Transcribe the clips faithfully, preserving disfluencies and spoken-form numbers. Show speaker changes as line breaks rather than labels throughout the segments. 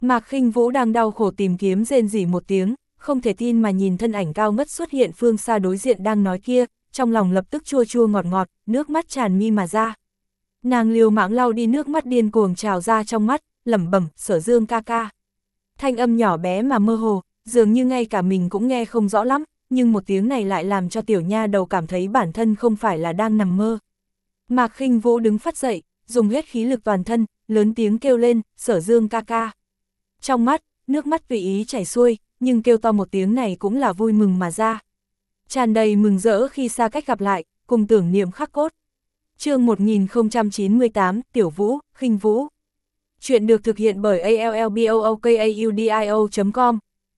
Mạc Khinh Vũ đang đau khổ tìm kiếm rên rỉ một tiếng, không thể tin mà nhìn thân ảnh cao ngất xuất hiện phương xa đối diện đang nói kia, trong lòng lập tức chua chua ngọt ngọt, nước mắt tràn mi mà ra. Nàng liều mạng lau đi nước mắt điên cuồng trào ra trong mắt, lẩm bẩm, Sở Dương ca ca. Thanh âm nhỏ bé mà mơ hồ, dường như ngay cả mình cũng nghe không rõ lắm, nhưng một tiếng này lại làm cho tiểu nha đầu cảm thấy bản thân không phải là đang nằm mơ. Mạc Khinh Vũ đứng phát dậy, dùng hết khí lực toàn thân, lớn tiếng kêu lên, Sở Dương ca ca. Trong mắt, nước mắt tùy ý chảy xuôi, nhưng kêu to một tiếng này cũng là vui mừng mà ra. Tràn đầy mừng rỡ khi xa cách gặp lại, cùng tưởng niệm khắc cốt. Chương một nghìn không trăm chín mươi tám, Tiểu Vũ, Khinh Vũ. Chuyện được thực hiện bởi a l l b o o k a u d i o chấm com.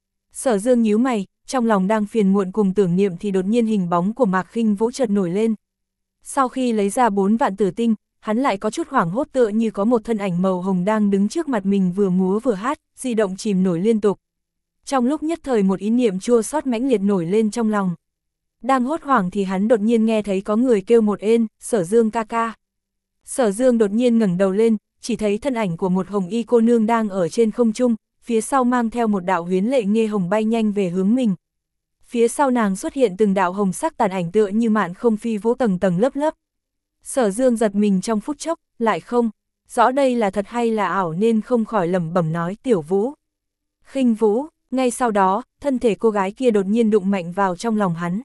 Sở Dương nhíu mày, trong lòng đang phiền muộn cùng tưởng niệm thì đột nhiên hình bóng của Mạc Khinh Vũ chợt nổi lên. Sau khi lấy ra bốn vạn tử tinh, hắn lại có chút hoảng hốt tựa như có một thân ảnh màu hồng đang đứng trước mặt mình vừa múa vừa hát, di động chìm nổi liên tục. Trong lúc nhất thời một ý niệm chua xót mãnh liệt nổi lên trong lòng. Đang hốt hoảng thì hắn đột nhiên nghe thấy có người kêu một ên, Sở Dương ca ca. Sở Dương đột nhiên ngẩng đầu lên, chỉ thấy thân ảnh của một hồng y cô nương đang ở trên không trung, phía sau mang theo một đạo huyến lệ nghê hồng bay nhanh về hướng mình. Phía sau nàng xuất hiện từng đạo hồng sắc tàn ảnh tựa như mạn không phi vũ tầng tầng lớp lớp. Sở Dương giật mình trong phút chốc, lại không rõ đây là thật hay là ảo nên không khỏi lẩm bẩm nói Tiểu Vũ, Khinh Vũ. Ngay sau đó, thân thể cô gái kia đột nhiên đụng mạnh vào trong lòng hắn.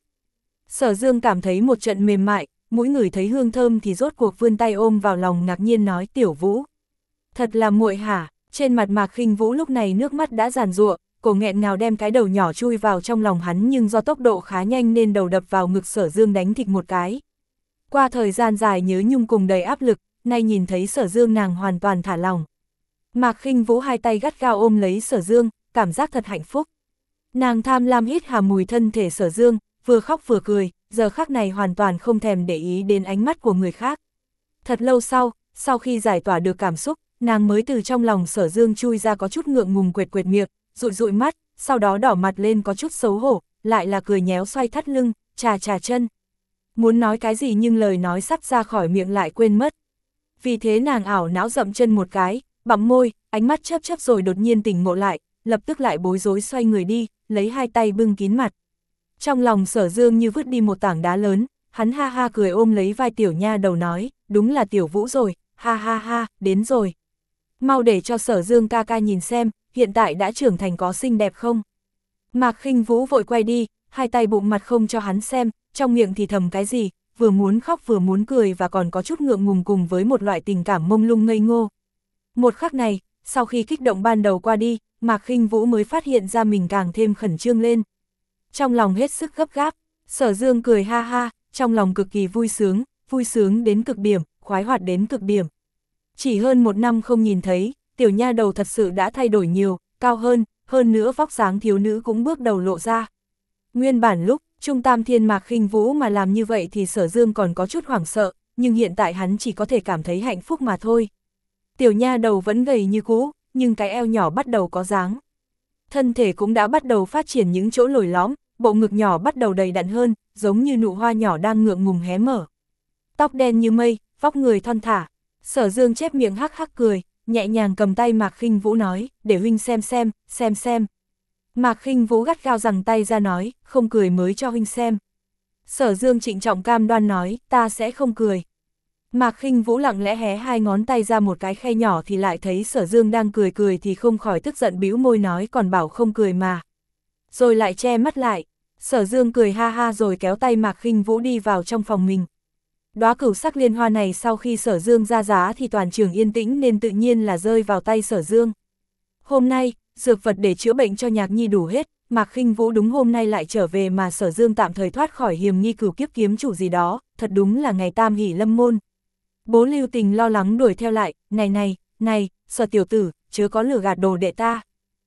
Sở Dương cảm thấy một trận mềm mại, mũi ngửi thấy hương thơm thì rốt cuộc vươn tay ôm vào lòng ngạc nhiên nói Tiểu Vũ. Thật là muội hả? Trên mặt Mạc Khinh Vũ lúc này nước mắt đã giàn giụa, cổ nghẹn ngào đem cái đầu nhỏ chui vào trong lòng hắn nhưng do tốc độ khá nhanh nên đầu đập vào ngực Sở Dương đánh thịch một cái. Qua thời gian dài nhớ nhung cùng đầy áp lực, nay nhìn thấy Sở Dương nàng hoàn toàn thả lòng. Mạc Khinh Vũ hai tay gắt gao ôm lấy Sở Dương, cảm giác thật hạnh phúc. Nàng tham lam hít hà mùi thân thể Sở Dương, vừa khóc vừa cười, giờ khắc này hoàn toàn không thèm để ý đến ánh mắt của người khác. Thật lâu sau, sau khi giải tỏa được cảm xúc, nàng mới từ trong lòng Sở Dương chui ra có chút ngượng ngùng quệt quệt miệng, dụi dụi mắt, sau đó đỏ mặt lên có chút xấu hổ, lại là cười nhéo xoay thắt lưng, chà chà chân. Muốn nói cái gì nhưng lời nói sắp ra khỏi miệng lại quên mất. Vì thế nàng ảo não dậm chân một cái, bặm môi, ánh mắt chớp chớp rồi đột nhiên tỉnh ngộ lại, lập tức lại bối rối xoay người đi, lấy hai tay bưng kín mặt. Trong lòng Sở Dương như vứt đi một tảng đá lớn, hắn ha ha cười ôm lấy vai tiểu nha đầu nói, đúng là Tiểu Vũ rồi, ha ha ha, đến rồi. Mau để cho Sở Dương ca ca nhìn xem, hiện tại đã trưởng thành có xinh đẹp không? Mạc Khinh Vũ vội quay đi, hai tay bụng mặt không cho hắn xem, trong miệng thì thầm cái gì, vừa muốn khóc vừa muốn cười và còn có chút ngượng ngùng cùng với một loại tình cảm mông lung ngây ngô. Một khắc này, sau khi kích động ban đầu qua đi, Mạc Khinh Vũ mới phát hiện ra mình càng thêm khẩn trương lên. Trong lòng hết sức gấp gáp, Sở Dương cười ha ha, trong lòng cực kỳ vui sướng, vui sướng đến cực điểm, khoái hoạt đến cực điểm. Chỉ hơn một năm không nhìn thấy, tiểu nha đầu thật sự đã thay đổi nhiều, cao hơn, hơn nữa vóc dáng thiếu nữ cũng bước đầu lộ ra. Nguyên bản lúc, Trung Tam Thiên Mạc Khinh Vũ mà làm như vậy thì Sở Dương còn có chút hoảng sợ, nhưng hiện tại hắn chỉ có thể cảm thấy hạnh phúc mà thôi. Tiểu nha đầu vẫn gầy như cũ, nhưng cái eo nhỏ bắt đầu có dáng. Thân thể cũng đã bắt đầu phát triển những chỗ lồi lõm, bộ ngực nhỏ bắt đầu đầy đặn hơn, giống như nụ hoa nhỏ đang ngượng ngùng hé mở. Tóc đen như mây, vóc người thon thả. Sở Dương chép miệng hắc hắc cười, nhẹ nhàng cầm tay Mạc Khinh Vũ nói, để huynh xem xem, xem xem. Mạc Khinh Vũ gắt gao giằng tay ra nói, không cười mới cho huynh xem. Sở Dương trịnh trọng cam đoan nói, ta sẽ không cười. Mạc Khinh Vũ lặng lẽ hé hai ngón tay ra một cái khe nhỏ thì lại thấy Sở Dương đang cười cười thì không khỏi tức giận bĩu môi nói còn bảo không cười mà. Rồi lại che mắt lại, Sở Dương cười ha ha rồi kéo tay Mạc Khinh Vũ đi vào trong phòng mình. Đóa cửu sắc liên hoa này sau khi Sở Dương ra giá thì toàn trường yên tĩnh nên tự nhiên là rơi vào tay Sở Dương. Hôm nay, dược vật để chữa bệnh cho Nhạc Nhi đủ hết, Mạc Khinh Vũ đúng hôm nay lại trở về mà Sở Dương tạm thời thoát khỏi hiểm nghi cửu kiếp kiếm chủ gì đó, thật đúng là ngày tam hỷ lâm môn. Bố Lưu Tình lo lắng đuổi theo lại, này này, này, Sở tiểu tử, chớ có lừa gạt đồ đệ ta.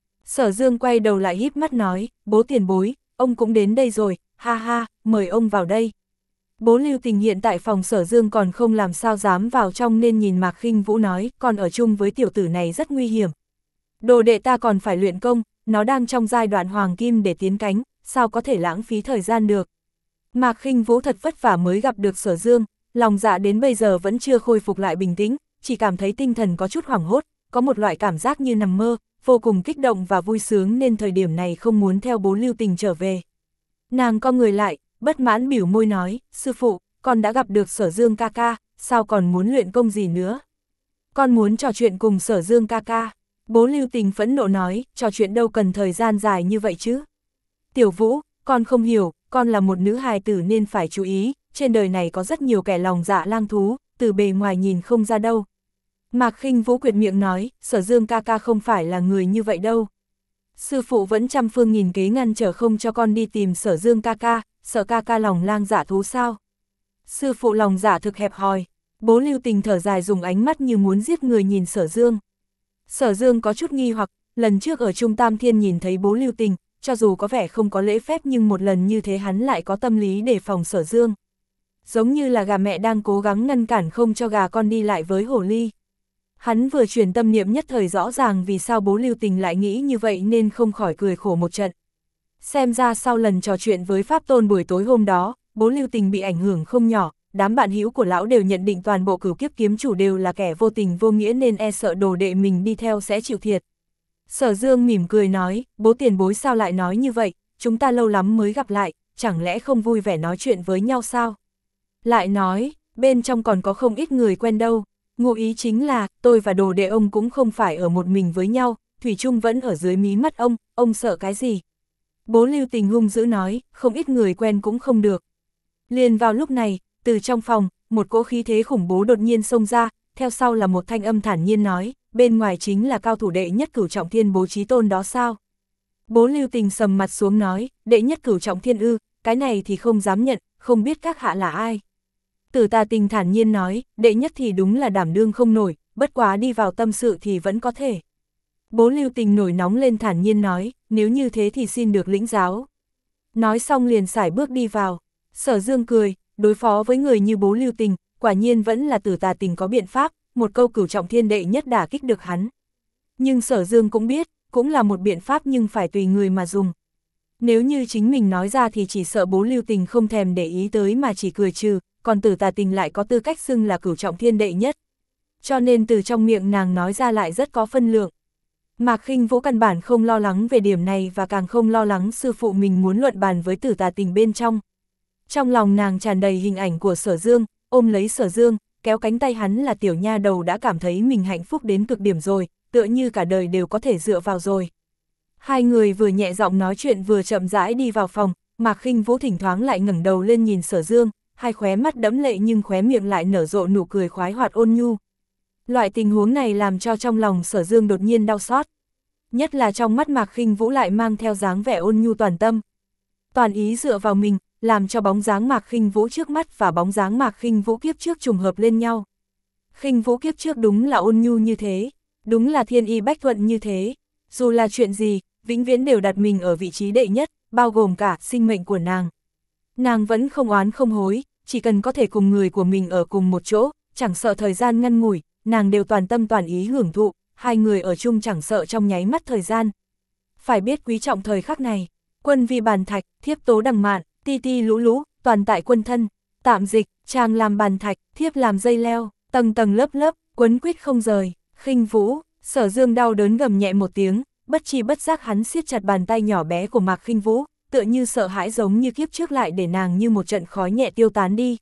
Sở Dương quay đầu lại híp mắt nói, bố tiền bối, ông cũng đến đây rồi, ha ha, mời ông vào đây. Bố Lưu Tình hiện tại phòng Sở Dương còn không làm sao dám vào trong nên nhìn Mạc Khinh Vũ nói, còn ở chung với tiểu tử này rất nguy hiểm. Đồ đệ ta còn phải luyện công, nó đang trong giai đoạn hoàng kim để tiến cánh, sao có thể lãng phí thời gian được. Mạc Khinh Vũ thật vất vả mới gặp được Sở Dương, lòng dạ đến bây giờ vẫn chưa khôi phục lại bình tĩnh, chỉ cảm thấy tinh thần có chút hoảng hốt, có một loại cảm giác như nằm mơ, vô cùng kích động và vui sướng nên thời điểm này không muốn theo Bố Lưu Tình trở về. Nàng co người lại, bất mãn biểu môi nói, sư phụ, con đã gặp được Sở Dương ca ca, sao còn muốn luyện công gì nữa? Con muốn trò chuyện cùng Sở Dương ca ca. Bố Lưu Tình phẫn nộ nói, trò chuyện đâu cần thời gian dài như vậy chứ. Tiểu Vũ, con không hiểu, con là một nữ hài tử nên phải chú ý, trên đời này có rất nhiều kẻ lòng dạ lang thú, từ bề ngoài nhìn không ra đâu. Mạc Khinh Vũ quyệt miệng nói, Sở Dương ca ca không phải là người như vậy đâu. Sư phụ vẫn trăm phương nghìn kế ngăn trở không cho con đi tìm Sở Dương ca ca, sợ ca ca lòng lang dạ thú sao? Sư phụ lòng dạ thực hẹp hòi. Bố Lưu Tình thở dài dùng ánh mắt như muốn giết người nhìn Sở Dương. Sở Dương có chút nghi hoặc, lần trước ở Trung Tam Thiên nhìn thấy Bố Lưu Tình, cho dù có vẻ không có lễ phép nhưng một lần như thế hắn lại có tâm lý đề phòng Sở Dương. Giống như là gà mẹ đang cố gắng ngăn cản không cho gà con đi lại với hổ ly. Hắn vừa chuyển tâm niệm nhất thời rõ ràng vì sao Bố Lưu Tình lại nghĩ như vậy nên không khỏi cười khổ một trận. Xem ra sau lần trò chuyện với Pháp Tôn buổi tối hôm đó, Bố Lưu Tình bị ảnh hưởng không nhỏ, đám bạn hữu của lão đều nhận định toàn bộ Cửu Kiếp kiếm chủ đều là kẻ vô tình vô nghĩa nên e sợ đồ đệ mình đi theo sẽ chịu thiệt. Sở Dương mỉm cười nói, bố tiền bối sao lại nói như vậy, chúng ta lâu lắm mới gặp lại, chẳng lẽ không vui vẻ nói chuyện với nhau sao? Lại nói, bên trong còn có không ít người quen đâu, ngụ ý chính là, tôi và đồ đệ ông cũng không phải ở một mình với nhau, Thủy Chung vẫn ở dưới mí mắt ông, ông sợ cái gì? Bố Lưu Tình hung dữ nói, không ít người quen cũng không được. Liền vào lúc này, từ trong phòng, một cỗ khí thế khủng bố đột nhiên xông ra, theo sau là một thanh âm thản nhiên nói, bên ngoài chính là cao thủ đệ nhất Cửu Trọng Thiên Bố Chí Tôn đó sao? Bố Lưu Tình sầm mặt xuống nói, đệ nhất Cửu Trọng Thiên ư, cái này thì không dám nhận, không biết các hạ là ai. Tử Tà Tình thản nhiên nói, đệ nhất thì đúng là đảm đương không nổi, bất quá đi vào tâm sự thì vẫn có thể. Bố Lưu Tình nổi nóng lên thản nhiên nói, nếu như thế thì xin được lĩnh giáo. Nói xong liền sải bước đi vào. Sở Dương cười, đối phó với người như Bố Lưu Tình, quả nhiên vẫn là Tử Tà Tình có biện pháp, một câu Cửu Trọng Thiên đệ nhất đả kích được hắn. Nhưng Sở Dương cũng biết, cũng là một biện pháp nhưng phải tùy người mà dùng. Nếu như chính mình nói ra thì chỉ sợ Bố Lưu Tình không thèm để ý tới mà chỉ cười trừ, còn Tử Tà Tình lại có tư cách xưng là Cửu Trọng Thiên đệ nhất. Cho nên từ trong miệng nàng nói ra lại rất có phân lượng. Mạc Khinh Vũ căn bản không lo lắng về điểm này và càng không lo lắng sư phụ mình muốn luận bàn với Tử Tà Tình bên trong. Trong lòng nàng tràn đầy hình ảnh của Sở Dương, ôm lấy Sở Dương, kéo cánh tay hắn là tiểu nha đầu đã cảm thấy mình hạnh phúc đến cực điểm rồi, tựa như cả đời đều có thể dựa vào rồi. Hai người vừa nhẹ giọng nói chuyện vừa chậm rãi đi vào phòng, Mạc Khinh Vũ thỉnh thoảng lại ngẩng đầu lên nhìn Sở Dương, hai khóe mắt đẫm lệ nhưng khóe miệng lại nở rộ nụ cười khoái hoạt ôn nhu. Loại tình huống này làm cho trong lòng Sở Dương đột nhiên đau xót. Nhất là trong mắt Mạc Khinh Vũ lại mang theo dáng vẻ ôn nhu toàn tâm. Toàn ý dựa vào mình, làm cho bóng dáng Mạc Khinh Vũ trước mắt và bóng dáng Mạc Khinh Vũ kiếp trước trùng hợp lên nhau. Khinh Vũ kiếp trước đúng là ôn nhu như thế, đúng là thiên y bách thuận như thế. Dù là chuyện gì, vĩnh viễn đều đặt mình ở vị trí đệ nhất, bao gồm cả sinh mệnh của nàng. Nàng vẫn không oán không hối, chỉ cần có thể cùng người của mình ở cùng một chỗ, chẳng sợ thời gian ngăn ngủi, nàng đều toàn tâm toàn ý hưởng thụ, hai người ở chung chẳng sợ trong nháy mắt thời gian. Phải biết quý trọng thời khắc này, quân vi bàn thạch, thiếp tố đằng mạn, ti ti lũ lũ, toàn tại quân thân, tạm dịch, chàng làm bàn thạch, thiếp làm dây leo, tầng tầng lớp lớp, quấn quýt không rời. Khinh Vũ, Sở Dương đau đớn gầm nhẹ một tiếng, bất chi bất giác hắn siết chặt bàn tay nhỏ bé của Mạc Khinh Vũ, tựa như sợ hãi giống như kiếp trước lại để nàng như một trận khói nhẹ tiêu tán đi.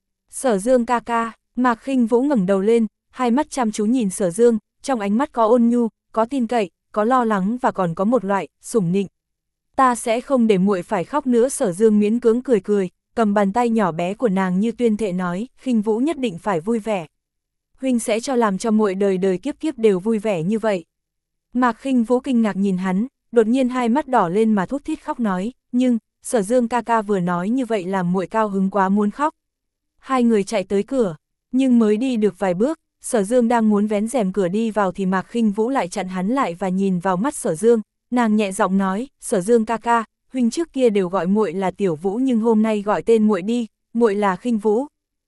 Sở Dương ca ca, Mạc Khinh Vũ ngẩng đầu lên, hai mắt chăm chú nhìn Sở Dương, trong ánh mắt có ôn nhu, có tin cậy, có lo lắng và còn có một loại sủng nịnh. Ta sẽ không để muội phải khóc nữa. Sở Dương miễn cưỡng cười cười, cầm bàn tay nhỏ bé của nàng như tuyên thệ nói, Khinh Vũ nhất định phải vui vẻ. Huynh sẽ cho làm cho muội đời đời kiếp kiếp đều vui vẻ như vậy. Mạc Khinh Vũ kinh ngạc nhìn hắn, đột nhiên hai mắt đỏ lên mà thút thít khóc nói, nhưng, Sở Dương ca ca vừa nói như vậy làm muội cao hứng quá muốn khóc. Hai người chạy tới cửa, nhưng mới đi được vài bước, Sở Dương đang muốn vén rèm cửa đi vào thì Mạc Khinh Vũ lại chặn hắn lại và nhìn vào mắt Sở Dương, nàng nhẹ giọng nói, Sở Dương ca ca, huynh trước kia đều gọi muội là Tiểu Vũ nhưng hôm nay gọi tên muội đi, muội là Khinh Vũ.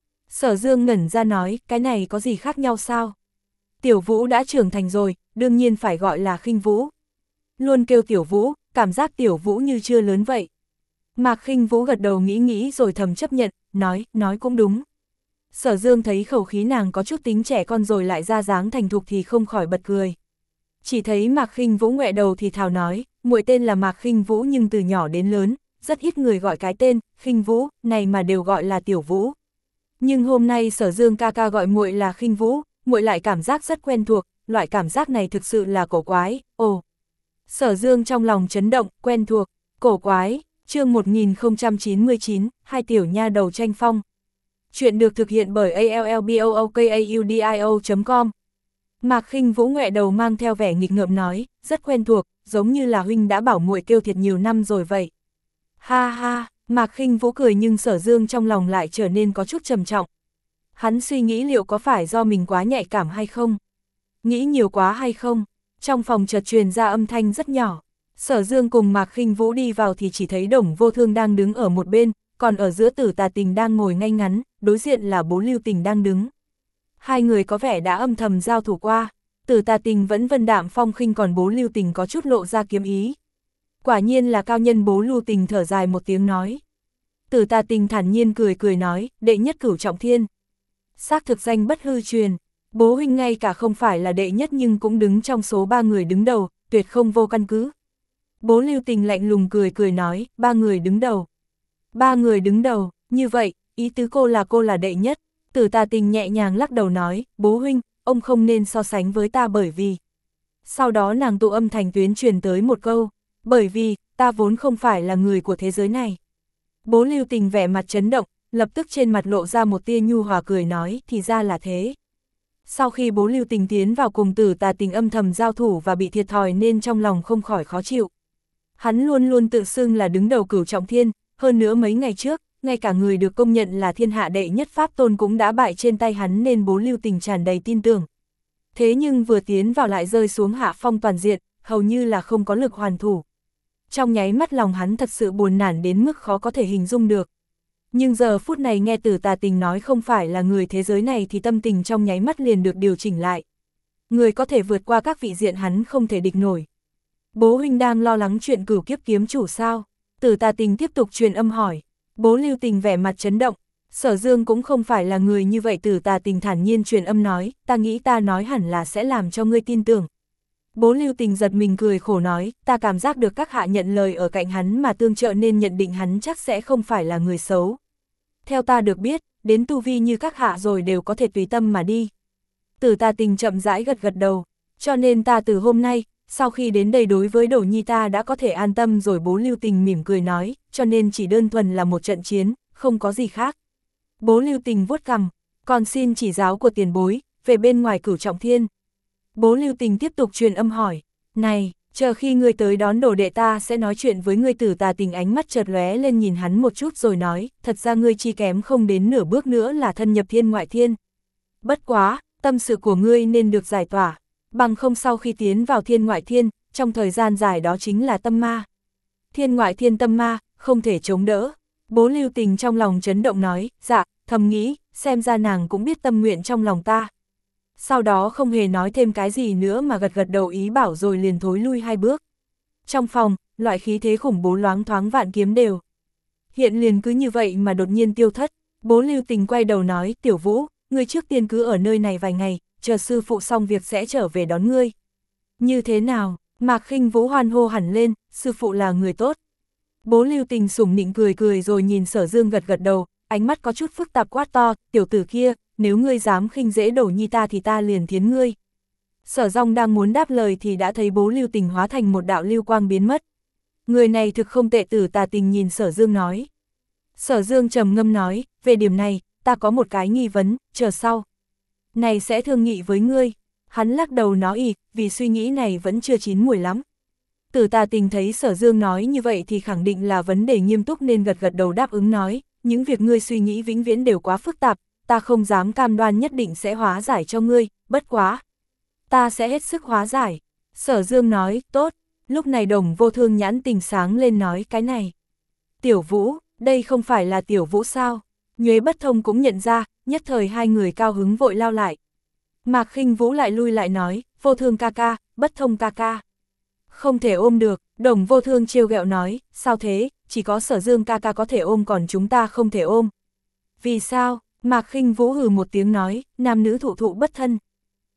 Sở Dương ngẩn ra nói, cái này có gì khác nhau sao? Tiểu Vũ đã trưởng thành rồi, đương nhiên phải gọi là Khinh Vũ. Luôn kêu Tiểu Vũ, cảm giác Tiểu Vũ như chưa lớn vậy. Mạc Khinh Vũ gật đầu nghĩ nghĩ rồi thầm chấp nhận, nói, nói cũng đúng. Sở Dương thấy khẩu khí nàng có chút tính trẻ con rồi lại ra dáng thành thục thì không khỏi bật cười. Chỉ thấy Mạc Khinh Vũ ngoẹ đầu thì thào nói, muội tên là Mạc Khinh Vũ nhưng từ nhỏ đến lớn, rất ít người gọi cái tên Khinh Vũ này mà đều gọi là Tiểu Vũ. Nhưng hôm nay Sở Dương ca ca gọi muội là Khinh Vũ, muội lại cảm giác rất quen thuộc, loại cảm giác này thực sự là cổ quái. Ồ. Sở Dương trong lòng chấn động, quen thuộc, cổ quái. Chương một nghìn không trăm chín mươi chín, hai tiểu nha đầu tranh phong. Chuyện được thực hiện bởi a l l b o o k a u d i o chấm com. Mạc Khinh Vũ ngoẹ đầu mang theo vẻ nghịch ngợm nói, rất quen thuộc, giống như là huynh đã bảo muội kêu thiệt nhiều năm rồi vậy. Ha ha, Mạc Khinh Vũ cười nhưng Sở Dương trong lòng lại trở nên có chút trầm trọng. Hắn suy nghĩ liệu có phải do mình quá nhạy cảm hay không? Nghĩ nhiều quá hay không? Trong phòng chợt truyền ra âm thanh rất nhỏ. Sở Dương cùng Mạc Khinh Vũ đi vào thì chỉ thấy Đồng Vô Thương đang đứng ở một bên, còn ở giữa Tử Tà Tình đang ngồi ngay ngắn, đối diện là Bố Lưu Tình đang đứng. Hai người có vẻ đã âm thầm giao thủ qua, Tử Tà Tình vẫn vân đạm phong khinh còn Bố Lưu Tình có chút lộ ra kiếm ý. Quả nhiên là cao nhân. Bố Lưu Tình thở dài một tiếng nói. Tử Tà Tình thản nhiên cười cười nói, đệ nhất cửu trọng thiên. Xác thực danh bất hư truyền, bố huynh ngay cả không phải là đệ nhất nhưng cũng đứng trong số ba người đứng đầu, tuyệt không vô căn cứ. Bố Lưu Tình lạnh lùng cười cười nói, ba người đứng đầu. Ba người đứng đầu, như vậy, ý tứ cô là cô là đệ nhất. Tử Tà Tình nhẹ nhàng lắc đầu nói, bố huynh, ông không nên so sánh với ta bởi vì. Sau đó nàng tụ âm thành tuyến truyền tới một câu, bởi vì, ta vốn không phải là người của thế giới này. Bố Lưu Tình vẻ mặt chấn động, lập tức trên mặt lộ ra một tia nhu hòa cười nói, thì ra là thế. Sau khi Bố Lưu Tình tiến vào cùng Tử Tà Tình âm thầm giao thủ và bị thiệt thòi nên trong lòng không khỏi khó chịu. Hắn luôn luôn tự xưng là đứng đầu cửu trọng thiên, hơn nữa mấy ngày trước, ngay cả người được công nhận là thiên hạ đệ nhất pháp tôn cũng đã bại trên tay hắn nên Bố Lưu Tình tràn đầy tin tưởng. Thế nhưng vừa tiến vào lại rơi xuống hạ phong toàn diện, hầu như là không có lực hoàn thủ. Trong nháy mắt lòng hắn thật sự buồn nản đến mức khó có thể hình dung được. Nhưng giờ phút này nghe Tử Tà Tình nói không phải là người thế giới này thì tâm tình trong nháy mắt liền được điều chỉnh lại. Người có thể vượt qua các vị diện hắn không thể địch nổi. Bố huynh đang lo lắng chuyện cửu kiếp kiếm chủ sao? Tử Tà Tình tiếp tục truyền âm hỏi. Bố Lưu Tình vẻ mặt chấn động. Sở Dương cũng không phải là người như vậy. Tử Tà Tình thản nhiên truyền âm nói, ta nghĩ ta nói hẳn là sẽ làm cho ngươi tin tưởng. Bố Lưu Tình giật mình cười khổ nói, ta cảm giác được các hạ nhận lời ở cạnh hắn mà tương trợ nên nhận định hắn chắc sẽ không phải là người xấu. Theo ta được biết, đến tu vi như các hạ rồi đều có thể tùy tâm mà đi. Tử Tà Tình chậm rãi gật gật đầu, cho nên ta từ hôm nay, sau khi đến đây đối với Đổ Nhi ta đã có thể an tâm rồi. Bố Lưu Tình mỉm cười nói, cho nên chỉ đơn thuần là một trận chiến, không có gì khác. Bố Lưu Tình vuốt cằm, còn xin chỉ giáo của tiền bối, về bên ngoài cửu trọng thiên. Bố Lưu Tình tiếp tục truyền âm hỏi, này, chờ khi ngươi tới đón đồ đệ ta sẽ nói chuyện với ngươi. Tử Tà Tình ánh mắt chợt lóe lên nhìn hắn một chút rồi nói, thật ra ngươi chi kém không đến nửa bước nữa là thân nhập thiên ngoại thiên. Bất quá, tâm sự của ngươi nên được giải tỏa, bằng không sau khi tiến vào thiên ngoại thiên, trong thời gian dài đó chính là tâm ma. Thiên ngoại thiên tâm ma, không thể chống đỡ. Bố Lưu Tình trong lòng chấn động nói, dạ, thầm nghĩ, xem ra nàng cũng biết tâm nguyện trong lòng ta. Sau đó không hề nói thêm cái gì nữa mà gật gật đầu ý bảo rồi liền thối lui hai bước. Trong phòng, loại khí thế khủng bố loáng thoáng vạn kiếm đều. Hiện liền cứ như vậy mà đột nhiên tiêu thất. Bố Lưu Tình quay đầu nói, Tiểu Vũ, ngươi trước tiên cứ ở nơi này vài ngày, chờ sư phụ xong việc sẽ trở về đón ngươi. Như thế nào? Mạc Khinh Vũ hoan hô hẳn lên, sư phụ là người tốt. Bố Lưu Tình sủng nịnh cười cười rồi nhìn Sở Dương gật gật đầu, ánh mắt có chút phức tạp quát to, tiểu tử kia, nếu ngươi dám khinh dễ Đổ Nhi ta thì ta liền thiến ngươi. Sở Dòng đang muốn đáp lời thì đã thấy Bố Lưu Tình hóa thành một đạo lưu quang biến mất. Người này thực không tệ. Tử Tà Tình nhìn Sở Dương nói. Sở Dương trầm ngâm nói, về điểm này, ta có một cái nghi vấn, chờ sau. Này sẽ thương nghị với ngươi. Hắn lắc đầu nói ỉ, vì suy nghĩ này vẫn chưa chín mùi lắm. Tử Tà Tình thấy Sở Dương nói như vậy thì khẳng định là vấn đề nghiêm túc nên gật gật đầu đáp ứng nói, những việc ngươi suy nghĩ vĩnh viễn đều quá phức tạp, ta không dám cam đoan nhất định sẽ hóa giải cho ngươi, bất quá. Ta sẽ hết sức hóa giải. Sở Dương nói, tốt. Lúc này Đồng Vô Thương nhãn tình sáng lên nói, cái này. Tiểu Vũ, đây không phải là Tiểu Vũ sao? Nhuế Bất Thông cũng nhận ra, nhất thời hai người cao hứng vội lao lại. Mạc Khinh Vũ lại lui lại nói, Vô Thương ca ca, Bất Thông ca ca. Không thể ôm được. Đồng Vô Thương trêu ghẹo nói, sao thế, chỉ có Sở Dương ca ca có thể ôm còn chúng ta không thể ôm. Vì sao? Mạc Khinh Vũ hừ một tiếng nói, nam nữ thụ thụ bất thân.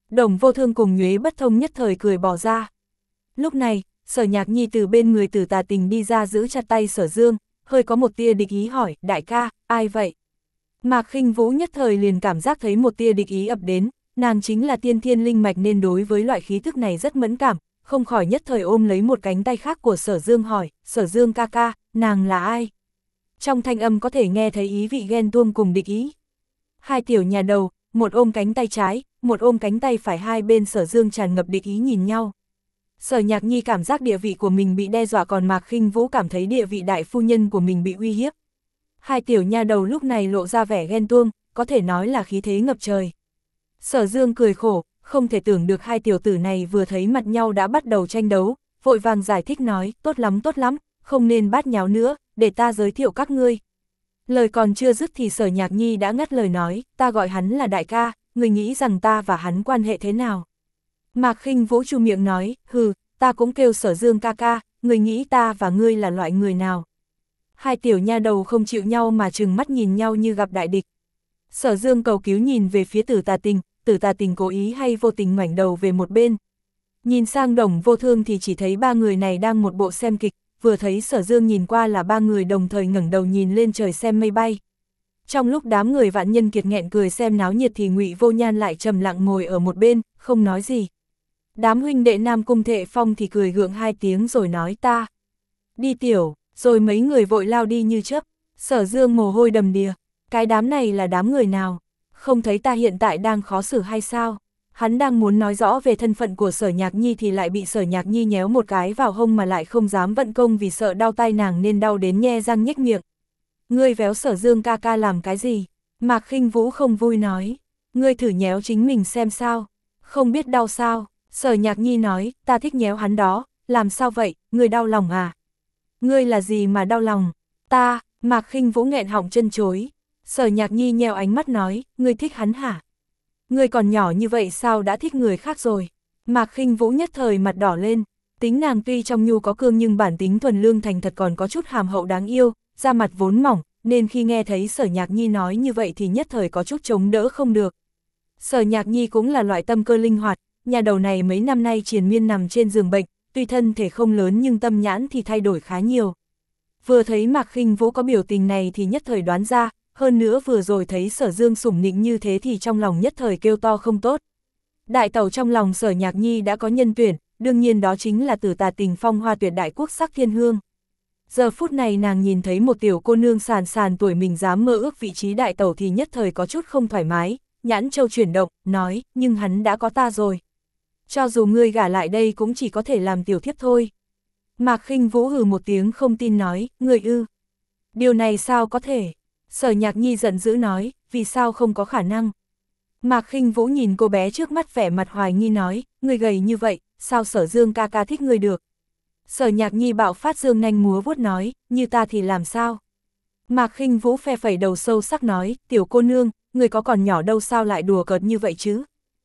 Đồng Vô Thương cùng Nhuế Bất Thông nhất thời cười bỏ ra. Lúc này, Sở Nhạc Nhi từ bên người Tử Tà Tình đi ra giữ chặt tay Sở Dương, hơi có một tia địch ý hỏi, đại ca, ai vậy? Mạc Khinh Vũ nhất thời liền cảm giác thấy một tia địch ý ập đến, nàng chính là tiên thiên linh mạch nên đối với loại khí thức này rất mẫn cảm, không khỏi nhất thời ôm lấy một cánh tay khác của Sở Dương hỏi, Sở Dương ca ca, nàng là ai? Trong thanh âm có thể nghe thấy ý vị ghen tuông cùng địch ý. Hai tiểu nhà đầu, một ôm cánh tay trái, một ôm cánh tay phải, hai bên Sở Dương tràn ngập địch ý nhìn nhau. Sở Nhạc Nhi cảm giác địa vị của mình bị đe dọa, còn Mạc Khinh Vũ cảm thấy địa vị đại phu nhân của mình bị uy hiếp. Hai tiểu nha đầu lúc này lộ ra vẻ ghen tuông, có thể nói là khí thế ngập trời. Sở Dương cười khổ, không thể tưởng được hai tiểu tử này vừa thấy mặt nhau đã bắt đầu tranh đấu, vội vàng giải thích nói, tốt lắm tốt lắm, không nên bát nháo nữa, để ta giới thiệu các ngươi. Lời còn chưa dứt thì Sở Nhạc Nhi đã ngắt lời nói, ta gọi hắn là đại ca, ngươi nghĩ rằng ta và hắn quan hệ thế nào? Mạc Khinh Vũ chu miệng nói, hừ, ta cũng kêu Sở Dương ca ca, ngươi nghĩ ta và ngươi là loại người nào? Hai tiểu nha đầu không chịu nhau mà trừng mắt nhìn nhau như gặp đại địch. Sở Dương cầu cứu nhìn về phía Tử Tà Tình, Tử Tà Tình cố ý hay vô tình ngoảnh đầu về một bên. Nhìn sang Đồng Vô Thương thì chỉ thấy ba người này đang một bộ xem kịch, vừa thấy Sở Dương nhìn qua là ba người đồng thời ngẩng đầu nhìn lên trời xem mây bay. Trong lúc đám người Vạn Nhân Kiệt nghẹn cười xem náo nhiệt thì Ngụy Vô Nhan lại trầm lặng ngồi ở một bên, không nói gì. Đám huynh đệ Nam Cung Thệ Phong thì cười gượng hai tiếng rồi nói ta. Đi tiểu, rồi mấy người vội lao đi như chớp. Sở Dương mồ hôi đầm đìa, cái đám này là đám người nào? Không thấy ta hiện tại đang khó xử hay sao? Hắn đang muốn nói rõ về thân phận của Sở Nhạc Nhi thì lại bị Sở Nhạc Nhi nhéo một cái vào hông mà lại không dám vận công vì sợ đau tay nàng nên đau đến nhe răng nhếch miệng. Ngươi véo Sở Dương ca ca làm cái gì? Mạc Khinh Vũ không vui nói. Ngươi thử nhéo chính mình xem sao? Không biết đau sao? Sở Nhạc Nhi nói, ta thích nhéo hắn đó, làm sao vậy, ngươi đau lòng à? Ngươi là gì mà đau lòng? Ta, Mạc Khinh Vũ nghẹn họng chân chối. Sở Nhạc Nhi nheo ánh mắt nói, ngươi thích hắn hả? Ngươi còn nhỏ như vậy sao đã thích người khác rồi? Mạc Khinh Vũ nhất thời mặt đỏ lên, tính nàng tuy trong nhu có cương nhưng bản tính thuần lương thành thật còn có chút hàm hậu đáng yêu, da mặt vốn mỏng, nên khi nghe thấy Sở Nhạc Nhi nói như vậy thì nhất thời có chút chống đỡ không được. Sở Nhạc Nhi cũng là loại tâm cơ linh hoạt, nhà đầu này mấy năm nay triền miên nằm trên giường bệnh, tuy thân thể không lớn nhưng tâm nhãn thì thay đổi khá nhiều. Vừa thấy Mạc Khinh Vũ có biểu tình này thì nhất thời đoán ra, hơn nữa vừa rồi thấy Sở Dương sủng nịnh như thế thì trong lòng nhất thời kêu to không tốt. Đại tẩu trong lòng Sở Nhạc Nhi đã có nhân tuyển, đương nhiên đó chính là Tử Tà Tình phong hoa tuyệt đại quốc sắc thiên hương. Giờ phút này nàng nhìn thấy một tiểu cô nương sàn sàn tuổi mình dám mơ ước vị trí đại tẩu thì nhất thời có chút không thoải mái, nhãn châu chuyển động, nói, nhưng hắn đã có ta rồi. Cho dù ngươi gả lại đây cũng chỉ có thể làm tiểu thiếp thôi. Mạc Khinh Vũ hừ một tiếng không tin nói, ngươi ư. Điều này sao có thể? Sở Nhạc Nhi giận dữ nói, vì sao không có khả năng? Mạc Khinh Vũ nhìn cô bé trước mắt vẻ mặt hoài nghi nói, ngươi gầy như vậy, sao Sở Dương ca ca thích ngươi được? Sở Nhạc Nhi bạo phát dương nanh múa vuốt nói, như ta thì làm sao? Mạc Khinh Vũ phe phẩy đầu sâu sắc nói, tiểu cô nương, ngươi có còn nhỏ đâu sao lại đùa cợt như vậy chứ?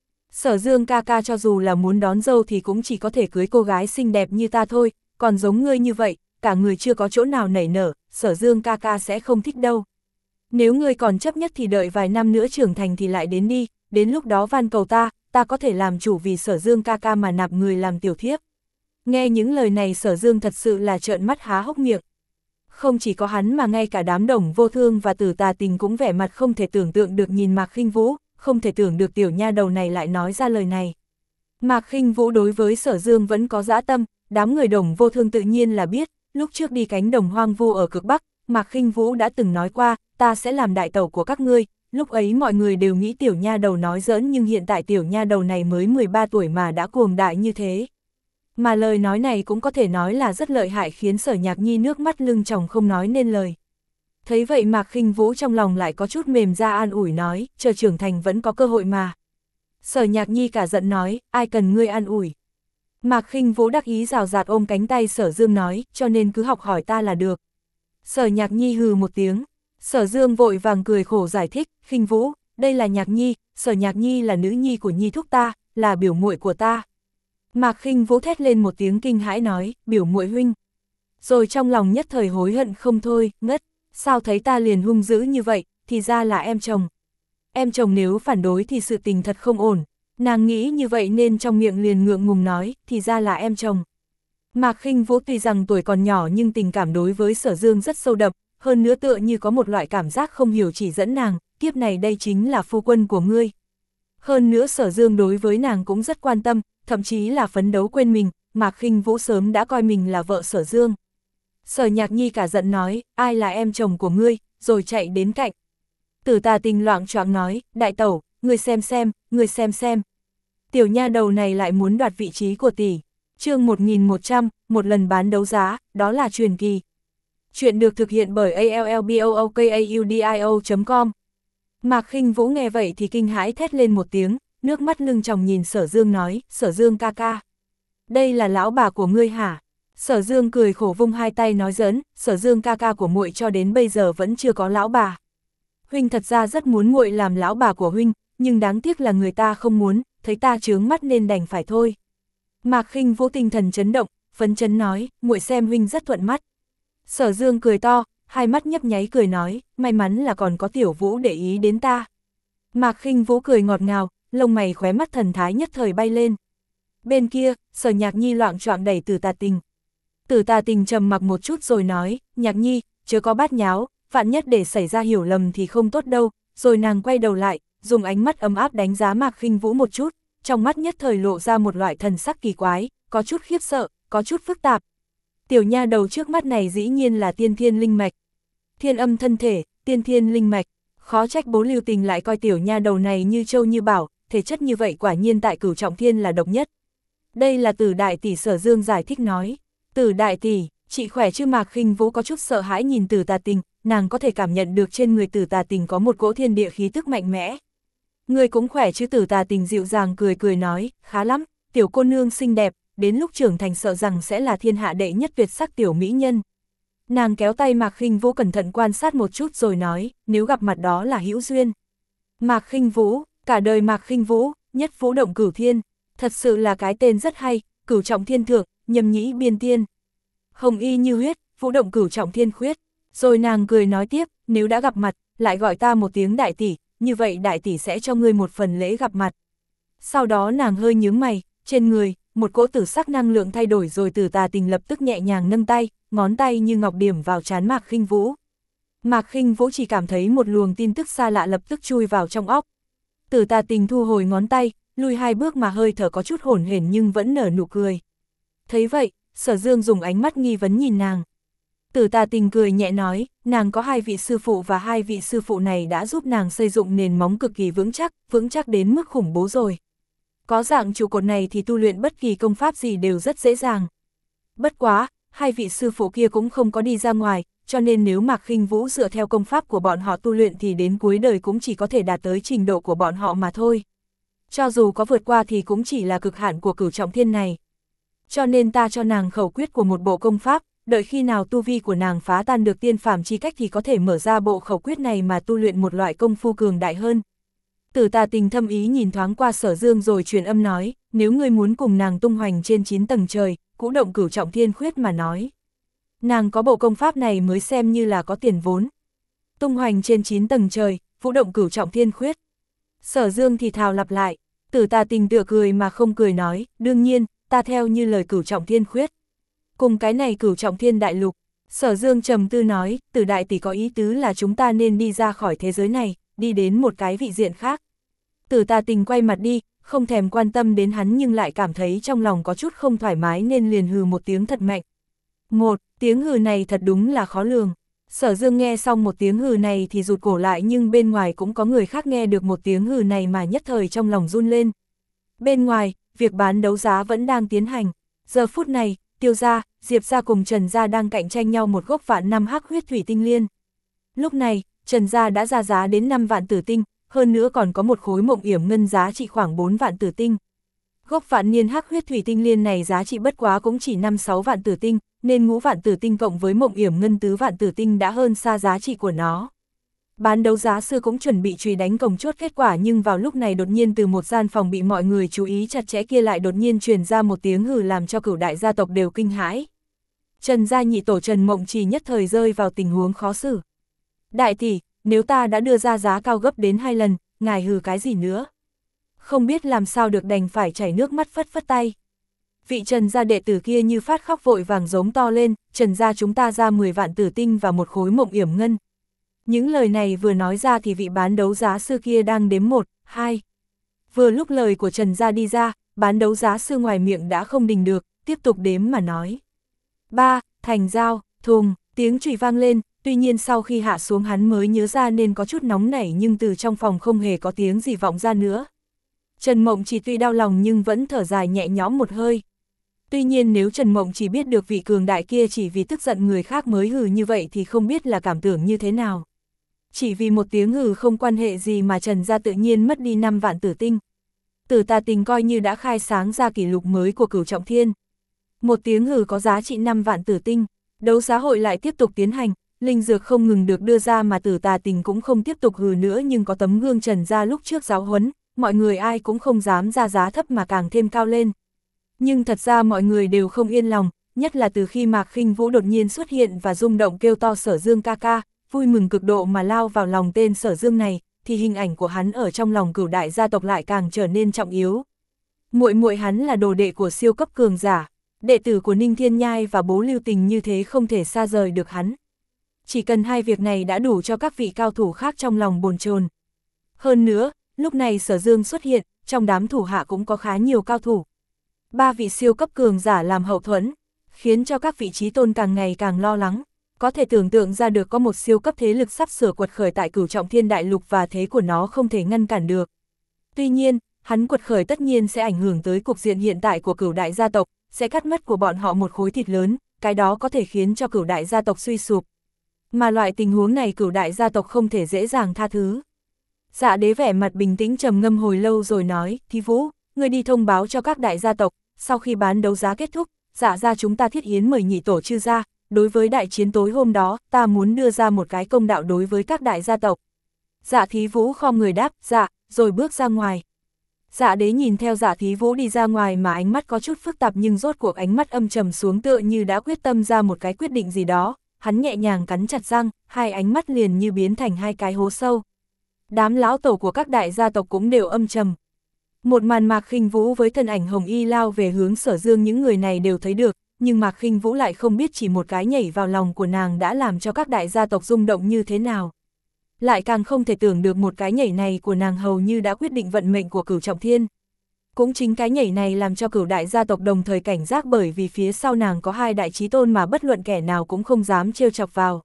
Sở Dương ca ca cho dù là muốn đón dâu thì cũng chỉ có thể cưới cô gái xinh đẹp như ta thôi, còn giống ngươi như vậy, cả người chưa có chỗ nào nảy nở, Sở Dương ca ca sẽ không thích đâu. Nếu ngươi còn chấp nhất thì đợi vài năm nữa trưởng thành thì lại đến đi, đến lúc đó van cầu ta, ta có thể làm chủ vì Sở Dương ca ca mà nạp người làm tiểu thiếp. Nghe những lời này Sở Dương thật sự là trợn mắt há hốc miệng. Không chỉ có hắn mà ngay cả đám Đồng Vô Thương và Tử Tà Tình cũng vẻ mặt không thể tưởng tượng được nhìn Mạc Khinh Vũ, không thể tưởng được tiểu nha đầu này lại nói ra lời này. Mạc Khinh Vũ đối với Sở Dương vẫn có dã tâm, đám người Đồng Vô Thương tự nhiên là biết, lúc trước đi cánh đồng hoang vu ở cực Bắc, Mạc Khinh Vũ đã từng nói qua, ta sẽ làm đại tẩu của các ngươi, lúc ấy mọi người đều nghĩ tiểu nha đầu nói giỡn nhưng hiện tại tiểu nha đầu này mới mười ba tuổi mà đã cuồng đại như thế. Mà lời nói này cũng có thể nói là rất lợi hại khiến Sở Nhạc Nhi nước mắt lưng tròng không nói nên lời. Thấy vậy Mạc Khinh Vũ trong lòng lại có chút mềm ra an ủi nói, chờ trưởng thành vẫn có cơ hội mà. Sở Nhạc Nhi cả giận nói, ai cần ngươi an ủi. Mạc Khinh Vũ đắc ý rào rạt ôm cánh tay Sở Dương nói, cho nên cứ học hỏi ta là được. Sở Nhạc Nhi hừ một tiếng, Sở Dương vội vàng cười khổ giải thích, Khinh Vũ, đây là Nhạc Nhi, Sở Nhạc Nhi là nữ nhi của Nhi thúc ta, là biểu muội của ta. Mạc Khinh Vũ thét lên một tiếng kinh hãi nói, biểu muội huynh. Rồi trong lòng nhất thời hối hận không thôi, ngất, sao thấy ta liền hung dữ như vậy, thì ra là em chồng. Em chồng nếu phản đối thì sự tình thật không ổn. Nàng nghĩ như vậy nên trong miệng liền ngượng ngùng nói, thì ra là em chồng. Mạc Khinh Vũ tuy rằng tuổi còn nhỏ nhưng tình cảm đối với Sở Dương rất sâu đậm, hơn nữa tựa như có một loại cảm giác không hiểu chỉ dẫn nàng, kiếp này đây chính là phu quân của ngươi. Hơn nữa Sở Dương đối với nàng cũng rất quan tâm, thậm chí là phấn đấu quên mình, Mạc Khinh Vũ sớm đã coi mình là vợ Sở Dương. Sở Nhạc Nhi cả giận nói, ai là em chồng của ngươi, rồi chạy đến cạnh. Tử Tà Tình loạng choạng nói, đại tẩu, ngươi xem xem, ngươi xem xem. Tiểu nha đầu này lại muốn đoạt vị trí của tỷ. Chương một nghìn một trăm, một lần bán đấu giá, đó là truyền kỳ. Chuyện được thực hiện bởi a l l b o o k a u d i o chấm com. Mạc Khinh Vũ nghe vậy thì kinh hãi thét lên một tiếng, nước mắt lưng tròng nhìn Sở Dương nói, Sở Dương ca ca. Đây là lão bà của ngươi hả? Sở Dương cười khổ vung hai tay nói giỡn, Sở Dương ca ca của muội cho đến bây giờ vẫn chưa có lão bà. Huynh thật ra rất muốn muội làm lão bà của huynh, nhưng đáng tiếc là người ta không muốn, thấy ta chướng mắt nên đành phải thôi. Mạc Khinh Vũ tinh thần chấn động, phấn chấn nói, muội xem huynh rất thuận mắt. Sở Dương cười to, hai mắt nhấp nháy cười nói, may mắn là còn có Tiểu Vũ để ý đến ta. Mạc Khinh Vũ cười ngọt ngào, lông mày khóe mắt thần thái nhất thời bay lên. Bên kia, Sở Nhạc Nhi loạng choạng đẩy Tử Tà Tình. Tử Tà Tình trầm mặc một chút rồi nói, Nhạc Nhi, chớ có bát nháo, vạn nhất để xảy ra hiểu lầm thì không tốt đâu. Rồi nàng quay đầu lại, dùng ánh mắt ấm áp đánh giá Mạc Khinh Vũ một chút, trong mắt nhất thời lộ ra một loại thần sắc kỳ quái, có chút khiếp sợ, có chút phức tạp. Tiểu nha đầu trước mắt này dĩ nhiên là tiên thiên linh mạch. Thiên âm thân thể, tiên thiên linh mạch, khó trách Bố Lưu Tình lại coi tiểu nha đầu này như châu như bảo, thể chất như vậy quả nhiên tại Cửu Trọng Thiên là độc nhất. Đây là Tử đại tỷ. Sở Dương giải thích nói. Tử đại tỷ, chị khỏe chứ? Mạc Khinh Vũ có chút sợ hãi nhìn Tử Tà Tình, nàng có thể cảm nhận được trên người Tử Tà Tình có một cỗ thiên địa khí tức mạnh mẽ. Người cũng khỏe chứ? Tử Tà Tình dịu dàng cười cười nói, khá lắm, tiểu cô nương xinh đẹp, đến lúc trưởng thành sợ rằng sẽ là thiên hạ đệ nhất tuyệt sắc tiểu mỹ nhân. Nàng kéo tay Mạc Khinh Vũ cẩn thận quan sát một chút rồi nói, nếu gặp mặt đó là hữu duyên. Mạc Khinh Vũ, cả đời Mạc Khinh Vũ, nhất vũ động cửu thiên, thật sự là cái tên rất hay, Cửu Trọng Thiên thượng, nhâm nhĩ biên tiên. Hồng y như huyết, vũ động Cửu Trọng Thiên khuyết. Rồi nàng cười nói tiếp, nếu đã gặp mặt, lại gọi ta một tiếng đại tỷ, như vậy đại tỷ sẽ cho ngươi một phần lễ gặp mặt. Sau đó nàng hơi nhướng mày, trên người, một cỗ tử sắc năng lượng thay đổi rồi Tử Tà Tình lập tức nhẹ nhàng nâng tay, ngón tay như ngọc điểm vào trán Mạc Khinh Vũ. Mạc Khinh Vũ chỉ cảm thấy một luồng tin tức xa lạ lập tức chui vào trong óc. Tử Tà Tình thu hồi ngón tay, lùi hai bước mà hơi thở có chút hổn hển nhưng vẫn nở nụ cười. Thấy vậy, Sở Dương dùng ánh mắt nghi vấn nhìn nàng. Tử Tà Tình cười nhẹ nói, nàng có hai vị sư phụ và hai vị sư phụ này đã giúp nàng xây dựng nền móng cực kỳ vững chắc, vững chắc đến mức khủng bố rồi. Có dạng trụ cột này thì tu luyện bất kỳ công pháp gì đều rất dễ dàng. Bất quá, hai vị sư phụ kia cũng không có đi ra ngoài, cho nên nếu Mạc Khinh Vũ dựa theo công pháp của bọn họ tu luyện thì đến cuối đời cũng chỉ có thể đạt tới trình độ của bọn họ mà thôi. Cho dù có vượt qua thì cũng chỉ là cực hạn của Cửu Trọng Thiên này. Cho nên ta cho nàng khẩu quyết của một bộ công pháp, đợi khi nào tu vi của nàng phá tan được tiên phàm chi cách thì có thể mở ra bộ khẩu quyết này mà tu luyện một loại công phu cường đại hơn. Tử Tà Tình thâm ý nhìn thoáng qua Sở Dương rồi truyền âm nói, nếu ngươi muốn cùng nàng tung hoành trên chín tầng trời, cũ động Cửu Trọng Thiên khuyết mà nói. Nàng có bộ công pháp này mới xem như là có tiền vốn. Tung hoành trên chín tầng trời, vũ động Cửu Trọng Thiên khuyết. Sở Dương thì thào lặp lại, Tử Tà Tình tựa cười mà không cười nói, đương nhiên, ta theo như lời Cửu Trọng Thiên khuyết. Cùng cái này Cửu Trọng Thiên đại lục. Sở Dương trầm tư nói, Tử đại tỷ có ý tứ là chúng ta nên đi ra khỏi thế giới này, đi đến một cái vị diện khác. Tử Tà Tình quay mặt đi, không thèm quan tâm đến hắn nhưng lại cảm thấy trong lòng có chút không thoải mái nên liền hừ một tiếng thật mạnh. Một, tiếng hừ này thật đúng là khó lường. Sở Dương nghe xong một tiếng hừ này thì rụt cổ lại nhưng bên ngoài cũng có người khác nghe được một tiếng hừ này mà nhất thời trong lòng run lên. Bên ngoài, việc bán đấu giá vẫn đang tiến hành. Giờ phút này, Tiêu gia, Diệp gia cùng Trần gia đang cạnh tranh nhau một gốc vạn năm hắc huyết thủy tinh liên. Lúc này, Trần gia đã ra giá đến năm vạn tử tinh, hơn nữa còn có một khối mộng yểm ngân giá trị khoảng bốn vạn tử tinh. Gốc vạn niên hắc huyết thủy tinh liên này giá trị bất quá cũng chỉ năm sáu vạn tử tinh, nên ngũ vạn tử tinh cộng với mộng yểm ngân tứ vạn tử tinh đã hơn xa giá trị của nó. Bán đấu giá sư cũng chuẩn bị chùy đánh cổng chốt kết quả nhưng vào lúc này đột nhiên từ một gian phòng bị mọi người chú ý chặt chẽ kia lại đột nhiên truyền ra một tiếng hừ làm cho cửu đại gia tộc đều kinh hãi. Trần gia nhị tổ Trần Mộng Trì nhất thời rơi vào tình huống khó xử. Đại tỷ, nếu ta đã đưa ra giá cao gấp đến hai lần, ngài hừ cái gì nữa? không biết làm sao được đành phải chảy nước mắt phất phất tay. Vị Trần gia đệ tử kia như phát khóc vội vàng giống to lên, Trần gia chúng ta ra mười vạn tử tinh và một khối mộng yểm ngân. Những lời này vừa nói ra thì vị bán đấu giá sư kia đang đếm một, hai. Vừa lúc lời của Trần gia đi ra, bán đấu giá sư ngoài miệng đã không đình được, tiếp tục đếm mà nói. Ba, thành giao, thùng, tiếng chùy vang lên, tuy nhiên sau khi hạ xuống hắn mới nhớ ra nên có chút nóng nảy nhưng từ trong phòng không hề có tiếng gì vọng ra nữa. Trần Mộng Chỉ tuy đau lòng nhưng vẫn thở dài nhẹ nhõm một hơi. Tuy nhiên nếu Trần Mộng Chỉ biết được vị cường đại kia chỉ vì tức giận người khác mới hừ như vậy thì không biết là cảm tưởng như thế nào. Chỉ vì một tiếng hừ không quan hệ gì mà Trần gia tự nhiên mất đi năm vạn tử tinh. Tử Tà Tình coi như đã khai sáng ra kỷ lục mới của Cửu Trọng Thiên. Một tiếng hừ có giá trị năm vạn tử tinh, đấu giá hội lại tiếp tục tiến hành, linh dược không ngừng được đưa ra mà Tử Tà Tình cũng không tiếp tục hừ nữa nhưng có tấm gương Trần gia lúc trước giáo huấn, mọi người ai cũng không dám ra giá thấp mà càng thêm cao lên. Nhưng thật ra mọi người đều không yên lòng, nhất là từ khi Mạc Khinh Vũ đột nhiên xuất hiện và rung động kêu to Sở Dương ca ca, vui mừng cực độ mà lao vào lòng tên Sở Dương này, thì hình ảnh của hắn ở trong lòng Cửu đại gia tộc lại càng trở nên trọng yếu. Muội muội hắn là đồ đệ của siêu cấp cường giả, đệ tử của Ninh Thiên Nhai và Bố Lưu Tình như thế không thể xa rời được hắn. Chỉ cần hai việc này đã đủ cho các vị cao thủ khác trong lòng bồn chồn. Hơn nữa, lúc này Sở Dương xuất hiện, trong đám thủ hạ cũng có khá nhiều cao thủ. Ba vị siêu cấp cường giả làm hậu thuẫn, khiến cho các vị trí tôn càng ngày càng lo lắng. Có thể tưởng tượng ra được có một siêu cấp thế lực sắp sửa quật khởi tại Cửu Trọng Thiên đại lục và thế của nó không thể ngăn cản được. Tuy nhiên, hắn quật khởi tất nhiên sẽ ảnh hưởng tới cục diện hiện tại của Cửu đại gia tộc, sẽ cắt mất của bọn họ một khối thịt lớn, cái đó có thể khiến cho Cửu đại gia tộc suy sụp. Mà loại tình huống này Cửu đại gia tộc không thể dễ dàng tha thứ. Dạ Đế vẻ mặt bình tĩnh trầm ngâm hồi lâu rồi nói, Thi Vũ, ngươi đi thông báo cho các đại gia tộc, sau khi bán đấu giá kết thúc, dạ ra chúng ta thiết yến mời nhị tổ chư gia, đối với đại chiến tối hôm đó, ta muốn đưa ra một cái công đạo đối với các đại gia tộc. Dạ Thí Vũ khom người đáp, dạ, rồi bước ra ngoài. Dạ Đế nhìn theo Dạ Thí Vũ đi ra ngoài mà ánh mắt có chút phức tạp nhưng rốt cuộc ánh mắt âm trầm xuống tựa như đã quyết tâm ra một cái quyết định gì đó, hắn nhẹ nhàng cắn chặt răng, hai ánh mắt liền như biến thành hai cái hố sâu. Đám lão tổ của các đại gia tộc cũng đều âm trầm. Một màn Mạc Khinh Vũ với thân ảnh hồng y lao về hướng Sở Dương những người này đều thấy được, nhưng Mạc Khinh Vũ lại không biết chỉ một cái nhảy vào lòng của nàng đã làm cho các đại gia tộc rung động như thế nào. Lại càng không thể tưởng được một cái nhảy này của nàng hầu như đã quyết định vận mệnh của Cửu Trọng Thiên. Cũng chính cái nhảy này làm cho Cửu đại gia tộc đồng thời cảnh giác bởi vì phía sau nàng có hai đại chí tôn mà bất luận kẻ nào cũng không dám trêu chọc vào.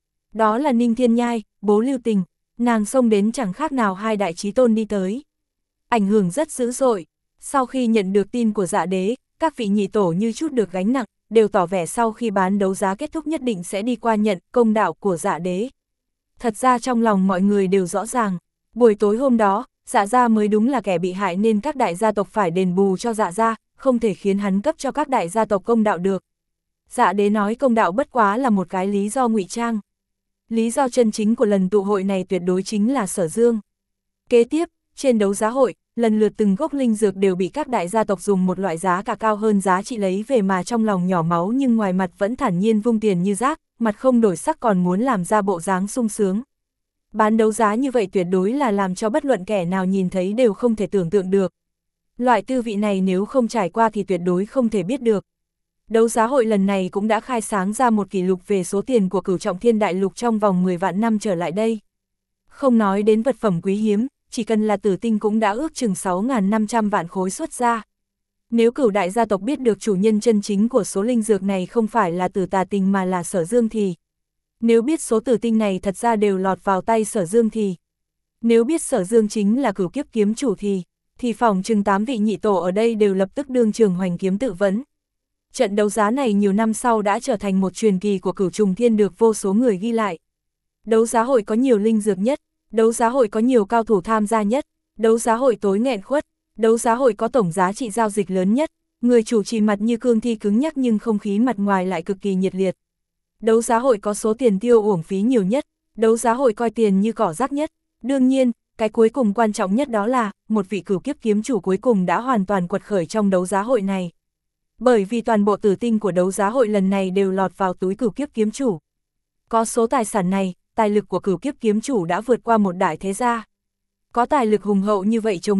Đó là Ninh Thiên Nhai, Bố Lưu Tình, nàng xông đến chẳng khác nào hai đại chí tôn đi tới. Ảnh hưởng rất dữ dội. Sau khi nhận được tin của Dạ Đế, các vị nhị tổ như chút được gánh nặng, đều tỏ vẻ sau khi bán đấu giá kết thúc nhất định sẽ đi qua nhận công đạo của Dạ Đế. Thật ra trong lòng mọi người đều rõ ràng, buổi tối hôm đó, Dạ gia mới đúng là kẻ bị hại nên các đại gia tộc phải đền bù cho Dạ gia, không thể khiến hắn cấp cho các đại gia tộc công đạo được. Dạ Đế nói công đạo bất quá là một cái lý do ngụy trang. Lý do chân chính của lần tụ hội này tuyệt đối chính là Sở Dương. Kế tiếp, trên đấu giá hội, lần lượt từng gốc linh dược đều bị các đại gia tộc dùng một loại giá cả cao hơn giá trị lấy về mà trong lòng nhỏ máu nhưng ngoài mặt vẫn thản nhiên vung tiền như rác, mặt không đổi sắc còn muốn làm ra bộ dáng sung sướng. Bán đấu giá như vậy tuyệt đối là làm cho bất luận kẻ nào nhìn thấy đều không thể tưởng tượng được. Loại tư vị này nếu không trải qua thì tuyệt đối không thể biết được. Đấu giá hội lần này cũng đã khai sáng ra một kỷ lục về số tiền của Cửu Trọng Thiên đại lục trong vòng mười vạn năm trở lại đây. Không nói đến vật phẩm quý hiếm, chỉ cần là tử tinh cũng đã ước chừng sáu nghìn năm trăm vạn khối xuất ra. Nếu Cửu đại gia tộc biết được chủ nhân chân chính của số linh dược này không phải là Tử Tà Tình mà là Sở Dương thì... Nếu biết số tử tinh này thật ra đều lọt vào tay Sở Dương thì... Nếu biết Sở Dương chính là Cửu kiếp kiếm chủ thì... Thì phỏng chừng tám vị nhị tổ ở đây đều lập tức đương trường hoành kiếm tự vấn. Trận đấu giá này nhiều năm sau đã trở thành một truyền kỳ của Cửu Trùng Thiên được vô số người ghi lại. Đấu giá hội có nhiều linh dược nhất, đấu giá hội có nhiều cao thủ tham gia nhất, đấu giá hội tối nghẹn khuất, đấu giá hội có tổng giá trị giao dịch lớn nhất, người chủ trì mặt như cương thi cứng nhắc nhưng không khí mặt ngoài lại cực kỳ nhiệt liệt. Đấu giá hội có số tiền tiêu uổng phí nhiều nhất, đấu giá hội coi tiền như cỏ rác nhất, đương nhiên, cái cuối cùng quan trọng nhất đó là, một vị cửu kiếp kiếm chủ cuối cùng đã hoàn toàn quật khởi trong đấu giá hội này. Bởi vì toàn bộ tử tinh của đấu giá hội lần này đều lọt vào túi cửu kiếp kiếm chủ. Có số tài sản này, tài lực của cửu kiếp kiếm chủ đã vượt qua một đại thế gia. Có tài lực hùng hậu như vậy chống đỡ,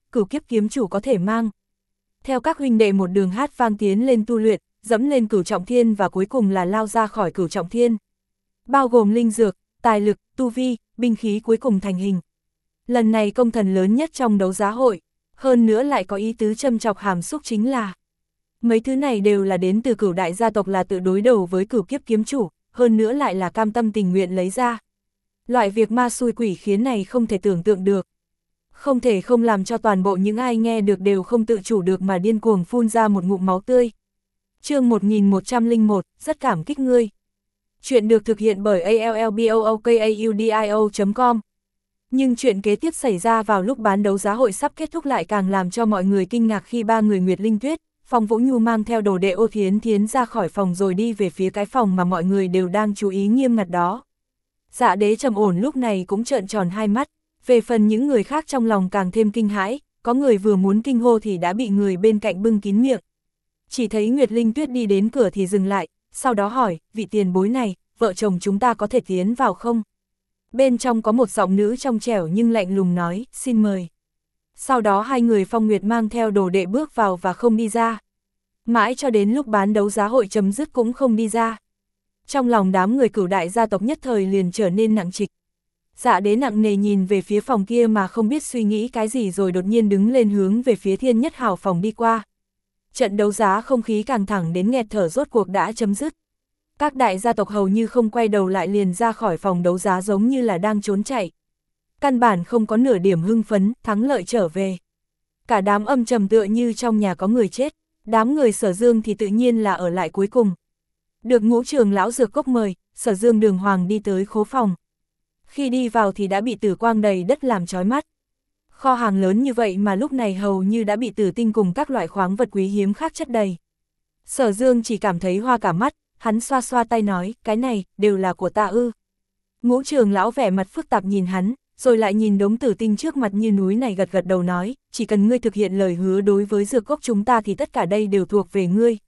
cửu kiếp kiếm chủ có thể mang. Theo các huynh đệ một đường hát vang tiến lên tu luyện, dẫm lên cửu trọng thiên và cuối cùng là lao ra khỏi cửu trọng thiên. Bao gồm linh dược, tài lực, tu vi, binh khí cuối cùng thành hình. Lần này công thần lớn nhất trong đấu giá hội, hơn nữa lại có ý tứ châm chọc hàm xúc chính là mấy thứ này đều là đến từ cửu đại gia tộc là tự đối đầu với cửu kiếp kiếm chủ, hơn nữa lại là cam tâm tình nguyện lấy ra. Loại việc ma xui quỷ khiến này không thể tưởng tượng được. Không thể không làm cho toàn bộ những ai nghe được đều không tự chủ được mà điên cuồng phun ra một ngụm máu tươi. Chương một nghìn một trăm lẻ một, rất cảm kích ngươi. Chuyện được thực hiện bởi a l l b o o k a u d i o chấm com. Nhưng chuyện kế tiếp xảy ra vào lúc bán đấu giá hội sắp kết thúc lại càng làm cho mọi người kinh ngạc khi ba người Nguyệt Linh Tuyết, Phong Vũ Nhu mang theo đồ đệ Ô Thiến Thiến ra khỏi phòng rồi đi về phía cái phòng mà mọi người đều đang chú ý nghiêm ngặt đó. Dạ Đế Trầm Ổn lúc này cũng trợn tròn hai mắt, về phần những người khác trong lòng càng thêm kinh hãi, có người vừa muốn kinh hô thì đã bị người bên cạnh bưng kín miệng. Chỉ thấy Nguyệt Linh Tuyết đi đến cửa thì dừng lại, sau đó hỏi, vị tiền bối này, vợ chồng chúng ta có thể tiến vào không? Bên trong có một giọng nữ trong trẻo nhưng lạnh lùng nói, xin mời. Sau đó hai người Phong Nguyệt mang theo đồ đệ bước vào và không đi ra. Mãi cho đến lúc bán đấu giá hội chấm dứt cũng không đi ra. Trong lòng đám người cửu đại gia tộc nhất thời liền trở nên nặng trịch. Dạ Đế nặng nề nhìn về phía phòng kia mà không biết suy nghĩ cái gì rồi đột nhiên đứng lên hướng về phía Thiên Nhất Hào phòng đi qua. Trận đấu giá không khí căng thẳng đến nghẹt thở rốt cuộc đã chấm dứt. Các đại gia tộc hầu như không quay đầu lại liền ra khỏi phòng đấu giá giống như là đang trốn chạy. Căn bản không có nửa điểm hưng phấn, thắng lợi trở về. Cả đám âm trầm tựa như trong nhà có người chết, đám người Sở Dương thì tự nhiên là ở lại cuối cùng. Được Ngũ Trường lão dược cốc mời, Sở Dương đường hoàng đi tới khố phòng. Khi đi vào thì đã bị tử quang đầy đất làm chói mắt. Kho hàng lớn như vậy mà lúc này hầu như đã bị tử tinh cùng các loại khoáng vật quý hiếm khác chất đầy. Sở Dương chỉ cảm thấy hoa cả mắt, hắn xoa xoa tay nói, cái này, đều là của ta ư. Ngũ Trường lão vẻ mặt phức tạp nhìn hắn, rồi lại nhìn đống tử tinh trước mặt như núi này gật gật đầu nói, chỉ cần ngươi thực hiện lời hứa đối với dược cốc chúng ta thì tất cả đây đều thuộc về ngươi.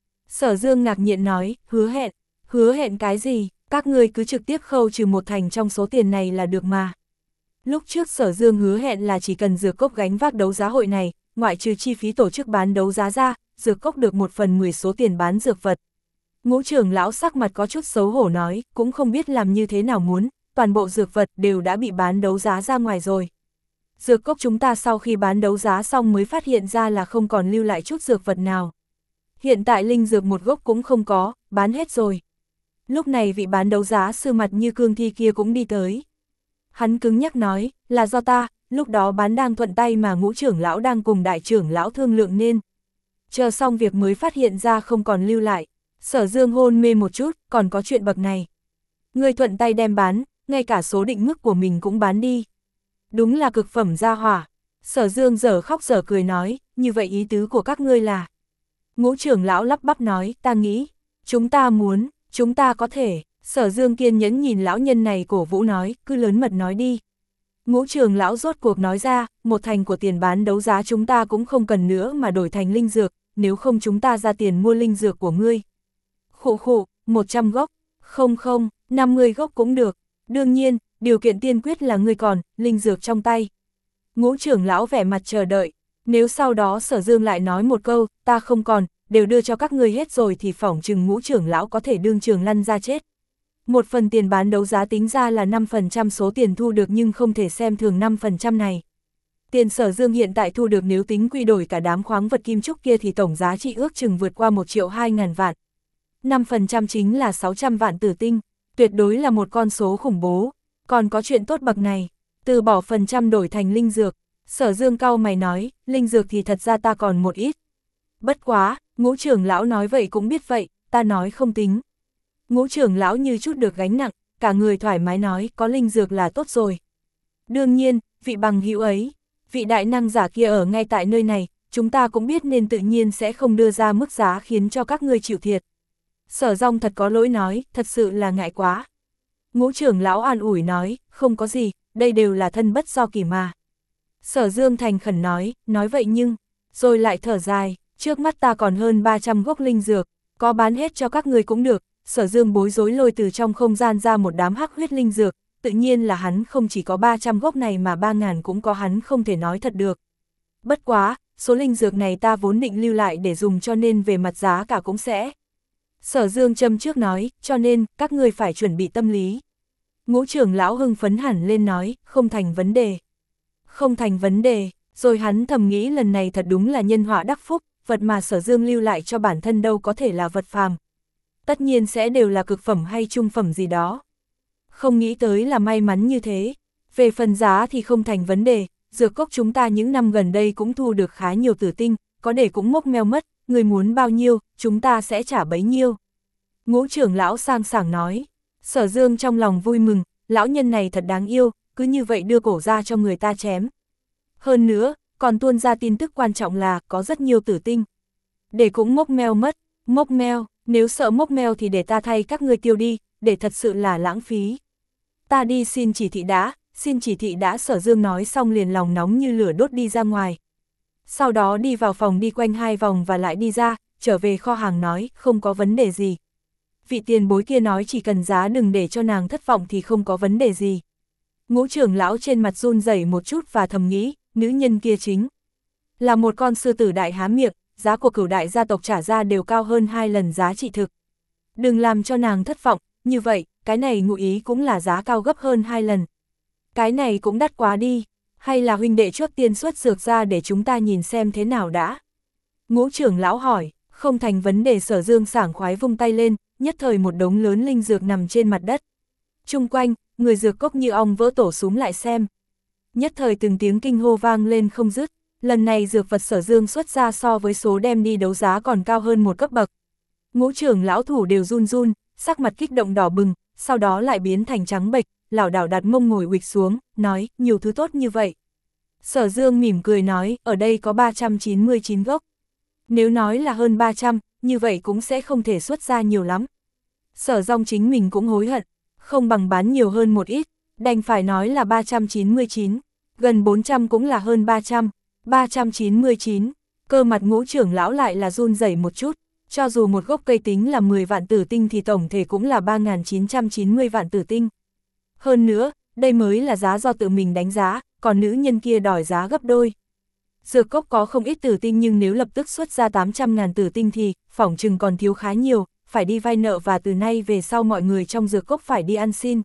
Sở Dương ngạc nhiên nói, hứa hẹn, hứa hẹn cái gì, các ngươi cứ trực tiếp khâu trừ một thành trong số tiền này là được mà. Lúc trước Sở Dương hứa hẹn là chỉ cần dược cốc gánh vác đấu giá hội này, ngoại trừ chi phí tổ chức bán đấu giá ra, dược cốc được một phần mười số tiền bán dược vật. Ngũ Trường lão sắc mặt có chút xấu hổ nói, cũng không biết làm như thế nào muốn, toàn bộ dược vật đều đã bị bán đấu giá ra ngoài rồi. Dược cốc chúng ta sau khi bán đấu giá xong mới phát hiện ra là không còn lưu lại chút dược vật nào. Hiện tại linh dược một gốc cũng không có, bán hết rồi. Lúc này vị bán đấu giá sư mặt như cương thi kia cũng đi tới. Hắn cứng nhắc nói, là do ta, lúc đó bán đang thuận tay mà Ngũ Trưởng lão đang cùng đại trưởng lão thương lượng nên. Chờ xong việc mới phát hiện ra không còn lưu lại. Sở Dương hôn mê một chút, còn có chuyện bậc này. Người thuận tay đem bán, ngay cả số định mức của mình cũng bán đi. Đúng là cực phẩm gia hỏa. Sở Dương dở khóc dở cười nói, như vậy ý tứ của các ngươi là. Ngũ Trưởng lão lắp bắp nói, ta nghĩ, chúng ta muốn, chúng ta có thể. Sở Dương kiên nhẫn nhìn lão nhân này cổ vũ nói, cứ lớn mật nói đi. Ngũ Trường lão rốt cuộc nói ra, một thành của tiền bán đấu giá chúng ta cũng không cần nữa mà đổi thành linh dược, nếu không chúng ta ra tiền mua linh dược của ngươi. Khụ khụ, một trăm gốc, không không, năm mươi gốc cũng được, đương nhiên, điều kiện tiên quyết là ngươi còn, linh dược trong tay. Ngũ Trưởng lão vẻ mặt chờ đợi, nếu sau đó Sở Dương lại nói một câu, ta không còn, đều đưa cho các ngươi hết rồi thì phỏng chừng Ngũ Trưởng lão có thể đương trường lăn ra chết. Một phần tiền bán đấu giá tính ra là năm phần trăm số tiền thu được nhưng không thể xem thường năm phần trăm này. Tiền Sở Dương hiện tại thu được nếu tính quy đổi cả đám khoáng vật kim trúc kia thì tổng giá trị ước chừng vượt qua một triệu hai ngàn vạn. năm phần trăm chính là sáu trăm vạn tử tinh, tuyệt đối là một con số khủng bố. Còn có chuyện tốt bậc này, từ bỏ phần trăm đổi thành linh dược. Sở Dương cau mày nói, linh dược thì thật ra ta còn một ít. Bất quá, Ngũ Trưởng lão nói vậy cũng biết vậy, ta nói không tính. Ngũ Trưởng lão như chút được gánh nặng, cả người thoải mái nói, có linh dược là tốt rồi. Đương nhiên, vị bằng hữu ấy, vị đại năng giả kia ở ngay tại nơi này, chúng ta cũng biết nên tự nhiên sẽ không đưa ra mức giá khiến cho các ngươi chịu thiệt. Sở Dòng thật có lỗi nói, thật sự là ngại quá. Ngũ Trưởng lão an ủi nói, không có gì, đây đều là thân bất do kỷ mà. Sở Dương thành khẩn nói, nói vậy nhưng, rồi lại thở dài, trước mắt ta còn hơn ba trăm gốc linh dược, có bán hết cho các ngươi cũng được. Sở Dương bối rối lôi từ trong không gian ra một đám hắc huyết linh dược, tự nhiên là hắn không chỉ có ba trăm gốc này mà ba ngàn cũng có hắn không thể nói thật được. bất quá, số linh dược này ta vốn định lưu lại để dùng cho nên về mặt giá cả cũng sẽ. Sở Dương châm trước nói, cho nên, các ngươi phải chuẩn bị tâm lý. Ngũ trưởng lão hưng phấn hẳn lên nói, không thành vấn đề. Không thành vấn đề, rồi hắn thầm nghĩ lần này thật đúng là nhân họa đắc phúc, vật mà Sở Dương lưu lại cho bản thân đâu có thể là vật phàm. Tất nhiên sẽ đều là cực phẩm hay trung phẩm gì đó. Không nghĩ tới là may mắn như thế. Về phần giá thì không thành vấn đề, dược cốc chúng ta những năm gần đây cũng thu được khá nhiều tử tinh, có để cũng mốc meo mất, người muốn bao nhiêu, chúng ta sẽ trả bấy nhiêu. Ngũ trưởng lão sang sảng nói. Sở Dương trong lòng vui mừng, lão nhân này thật đáng yêu, cứ như vậy đưa cổ ra cho người ta chém. Hơn nữa, còn tuôn ra tin tức quan trọng là có rất nhiều tử tinh. Để cũng mốc meo mất, mốc meo, nếu sợ mốc meo thì để ta thay các ngươi tiêu đi, để thật sự là lãng phí. Ta đi xin chỉ thị đã, xin chỉ thị đã. Sở Dương nói xong liền lòng nóng như lửa đốt đi ra ngoài. Sau đó đi vào phòng đi quanh hai vòng và lại đi ra, trở về kho hàng nói, không có vấn đề gì. Vị tiền bối kia nói chỉ cần giá đừng để cho nàng thất vọng thì không có vấn đề gì. Ngũ trưởng lão trên mặt run rẩy một chút và thầm nghĩ, nữ nhân kia chính là một con sư tử đại há miệng, giá của cửu đại gia tộc trả ra đều cao hơn hai lần giá trị thực. Đừng làm cho nàng thất vọng, như vậy, cái này ngụ ý cũng là giá cao gấp hơn hai lần. Cái này cũng đắt quá đi, hay là huynh đệ chốt tiên xuất dược ra để chúng ta nhìn xem thế nào đã. Ngũ trưởng lão hỏi, không thành vấn đề. Sở Dương sảng khoái vung tay lên, nhất thời một đống lớn linh dược nằm trên mặt đất. Chung quanh, người dược cốc như ong vỡ tổ súm lại xem. Nhất thời từng tiếng kinh hô vang lên không dứt, lần này dược vật Sở Dương xuất ra so với số đem đi đấu giá còn cao hơn một cấp bậc. Ngũ trưởng lão thủ đều run run, sắc mặt kích động đỏ bừng, sau đó lại biến thành trắng bệch, lảo đảo đặt mông ngồi uịch xuống, nói, nhiều thứ tốt như vậy. Sở Dương mỉm cười nói, ở đây có ba trăm chín mươi chín gốc. Nếu nói là hơn ba trăm, như vậy cũng sẽ không thể xuất ra nhiều lắm. Sở Dòng chính mình cũng hối hận, không bằng bán nhiều hơn một ít, đành phải nói là ba trăm chín mươi chín, gần bốn trăm cũng là hơn ba trăm, ba trăm chín mươi chín, cơ mặt ngũ trưởng lão lại là run rẩy một chút, cho dù một gốc cây tính là mười vạn tử tinh thì tổng thể cũng là ba nghìn chín trăm chín mươi vạn tử tinh. Hơn nữa, đây mới là giá do tự mình đánh giá, còn nữ nhân kia đòi giá gấp đôi. Dược cốc có không ít tử tinh nhưng nếu lập tức xuất ra tám trăm ngàn tử tinh thì, phỏng chừng còn thiếu khá nhiều, phải đi vay nợ và từ nay về sau mọi người trong dược cốc phải đi ăn xin.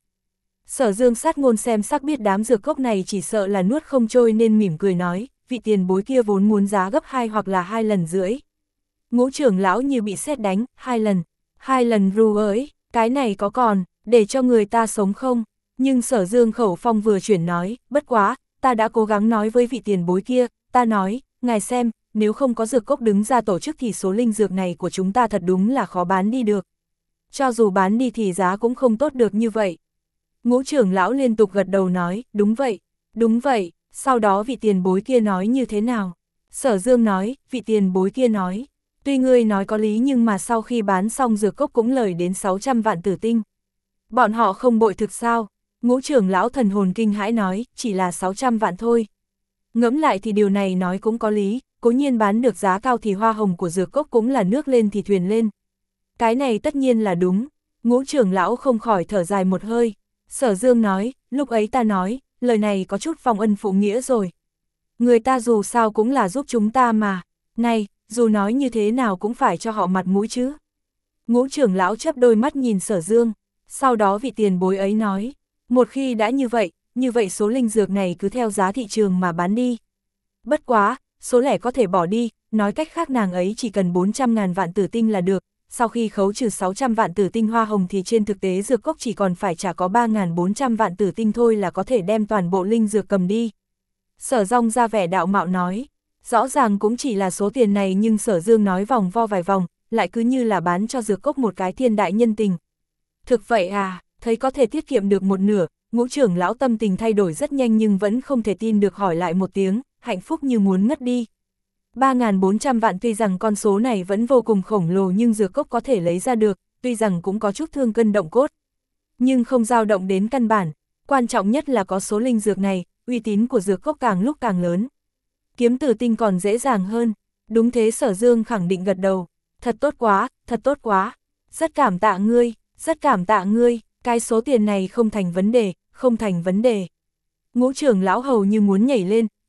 Sở Dương sát ngôn xem sắc biết đám dược cốc này chỉ sợ là nuốt không trôi nên mỉm cười nói, vị tiền bối kia vốn muốn giá gấp hai hoặc là hai lần rưỡi. Ngũ trưởng lão như bị sét đánh, hai lần, hai lần ru ới, cái này có còn, để cho người ta sống không? Nhưng Sở Dương khẩu phong vừa chuyển nói, bất quá, ta đã cố gắng nói với vị tiền bối kia, ta nói, ngài xem, nếu không có dược cốc đứng ra tổ chức thì số linh dược này của chúng ta thật đúng là khó bán đi được. Cho dù bán đi thì giá cũng không tốt được như vậy. Ngũ trưởng lão liên tục gật đầu nói, đúng vậy, đúng vậy, sau đó vị tiền bối kia nói như thế nào? Sở Dương nói, vị tiền bối kia nói, tuy ngươi nói có lý nhưng mà sau khi bán xong dược cốc cũng lời đến sáu trăm vạn tử tinh. Bọn họ không bội thực sao? Ngũ trưởng lão thần hồn kinh hãi nói, chỉ là sáu trăm vạn thôi. Ngẫm lại thì điều này nói cũng có lý, cố nhiên bán được giá cao thì hoa hồng của dược cốc cũng là nước lên thì thuyền lên. Cái này tất nhiên là đúng, ngũ trưởng lão không khỏi thở dài một hơi. Sở Dương nói, lúc ấy ta nói, lời này có chút vong ân phụ nghĩa rồi. Người ta dù sao cũng là giúp chúng ta mà, này, dù nói như thế nào cũng phải cho họ mặt mũi chứ. Ngũ trưởng lão chớp đôi mắt nhìn Sở Dương, sau đó vị tiền bối ấy nói, một khi đã như vậy, như vậy số linh dược này cứ theo giá thị trường mà bán đi. Bất quá, số lẻ có thể bỏ đi, nói cách khác nàng ấy chỉ cần bốn trăm ngàn vạn tử tinh là được, sau khi khấu trừ sáu trăm vạn tử tinh hoa hồng thì trên thực tế dược cốc chỉ còn phải trả có ba nghìn bốn trăm vạn tử tinh thôi là có thể đem toàn bộ linh dược cầm đi. Sở Dòng ra vẻ đạo mạo nói, rõ ràng cũng chỉ là số tiền này nhưng Sở Dương nói vòng vo vài vòng, lại cứ như là bán cho dược cốc một cái thiên đại nhân tình. Thực vậy à, thấy có thể tiết kiệm được một nửa, ngũ trưởng lão tâm tình thay đổi rất nhanh nhưng vẫn không thể tin được hỏi lại một tiếng, hạnh phúc như muốn ngất đi. ba nghìn bốn trăm vạn tuy rằng con số này vẫn vô cùng khổng lồ nhưng dược cốc có thể lấy ra được, tuy rằng cũng có chút thương cân động cốt. Nhưng không dao động đến căn bản, quan trọng nhất là có số linh dược này, uy tín của dược cốc càng lúc càng lớn. Kiếm tử tinh còn dễ dàng hơn, đúng thế. Sở Dương khẳng định gật đầu, thật tốt quá, thật tốt quá, rất cảm tạ ngươi, rất cảm tạ ngươi, cái số tiền này không thành vấn đề, không thành vấn đề. Ngũ trưởng lão hầu như muốn nhảy lên,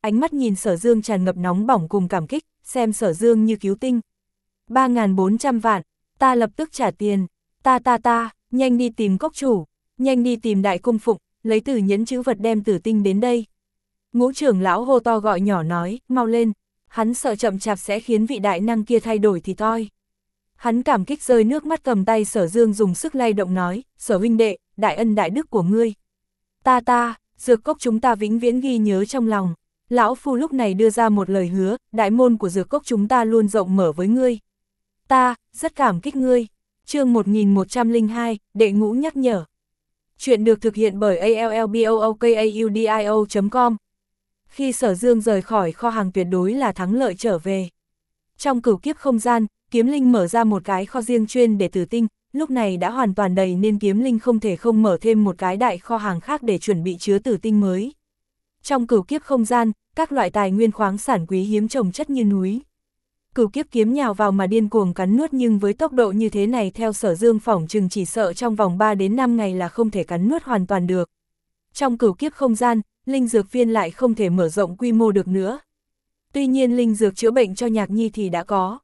ánh mắt nhìn Sở Dương tràn ngập nóng bỏng cùng cảm kích, xem Sở Dương như cứu tinh. ba nghìn bốn trăm vạn, ta lập tức trả tiền, ta ta ta, nhanh đi tìm cốc chủ, nhanh đi tìm đại cung phụng, lấy từ nhẫn chữ vật đem tử tinh đến đây. Ngũ trưởng lão hô to gọi nhỏ nói, mau lên, hắn sợ chậm chạp sẽ khiến vị đại năng kia thay đổi thì toi. Hắn cảm kích rơi nước mắt cầm tay Sở Dương dùng sức lay động nói, Sở huynh đệ, đại ân đại đức của ngươi. Ta ta, dược cốc chúng ta vĩnh viễn ghi nhớ trong lòng. Lão Phu lúc này đưa ra một lời hứa, đại môn của dược cốc chúng ta luôn rộng mở với ngươi. Ta, rất cảm kích ngươi. Chương một nghìn một trăm lẻ hai, đệ ngũ nhắc nhở. Chuyện được thực hiện bởi a l l b o o k a u d i o chấm com. Khi Sở Dương rời khỏi kho hàng tuyệt đối là thắng lợi trở về. Trong cửu kiếp không gian, Kiếm Linh mở ra một cái kho riêng chuyên để tử tinh, lúc này đã hoàn toàn đầy nên Kiếm Linh không thể không mở thêm một cái đại kho hàng khác để chuẩn bị chứa tử tinh mới. Trong cửu kiếp không gian, các loại tài nguyên khoáng sản quý hiếm trồng chất như núi. Cửu kiếp kiếm nhào vào mà điên cuồng cắn nuốt, nhưng với tốc độ như thế này theo Sở Dương phỏng chừng chỉ sợ trong vòng ba đến năm ngày là không thể cắn nuốt hoàn toàn được. Trong cửu kiếp không gian, linh dược viên lại không thể mở rộng quy mô được nữa. Tuy nhiên linh dược chữa bệnh cho Nhạc Nhi thì đã có.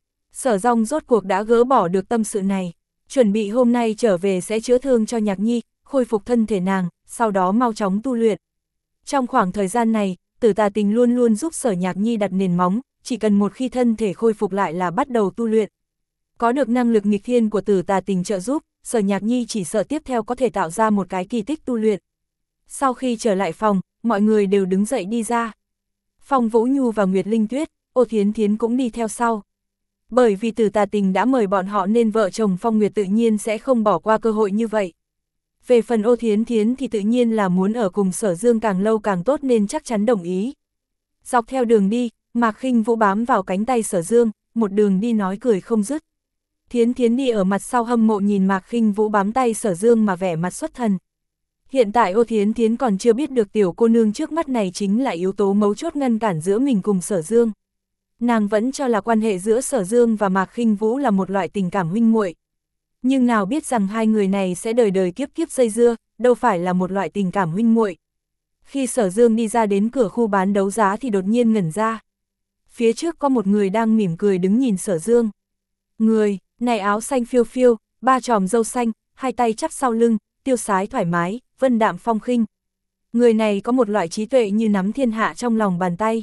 Sở Dòng rốt cuộc đã gỡ bỏ được tâm sự này, chuẩn bị hôm nay trở về sẽ chữa thương cho Nhạc Nhi, khôi phục thân thể nàng, sau đó mau chóng tu luyện. Trong khoảng thời gian này, Tử Tà Tình luôn luôn giúp Sở Nhạc Nhi đặt nền móng, chỉ cần một khi thân thể khôi phục lại là bắt đầu tu luyện. Có được năng lực nghịch thiên của Tử Tà Tình trợ giúp, Sở Nhạc Nhi chỉ sợ tiếp theo có thể tạo ra một cái kỳ tích tu luyện. Sau khi trở lại phòng, mọi người đều đứng dậy đi ra. Phong Vũ Nhu và Nguyệt Linh Tuyết, Ô Thiến Thiến cũng đi theo sau. Bởi vì Tử Tà Tình đã mời bọn họ nên vợ chồng Phong Nguyệt tự nhiên sẽ không bỏ qua cơ hội như vậy. Về phần Ô Thiến Thiến thì tự nhiên là muốn ở cùng Sở Dương càng lâu càng tốt nên chắc chắn đồng ý. Dọc theo đường đi, Mạc Khinh Vũ bám vào cánh tay Sở Dương, một đường đi nói cười không dứt. Thiến Thiến đi ở mặt sau hâm mộ nhìn Mạc Khinh Vũ bám tay Sở Dương mà vẻ mặt xuất thần. Hiện tại Ô Thiến Thiến còn chưa biết được tiểu cô nương trước mắt này chính là yếu tố mấu chốt ngăn cản giữa mình cùng Sở Dương. Nàng vẫn cho là quan hệ giữa Sở Dương và Mạc Khinh Vũ là một loại tình cảm huynh muội. Nhưng nào biết rằng hai người này sẽ đời đời kiếp kiếp dây dưa, đâu phải là một loại tình cảm huynh muội. Khi Sở Dương đi ra đến cửa khu bán đấu giá thì đột nhiên ngẩn ra. Phía trước có một người đang mỉm cười đứng nhìn Sở Dương. Người này áo xanh phiêu phiêu, ba chòm râu xanh, hai tay chắp sau lưng, tiêu sái thoải mái, vân đạm phong khinh. Người này có một loại trí tuệ như nắm thiên hạ trong lòng bàn tay.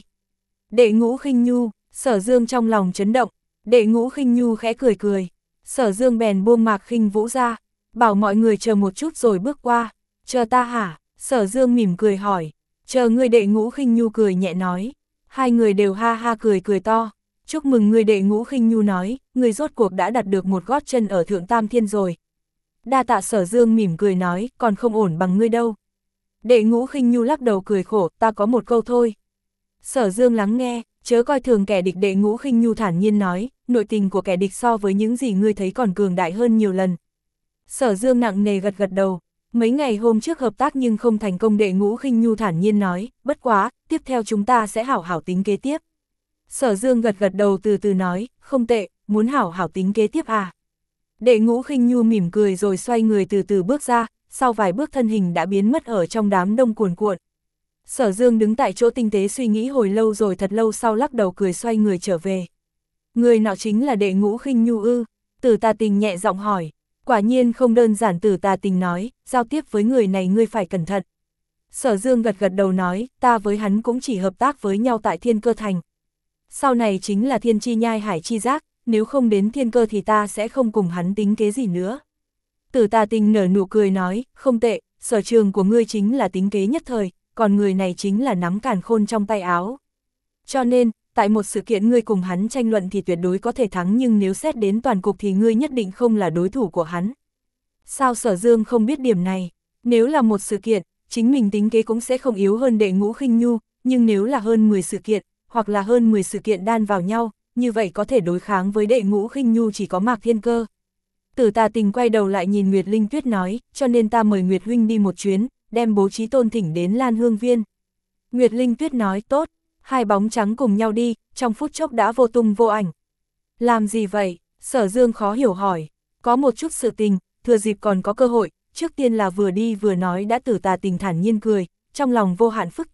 Đệ Ngũ Khinh Nhu. Sở Dương trong lòng chấn động, Đệ Ngũ Khinh Nhu khẽ cười cười. Sở Dương bèn buông Mạc Khinh Vũ ra, bảo mọi người chờ một chút rồi bước qua. Chờ ta hả? Sở Dương mỉm cười hỏi. Chờ ngươi. Đệ Ngũ Khinh Nhu cười nhẹ nói. Hai người đều ha ha cười cười to. Chúc mừng ngươi. Đệ Ngũ Khinh Nhu nói, ngươi rốt cuộc đã đặt được một gót chân ở Thượng Tam Thiên rồi. Đa tạ. Sở Dương mỉm cười nói, còn không ổn bằng ngươi đâu. Đệ Ngũ Khinh Nhu lắc đầu cười khổ, ta có một câu thôi. Sở Dương lắng nghe, chớ coi thường kẻ địch. Đệ Ngũ Khinh Nhu thản nhiên nói, nội tình của kẻ địch so với những gì ngươi thấy còn cường đại hơn nhiều lần. Sở Dương nặng nề gật gật đầu, mấy ngày hôm trước hợp tác nhưng không thành công. Đệ Ngũ Khinh Nhu thản nhiên nói, bất quá, tiếp theo chúng ta sẽ hảo hảo tính kế tiếp. Sở Dương gật gật đầu từ từ nói, không tệ, muốn hảo hảo tính kế tiếp à. Đệ Ngũ Khinh Nhu mỉm cười rồi xoay người từ từ bước ra, sau vài bước thân hình đã biến mất ở trong đám đông cuồn cuộn. Sở Dương đứng tại chỗ tinh tế suy nghĩ hồi lâu rồi thật lâu sau lắc đầu cười xoay người trở về. Người nọ chính là Đệ Ngũ Khinh Nhu ư? Tử Tà Tình nhẹ giọng hỏi. Quả nhiên không đơn giản. Tử Tà Tình nói, giao tiếp với người này ngươi phải cẩn thận. Sở Dương gật gật đầu nói, ta với hắn cũng chỉ hợp tác với nhau tại Thiên Cơ Thành. Sau này chính là Thiên Chi Nhai Hải Chi Giác, nếu không đến Thiên Cơ thì ta sẽ không cùng hắn tính kế gì nữa. Tử Tà Tình nở nụ cười nói, không tệ, sở trường của ngươi chính là tính kế nhất thời, còn người này chính là nắm càn khôn trong tay áo. Cho nên, tại một sự kiện ngươi cùng hắn tranh luận thì tuyệt đối có thể thắng, nhưng nếu xét đến toàn cục thì ngươi nhất định không là đối thủ của hắn. Sao Sở Dương không biết điểm này? Nếu là một sự kiện, chính mình tính kế cũng sẽ không yếu hơn Đệ Ngũ Khinh Nhu, nhưng nếu là hơn mười sự kiện, hoặc là hơn mười sự kiện đan vào nhau, như vậy có thể đối kháng với Đệ Ngũ Khinh Nhu chỉ có Mạc Thiên Cơ. Tử Tà Tình quay đầu lại nhìn Nguyệt Linh Tuyết nói, cho nên ta mời Nguyệt huynh đi một chuyến, đem Bố Trí Tôn thỉnh đến Lan Hương Viên. Nguyệt Linh Tuyết nói, tốt. Hai bóng trắng cùng nhau đi, trong phút chốc đã vô tung vô ảnh. Làm gì vậy? Sở Dương khó hiểu hỏi. Có một chút sự tình, thừa dịp còn có cơ hội, trước tiên là vừa đi vừa nói đã. Tử Tà Tình thản nhiên cười, trong lòng vô hạn phức tạp,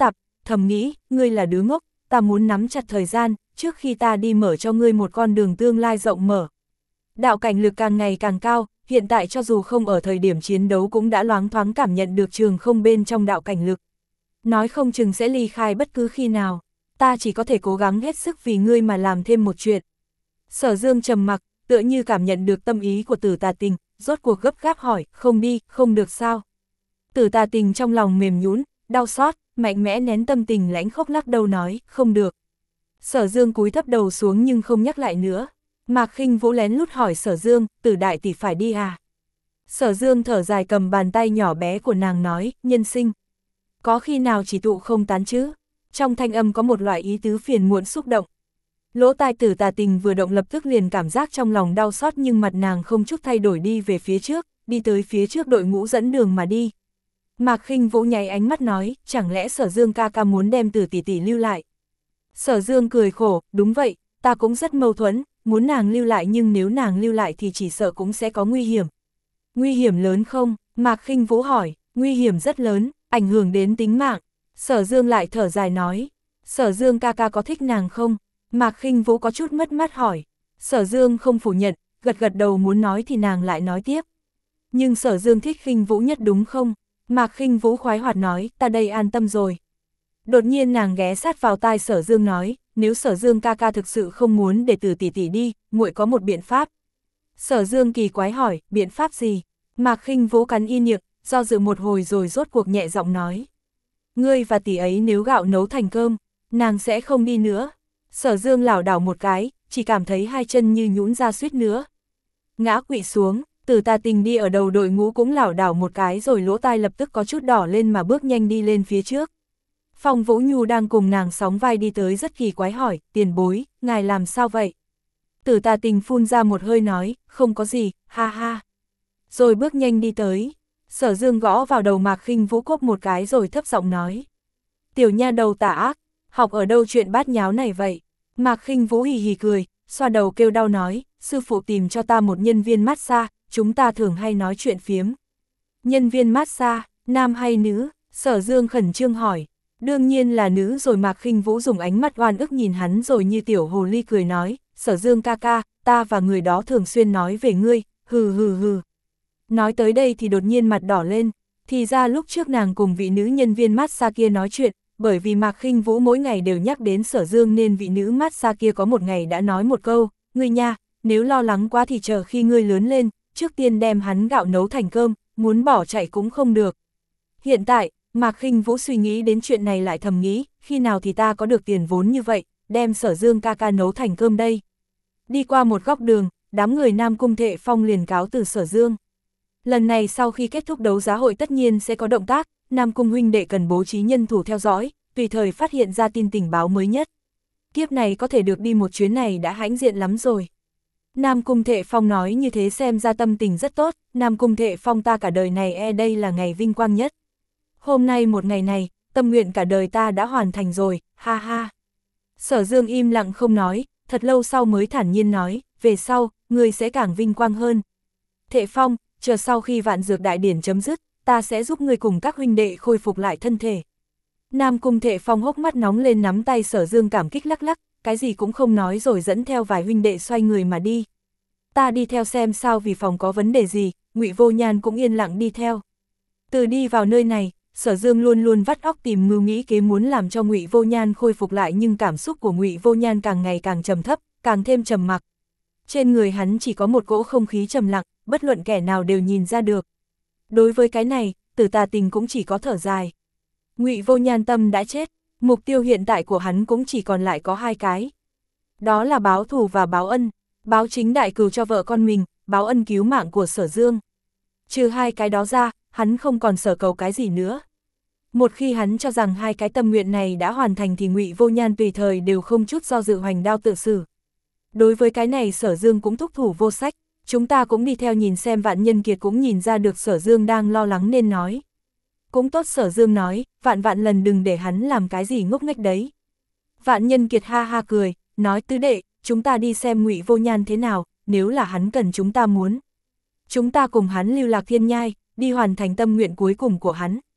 thầm nghĩ, ngươi là đứa ngốc, ta muốn nắm chặt thời gian, trước khi ta đi mở cho ngươi một con đường tương lai rộng mở. Đạo cảnh lực càng ngày càng cao, hiện tại cho dù không ở thời điểm chiến đấu cũng đã loáng thoáng cảm nhận được trường không bên trong đạo cảnh lực. Nói không chừng sẽ ly khai bất cứ khi nào, ta chỉ có thể cố gắng hết sức vì ngươi mà làm thêm một chuyện. Sở Dương trầm mặc, tựa như cảm nhận được tâm ý của Tử Tà Tình, rốt cuộc gấp gáp hỏi, không đi, không được sao. Tử Tà Tình trong lòng mềm nhũn, đau xót, mạnh mẽ nén tâm tình lãnh khốc lắc đầu nói, không được. Sở Dương cúi thấp đầu xuống nhưng không nhắc lại nữa. Mạc Khinh Vũ lén lút hỏi Sở Dương, Tử đại tỷ phải đi à? Sở Dương thở dài cầm bàn tay nhỏ bé của nàng nói, nhân sinh. Có khi nào chỉ tụ không tán chứ? Trong thanh âm có một loại ý tứ phiền muộn xúc động. Lỗ tai Tử Tà Tình vừa động lập tức liền cảm giác trong lòng đau xót nhưng mặt nàng không chút thay đổi đi về phía trước, đi tới phía trước đội ngũ dẫn đường mà đi. Mạc Khinh Vũ nháy ánh mắt nói, chẳng lẽ Sở Dương ca ca muốn đem Tử tỷ tỷ lưu lại? Sở Dương cười khổ, đúng vậy, ta cũng rất mâu thuẫn, muốn nàng lưu lại nhưng nếu nàng lưu lại thì chỉ sợ cũng sẽ có nguy hiểm. Nguy hiểm lớn không? Mạc Khinh Vũ hỏi, nguy hiểm rất lớn, ảnh hưởng đến tính mạng. Sở Dương lại thở dài nói, Sở Dương ca ca có thích nàng không? Mạc Khinh Vũ có chút mất mát hỏi. Sở Dương không phủ nhận, gật gật đầu muốn nói thì nàng lại nói tiếp. Nhưng Sở Dương thích Khinh Vũ nhất đúng không? Mạc Khinh Vũ khoái hoạt nói, ta đây an tâm rồi. Đột nhiên nàng ghé sát vào tai Sở Dương nói, nếu Sở Dương ca ca thực sự không muốn để Tử tỷ tỷ đi, muội có một biện pháp. Sở Dương kỳ quái hỏi, biện pháp gì? Mạc Khinh Vũ cắn y miệng, do dự một hồi rồi rốt cuộc nhẹ giọng nói. Ngươi và tỷ ấy nếu gạo nấu thành cơm, nàng sẽ không đi nữa. Sở Dương lảo đảo một cái, chỉ cảm thấy hai chân như nhũn ra suýt nữa. Ngã quỵ xuống, Tử Tà Tình đi ở đầu đội ngũ cũng lảo đảo một cái rồi lỗ tai lập tức có chút đỏ lên mà bước nhanh đi lên phía trước. Phong Vũ Nhu đang cùng nàng sóng vai đi tới rất kỳ quái hỏi, tiền bối, ngài làm sao vậy? Tử Tà Tình phun ra một hơi nói, không có gì, ha ha. Rồi bước nhanh đi tới, Sở Dương gõ vào đầu Mạc Khinh Vũ cốp một cái rồi thấp giọng nói. Tiểu nha đầu tà ác, học ở đâu chuyện bát nháo này vậy? Mạc Khinh Vũ hì hì cười, xoa đầu kêu đau nói, sư phụ tìm cho ta một nhân viên massage, chúng ta thường hay nói chuyện phiếm. Nhân viên massage, nam hay nữ? Sở Dương khẩn trương hỏi. Đương nhiên là nữ rồi. Mạc Khinh Vũ dùng ánh mắt oan ức nhìn hắn rồi như tiểu hồ ly cười nói, Sở Dương ca ca, ta và người đó thường xuyên nói về ngươi, hừ hừ hừ. Nói tới đây thì đột nhiên mặt đỏ lên, thì ra lúc trước nàng cùng vị nữ nhân viên massage kia nói chuyện, bởi vì Mạc Khinh Vũ mỗi ngày đều nhắc đến Sở Dương nên vị nữ massage kia có một ngày đã nói một câu, ngươi nha, nếu lo lắng quá thì chờ khi ngươi lớn lên, trước tiên đem hắn gạo nấu thành cơm, muốn bỏ chạy cũng không được. Hiện tại, Mạc Khinh Vũ suy nghĩ đến chuyện này lại thầm nghĩ, khi nào thì ta có được tiền vốn như vậy, đem Sở Dương ca ca nấu thành cơm đây. Đi qua một góc đường, đám người Nam Cung Thệ Phong liền cáo từ Sở Dương. Lần này sau khi kết thúc đấu giá hội tất nhiên sẽ có động tác, Nam Cung huynh đệ cần bố trí nhân thủ theo dõi, tùy thời phát hiện ra tin tình báo mới nhất. Kiếp này có thể được đi một chuyến này đã hãnh diện lắm rồi. Nam Cung Thệ Phong nói như thế xem ra tâm tình rất tốt, Nam Cung Thệ Phong ta cả đời này e đây là ngày vinh quang nhất. Hôm nay một ngày này, tâm nguyện cả đời ta đã hoàn thành rồi, ha ha. Sở Dương im lặng không nói, thật lâu sau mới thản nhiên nói, về sau, người sẽ càng vinh quang hơn. Thệ Phong, chờ sau khi vạn dược đại điển chấm dứt, ta sẽ giúp người cùng các huynh đệ khôi phục lại thân thể. Nam Cung Thệ Phong hốc mắt nóng lên nắm tay Sở Dương cảm kích lắc lắc, cái gì cũng không nói rồi dẫn theo vài huynh đệ xoay người mà đi. Ta đi theo xem sao vì phòng có vấn đề gì, Ngụy Vô Nhan cũng yên lặng đi theo. Từ đi vào nơi này, Sở Dương luôn luôn vắt óc tìm mưu nghĩ kế muốn làm cho Ngụy Vô Nhan khôi phục lại nhưng cảm xúc của Ngụy Vô Nhan càng ngày càng trầm thấp, càng thêm trầm mặc. Trên người hắn chỉ có một cỗ không khí trầm lặng, bất luận kẻ nào đều nhìn ra được. Đối với cái này, Tử Tà Tình cũng chỉ có thở dài. Ngụy Vô Nhan tâm đã chết, mục tiêu hiện tại của hắn cũng chỉ còn lại có hai cái. Đó là báo thù và báo ân, báo chính đại cừu cho vợ con mình, báo ân cứu mạng của Sở Dương. Trừ hai cái đó ra, hắn không còn sở cầu cái gì nữa. Một khi hắn cho rằng hai cái tâm nguyện này đã hoàn thành thì Ngụy Vô Nhan tùy thời đều không chút do dự hoành đao tự xử. Đối với cái này Sở Dương cũng thúc thủ vô sách, chúng ta cũng đi theo nhìn xem. Vạn Nhân Kiệt cũng nhìn ra được Sở Dương đang lo lắng nên nói. Cũng tốt, Sở Dương nói, vạn vạn lần đừng để hắn làm cái gì ngốc nghếch đấy. Vạn Nhân Kiệt ha ha cười, nói tứ đệ, chúng ta đi xem Ngụy Vô Nhan thế nào, nếu là hắn cần chúng ta muốn. Chúng ta cùng hắn lưu lạc thiên nhai, đi hoàn thành tâm nguyện cuối cùng của hắn.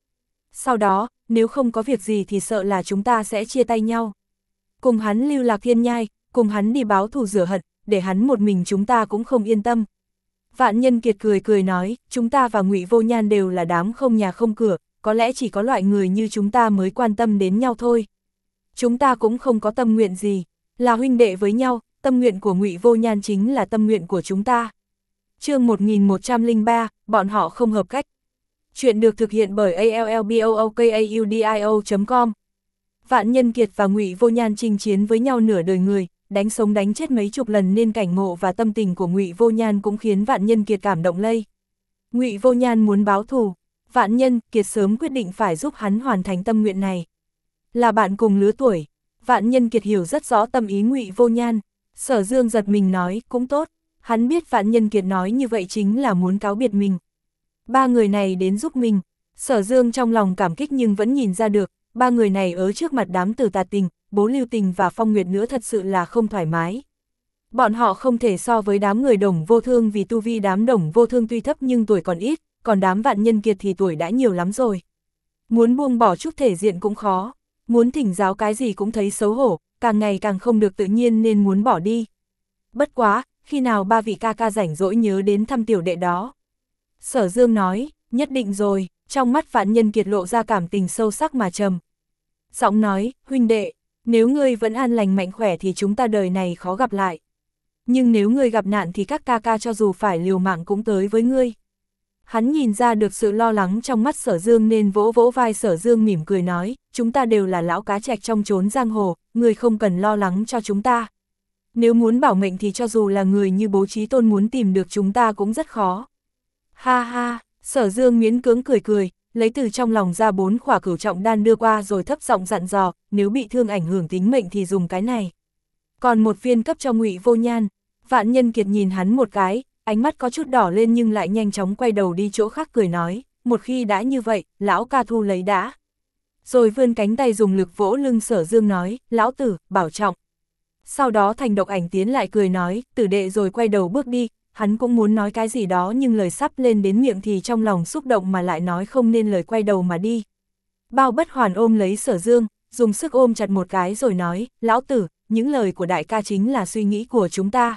Sau đó, nếu không có việc gì thì sợ là chúng ta sẽ chia tay nhau. Cùng hắn lưu lạc thiên nhai, cùng hắn đi báo thù rửa hận, để hắn một mình chúng ta cũng không yên tâm. Vạn Nhân Kiệt cười cười nói, chúng ta và Ngụy Vô Nhan đều là đám không nhà không cửa, có lẽ chỉ có loại người như chúng ta mới quan tâm đến nhau thôi. Chúng ta cũng không có tâm nguyện gì, là huynh đệ với nhau, tâm nguyện của Ngụy Vô Nhan chính là tâm nguyện của chúng ta. Chương một nghìn một trăm lẻ ba, bọn họ không hợp cách. Chuyện được thực hiện bởi a l l b o o k a u d i o chấm com. Vạn Nhân Kiệt và Ngụy Vô Nhan chinh chiến với nhau nửa đời người, đánh sống đánh chết mấy chục lần nên cảnh ngộ và tâm tình của Ngụy Vô Nhan cũng khiến Vạn Nhân Kiệt cảm động lây. Ngụy Vô Nhan muốn báo thù, Vạn Nhân Kiệt sớm quyết định phải giúp hắn hoàn thành tâm nguyện này. Là bạn cùng lứa tuổi, Vạn Nhân Kiệt hiểu rất rõ tâm ý Ngụy Vô Nhan. Sở Dương giật mình nói, cũng tốt, hắn biết Vạn Nhân Kiệt nói như vậy chính là muốn cáo biệt mình. Ba người này đến giúp mình, Sở Dương trong lòng cảm kích nhưng vẫn nhìn ra được, ba người này ở trước mặt đám Tử Tà Tình, Bố Lưu Tình và Phong Nguyệt nữa thật sự là không thoải mái. Bọn họ không thể so với đám người Đồng Vô Thương vì tu vi đám Đồng Vô Thương tuy thấp nhưng tuổi còn ít, còn đám Vạn Nhân Kiệt thì tuổi đã nhiều lắm rồi. Muốn buông bỏ chút thể diện cũng khó, muốn thỉnh giáo cái gì cũng thấy xấu hổ, càng ngày càng không được tự nhiên nên muốn bỏ đi. Bất quá, khi nào ba vị ca ca rảnh rỗi nhớ đến thăm tiểu đệ đó. Sở Dương nói, nhất định rồi, trong mắt Vạn Nhân Kiệt lộ ra cảm tình sâu sắc mà trầm. Giọng nói, huynh đệ, nếu ngươi vẫn an lành mạnh khỏe thì chúng ta đời này khó gặp lại. Nhưng nếu ngươi gặp nạn thì các ca ca cho dù phải liều mạng cũng tới với ngươi. Hắn nhìn ra được sự lo lắng trong mắt Sở Dương nên vỗ vỗ vai Sở Dương mỉm cười nói, chúng ta đều là lão cá trạch trong chốn giang hồ, ngươi không cần lo lắng cho chúng ta. Nếu muốn bảo mệnh thì cho dù là người như Bố Chí Tôn muốn tìm được chúng ta cũng rất khó. Ha ha, Sở Dương miễn cưỡng cười cười, lấy từ trong lòng ra bốn khỏa cửu trọng đan đưa qua rồi thấp giọng dặn dò, nếu bị thương ảnh hưởng tính mệnh thì dùng cái này. Còn một viên cấp cho Ngụy Vô Nhan. Vạn Nhân Kiệt nhìn hắn một cái, ánh mắt có chút đỏ lên nhưng lại nhanh chóng quay đầu đi chỗ khác cười nói, một khi đã như vậy, lão ca thu lấy đã. Rồi vươn cánh tay dùng lực vỗ lưng Sở Dương nói, lão tử, bảo trọng. Sau đó Thành Độc Ảnh tiến lại cười nói, tử đệ rồi quay đầu bước đi, hắn cũng muốn nói cái gì đó nhưng lời sắp lên đến miệng thì trong lòng xúc động mà lại nói không nên lời quay đầu mà đi. Bao Bất Hoàn ôm lấy Sở Dương, dùng sức ôm chặt một cái rồi nói, lão tử, những lời của đại ca chính là suy nghĩ của chúng ta.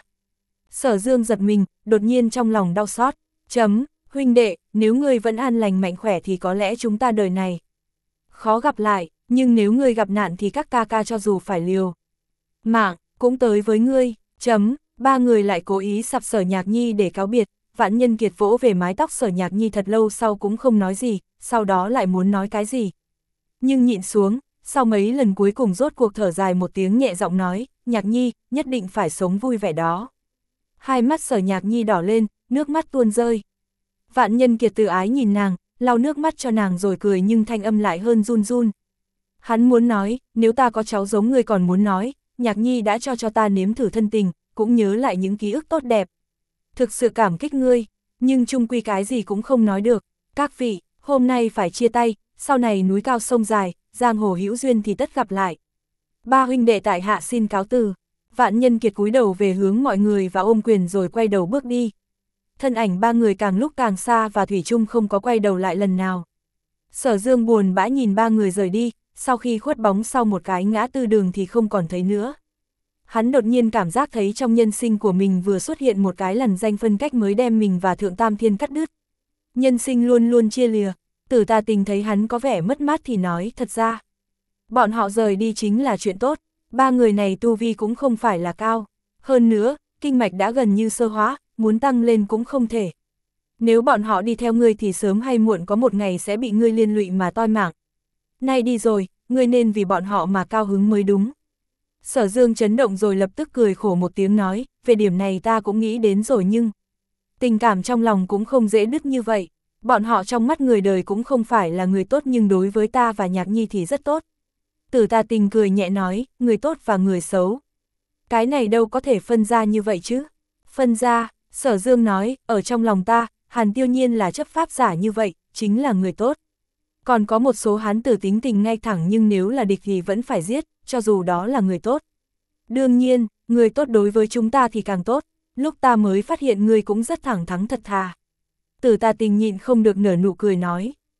Sở Dương giật mình, đột nhiên trong lòng đau xót, chấm, huynh đệ, nếu ngươi vẫn an lành mạnh khỏe thì có lẽ chúng ta đời này khó gặp lại, nhưng nếu ngươi gặp nạn thì các ca ca cho dù phải liều mạng, cũng tới với ngươi, chấm, ba người lại cố ý sập Sở Nhạc Nhi để cáo biệt, Vạn Nhân Kiệt vỗ về mái tóc Sở Nhạc Nhi thật lâu sau cũng không nói gì, sau đó lại muốn nói cái gì. Nhưng nhịn xuống, sau mấy lần cuối cùng rốt cuộc thở dài một tiếng nhẹ giọng nói, Nhạc Nhi, nhất định phải sống vui vẻ đó. Hai mắt Sở Nhạc Nhi đỏ lên, nước mắt tuôn rơi. Vạn Nhân Kiệt từ ái nhìn nàng, lau nước mắt cho nàng rồi cười nhưng thanh âm lại hơn run run. Hắn muốn nói, nếu ta có cháu giống ngươi còn muốn nói, Nhạc Nhi đã cho cho ta nếm thử thân tình, cũng nhớ lại những ký ức tốt đẹp. Thực sự cảm kích ngươi, nhưng chung quy cái gì cũng không nói được. Các vị, hôm nay phải chia tay, sau này núi cao sông dài, giang hồ hữu duyên thì tất gặp lại. Ba huynh đệ tại hạ xin cáo từ. Vạn Nhân Kiệt cúi đầu về hướng mọi người và ôm quyền rồi quay đầu bước đi. Thân ảnh ba người càng lúc càng xa và thủy chung không có quay đầu lại lần nào. Sở Dương buồn bã nhìn ba người rời đi, sau khi khuất bóng sau một cái ngã tư đường thì không còn thấy nữa. Hắn đột nhiên cảm giác thấy trong nhân sinh của mình vừa xuất hiện một cái lằn danh phân cách mới đem mình và Thượng Tam Thiên cắt đứt. Nhân sinh luôn luôn chia lìa, Tử Tà Tình thấy hắn có vẻ mất mát thì nói, thật ra bọn họ rời đi chính là chuyện tốt, ba người này tu vi cũng không phải là cao. Hơn nữa, kinh mạch đã gần như sơ hóa, muốn tăng lên cũng không thể. Nếu bọn họ đi theo ngươi thì sớm hay muộn có một ngày sẽ bị ngươi liên lụy mà toi mạng. Nay đi rồi, ngươi nên vì bọn họ mà cao hứng mới đúng. Sở Dương chấn động rồi lập tức cười khổ một tiếng nói, về điểm này ta cũng nghĩ đến rồi nhưng tình cảm trong lòng cũng không dễ đứt như vậy. Bọn họ trong mắt người đời cũng không phải là người tốt nhưng đối với ta và Nhạc Nhi thì rất tốt. Tử Tà Tình cười nhẹ nói, người tốt và người xấu. Cái này đâu có thể phân ra như vậy chứ. Phân ra, Sở Dương nói, ở trong lòng ta, Hàn Tiêu Nhiên là chấp pháp giả như vậy, chính là người tốt. Còn có một số hán tử tính tình ngay thẳng nhưng nếu là địch thì vẫn phải giết, cho dù đó là người tốt. Đương nhiên, người tốt đối với chúng ta thì càng tốt, lúc ta mới phát hiện người cũng rất thẳng thắn thật thà. Tử Tà Tình nhịn không được nở nụ cười nói,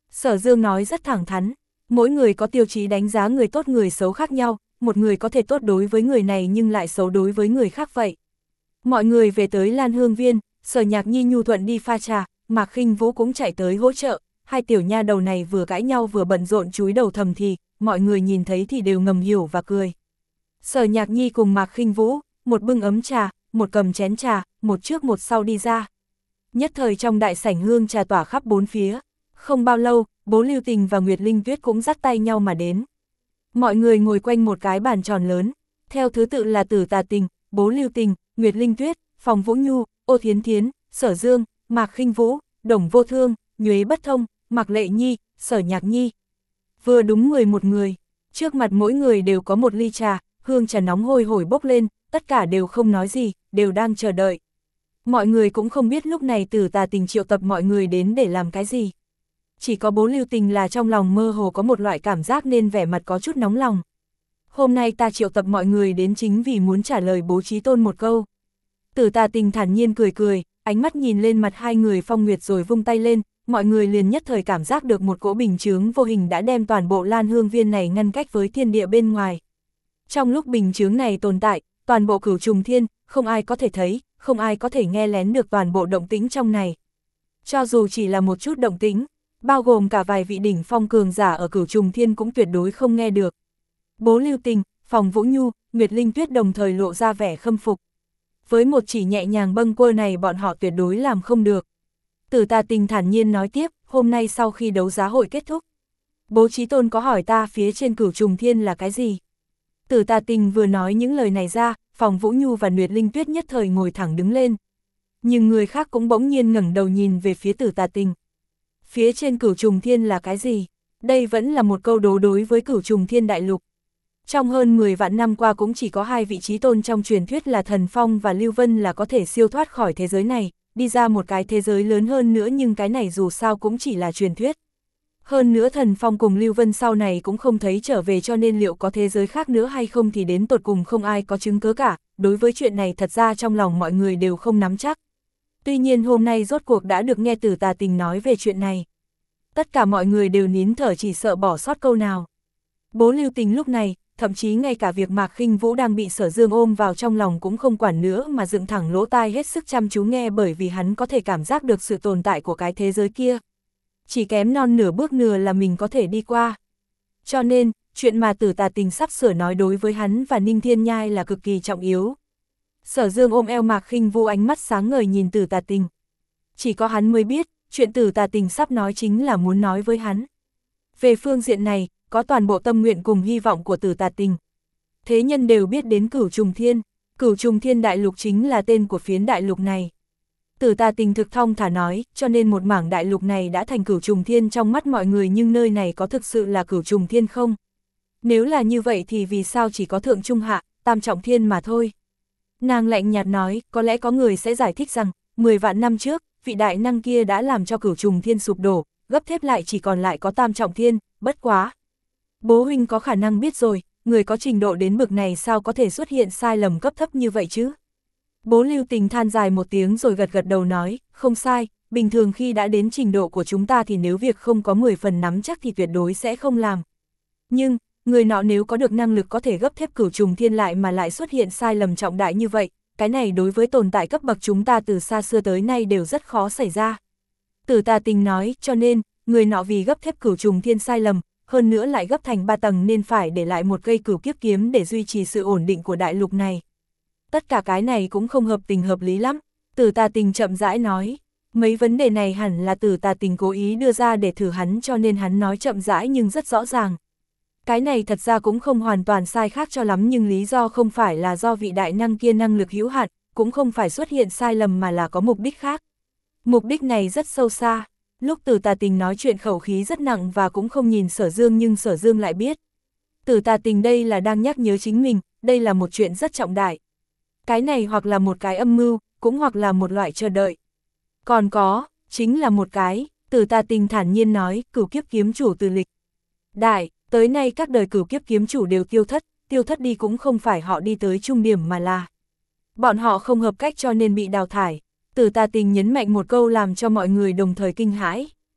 Sở Dương nói rất thẳng thắn, mỗi người có tiêu chí đánh giá người tốt người xấu khác nhau, một người có thể tốt đối với người này nhưng lại xấu đối với người khác vậy. Mọi người về tới Lan Hương Viên, Sở Nhạc Nhi nhu thuận đi pha trà, Mạc Khinh Vũ cũng chạy tới hỗ trợ, hai tiểu nha đầu này vừa cãi nhau vừa bận rộn chúi đầu thầm thì, mọi người nhìn thấy thì đều ngầm hiểu và cười. Sở Nhạc Nhi cùng Mạc Khinh Vũ, một bưng ấm trà, một cầm chén trà, một trước một sau đi ra. Nhất thời trong đại sảnh hương trà tỏa khắp bốn phía. Không bao lâu, Bố Lưu Tình và Nguyệt Linh Tuyết cũng dắt tay nhau mà đến. Mọi người ngồi quanh một cái bàn tròn lớn, theo thứ tự là Tử Tà Tình, Bố Lưu Tình, Nguyệt Linh Tuyết, Phòng Vũ Nhu, Ô Thiến Thiến, Sở Dương, Mạc Khinh Vũ, Đồng Vô Thương, Nhuế Bất Thông, Mạc Lệ Nhi, Sở Nhạc Nhi. Vừa đúng mười một người, trước mặt mỗi người đều có một ly trà, hương trà nóng hôi hổi bốc lên, tất cả đều không nói gì, đều đang chờ đợi. Mọi người cũng không biết lúc này Tử Tà Tình triệu tập mọi người đến để làm cái gì. Chỉ có Bố Lưu Tình là trong lòng mơ hồ có một loại cảm giác nên vẻ mặt có chút nóng lòng. Hôm nay ta triệu tập mọi người đến chính vì muốn trả lời Bố Chí Tôn một câu. Tử Tà Tình thản nhiên cười cười, ánh mắt nhìn lên mặt hai người Phong Nguyệt rồi vung tay lên, mọi người liền nhất thời cảm giác được một cỗ bình chướng vô hình đã đem toàn bộ Lan Hương Viên này ngăn cách với thiên địa bên ngoài. Trong lúc bình chướng này tồn tại, toàn bộ Cửu Trùng Thiên, không ai có thể thấy, không ai có thể nghe lén được toàn bộ động tĩnh trong này. Cho dù chỉ là một chút động tĩnh, bao gồm cả vài vị đỉnh phong cường giả ở Cửu Trùng Thiên cũng tuyệt đối không nghe được. Bố Lưu Tình, Phòng Vũ Nhu, Nguyệt Linh Tuyết đồng thời lộ ra vẻ khâm phục. Với một chỉ nhẹ nhàng bâng quơ này bọn họ tuyệt đối làm không được. Tử Tà Tình thản nhiên nói tiếp, hôm nay sau khi đấu giá hội kết thúc, Bố Chí Tôn có hỏi ta phía trên Cửu Trùng Thiên là cái gì. Tử Tà Tình vừa nói những lời này ra, Phòng Vũ Nhu và Nguyệt Linh Tuyết nhất thời ngồi thẳng đứng lên. Nhưng người khác cũng bỗng nhiên ngẩng đầu nhìn về phía Tử Tà Tình. Phía trên Cửu Trùng Thiên là cái gì? Đây vẫn là một câu đố đối với Cửu Trùng Thiên đại lục. Trong hơn mười vạn năm qua cũng chỉ có hai vị chí tôn trong truyền thuyết là Thần Phong và Lưu Vân là có thể siêu thoát khỏi thế giới này, đi ra một cái thế giới lớn hơn nữa, nhưng cái này dù sao cũng chỉ là truyền thuyết. Hơn nữa Thần Phong cùng Lưu Vân sau này cũng không thấy trở về, cho nên liệu có thế giới khác nữa hay không thì đến tột cùng không ai có chứng cứ cả, đối với chuyện này thật ra trong lòng mọi người đều không nắm chắc. Tuy nhiên hôm nay rốt cuộc đã được nghe Tử Tà Tình nói về chuyện này. Tất cả mọi người đều nín thở chỉ sợ bỏ sót câu nào. Bố Lưu Tình lúc này, thậm chí ngay cả việc Mạc Khinh Vũ đang bị Sở Dương ôm vào trong lòng cũng không quản nữa mà dựng thẳng lỗ tai hết sức chăm chú nghe, bởi vì hắn có thể cảm giác được sự tồn tại của cái thế giới kia. Chỉ kém non nửa bước nửa là mình có thể đi qua. Cho nên, chuyện mà Tử Tà Tình sắp sửa nói đối với hắn và Ninh Thiên Nhai là cực kỳ trọng yếu. Sở Dương ôm eo Mạc Khinh Vũ, ánh mắt sáng ngời nhìn Tử Tà Tình. Chỉ có hắn mới biết, chuyện Tử Tà Tình sắp nói chính là muốn nói với hắn. Về phương diện này, có toàn bộ tâm nguyện cùng hy vọng của Tử Tà Tình. Thế nhân đều biết đến Cửu Trùng Thiên, Cửu Trùng Thiên đại lục chính là tên của phiến đại lục này. Tử Tà Tình thực thong thả nói, cho nên một mảng đại lục này đã thành Cửu Trùng Thiên trong mắt mọi người, nhưng nơi này có thực sự là Cửu Trùng Thiên không? Nếu là như vậy thì vì sao chỉ có Thượng Trung Hạ, Tam Trọng Thiên mà thôi? Nàng lạnh nhạt nói, có lẽ có người sẽ giải thích rằng, mười vạn năm trước, vị đại năng kia đã làm cho Cửu Trùng Thiên sụp đổ, gấp thép lại chỉ còn lại có Tam Trọng Thiên, bất quá. Bố huynh có khả năng biết rồi, người có trình độ đến bực này sao có thể xuất hiện sai lầm cấp thấp như vậy chứ? Bố Lưu Tình than dài một tiếng rồi gật gật đầu nói, không sai, bình thường khi đã đến trình độ của chúng ta thì nếu việc không có mười phần nắm chắc thì tuyệt đối sẽ không làm. Nhưng, người nọ nếu có được năng lực có thể gấp thép Cửu Trùng Thiên lại mà lại xuất hiện sai lầm trọng đại như vậy, cái này đối với tồn tại cấp bậc chúng ta từ xa xưa tới nay đều rất khó xảy ra. Tử Tà Tình nói, cho nên, người nọ vì gấp thép Cửu Trùng Thiên sai lầm, hơn nữa lại gấp thành ba tầng nên phải để lại một cây cửu kiếp kiếm để duy trì sự ổn định của đại lục này. Tất cả cái này cũng không hợp tình hợp lý lắm, Tử Tà Tình chậm rãi nói. Mấy vấn đề này hẳn là Tử Tà Tình cố ý đưa ra để thử hắn, cho nên hắn nói chậm rãi nhưng rất rõ ràng. Cái này thật ra cũng không hoàn toàn sai khác cho lắm, nhưng lý do không phải là do vị đại năng kia năng lực hữu hạn, cũng không phải xuất hiện sai lầm mà là có mục đích khác. Mục đích này rất sâu xa. Lúc Tử Tà Tình nói chuyện khẩu khí rất nặng và cũng không nhìn Sở Dương, nhưng Sở Dương lại biết. Tử Tà Tình đây là đang nhắc nhớ chính mình, đây là một chuyện rất trọng đại. Cái này hoặc là một cái âm mưu, cũng hoặc là một loại chờ đợi. Còn có, chính là một cái, Tử Tà Tình thản nhiên nói, cửu kiếp kiếm chủ từ lịch đại, tới nay các đời cửu kiếp kiếm chủ đều tiêu thất, tiêu thất đi cũng không phải họ đi tới trung điểm mà là bọn họ không hợp cách cho nên bị đào thải. Tử Tà Tình nhấn mạnh một câu làm cho mọi người đồng thời kinh hãi.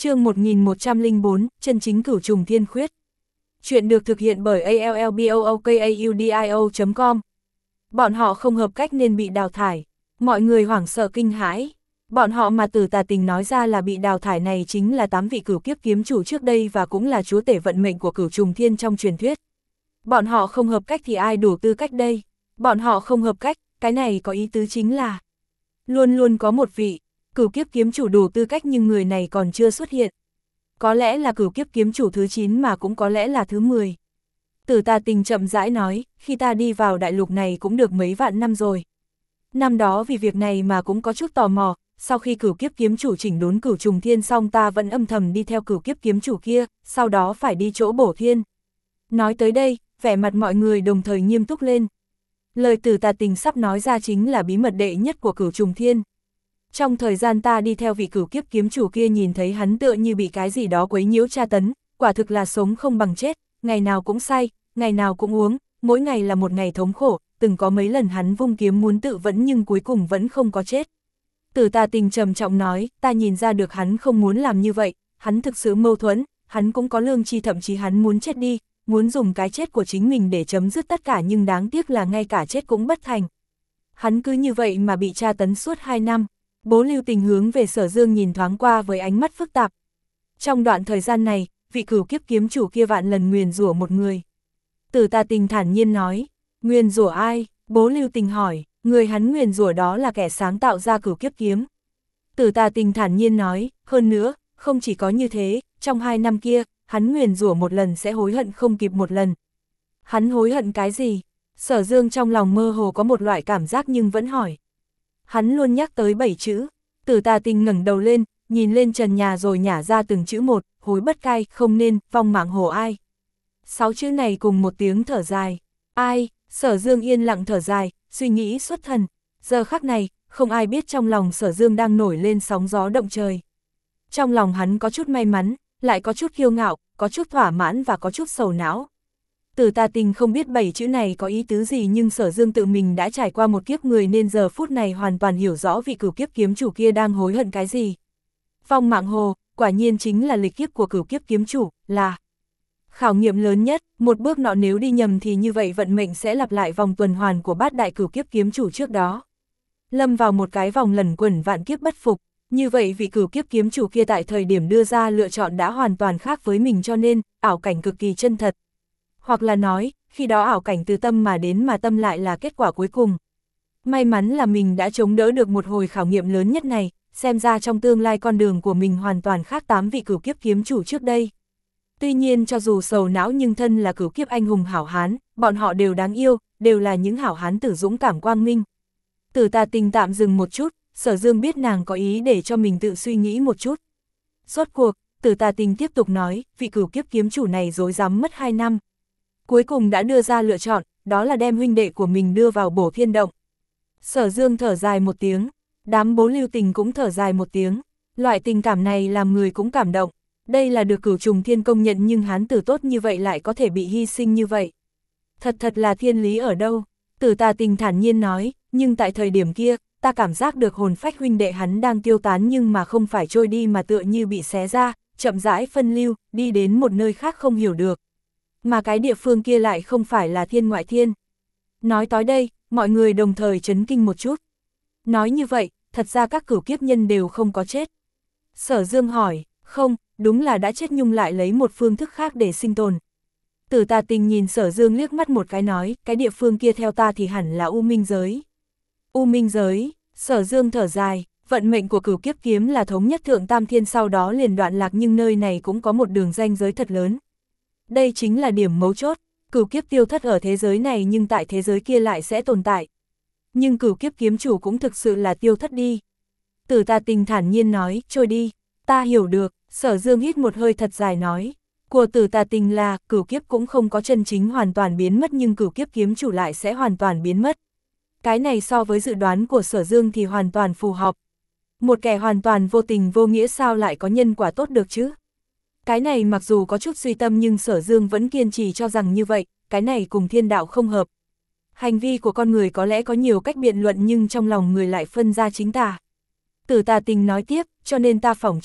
chương một nghìn một trăm lẻ bốn, chân chính cửu trùng thiên khuyết. Chuyện được thực hiện bởi a l l b o o k a u d i o chấm com. Bọn họ không hợp cách nên bị đào thải. Mọi người hoảng sợ kinh hãi. Bọn họ mà Tử Tà Tình nói ra là bị đào thải này chính là tám vị cửu kiếp kiếm chủ trước đây và cũng là chúa tể vận mệnh của cửu trùng thiên trong truyền thuyết. Bọn họ không hợp cách thì ai đủ tư cách đây? Bọn họ không hợp cách, cái này có ý tứ chính là luôn luôn có một vị cửu kiếp kiếm chủ đủ tư cách nhưng người này còn chưa xuất hiện. Có lẽ là cửu kiếp kiếm chủ thứ chín mà cũng có lẽ là thứ mười. Tử Tà Tình chậm rãi nói, khi ta đi vào đại lục này cũng được mấy vạn năm rồi. Năm đó vì việc này mà cũng có chút tò mò, sau khi cửu kiếp kiếm chủ chỉnh đốn cửu trùng thiên xong ta vẫn âm thầm đi theo cửu kiếp kiếm chủ kia, sau đó phải đi chỗ bổ thiên. Nói tới đây, vẻ mặt mọi người đồng thời nghiêm túc lên. Lời Tử Tà Tình sắp nói ra chính là bí mật đệ nhất của cửu trùng thiên. Trong thời gian ta đi theo vị cửu kiếp kiếm chủ kia nhìn thấy hắn tựa như bị cái gì đó quấy nhiễu tra tấn, quả thực là sống không bằng chết, ngày nào cũng say, ngày nào cũng uống, mỗi ngày là một ngày thống khổ, từng có mấy lần hắn vung kiếm muốn tự vẫn nhưng cuối cùng vẫn không có chết. Tử Tà Tình trầm trọng nói, ta nhìn ra được hắn không muốn làm như vậy, hắn thực sự mâu thuẫn, hắn cũng có lương tri, thậm chí hắn muốn chết đi, muốn dùng cái chết của chính mình để chấm dứt tất cả nhưng đáng tiếc là ngay cả chết cũng bất thành. Hắn cứ như vậy mà bị tra tấn suốt hai năm. Bố Lưu Tình hướng về Sở Dương nhìn thoáng qua với ánh mắt phức tạp. Trong đoạn thời gian này, vị cửu kiếp kiếm chủ kia vạn lần nguyền rủa một người. Tử Tà Tình thản nhiên nói, nguyền rủa ai? Bố Lưu Tình hỏi, người hắn nguyền rủa đó là kẻ sáng tạo ra cửu kiếp kiếm. Tử Tà Tình thản nhiên nói, hơn nữa, không chỉ có như thế, trong hai năm kia, hắn nguyền rủa một lần sẽ hối hận không kịp một lần. Hắn hối hận cái gì? Sở Dương trong lòng mơ hồ có một loại cảm giác nhưng vẫn hỏi. Hắn luôn nhắc tới bảy chữ. Tử Tà Tình ngẩng đầu lên, nhìn lên trần nhà rồi nhả ra từng chữ một, hối bất cai, không nên, vong mạng hồ ai. Sáu chữ này cùng một tiếng thở dài. Ai? Sở Dương yên lặng thở dài, suy nghĩ xuất thần. Giờ khắc này, không ai biết trong lòng Sở Dương đang nổi lên sóng gió động trời. Trong lòng hắn có chút may mắn, lại có chút kiêu ngạo, có chút thỏa mãn và có chút sầu não. Tử Tà Tình không biết bảy chữ này có ý tứ gì nhưng Sở Dương tự mình đã trải qua một kiếp người nên giờ phút này hoàn toàn hiểu rõ vị cửu kiếp kiếm chủ kia đang hối hận cái gì. Vong mạng hồ, quả nhiên chính là lịch kiếp của cửu kiếp kiếm chủ, là khảo nghiệm lớn nhất, một bước nọ nếu đi nhầm thì như vậy vận mệnh sẽ lặp lại vòng tuần hoàn của bát đại cửu kiếp kiếm chủ trước đó. Lâm vào một cái vòng lẩn quẩn vạn kiếp bất phục, như vậy vị cửu kiếp kiếm chủ kia tại thời điểm đưa ra lựa chọn đã hoàn toàn khác với mình cho nên, ảo cảnh cực kỳ chân thật. Hoặc là nói, khi đó ảo cảnh từ tâm mà đến mà tâm lại là kết quả cuối cùng. May mắn là mình đã chống đỡ được một hồi khảo nghiệm lớn nhất này, xem ra trong tương lai con đường của mình hoàn toàn khác tám vị cửu kiếp kiếm chủ trước đây. Tuy nhiên cho dù sầu não nhưng thân là cửu kiếp anh hùng hảo hán, bọn họ đều đáng yêu, đều là những hảo hán tử dũng cảm quang minh. Tử Tà Tình tạm dừng một chút, Sở Dương biết nàng có ý để cho mình tự suy nghĩ một chút. Rốt cuộc, Tử Tà Tình tiếp tục nói, vị cửu kiếp kiếm chủ này dối dám mất hai năm. Cuối cùng đã đưa ra lựa chọn, đó là đem huynh đệ của mình đưa vào bổ thiên động. Sở Dương thở dài một tiếng, đám Bố Lưu Tình cũng thở dài một tiếng, loại tình cảm này làm người cũng cảm động. Đây là được cửu trùng thiên công nhận nhưng hán tử tốt như vậy lại có thể bị hy sinh như vậy. Thật thật là thiên lý ở đâu? Tử Tà Tình thản nhiên nói, nhưng tại thời điểm kia, ta cảm giác được hồn phách huynh đệ hắn đang tiêu tán nhưng mà không phải trôi đi mà tựa như bị xé ra, chậm rãi phân lưu, đi đến một nơi khác không hiểu được. Mà cái địa phương kia lại không phải là thiên ngoại thiên. Nói tới đây, mọi người đồng thời chấn kinh một chút. Nói như vậy, thật ra các cửu kiếp nhân đều không có chết. Sở Dương hỏi, không, đúng là đã chết nhưng lại lấy một phương thức khác để sinh tồn. Tử Tà Tình nhìn Sở Dương liếc mắt một cái nói, cái địa phương kia theo ta thì hẳn là U Minh Giới. U Minh Giới, Sở Dương thở dài, vận mệnh của cửu kiếp kiếm là thống nhất thượng tam thiên sau đó liền đoạn lạc nhưng nơi này cũng có một đường ranh giới thật lớn. Đây chính là điểm mấu chốt, cửu kiếp tiêu thất ở thế giới này nhưng tại thế giới kia lại sẽ tồn tại. Nhưng cửu kiếp kiếm chủ cũng thực sự là tiêu thất đi. Tử Tà Tình thản nhiên nói, trôi đi, ta hiểu được. Sở Dương hít một hơi thật dài nói, của Tử Tà Tình là, cửu kiếp cũng không có chân chính hoàn toàn biến mất nhưng cửu kiếp kiếm chủ lại sẽ hoàn toàn biến mất. Cái này so với dự đoán của Sở Dương thì hoàn toàn phù hợp. Một kẻ hoàn toàn vô tình vô nghĩa sao lại có nhân quả tốt được chứ? Cái này mặc dù có chút suy tâm nhưng Sở Dương vẫn kiên trì cho rằng như vậy, cái này cùng thiên đạo không hợp. Hành vi của con người có lẽ có nhiều cách biện luận nhưng trong lòng người lại phân ra chính tà. Tử Tà Tình nói tiếp, cho nên ta phỏng chừng,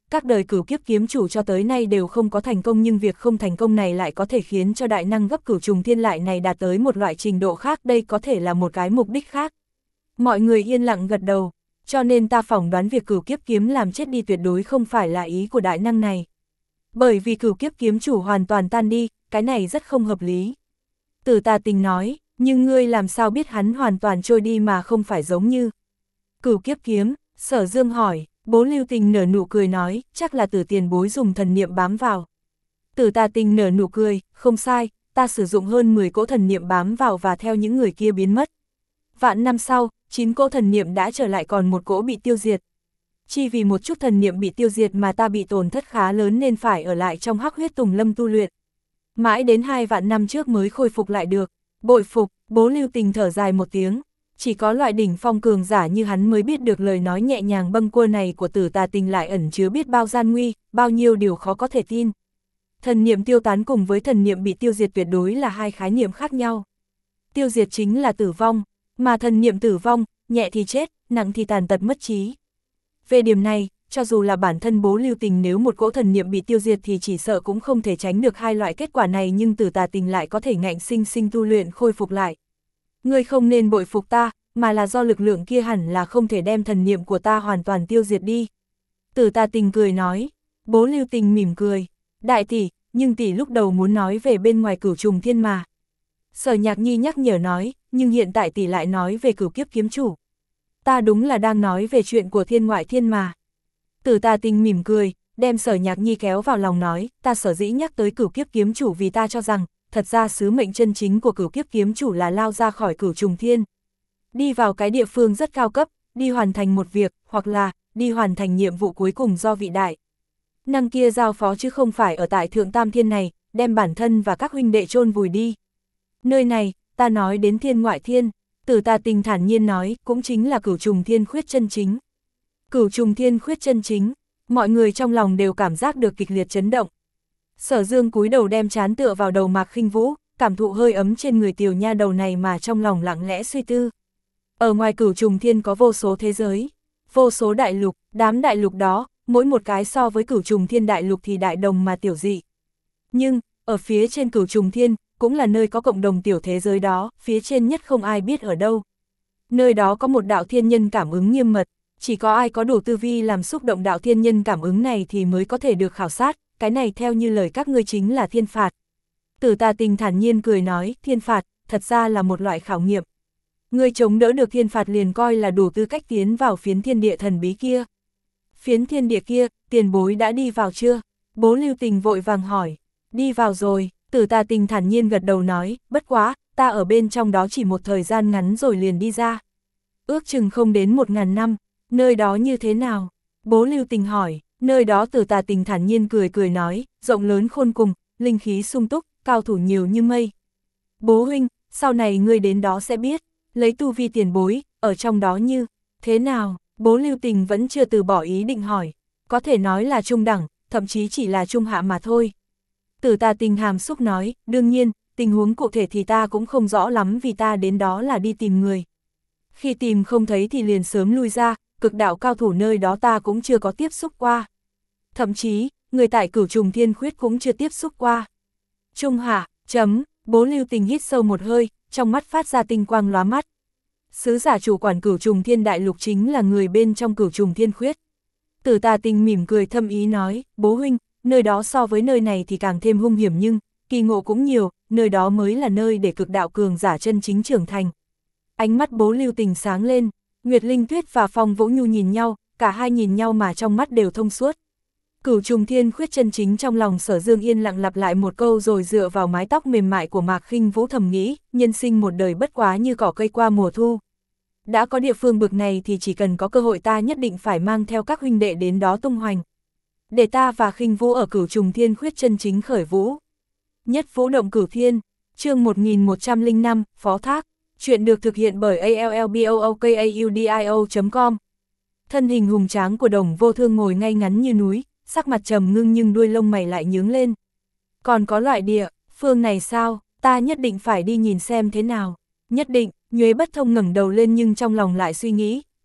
các đời cửu kiếp kiếm chủ cho tới nay đều không có thành công, nhưng việc không thành công này lại có thể khiến cho đại năng gấp cửu trùng thiên lại này đạt tới một loại trình độ khác, đây có thể là một cái mục đích khác. Mọi người yên lặng gật đầu, cho nên ta phỏng đoán việc cửu kiếp kiếm làm chết đi tuyệt đối không phải là ý của đại năng này. Bởi vì cửu kiếp kiếm chủ hoàn toàn tan đi, cái này rất không hợp lý. Tử Tà Tình nói, nhưng ngươi làm sao biết hắn hoàn toàn trôi đi mà không phải giống như cửu kiếp kiếm? Sở Dương hỏi. Bố Lưu Tình nở nụ cười nói, chắc là Tử tiền bối dùng thần niệm bám vào. Tử Tà Tình nở nụ cười, không sai, ta sử dụng hơn mười cỗ thần niệm bám vào và theo những người kia biến mất. Vạn năm sau, chín cỗ thần niệm đã trở lại, còn một cỗ bị tiêu diệt. Chỉ vì một chút thần niệm bị tiêu diệt mà ta bị tổn thất khá lớn nên phải ở lại trong Hắc Huyết Tùng Lâm tu luyện. Mãi đến hai vạn năm trước mới khôi phục lại được. Bội phục. Bố Lưu Tình thở dài một tiếng. Chỉ có loại đỉnh phong cường giả như hắn mới biết được lời nói nhẹ nhàng bâng quơ này của Tử Tà Tình lại ẩn chứa biết bao gian nguy, bao nhiêu điều khó có thể tin. Thần niệm tiêu tán cùng với thần niệm bị tiêu diệt tuyệt đối là hai khái niệm khác nhau. Tiêu diệt chính là tử vong, mà thần niệm tử vong, nhẹ thì chết, nặng thì tàn tật mất trí. Về điểm này, cho dù là bản thân Bố Lưu Tình nếu một cỗ thần niệm bị tiêu diệt thì chỉ sợ cũng không thể tránh được hai loại kết quả này, nhưng Tử Tà Tình lại có thể ngạnh sinh sinh tu luyện khôi phục lại. Ngươi không nên bội phục ta, mà là do lực lượng kia hẳn là không thể đem thần niệm của ta hoàn toàn tiêu diệt đi. Tử Tà Tình cười nói. Bố Lưu Tình mỉm cười. Đại tỷ, nhưng tỷ lúc đầu muốn nói về bên ngoài cửu trùng thiên mà. Sở Nhạc Nhi nhắc nhở nói, nhưng hiện tại tỷ lại nói về cửu kiếp kiếm chủ. Ta đúng là đang nói về chuyện của thiên ngoại thiên mà. Tử Tà Tình mỉm cười, đem Sở Nhạc Nhi kéo vào lòng nói, ta sở dĩ nhắc tới cửu kiếp kiếm chủ vì ta cho rằng, thật ra sứ mệnh chân chính của cửu kiếp kiếm chủ là lao ra khỏi cửu trùng thiên. Đi vào cái địa phương rất cao cấp, đi hoàn thành một việc, hoặc là, đi hoàn thành nhiệm vụ cuối cùng do vị đại năng kia giao phó, chứ không phải ở tại Thượng Tam Thiên này, đem bản thân và các huynh đệ chôn vùi đi. Nơi này, ta nói đến thiên ngoại thiên. Tử Tà Tình thản nhiên nói, cũng chính là cửu trùng thiên khuyết chân chính. Cửu trùng thiên khuyết chân chính, mọi người trong lòng đều cảm giác được kịch liệt chấn động. Sở Dương cúi đầu đem trán tựa vào đầu Mạc Khinh Vũ, cảm thụ hơi ấm trên người tiểu nha đầu này mà trong lòng lặng lẽ suy tư. Ở ngoài cửu trùng thiên có vô số thế giới, vô số đại lục, đám đại lục đó, mỗi một cái so với cửu trùng thiên đại lục thì đại đồng mà tiểu dị. Nhưng, ở phía trên cửu trùng thiên, cũng là nơi có cộng đồng tiểu thế giới đó, phía trên nhất không ai biết ở đâu. Nơi đó có một đạo thiên nhân cảm ứng nghiêm mật, chỉ có ai có đủ tư vi làm xúc động đạo thiên nhân cảm ứng này thì mới có thể được khảo sát, cái này theo như lời các ngươi chính là thiên phạt. Tử Tà Tình thản nhiên cười nói, thiên phạt, thật ra là một loại khảo nghiệm. Ngươi chống đỡ được thiên phạt liền coi là đủ tư cách tiến vào phiến thiên địa thần bí kia. Phiến thiên địa kia, tiền bối đã đi vào chưa? Bố Lưu Tình vội vàng hỏi. Đi vào rồi. Tử Tà Tình thản nhiên gật đầu nói, bất quá, ta ở bên trong đó chỉ một thời gian ngắn rồi liền đi ra. Ước chừng không đến một ngàn năm, nơi đó như thế nào? Bố Lưu Tình hỏi, nơi đó Tử Tà Tình thản nhiên cười cười nói, rộng lớn khôn cùng, linh khí sung túc, cao thủ nhiều như mây. Bố huynh, sau này ngươi đến đó sẽ biết, lấy tu vi tiền bối, ở trong đó như thế nào? Bố Lưu Tình vẫn chưa từ bỏ ý định hỏi, có thể nói là trung đẳng, thậm chí chỉ là trung hạ mà thôi. Tử Tà Tình hàm xúc nói, đương nhiên, tình huống cụ thể thì ta cũng không rõ lắm vì ta đến đó là đi tìm người. Khi tìm không thấy thì liền sớm lui ra, cực đạo cao thủ nơi đó ta cũng chưa có tiếp xúc qua. Thậm chí, người tại cửu trùng thiên khuyết cũng chưa tiếp xúc qua. Trung hạ, chấm, Bố Lưu Tình hít sâu một hơi, trong mắt phát ra tinh quang lóa mắt. Sứ giả chủ quản cửu trùng thiên đại lục chính là người bên trong cửu trùng thiên khuyết. Tử Tà Tình mỉm cười thâm ý nói, bố huynh, nơi đó so với nơi này thì càng thêm hung hiểm nhưng, kỳ ngộ cũng nhiều, nơi đó mới là nơi để cực đạo cường giả chân chính trưởng thành. Ánh mắt Bố Lưu Tình sáng lên, Nguyệt Linh Tuyết và Phong Vũ Nhu nhìn nhau, cả hai nhìn nhau mà trong mắt đều thông suốt. Cửu trùng thiên khuyết chân chính, trong lòng Sở Dương yên lặng lặp lại một câu rồi dựa vào mái tóc mềm mại của Mạc Khinh Vũ thầm nghĩ, nhân sinh một đời bất quá như cỏ cây qua mùa thu. Đã có địa phương bực này thì chỉ cần có cơ hội ta nhất định phải mang theo các huynh đệ đến đó tung hoành. Để ta và Khinh Vũ ở cửu trùng thiên khuyết chân chính khởi vũ. Nhất vũ động cửu thiên, chương một nghìn một trăm lẻ năm, Phó Thác. Chuyện được thực hiện bởi a l l b o o k a u d i o chấm com. Thân hình hùng tráng của Đồng Vô Thương ngồi ngay ngắn như núi, sắc mặt trầm ngưng nhưng đuôi lông mày lại nhướng lên. Còn có loại địa phương này sao, ta nhất định phải đi nhìn xem thế nào. Nhất định, Nhuế Bất Thông ngẩng đầu lên nhưng trong lòng lại suy nghĩ,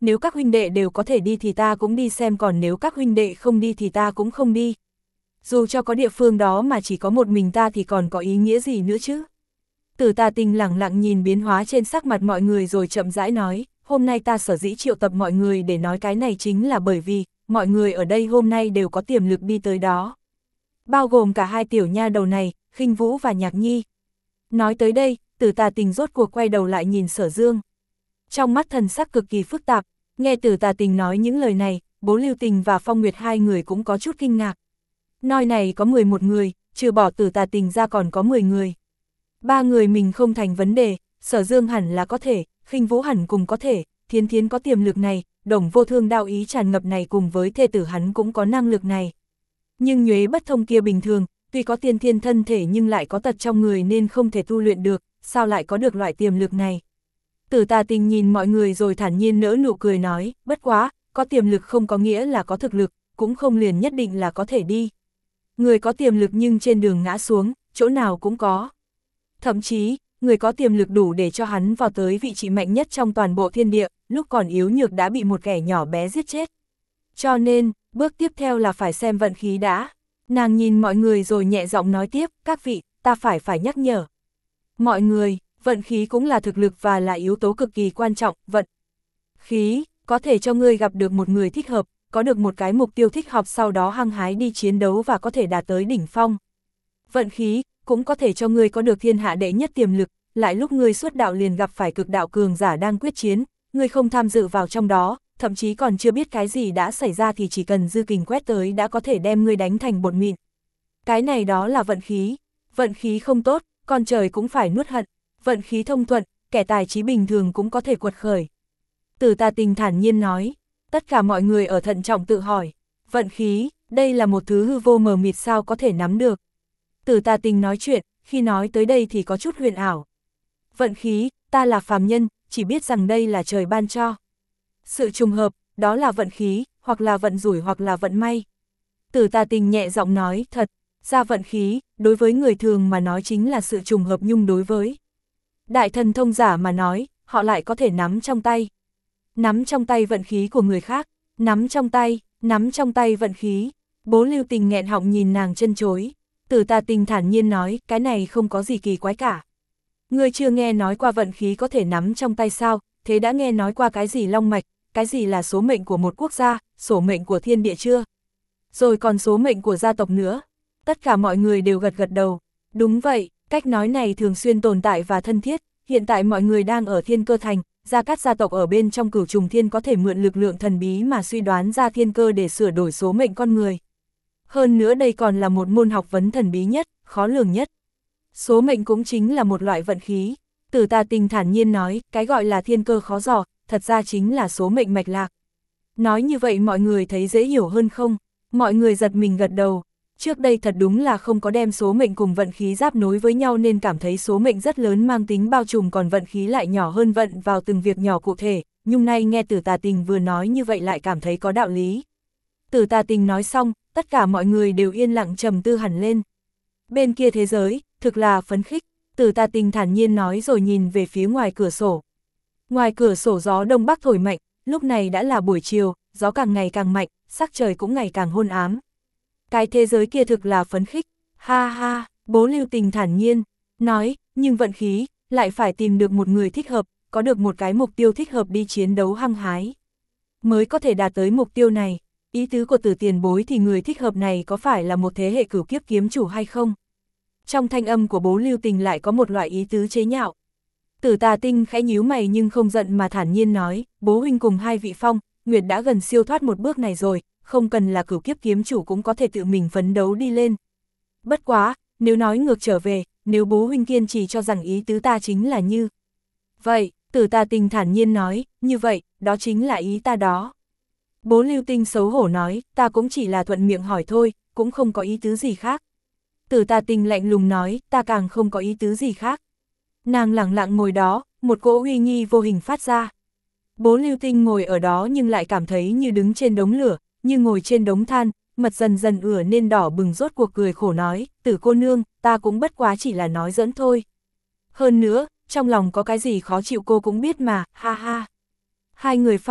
nếu các huynh đệ đều có thể đi thì ta cũng đi xem, còn nếu các huynh đệ không đi thì ta cũng không đi. Dù cho có địa phương đó mà chỉ có một mình ta thì còn có ý nghĩa gì nữa chứ? Tử Tà Tình lẳng lặng nhìn biến hóa trên sắc mặt mọi người rồi chậm rãi nói, hôm nay ta sở dĩ triệu tập mọi người để nói cái này chính là bởi vì, mọi người ở đây hôm nay đều có tiềm lực đi tới đó. Bao gồm cả hai tiểu nha đầu này, Khinh Vũ và Nhạc Nhi. Nói tới đây, Tử Tà Tình rốt cuộc quay đầu lại nhìn Sở Dương. Trong mắt thần sắc cực kỳ phức tạp, nghe Tử Tà Tình nói những lời này, Bố Lưu Tình và Phong Nguyệt hai người cũng có chút kinh ngạc. Nói này có mười một người, trừ bỏ Tử Tà Tình ra còn có mười người. Ba người mình không thành vấn đề, Sở Dương hẳn là có thể, Khinh Vũ hẳn cùng có thể, Thiến Thiến có tiềm lực này, Đồng Vô Thương đạo ý tràn ngập này cùng với thê tử hắn cũng có năng lực này. Nhưng Nhuế Bất Thông kia bình thường, tuy có tiên thiên thân thể nhưng lại có tật trong người nên không thể tu luyện được, sao lại có được loại tiềm lực này. Tử Tà Tình nhìn mọi người rồi thản nhiên nở nụ cười nói, bất quá, có tiềm lực không có nghĩa là có thực lực, cũng không liền nhất định là có thể đi. Người có tiềm lực nhưng trên đường ngã xuống, chỗ nào cũng có. Thậm chí, người có tiềm lực đủ để cho hắn vào tới vị trí mạnh nhất trong toàn bộ thiên địa, lúc còn yếu nhược đã bị một kẻ nhỏ bé giết chết. Cho nên, bước tiếp theo là phải xem vận khí đã. Nàng nhìn mọi người rồi nhẹ giọng nói tiếp, các vị, ta phải phải nhắc nhở. Mọi người, vận khí cũng là thực lực và là yếu tố cực kỳ quan trọng, vận khí, có thể cho ngươi gặp được một người thích hợp, có được một cái mục tiêu thích hợp sau đó hăng hái đi chiến đấu và có thể đạt tới đỉnh phong. Vận khí, cũng có thể cho ngươi có được thiên hạ đệ nhất tiềm lực, lại lúc ngươi xuất đạo liền gặp phải cực đạo cường giả đang quyết chiến, ngươi không tham dự vào trong đó, thậm chí còn chưa biết cái gì đã xảy ra thì chỉ cần dư kình quét tới đã có thể đem ngươi đánh thành bột mịn. Cái này đó là vận khí, vận khí không tốt, con trời cũng phải nuốt hận, vận khí thông thuận, kẻ tài trí bình thường cũng có thể quật khởi. Tử Tà Tình thản nhiên nói, tất cả mọi người ở thận trọng tự hỏi, vận khí, đây là một thứ hư vô mờ mịt sao có thể nắm được. Tử Tà Tình nói chuyện, khi nói tới đây thì có chút huyền ảo. Vận khí, ta là phàm nhân, chỉ biết rằng đây là trời ban cho. Sự trùng hợp, đó là vận khí, hoặc là vận rủi hoặc là vận may. Tử Tà Tình nhẹ giọng nói, thật, ra vận khí, đối với người thường mà nói chính là sự trùng hợp nhưng đối với đại thần thông giả mà nói, họ lại có thể nắm trong tay. Nắm trong tay vận khí của người khác, nắm trong tay, nắm trong tay vận khí. Bố Lưu Tình nghẹn họng nhìn nàng chân chối. Tử Tà Tình thản nhiên nói, cái này không có gì kỳ quái cả. Ngươi chưa nghe nói qua vận khí có thể nắm trong tay sao, thế đã nghe nói qua cái gì long mạch, cái gì là số mệnh của một quốc gia, số mệnh của thiên địa chưa? Rồi còn số mệnh của gia tộc nữa. Tất cả mọi người đều gật gật đầu. Đúng vậy, cách nói này thường xuyên tồn tại và thân thiết, hiện tại mọi người đang ở Thiên Cơ Thành, Gia Cát gia tộc ở bên trong Cửu Trùng Thiên có thể mượn lực lượng thần bí mà suy đoán ra thiên cơ để sửa đổi số mệnh con người. Hơn nữa đây còn là một môn học vấn thần bí nhất, khó lường nhất. Số mệnh cũng chính là một loại vận khí. Tử Tà Tình thản nhiên nói, cái gọi là thiên cơ khó dò, thật ra chính là số mệnh mạch lạc. Nói như vậy mọi người thấy dễ hiểu hơn không? Mọi người giật mình gật đầu. Trước đây thật đúng là không có đem số mệnh cùng vận khí giáp nối với nhau nên cảm thấy số mệnh rất lớn mang tính bao trùm còn vận khí lại nhỏ hơn vận vào từng việc nhỏ cụ thể, nhưng nay nghe Tử Tà Tình vừa nói như vậy lại cảm thấy có đạo lý. Tử Tà Tình nói xong, tất cả mọi người đều yên lặng trầm tư hẳn lên. Bên kia thế giới, thực là phấn khích, Tử Tà Tình thản nhiên nói rồi nhìn về phía ngoài cửa sổ. Ngoài cửa sổ gió đông bắc thổi mạnh, lúc này đã là buổi chiều, gió càng ngày càng mạnh, sắc trời cũng ngày càng hôn ám. Cái thế giới kia thực là phấn khích, ha ha, Bố Lưu Tình thản nhiên, nói, nhưng vận khí, lại phải tìm được một người thích hợp, có được một cái mục tiêu thích hợp đi chiến đấu hăng hái. Mới có thể đạt tới mục tiêu này, ý tứ của Tử tiền bối thì người thích hợp này có phải là một thế hệ cửu kiếp kiếm chủ hay không? Trong thanh âm của Bố Lưu Tình lại có một loại ý tứ chế nhạo. Tử Tà Tinh khẽ nhíu mày nhưng không giận mà thản nhiên nói, bố huynh cùng hai vị Phong, Nguyệt đã gần siêu thoát một bước này rồi, không cần là cửu kiếp kiếm chủ cũng có thể tự mình phấn đấu đi lên. Bất quá, nếu nói ngược trở về, nếu bố huynh kiên trì cho rằng ý tứ ta chính là như vậy, Tử Tà Tinh thản nhiên nói, như vậy, đó chính là ý ta đó. Bố Lưu Tinh xấu hổ nói, ta cũng chỉ là thuận miệng hỏi thôi, cũng không có ý tứ gì khác. Tử Tà Tinh lạnh lùng nói, ta càng không có ý tứ gì khác. Nàng lẳng lặng ngồi đó, một cỗ uy nghi vô hình phát ra. Bố Lưu Tinh ngồi ở đó nhưng lại cảm thấy như đứng trên đống lửa, như ngồi trên đống than, mật dần dần ửa nên đỏ bừng rốt cuộc cười khổ nói, Tử cô nương, ta cũng bất quá chỉ là nói giỡn thôi. Hơn nữa, trong lòng có cái gì khó chịu cô cũng biết mà, ha ha. Hai người Phong,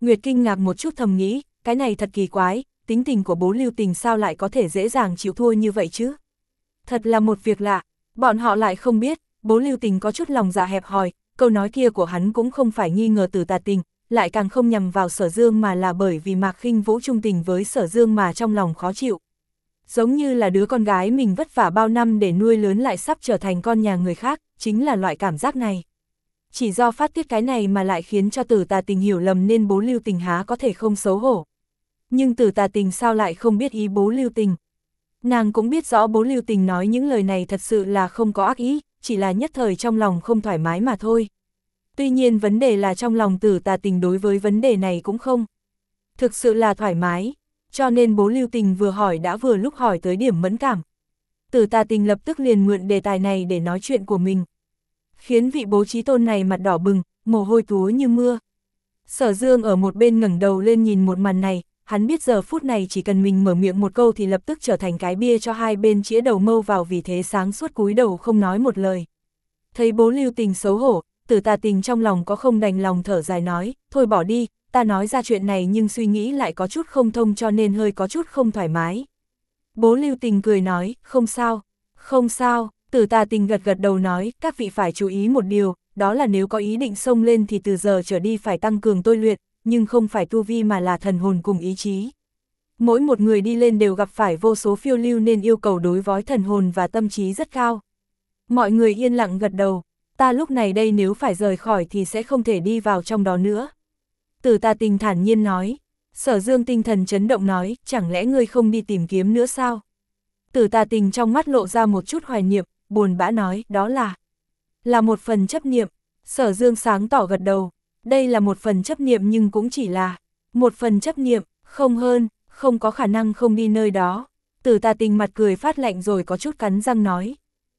Nguyệt kinh ngạc một chút thầm nghĩ, cái này thật kỳ quái, tính tình của Bố Lưu Tình sao lại có thể dễ dàng chịu thua như vậy chứ? Thật là một việc lạ, bọn họ lại không biết, Bố Lưu Tình có chút lòng dạ hẹp hòi, câu nói kia của hắn cũng không phải nghi ngờ Tử Tà Tình, lại càng không nhằm vào Sở Dương mà là bởi vì Mạc Khinh Vũ trung tình với Sở Dương mà trong lòng khó chịu. Giống như là đứa con gái mình vất vả bao năm để nuôi lớn lại sắp trở thành con nhà người khác, chính là loại cảm giác này. Chỉ do phát tiết cái này mà lại khiến cho Tử Tà Tình hiểu lầm nên Bố Lưu Tình há có thể không xấu hổ. Nhưng Tử Tà Tình sao lại không biết ý Bố Lưu Tình? Nàng cũng biết rõ Bố Lưu Tình nói những lời này thật sự là không có ác ý, chỉ là nhất thời trong lòng không thoải mái mà thôi. Tuy nhiên vấn đề là trong lòng Tử Tà Tình đối với vấn đề này cũng không thực sự là thoải mái, cho nên Bố Lưu Tình vừa hỏi đã vừa lúc hỏi tới điểm mẫn cảm. Tử Tà Tình lập tức liền mượn đề tài này để nói chuyện của mình, khiến vị bố trí tôn này mặt đỏ bừng, mồ hôi túa như mưa. Sở Dương ở một bên ngẩng đầu lên nhìn một màn này, hắn biết giờ phút này chỉ cần mình mở miệng một câu thì lập tức trở thành cái bia cho hai bên chĩa đầu mâu vào, vì thế sáng suốt cúi đầu không nói một lời. Thấy Bố Lưu Tình xấu hổ, Tử Tà Tình trong lòng có không đành lòng thở dài nói, thôi bỏ đi, ta nói ra chuyện này nhưng suy nghĩ lại có chút không thông cho nên hơi có chút không thoải mái. Bố Lưu Tình cười nói, không sao, không sao. Tử Tà Tình gật gật đầu nói, các vị phải chú ý một điều, đó là nếu có ý định xông lên thì từ giờ trở đi phải tăng cường tôi luyện, nhưng không phải tu vi mà là thần hồn cùng ý chí. Mỗi một người đi lên đều gặp phải vô số phiêu lưu nên yêu cầu đối với thần hồn và tâm trí rất cao. Mọi người yên lặng gật đầu, ta lúc này đây nếu phải rời khỏi thì sẽ không thể đi vào trong đó nữa. Tử Tà Tình thản nhiên nói. Sở Dương tinh thần chấn động nói, chẳng lẽ ngươi không đi tìm kiếm nữa sao? Tử Tà Tình trong mắt lộ ra một chút hoài niệm, buồn bã nói, đó là là một phần chấp niệm. Sở Dương sáng tỏ gật đầu, đây là một phần chấp niệm nhưng cũng chỉ là một phần chấp niệm, không hơn, không có khả năng không đi nơi đó. Tử Tà Tình mặt cười phát lạnh rồi có chút cắn răng nói.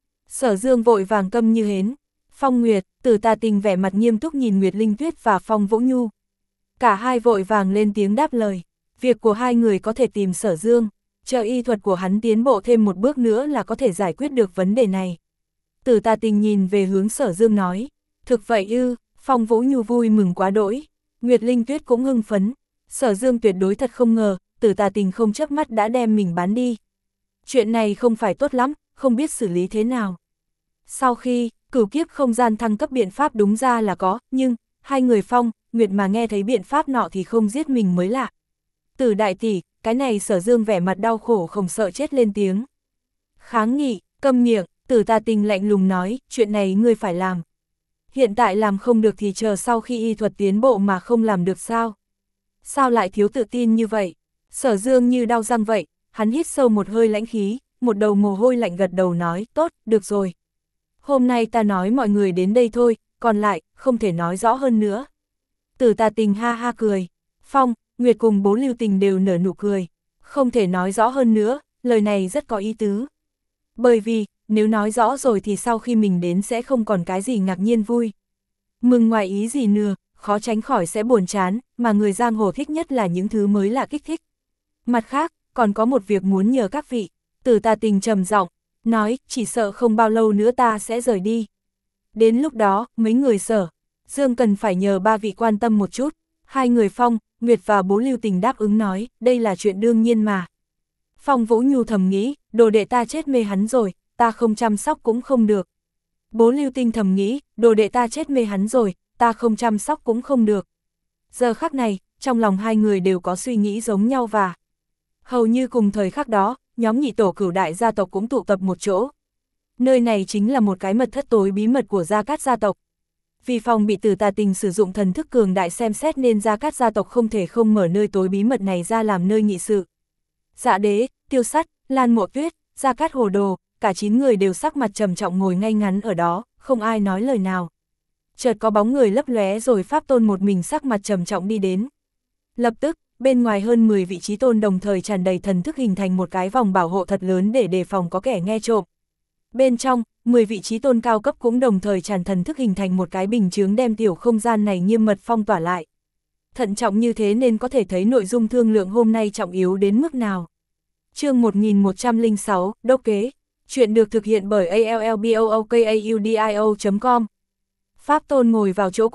Sở Dương vội vàng câm như hến. Phong Nguyệt, Tử Tà Tình vẻ mặt nghiêm túc nhìn Nguyệt Linh Tuyết và Phong Vũ Nhu. Cả hai vội vàng lên tiếng đáp lời, việc của hai người có thể tìm Sở Dương, chờ y thuật của hắn tiến bộ thêm một bước nữa là có thể giải quyết được vấn đề này. Tử Tà Tình nhìn về hướng Sở Dương nói, thực vậy ư? Phong Vũ Nhu vui mừng quá đỗi, Nguyệt Linh Tuyết cũng hưng phấn. Sở Dương tuyệt đối thật không ngờ, Tử Tà Tình không chớp mắt đã đem mình bán đi. Chuyện này không phải tốt lắm, không biết xử lý thế nào. Sau khi, cửu kiếp không gian thăng cấp biện pháp đúng ra là có, nhưng, hai người Phong, Nguyệt mà nghe thấy biện pháp nọ thì không giết mình mới lạ. Tử đại tỷ, cái này Sở Dương vẻ mặt đau khổ không sợ chết lên tiếng. Kháng nghị, câm miệng, Tử Tà Tình lạnh lùng nói, chuyện này ngươi phải làm. Hiện tại làm không được thì chờ sau khi y thuật tiến bộ mà không làm được sao? Sao lại thiếu tự tin như vậy? Sở Dương như đau răng vậy, hắn hít sâu một hơi lãnh khí, một đầu mồ hôi lạnh gật đầu nói, tốt, được rồi. Hôm nay ta nói mọi người đến đây thôi, còn lại, không thể nói rõ hơn nữa. Tử Tà Tình ha ha cười, Phong, Nguyệt cùng Bố Lưu Tình đều nở nụ cười. Không thể nói rõ hơn nữa, lời này rất có ý tứ. Bởi vì, nếu nói rõ rồi thì sau khi mình đến sẽ không còn cái gì ngạc nhiên vui. Mừng ngoài ý gì nữa, khó tránh khỏi sẽ buồn chán, mà người giang hồ thích nhất là những thứ mới lạ kích thích. Mặt khác, còn có một việc muốn nhờ các vị. Tử Tà Tình trầm giọng nói, chỉ sợ không bao lâu nữa ta sẽ rời đi. Đến lúc đó, mấy người Sở Dương cần phải nhờ ba vị quan tâm một chút. Hai người Phong, Nguyệt và Bố Lưu Tình đáp ứng nói, đây là chuyện đương nhiên mà. Phong Vũ Nhu thầm nghĩ, đồ đệ ta chết mê hắn rồi, ta không chăm sóc cũng không được. Bố Lưu Tinh thầm nghĩ, đồ đệ ta chết mê hắn rồi, ta không chăm sóc cũng không được. Giờ khắc này, trong lòng hai người đều có suy nghĩ giống nhau và hầu như cùng thời khắc đó, nhóm nhị tổ cửu đại gia tộc cũng tụ tập một chỗ. Nơi này chính là một cái mật thất tối bí mật của Gia Cát gia tộc. Vì phòng bị Tử Tà Tình sử dụng thần thức cường đại xem xét nên Gia Cát gia tộc không thể không mở nơi tối bí mật này ra làm nơi nghị sự. Dạ Đế, Tiêu Sắt, Lan Mộ Tuyết, Gia Cát Hồ Đồ, cả chín người đều sắc mặt trầm trọng ngồi ngay ngắn ở đó, không ai nói lời nào. Chợt có bóng người lấp lóe rồi Pháp Tôn một mình sắc mặt trầm trọng đi đến. Lập tức, bên ngoài hơn mười vị trí tôn đồng thời tràn đầy thần thức hình thành một cái vòng bảo hộ thật lớn để đề phòng có kẻ nghe trộm. Bên trong, mười vị trí tôn cao cấp cũng đồng thời tràn thần thức hình thành một cái bình chướng đem tiểu không gian này nghiêm mật phong tỏa lại. Thận trọng như thế nên có thể thấy nội dung thương lượng hôm nay trọng yếu đến mức nào. Chương một nghìn một trăm lẻ sáu, Đốc Kế. Chuyện được thực hiện bởi a l l b o o k a u d i o chấm com. Pháp Tôn ngồi vào chỗ của mình,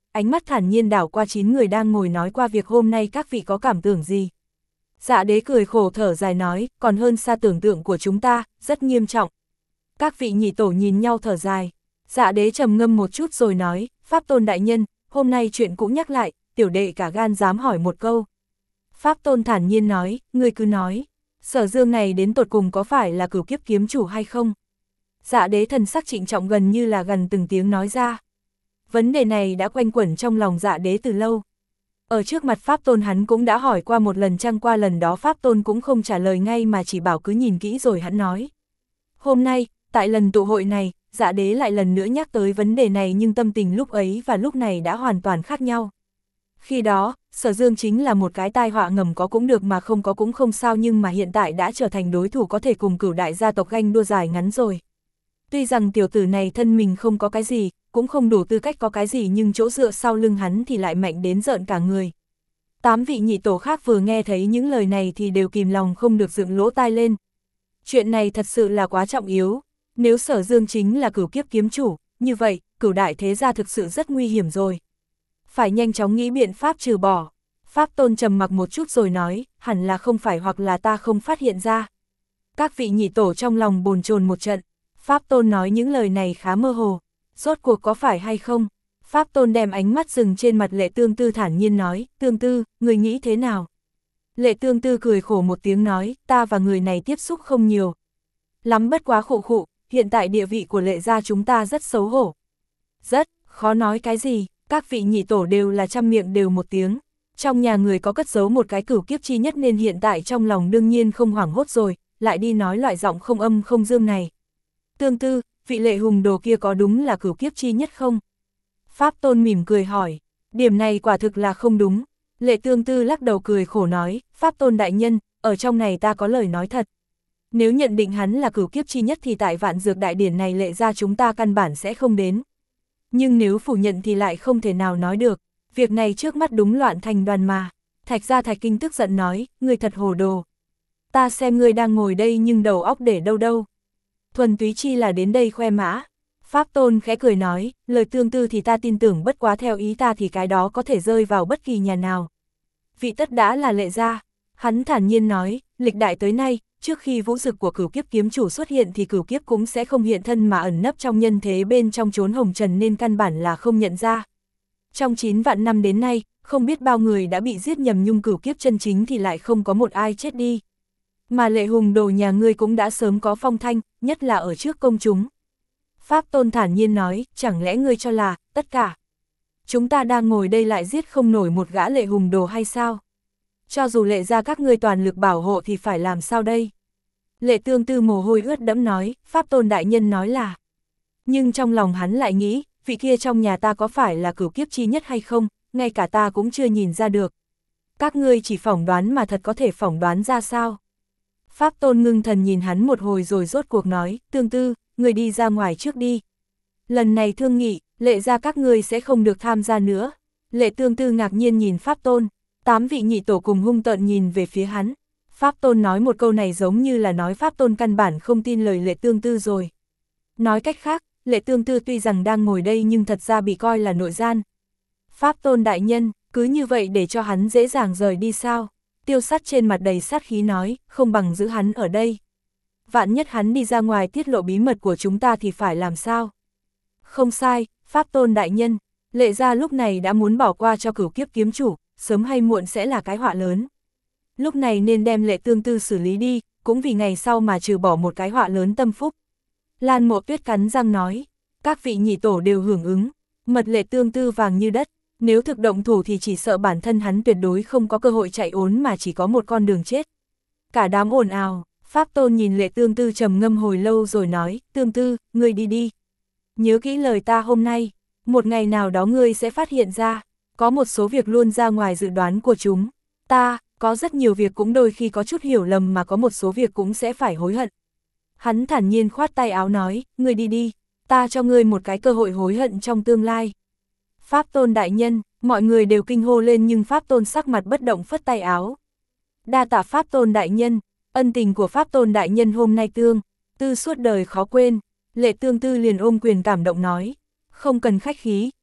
ánh mắt thản nhiên đảo qua chín người đang ngồi nói qua việc hôm nay các vị có cảm tưởng gì. Dạ đế cười khổ thở dài nói, còn hơn xa tưởng tượng của chúng ta, rất nghiêm trọng. Các vị nhị tổ nhìn nhau thở dài. Dạ đế trầm ngâm một chút rồi nói, Pháp Tôn đại nhân, hôm nay chuyện cũng nhắc lại, tiểu đệ cả gan dám hỏi một câu. Pháp Tôn thản nhiên nói, ngươi cứ nói, Sở Dương này đến tột cùng có phải là cửu kiếp kiếm chủ hay không? Dạ đế thần sắc trịnh trọng gần như là gần từng tiếng nói ra. Vấn đề này đã quanh quẩn trong lòng dạ đế từ lâu. Ở trước mặt Pháp Tôn hắn cũng đã hỏi qua một lần, chăng qua lần đó Pháp Tôn cũng không trả lời ngay mà chỉ bảo cứ nhìn kỹ rồi hắn nói. Hôm nay, tại lần tụ hội này, dạ đế lại lần nữa nhắc tới vấn đề này, nhưng tâm tình lúc ấy và lúc này đã hoàn toàn khác nhau. Khi đó, Sở Dương chính là một cái tai họa ngầm, có cũng được mà không có cũng không sao, nhưng mà hiện tại đã trở thành đối thủ có thể cùng cửu đại gia tộc ganh đua dài ngắn rồi. Tuy rằng tiểu tử này thân mình không có cái gì, cũng không đủ tư cách có cái gì, nhưng chỗ dựa sau lưng hắn thì lại mạnh đến rợn cả người. Tám vị nhị tổ khác vừa nghe thấy những lời này thì đều kìm lòng không được dựng lỗ tai lên. Chuyện này thật sự là quá trọng yếu. Nếu Sở Dương chính là cửu kiếp kiếm chủ, như vậy, cửu đại thế gia thực sự rất nguy hiểm rồi. Phải nhanh chóng nghĩ biện pháp trừ bỏ. Pháp Tôn trầm mặc một chút rồi nói, hẳn là không phải, hoặc là ta không phát hiện ra. Các vị nhị tổ trong lòng bồn chồn một trận. Pháp Tôn nói những lời này khá mơ hồ. Rốt cuộc có phải hay không? Pháp Tôn đem ánh mắt dừng trên mặt Lệ Tương Tư thản nhiên nói, Tương Tư, người nghĩ thế nào? Lệ Tương Tư cười khổ một tiếng nói, ta và người này tiếp xúc không nhiều. Lắm bất quá khụ khụ, hiện tại địa vị của Lệ gia chúng ta rất xấu hổ. Rất, khó nói cái gì, các vị nhị tổ đều là trăm miệng đều một tiếng. Trong nhà người có cất giấu một cái cửu kiếp chi nhất nên hiện tại trong lòng đương nhiên không hoảng hốt rồi, lại đi nói loại giọng không âm không dương này. Tương Tư, vị Lệ hùng đồ kia có đúng là cửu kiếp chi nhất không? Pháp Tôn mỉm cười hỏi, điểm này quả thực là không đúng. Lệ Tương Tư lắc đầu cười khổ nói, Pháp Tôn đại nhân, ở trong này ta có lời nói thật. Nếu nhận định hắn là cửu kiếp chi nhất thì tại vạn dược đại điển này Lệ gia chúng ta căn bản sẽ không đến. Nhưng nếu phủ nhận thì lại không thể nào nói được, việc này trước mắt đúng loạn thành đoàn mà. Thạch gia Thạch Kinh tức giận nói, ngươi thật hồ đồ. Ta xem ngươi đang ngồi đây nhưng đầu óc để đâu đâu. Thuần túy chi là đến đây khoe mã. Pháp Tôn khẽ cười nói, lời Tương Tư thì ta tin tưởng, bất quá theo ý ta thì cái đó có thể rơi vào bất kỳ nhà nào. Vị tất đã là Lệ gia. Hắn thản nhiên nói, lịch đại tới nay, trước khi vũ dực của cửu kiếp kiếm chủ xuất hiện thì cửu kiếp cũng sẽ không hiện thân mà ẩn nấp trong nhân thế bên trong chốn hồng trần nên căn bản là không nhận ra. Trong chín vạn năm đến nay, không biết bao người đã bị giết nhầm nhung cửu kiếp chân chính thì lại không có một ai chết đi. Mà Lệ hùng đồ nhà ngươi cũng đã sớm có phong thanh, nhất là ở trước công chúng. Pháp Tôn thản nhiên nói, chẳng lẽ ngươi cho là, tất cả chúng ta đang ngồi đây lại giết không nổi một gã Lệ hùng đồ hay sao? Cho dù Lệ gia các ngươi toàn lực bảo hộ thì phải làm sao đây? Lệ Tương Tư mồ hôi ướt đẫm nói, Pháp Tôn đại nhân nói là. Nhưng trong lòng hắn lại nghĩ, vị kia trong nhà ta có phải là cửu kiếp chi nhất hay không, ngay cả ta cũng chưa nhìn ra được. Các ngươi chỉ phỏng đoán mà thật có thể phỏng đoán ra sao? Pháp Tôn ngưng thần nhìn hắn một hồi rồi rốt cuộc nói, Tương Tư, người đi ra ngoài trước đi. Lần này thương nghị, Lệ gia các ngươi sẽ không được tham gia nữa. Lệ Tương Tư ngạc nhiên nhìn Pháp Tôn, tám vị nhị tổ cùng hung tợn nhìn về phía hắn. Pháp Tôn nói một câu này giống như là nói Pháp Tôn căn bản không tin lời Lệ Tương Tư rồi. Nói cách khác, Lệ Tương Tư tuy rằng đang ngồi đây nhưng thật ra bị coi là nội gian. Pháp Tôn đại nhân, cứ như vậy để cho hắn dễ dàng rời đi sao? Tiêu Sắt trên mặt đầy sát khí nói, không bằng giữ hắn ở đây. Vạn nhất hắn đi ra ngoài tiết lộ bí mật của chúng ta thì phải làm sao? Không sai, Pháp Tôn đại nhân, Lệ gia lúc này đã muốn bỏ qua cho cửu kiếp kiếm chủ, sớm hay muộn sẽ là cái họa lớn. Lúc này nên đem Lệ Tương Tư xử lý đi, cũng vì ngày sau mà trừ bỏ một cái họa lớn tâm phúc. Lan Mộ Tuyết cắn răng nói, các vị nhị tổ đều hưởng ứng, mật Lệ Tương Tư vàng như đất, nếu thực động thủ thì chỉ sợ bản thân hắn tuyệt đối không có cơ hội chạy ốn mà chỉ có một con đường chết. Cả đám ồn ào, Pháp Tôn nhìn Lệ Tương Tư trầm ngâm hồi lâu rồi nói, Tương Tư, ngươi đi đi. Nhớ kỹ lời ta hôm nay, một ngày nào đó ngươi sẽ phát hiện ra, có một số việc luôn ra ngoài dự đoán của chúng. Ta, có rất nhiều việc cũng đôi khi có chút hiểu lầm mà có một số việc cũng sẽ phải hối hận. Hắn thản nhiên khoát tay áo nói, ngươi đi đi, ta cho ngươi một cái cơ hội hối hận trong tương lai. Pháp Tôn đại nhân, mọi người đều kinh hô lên nhưng Pháp Tôn sắc mặt bất động phất tay áo. Đa tạ Pháp Tôn đại nhân, ân tình của Pháp Tôn đại nhân hôm nay tương, tư suốt đời khó quên. Lệ Tương Tư liền ôm quyền cảm động nói, không cần khách khí,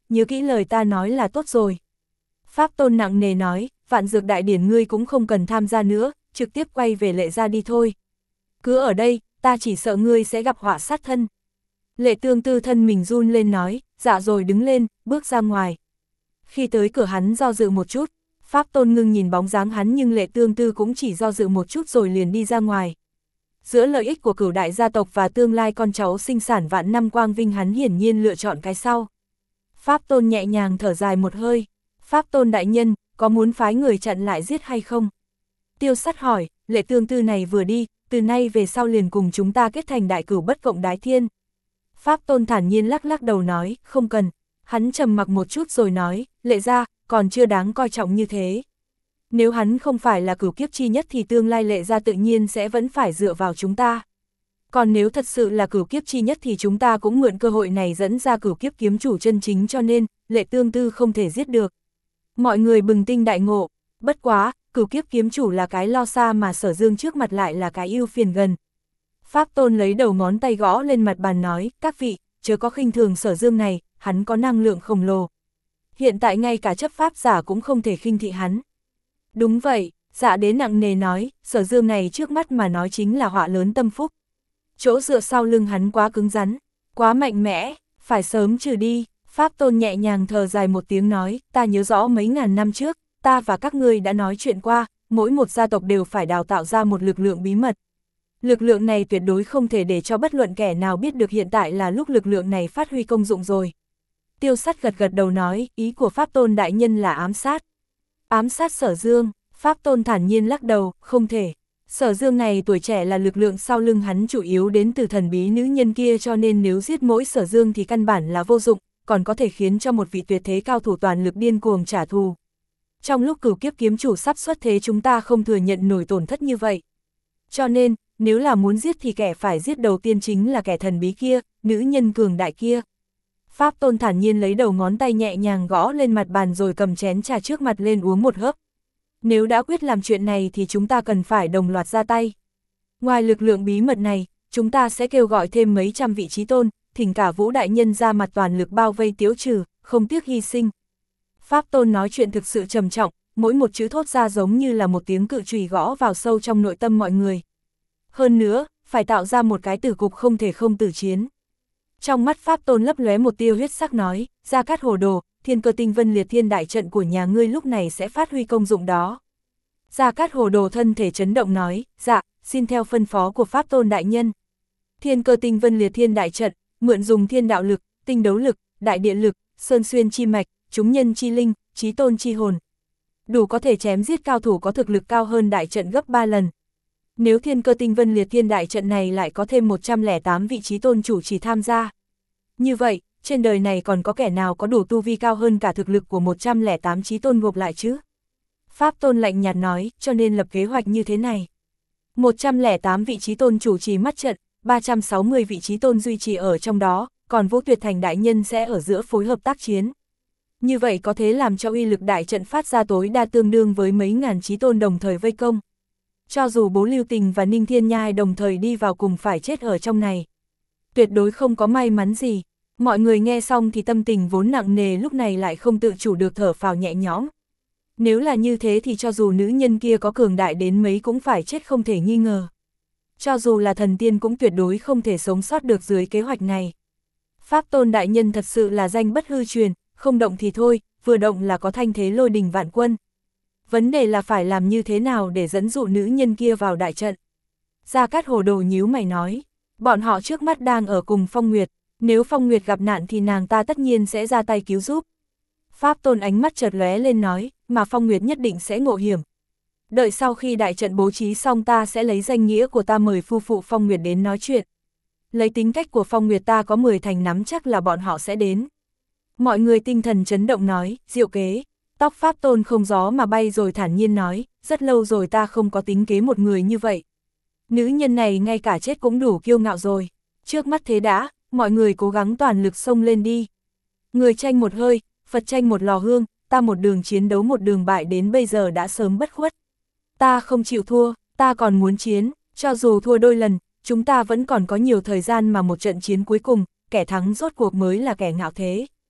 nhớ kỹ lời ta nói là tốt rồi. Pháp Tôn nặng nề nói, vạn dược đại điển ngươi cũng không cần tham gia nữa, trực tiếp quay về Lệ gia đi thôi. Cứ ở đây, ta chỉ sợ ngươi sẽ gặp họa sát thân. Lệ Tương Tư thân mình run lên nói, dạ rồi đứng lên, bước ra ngoài. Khi tới cửa hắn do dự một chút, Pháp Tôn ngưng nhìn bóng dáng hắn nhưng Lệ Tương Tư cũng chỉ do dự một chút rồi liền đi ra ngoài. Giữa lợi ích của cửu đại gia tộc và tương lai con cháu sinh sản vạn năm quang vinh hắn hiển nhiên lựa chọn cái sau. Pháp Tôn nhẹ nhàng thở dài một hơi, Pháp Tôn đại nhân, có muốn phái người chặn lại giết hay không? Tiêu Sắt hỏi, Lệ Tương Tư này vừa đi, từ nay về sau liền cùng chúng ta kết thành đại cửu bất cộng đái thiên. Pháp Tôn thản nhiên lắc lắc đầu nói, không cần. Hắn trầm mặc một chút rồi nói, Lệ gia, còn chưa đáng coi trọng như thế. Nếu hắn không phải là cửu kiếp chi nhất thì tương lai Lệ gia tự nhiên sẽ vẫn phải dựa vào chúng ta. Còn nếu thật sự là cửu kiếp chi nhất thì chúng ta cũng mượn cơ hội này dẫn ra cửu kiếp kiếm chủ chân chính, cho nên, Lệ Tương Tư không thể giết được. Mọi người bừng tinh đại ngộ, bất quá, cửu kiếp kiếm chủ là cái lo xa mà Sở Dương trước mặt lại là cái ưu phiền gần. Pháp Tôn lấy đầu ngón tay gõ lên mặt bàn nói, các vị, chớ có khinh thường Sở Dương này, hắn có năng lượng khổng lồ. Hiện tại ngay cả chấp pháp giả cũng không thể khinh thị hắn. Đúng vậy, Dạ Đế nặng nề nói, Sở Dương này trước mắt mà nói chính là họa lớn tâm phúc. Chỗ dựa sau lưng hắn quá cứng rắn, quá mạnh mẽ, phải sớm trừ đi. Pháp Tôn nhẹ nhàng thở dài một tiếng nói, ta nhớ rõ mấy ngàn năm trước, ta và các ngươi đã nói chuyện qua, mỗi một gia tộc đều phải đào tạo ra một lực lượng bí mật. Lực lượng này tuyệt đối không thể để cho bất luận kẻ nào biết được, hiện tại là lúc lực lượng này phát huy công dụng rồi. Tiêu Sắt gật gật đầu nói, ý của Pháp Tôn đại nhân là ám sát. Ám sát Sở Dương, Pháp Tôn thản nhiên lắc đầu, không thể. Sở Dương này tuổi trẻ là lực lượng sau lưng hắn chủ yếu đến từ thần bí nữ nhân kia, cho nên nếu giết mỗi Sở Dương thì căn bản là vô dụng, còn có thể khiến cho một vị tuyệt thế cao thủ toàn lực điên cuồng trả thù. Trong lúc cửu kiếp kiếm chủ sắp xuất thế chúng ta không thừa nhận nổi tổn thất như vậy. Cho nên, nếu là muốn giết thì kẻ phải giết đầu tiên chính là kẻ thần bí kia, nữ nhân cường đại kia. Pháp Tôn thản nhiên lấy đầu ngón tay nhẹ nhàng gõ lên mặt bàn rồi cầm chén trà trước mặt lên uống một hớp. Nếu đã quyết làm chuyện này thì chúng ta cần phải đồng loạt ra tay. Ngoài lực lượng bí mật này, chúng ta sẽ kêu gọi thêm mấy trăm vị chí tôn, thỉnh cả Vũ đại nhân ra mặt toàn lực bao vây tiêu trừ, không tiếc hy sinh. Pháp Tôn nói chuyện thực sự trầm trọng, mỗi một chữ thốt ra giống như là một tiếng cự chùy gõ vào sâu trong nội tâm mọi người. Hơn nữa, phải tạo ra một cái tử cục không thể không tử chiến. Trong mắt Pháp Tôn lấp lóe một tia huyết sắc nói, Gia Cát Hồ Đồ, Thiên Cơ Tinh Vân Liệt Thiên đại trận của nhà ngươi lúc này sẽ phát huy công dụng đó. Gia Cát Hồ Đồ thân thể chấn động nói, dạ, xin theo phân phó của Pháp Tôn đại nhân. Thiên Cơ Tinh Vân Liệt Thiên đại trận, mượn dùng thiên đạo lực, tinh đấu lực, đại địa lực, sơn xuyên chi mạch, chúng nhân chi linh, chí tôn chi hồn. Đủ có thể chém giết cao thủ có thực lực cao hơn đại trận gấp ba lần. Nếu Thiên Cơ Tinh Vân Liệt Thiên đại trận này lại có thêm một trăm lẻ tám vị chí tôn chủ chỉ tham gia. Như vậy, trên đời này còn có kẻ nào có đủ tu vi cao hơn cả thực lực của một trăm lẻ tám chí tôn gộp lại chứ? Pháp Tôn lạnh nhạt nói, cho nên lập kế hoạch như thế này. một trăm lẻ tám vị chí tôn chủ trì mắt trận, ba trăm sáu mươi vị chí tôn duy trì ở trong đó, còn Vũ Tuyệt Thành đại nhân sẽ ở giữa phối hợp tác chiến. Như vậy có thể làm cho uy lực đại trận phát ra tối đa tương đương với mấy ngàn chí tôn đồng thời vây công. Cho dù Bố Lưu Tình và Ninh Thiên Nhai đồng thời đi vào cùng phải chết ở trong này. Tuyệt đối không có may mắn gì. Mọi người nghe xong thì tâm tình vốn nặng nề lúc này lại không tự chủ được thở phào nhẹ nhõm. Nếu là như thế thì cho dù nữ nhân kia có cường đại đến mấy cũng phải chết không thể nghi ngờ. Cho dù là thần tiên cũng tuyệt đối không thể sống sót được dưới kế hoạch này. Pháp Tôn đại nhân thật sự là danh bất hư truyền, không động thì thôi, vừa động là có thanh thế lôi đình vạn quân. Vấn đề là phải làm như thế nào để dẫn dụ nữ nhân kia vào đại trận. Gia Cát Hồ Đồ nhíu mày nói, bọn họ trước mắt đang ở cùng Phong Nguyệt, nếu Phong Nguyệt gặp nạn thì nàng ta tất nhiên sẽ ra tay cứu giúp. Pháp Tôn ánh mắt chợt lóe lên nói, mà Phong Nguyệt nhất định sẽ ngộ hiểm. Đợi sau khi đại trận bố trí xong ta sẽ lấy danh nghĩa của ta mời phu phụ Phong Nguyệt đến nói chuyện. Lấy tính cách của Phong Nguyệt ta có mười thành nắm chắc là bọn họ sẽ đến. Mọi người tinh thần chấn động nói, diệu kế. Tóc Pháp Tôn không gió mà bay rồi thản nhiên nói, rất lâu rồi ta không có tính kế một người như vậy. Nữ nhân này ngay cả chết cũng đủ kiêu ngạo rồi. Trước mắt thế đã, mọi người cố gắng toàn lực xông lên đi. Người tranh một hơi, Phật tranh một lò hương, ta một đường chiến đấu một đường bại đến bây giờ đã sớm bất khuất. Ta không chịu thua, ta còn muốn chiến, cho dù thua đôi lần, chúng ta vẫn còn có nhiều thời gian mà một trận chiến cuối cùng, kẻ thắng rốt cuộc mới là kẻ ngạo thế.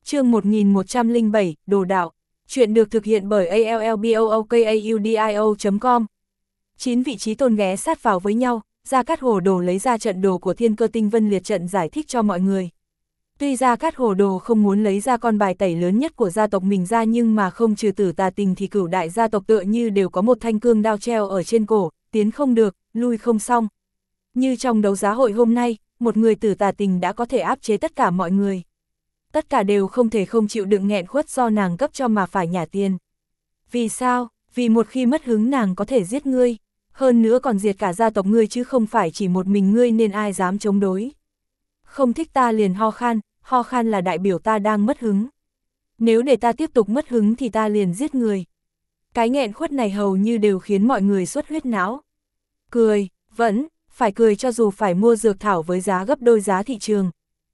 Chương một nghìn một trăm lẻ bảy, Đồ đạo. Chuyện được thực hiện bởi a l l b o o k a u d i o chấm com. Chín vị trí tôn ghé sát vào với nhau, Gia Cát Hồ Đồ lấy ra trận đồ của Thiên Cơ Tinh Vân Liệt trận giải thích cho mọi người. Tuy Gia Cát Hồ Đồ không muốn lấy ra con bài tẩy lớn nhất của gia tộc mình ra, nhưng mà không trừ Tử Tà Tình thì cửu đại gia tộc tựa như đều có một thanh cương đao treo ở trên cổ, tiến không được, lui không xong. Như trong đấu giá hội hôm nay, một người Tử Tà Tình đã có thể áp chế tất cả mọi người. Tất cả đều không thể không chịu đựng nghẹn khuất do nàng cấp cho mà phải nhả tiền. Vì sao? Vì một khi mất hứng nàng có thể giết ngươi, hơn nữa còn diệt cả gia tộc ngươi chứ không phải chỉ một mình ngươi, nên ai dám chống đối. Không thích ta liền ho khan, ho khan là đại biểu ta đang mất hứng. Nếu để ta tiếp tục mất hứng thì ta liền giết người. Cái nghẹn khuất này hầu như đều khiến mọi người xuất huyết não. Cười, vẫn, phải cười cho dù phải mua dược thảo với giá gấp đôi giá thị trường.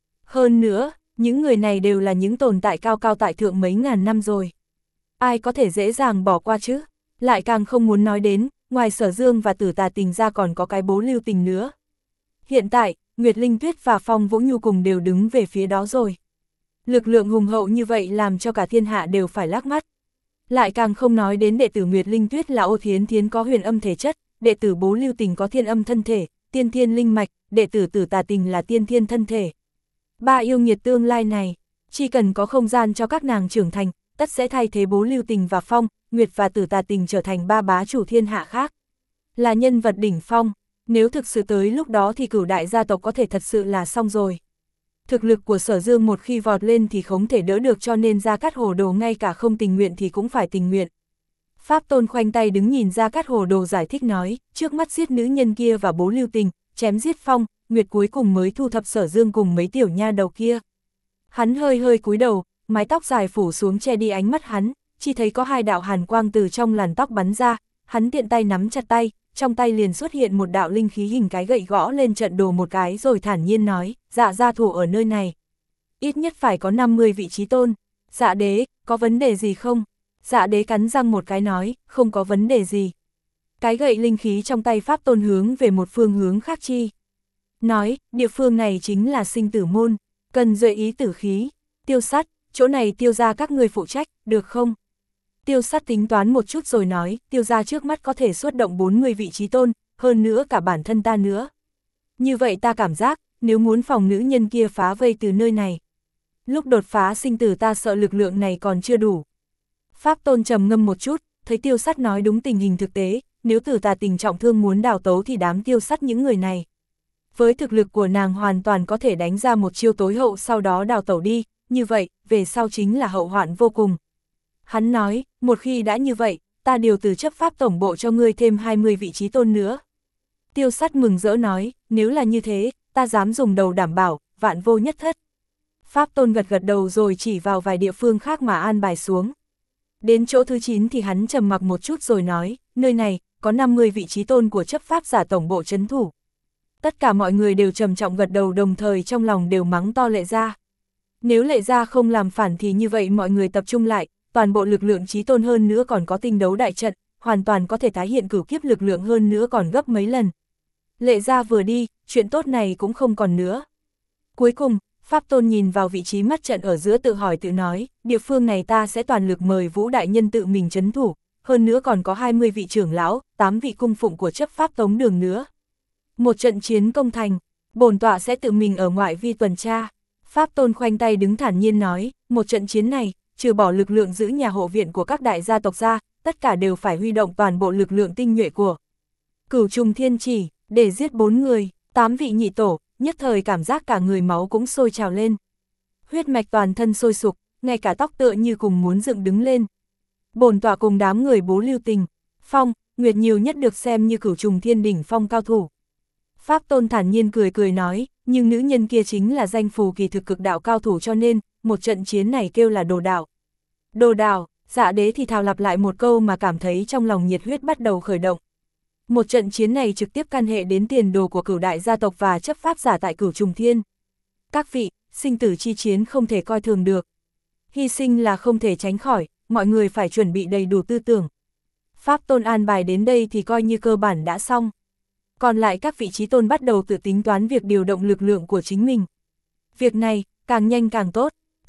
Hơn nữa, những người này đều là những tồn tại cao cao tại thượng mấy ngàn năm rồi. Ai có thể dễ dàng bỏ qua chứ? Lại càng không muốn nói đến, ngoài Sở Dương và Tử Tà Tình ra còn có cái Bố Lưu Tình nữa. Hiện tại, Nguyệt Linh Tuyết và Phong Vũ Nhu cùng đều đứng về phía đó rồi. Lực lượng hùng hậu như vậy làm cho cả thiên hạ đều phải lác mắt. Lại càng không nói đến đệ tử Nguyệt Linh Tuyết là Ô Thiến Thiến có huyền âm thể chất, đệ tử Bố Lưu Tình có thiên âm thân thể, tiên thiên linh mạch, đệ tử Tử Tà Tình là tiên thiên thân thể. Ba yêu nghiệt tương lai này, chỉ cần có không gian cho các nàng trưởng thành, tất sẽ thay thế Bố Lưu Tình và Phong, Nguyệt và Tử Tà Tình trở thành ba bá chủ thiên hạ khác. Là nhân vật đỉnh phong, nếu thực sự tới lúc đó thì cửu đại gia tộc có thể thật sự là xong rồi. Thực lực của Sở Dương một khi vọt lên thì không thể đỡ được, cho nên Gia Cát Hồ Đồ ngay cả không tình nguyện thì cũng phải tình nguyện. Pháp Tôn khoanh tay đứng nhìn Gia Cát Hồ Đồ giải thích nói, trước mắt giết nữ nhân kia và Bố Lưu Tình, chém giết Phong, Nguyệt cuối cùng mới thu thập Sở Dương cùng mấy tiểu nha đầu kia. Hắn hơi hơi cúi đầu, mái tóc dài phủ xuống che đi ánh mắt hắn, chỉ thấy có hai đạo hàn quang từ trong làn tóc bắn ra, hắn tiện tay nắm chặt tay, trong tay liền xuất hiện một đạo linh khí hình cái gậy gõ lên trận đồ một cái rồi thản nhiên nói, Dạ gia thủ ở nơi này. Ít nhất phải có năm mươi vị trí tôn. Dạ đế, có vấn đề gì không? Dạ đế cắn răng một cái nói, không có vấn đề gì. Cái gậy linh khí trong tay Pháp Tôn hướng về một phương hướng khác chi. Nói, địa phương này chính là sinh tử môn, cần duệ ý tử khí, Tiêu Sắt, chỗ này Tiêu gia các ngươi phụ trách, được không? Tiêu Sắt tính toán một chút rồi nói, Tiêu gia trước mắt có thể xuất động bốn mươi vị trí tôn, hơn nữa cả bản thân ta nữa. Như vậy ta cảm giác, nếu muốn phòng nữ nhân kia phá vây từ nơi này, lúc đột phá sinh tử ta sợ lực lượng này còn chưa đủ. Pháp Tôn trầm ngâm một chút, thấy Tiêu Sắt nói đúng tình hình thực tế, nếu Tử Tà Tình trọng thương muốn đào tấu thì đám Tiêu Sắt những người này. Với thực lực của nàng hoàn toàn có thể đánh ra một chiêu tối hậu sau đó đào tẩu đi, như vậy, về sau chính là hậu hoạn vô cùng. Hắn nói, một khi đã như vậy, ta điều từ chấp pháp tổng bộ cho ngươi thêm hai mươi vị trí tôn nữa. Tiêu Sắt mừng rỡ nói, nếu là như thế, ta dám dùng đầu đảm bảo, vạn vô nhất thất. Pháp Tôn gật gật đầu rồi chỉ vào vài địa phương khác mà an bài xuống. Đến chỗ thứ chín thì hắn trầm mặc một chút rồi nói, nơi này, có năm mươi vị trí tôn của chấp pháp giả tổng bộ trấn thủ. Tất cả mọi người đều trầm trọng gật đầu, đồng thời trong lòng đều mắng to Lệ Gia. Nếu Lệ Gia không làm phản thì như vậy mọi người tập trung lại, toàn bộ lực lượng trí tôn hơn nữa còn có tinh đấu đại trận, hoàn toàn có thể tái hiện cửu kiếp lực lượng hơn nữa còn gấp mấy lần. Lệ Gia vừa đi, chuyện tốt này cũng không còn nữa. Cuối cùng, Pháp Tôn nhìn vào vị trí mắt trận ở giữa tự hỏi tự nói, địa phương này ta sẽ toàn lực mời Vũ Đại Nhân tự mình trấn thủ, hơn nữa còn có hai mươi vị trưởng lão, tám vị cung phụng của chấp pháp tống đường nữa. Một trận chiến công thành, bổn tọa sẽ tự mình ở ngoại vi tuần tra. Pháp Tôn khoanh tay đứng thản nhiên nói, một trận chiến này, trừ bỏ lực lượng giữ nhà hộ viện của các đại gia tộc ra, tất cả đều phải huy động toàn bộ lực lượng tinh nhuệ của Cửu Trùng Thiên Chỉ, để giết bốn người, tám vị nhị tổ, nhất thời cảm giác cả người máu cũng sôi trào lên. Huyết mạch toàn thân sôi sục, ngay cả tóc tựa như cùng muốn dựng đứng lên. Bổn tọa cùng đám người Bố Lưu Tình, Phong, Nguyệt nhiều nhất được xem như Cửu Trùng Thiên đỉnh phong cao thủ. Pháp Tôn thản nhiên cười cười nói, nhưng nữ nhân kia chính là danh phù kỳ thực cực đạo cao thủ, cho nên, một trận chiến này kêu là đồ đạo. Đồ đạo, Dạ đế thì thào lặp lại một câu mà cảm thấy trong lòng nhiệt huyết bắt đầu khởi động. Một trận chiến này trực tiếp can hệ đến tiền đồ của cửu đại gia tộc và chấp pháp giả tại Cửu Trùng Thiên. Các vị, sinh tử chi chiến không thể coi thường được. Hy sinh là không thể tránh khỏi, mọi người phải chuẩn bị đầy đủ tư tưởng. Pháp Tôn an bài đến đây thì coi như cơ bản đã xong. Còn lại các vị trí tôn bắt đầu tự tính toán việc điều động lực lượng của chính mình. Việc này, càng nhanh càng tốt.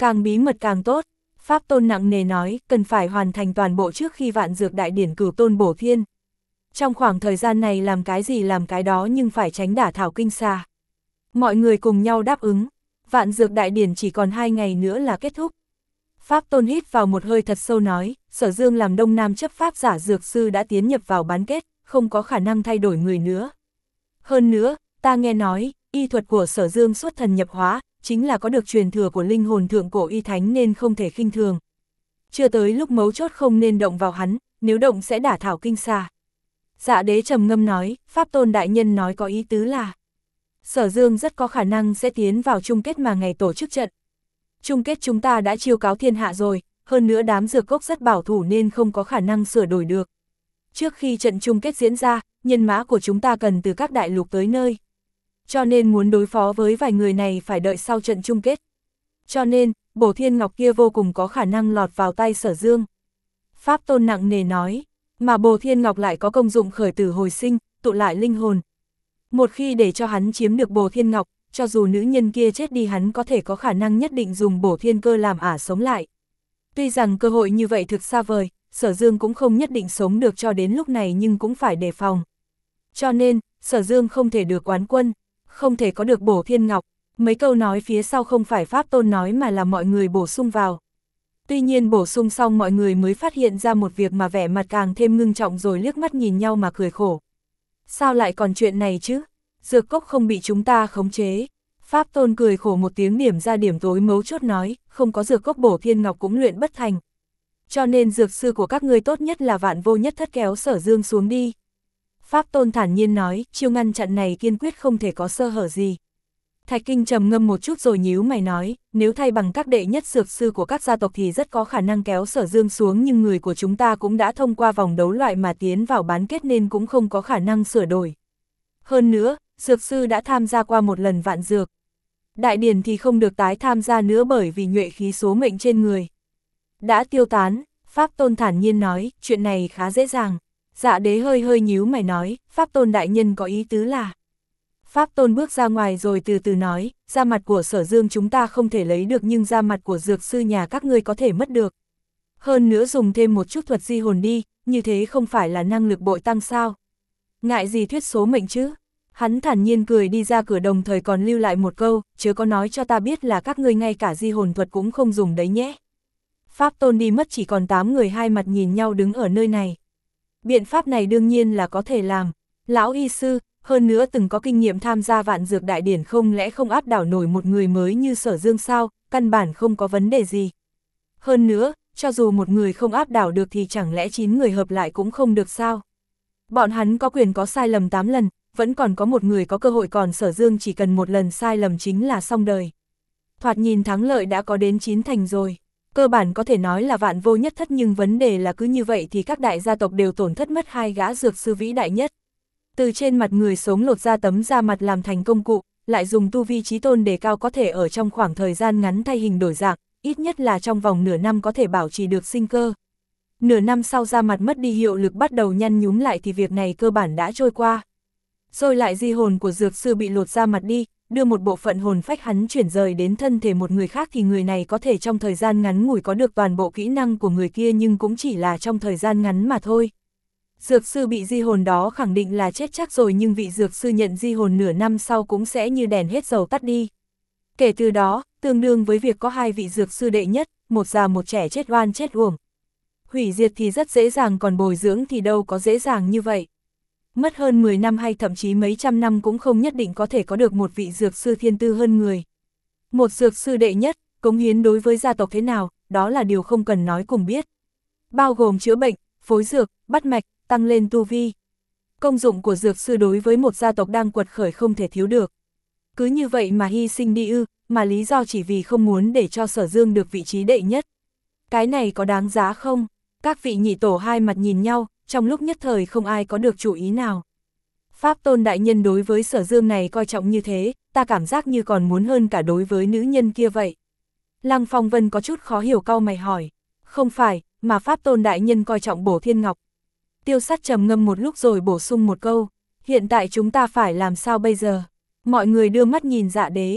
Càng bí mật càng tốt, Pháp Tôn nặng nề nói, cần phải hoàn thành toàn bộ trước khi vạn dược đại điển cửu tôn bổ thiên. Trong khoảng thời gian này làm cái gì làm cái đó nhưng phải tránh đả thảo kinh xà. Mọi người cùng nhau đáp ứng, vạn dược đại điển chỉ còn hai ngày nữa là kết thúc. Pháp Tôn hít vào một hơi thật sâu nói, Sở Dương làm Đông Nam chấp pháp giả dược sư đã tiến nhập vào bán kết, không có khả năng thay đổi người nữa. Hơn nữa, ta nghe nói, y thuật của Sở Dương xuất thần nhập hóa, chính là có được truyền thừa của linh hồn thượng cổ y thánh nên không thể khinh thường. Chưa tới lúc mấu chốt không nên động vào hắn, nếu động sẽ đả thảo kinh xà. Dạ đế trầm ngâm nói, Pháp Tôn đại nhân nói có ý tứ là Sở Dương rất có khả năng sẽ tiến vào chung kết mà ngày tổ chức trận. Chung kết chúng ta đã chiêu cáo thiên hạ rồi, hơn nữa đám dược cốc rất bảo thủ nên không có khả năng sửa đổi được. Trước khi trận chung kết diễn ra, nhân mã của chúng ta cần từ các đại lục tới nơi. Cho nên muốn đối phó với vài người này phải đợi sau trận chung kết. Cho nên, bổ thiên ngọc kia vô cùng có khả năng lọt vào tay Sở Dương. Pháp Tôn nặng nề nói, mà bổ thiên ngọc lại có công dụng khởi tử hồi sinh, tụ lại linh hồn. Một khi để cho hắn chiếm được bổ thiên ngọc, cho dù nữ nhân kia chết đi hắn có thể có khả năng nhất định dùng bổ thiên cơ làm ả sống lại. Tuy rằng cơ hội như vậy thực xa vời, Sở Dương cũng không nhất định sống được cho đến lúc này nhưng cũng phải đề phòng. Cho nên, Sở Dương không thể được quán quân, không thể có được bổ thiên ngọc. Mấy câu nói phía sau không phải Pháp Tôn nói mà là mọi người bổ sung vào. Tuy nhiên bổ sung xong mọi người mới phát hiện ra một việc mà vẻ mặt càng thêm ngưng trọng rồi liếc mắt nhìn nhau mà cười khổ. Sao lại còn chuyện này chứ? Dược cốc không bị chúng ta khống chế. Pháp Tôn cười khổ một tiếng điểm ra điểm tối mấu chốt nói, không có dược cốc bổ thiên ngọc cũng luyện bất thành. Cho nên dược sư của các ngươi tốt nhất là Vạn Vô Nhất Thất kéo Sở Dương xuống đi. Pháp Tôn thản nhiên nói, chiêu ngăn chặn này kiên quyết không thể có sơ hở gì. Thạch Kinh trầm ngâm một chút rồi nhíu mày nói, nếu thay bằng các đệ nhất dược sư của các gia tộc thì rất có khả năng kéo Sở Dương xuống, nhưng người của chúng ta cũng đã thông qua vòng đấu loại mà tiến vào bán kết nên cũng không có khả năng sửa đổi. Hơn nữa, dược sư đã tham gia qua một lần vạn dược. Đại điển thì không được tái tham gia nữa bởi vì nhuệ khí số mệnh trên người đã tiêu tán. Pháp Tôn thản nhiên nói, chuyện này khá dễ dàng. Dạ đế hơi hơi nhíu mày nói, Pháp Tôn đại nhân có ý tứ là. Pháp Tôn bước ra ngoài rồi từ từ nói, da mặt của Sở Dương chúng ta không thể lấy được nhưng da mặt của dược sư nhà các ngươi có thể mất được. Hơn nữa dùng thêm một chút thuật di hồn đi, như thế không phải là năng lực bội tăng sao? Ngại gì thuyết số mệnh chứ? Hắn thản nhiên cười đi ra cửa đồng thời còn lưu lại một câu, chớ có nói cho ta biết là các ngươi ngay cả di hồn thuật cũng không dùng đấy nhé. Pháp Tôn đi mất chỉ còn tám người hai mặt nhìn nhau đứng ở nơi này. Biện pháp này đương nhiên là có thể làm. Lão y sư, hơn nữa từng có kinh nghiệm tham gia vạn dược đại điển không lẽ không áp đảo nổi một người mới như Sở Dương sao, căn bản không có vấn đề gì. Hơn nữa, cho dù một người không áp đảo được thì chẳng lẽ chín người hợp lại cũng không được sao? Bọn hắn có quyền có sai lầm tám lần, vẫn còn có một người có cơ hội, còn Sở Dương chỉ cần một lần sai lầm chính là xong đời. Thoạt nhìn thắng lợi đã có đến chín thành rồi. Cơ bản có thể nói là vạn vô nhất thất, nhưng vấn đề là cứ như vậy thì các đại gia tộc đều tổn thất mất hai gã dược sư vĩ đại nhất. Từ trên mặt người sống lột ra tấm da mặt làm thành công cụ, lại dùng tu vi chí tôn đề cao có thể ở trong khoảng thời gian ngắn thay hình đổi dạng, ít nhất là trong vòng nửa năm có thể bảo trì được sinh cơ. Nửa năm sau da mặt mất đi hiệu lực bắt đầu nhăn nhúm lại thì việc này cơ bản đã trôi qua. Rồi lại di hồn của dược sư bị lột ra mặt đi, đưa một bộ phận hồn phách hắn chuyển rời đến thân thể một người khác thì người này có thể trong thời gian ngắn ngủi có được toàn bộ kỹ năng của người kia, nhưng cũng chỉ là trong thời gian ngắn mà thôi. Dược sư bị di hồn đó khẳng định là chết chắc rồi, nhưng vị dược sư nhận di hồn nửa năm sau cũng sẽ như đèn hết dầu tắt đi. Kể từ đó, tương đương với việc có hai vị dược sư đệ nhất, một già một trẻ chết oan chết uổng. Hủy diệt thì rất dễ dàng, còn bồi dưỡng thì đâu có dễ dàng như vậy. Mất hơn mười năm hay thậm chí mấy trăm năm cũng không nhất định có thể có được một vị dược sư thiên tư hơn người. Một dược sư đệ nhất, cống hiến đối với gia tộc thế nào, đó là điều không cần nói cùng biết. Bao gồm chữa bệnh, phối dược, bắt mạch, tăng lên tu vi. Công dụng của dược sư đối với một gia tộc đang quật khởi không thể thiếu được. Cứ như vậy mà hy sinh đi ư, mà lý do chỉ vì không muốn để cho Sở Dương được vị trí đệ nhất. Cái này có đáng giá không? Các vị nhị tổ hai mặt nhìn nhau, trong lúc nhất thời không ai có được chủ ý nào. Pháp Tôn đại nhân đối với Sở Dương này coi trọng như thế, ta cảm giác như còn muốn hơn cả đối với nữ nhân kia vậy. Lăng Phong Vân có chút khó hiểu cau mày hỏi. Không phải, mà Pháp Tôn đại nhân coi trọng Bổ Thiên Ngọc. Tiêu Sắt trầm ngâm một lúc rồi bổ sung một câu, hiện tại chúng ta phải làm sao bây giờ? Mọi người đưa mắt nhìn Dạ đế.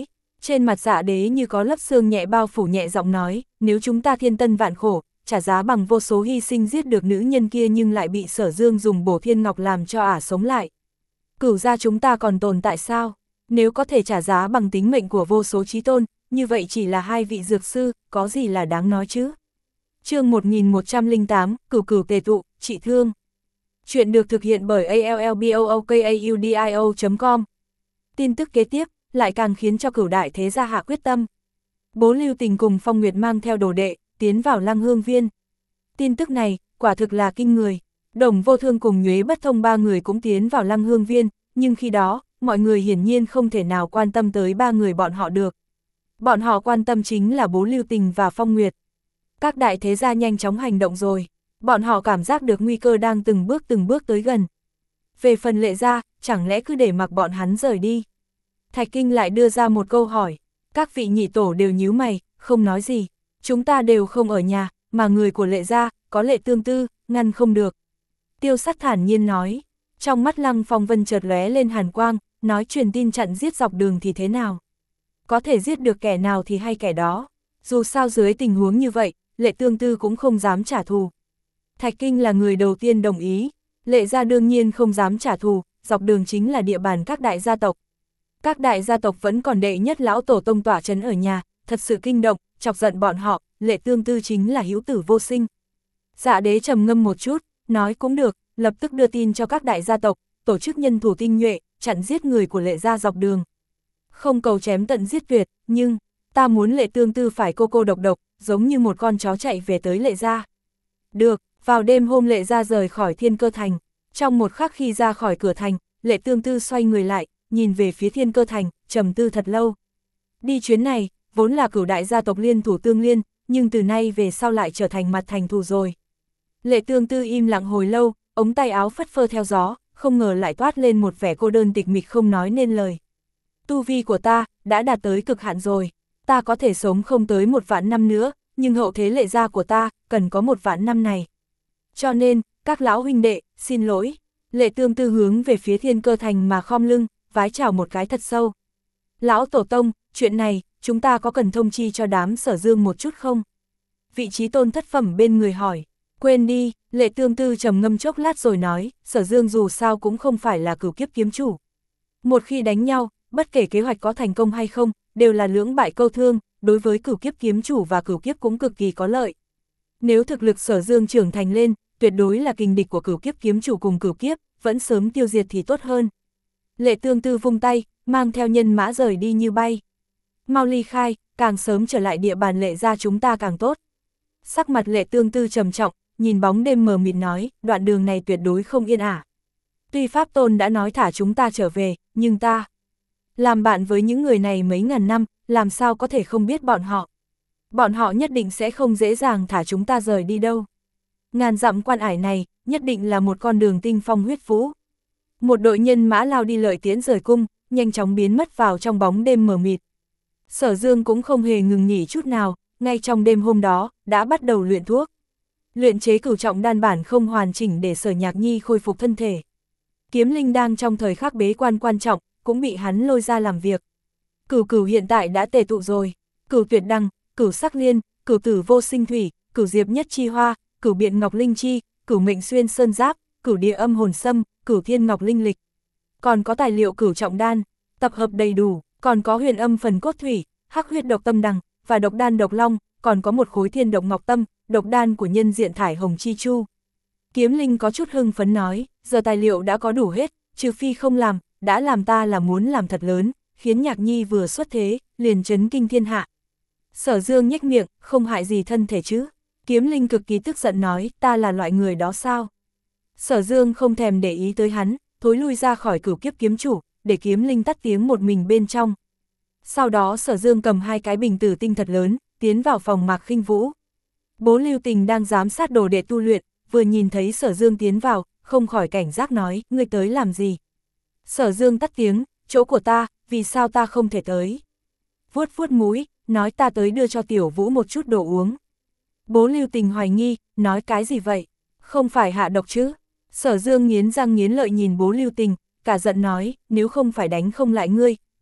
Trên mặt Dạ Đế như có lớp sương nhẹ bao phủ, nhẹ giọng nói, nếu chúng ta thiên tân vạn khổ, trả giá bằng vô số hy sinh giết được nữ nhân kia nhưng lại bị Sở Dương dùng bổ thiên ngọc làm cho ả sống lại. Cửu gia chúng ta còn tồn tại sao? Nếu có thể trả giá bằng tính mệnh của vô số chí tôn, như vậy chỉ là hai vị dược sư, có gì là đáng nói chứ? Chương một nghìn một trăm lẻ tám, Cửu Cửu tề tụ, trị thương. Chuyện được thực hiện bởi a l l b o o k a u d i o chấm com. Tin tức kế tiếp lại càng khiến cho Cửu đại thế gia hạ quyết tâm. Bố Lưu Tình cùng Phong Nguyệt mang theo đồ đệ, tiến vào Lăng Hương Viên. Tin tức này, quả thực là kinh người. Đồng Vô Thương cùng Nhuế Bất Thông ba người cũng tiến vào Lăng Hương Viên, nhưng khi đó, mọi người hiển nhiên không thể nào quan tâm tới ba người bọn họ được. Bọn họ quan tâm chính là bố Lưu Tình và Phong Nguyệt. Các đại thế gia nhanh chóng hành động rồi. Bọn họ cảm giác được nguy cơ đang từng bước từng bước tới gần. Về phần Lệ gia, chẳng lẽ cứ để mặc bọn hắn rời đi? Thạch Kinh lại đưa ra một câu hỏi. Các vị nhị tổ đều nhíu mày, không nói gì. Chúng ta đều không ở nhà, mà người của Lệ gia, có Lệ Tương Tư, ngăn không được. Tiêu Sắt thản nhiên nói. Trong mắt Lăng Phong Vân chợt lóe lên hàn quang, nói truyền tin chặn giết dọc đường thì thế nào? Có thể giết được kẻ nào thì hay kẻ đó. Dù sao dưới tình huống như vậy, Lệ Tương Tư cũng không dám trả thù. Thạch Kinh là người đầu tiên đồng ý. Lệ gia đương nhiên không dám trả thù, dọc đường chính là địa bàn các đại gia tộc. Các đại gia tộc vẫn còn đệ nhất lão tổ tông tỏa trấn ở nhà, thật sự kinh động, chọc giận bọn họ, Lệ Tương Tư chính là hữu tử vô sinh. Dạ Đế trầm ngâm một chút, nói cũng được, lập tức đưa tin cho các đại gia tộc, tổ chức nhân thủ tinh nhuệ, chặn giết người của Lệ gia dọc đường. Không cầu chém tận giết tuyệt, nhưng ta muốn Lệ Tương Tư phải cô cô độc độc, giống như một con chó chạy về tới Lệ gia. Được, vào đêm hôm Lệ gia rời khỏi Thiên Cơ Thành, trong một khắc khi ra khỏi cửa thành, Lệ Tương Tư xoay người lại, nhìn về phía Thiên Cơ Thành, trầm tư thật lâu. Đi chuyến này, vốn là cửu đại gia tộc liên thủ tương liên, nhưng từ nay về sau lại trở thành mặt thành thù rồi. Lệ Tương Tư im lặng hồi lâu, ống tay áo phất phơ theo gió, không ngờ lại toát lên một vẻ cô đơn tịch mịch không nói nên lời. Tu vi của ta, đã đạt tới cực hạn rồi, ta có thể sống không tới một vạn năm nữa, nhưng hậu thế Lệ gia của ta, cần có một vạn năm này. Cho nên, các lão huynh đệ, xin lỗi. Lệ Tương Tư hướng về phía Thiên Cơ Thành mà khom lưng, vái chào một cái thật sâu. Lão Tổ Tông, chuyện này, chúng ta có cần thông chi cho đám Sở Dương một chút không? Vị trí tôn thất phẩm bên người hỏi. Quên đi, Lệ Tương Tư trầm ngâm chốc lát rồi nói, Sở Dương dù sao cũng không phải là cửu kiếp kiếm chủ. Một khi đánh nhau, bất kể kế hoạch có thành công hay không, đều là lưỡng bại câu thương, đối với cửu kiếp kiếm chủ và cửu kiếp cũng cực kỳ có lợi. Nếu thực lực Sở Dương trưởng thành lên, tuyệt đối là kình địch của cửu kiếp kiếm chủ cùng cửu kiếp, vẫn sớm tiêu diệt thì tốt hơn. Lệ Tương Tư vung tay, mang theo nhân mã rời đi như bay. Mau ly khai, càng sớm trở lại địa bàn Lệ gia chúng ta càng tốt. Sắc mặt Lệ Tương Tư trầm trọng, nhìn bóng đêm mờ mịt nói, đoạn đường này tuyệt đối không yên ả. Tuy Pháp Tôn đã nói thả chúng ta trở về, nhưng ta làm bạn với những người này mấy ngàn năm, làm sao có thể không biết bọn họ. Bọn họ nhất định sẽ không dễ dàng thả chúng ta rời đi đâu. Ngàn dặm quan ải này, nhất định là một con đường tinh phong huyết vũ. Một đội nhân mã lao đi lợi tiễn rời cung, nhanh chóng biến mất vào trong bóng đêm mờ mịt. Sở Dương cũng không hề ngừng nghỉ chút nào, ngay trong đêm hôm đó, đã bắt đầu luyện thuốc. Luyện chế cửu trọng đan bản không hoàn chỉnh để Sở Nhạc Nhi khôi phục thân thể. Kiếm Linh đang trong thời khắc bế quan quan trọng, cũng bị hắn lôi ra làm việc. Cửu Cửu hiện tại đã tề tụ rồi, Cửu Tuyệt Đăng, Cửu Sắc Liên, Cửu Tử Vô Sinh Thủy, Cửu Diệp Nhất Chi Hoa, Cửu Biện Ngọc Linh Chi, Cửu Mệnh Xuyên Sơn Giáp, Cửu Địa Âm Hồn Sâm, Cửu Thiên Ngọc Linh Lịch. Còn có tài liệu cửu trọng đan, tập hợp đầy đủ, còn có huyền âm phần cốt thủy, hắc huyết độc tâm đằng, và độc đan độc long, còn có một khối thiên độc ngọc tâm, độc đan của nhân diện thải hồng chi chu. Kiếm Linh có chút hưng phấn nói, giờ tài liệu đã có đủ hết, trừ phi không làm, đã làm ta là muốn làm thật lớn, khiến Nhạc Nhi vừa xuất thế, liền chấn kinh thiên hạ. Sở Dương nhếch miệng, không hại gì thân thể chứ. Kiếm Linh cực kỳ tức giận nói, ta là loại người đó sao? Sở Dương không thèm để ý tới hắn, thối lui ra khỏi cửu kiếp kiếm chủ, để Kiếm Linh tắt tiếng một mình bên trong. Sau đó Sở Dương cầm hai cái bình tử tinh thật lớn, tiến vào phòng Mạc Khinh Vũ. Bố Lưu Tình đang giám sát đồ đệ tu luyện, vừa nhìn thấy Sở Dương tiến vào, không khỏi cảnh giác nói, ngươi tới làm gì? Sở Dương tắt tiếng, chỗ của ta, vì sao ta không thể tới? Vuốt vuốt mũi, nói ta tới đưa cho Tiểu Vũ một chút đồ uống. Bố Lưu Tình hoài nghi, nói cái gì vậy? Không phải hạ độc chứ? Sở Dương nghiến răng nghiến lợi nhìn bố Lưu Tình, cả giận nói, nếu không phải đánh không lại ngươi,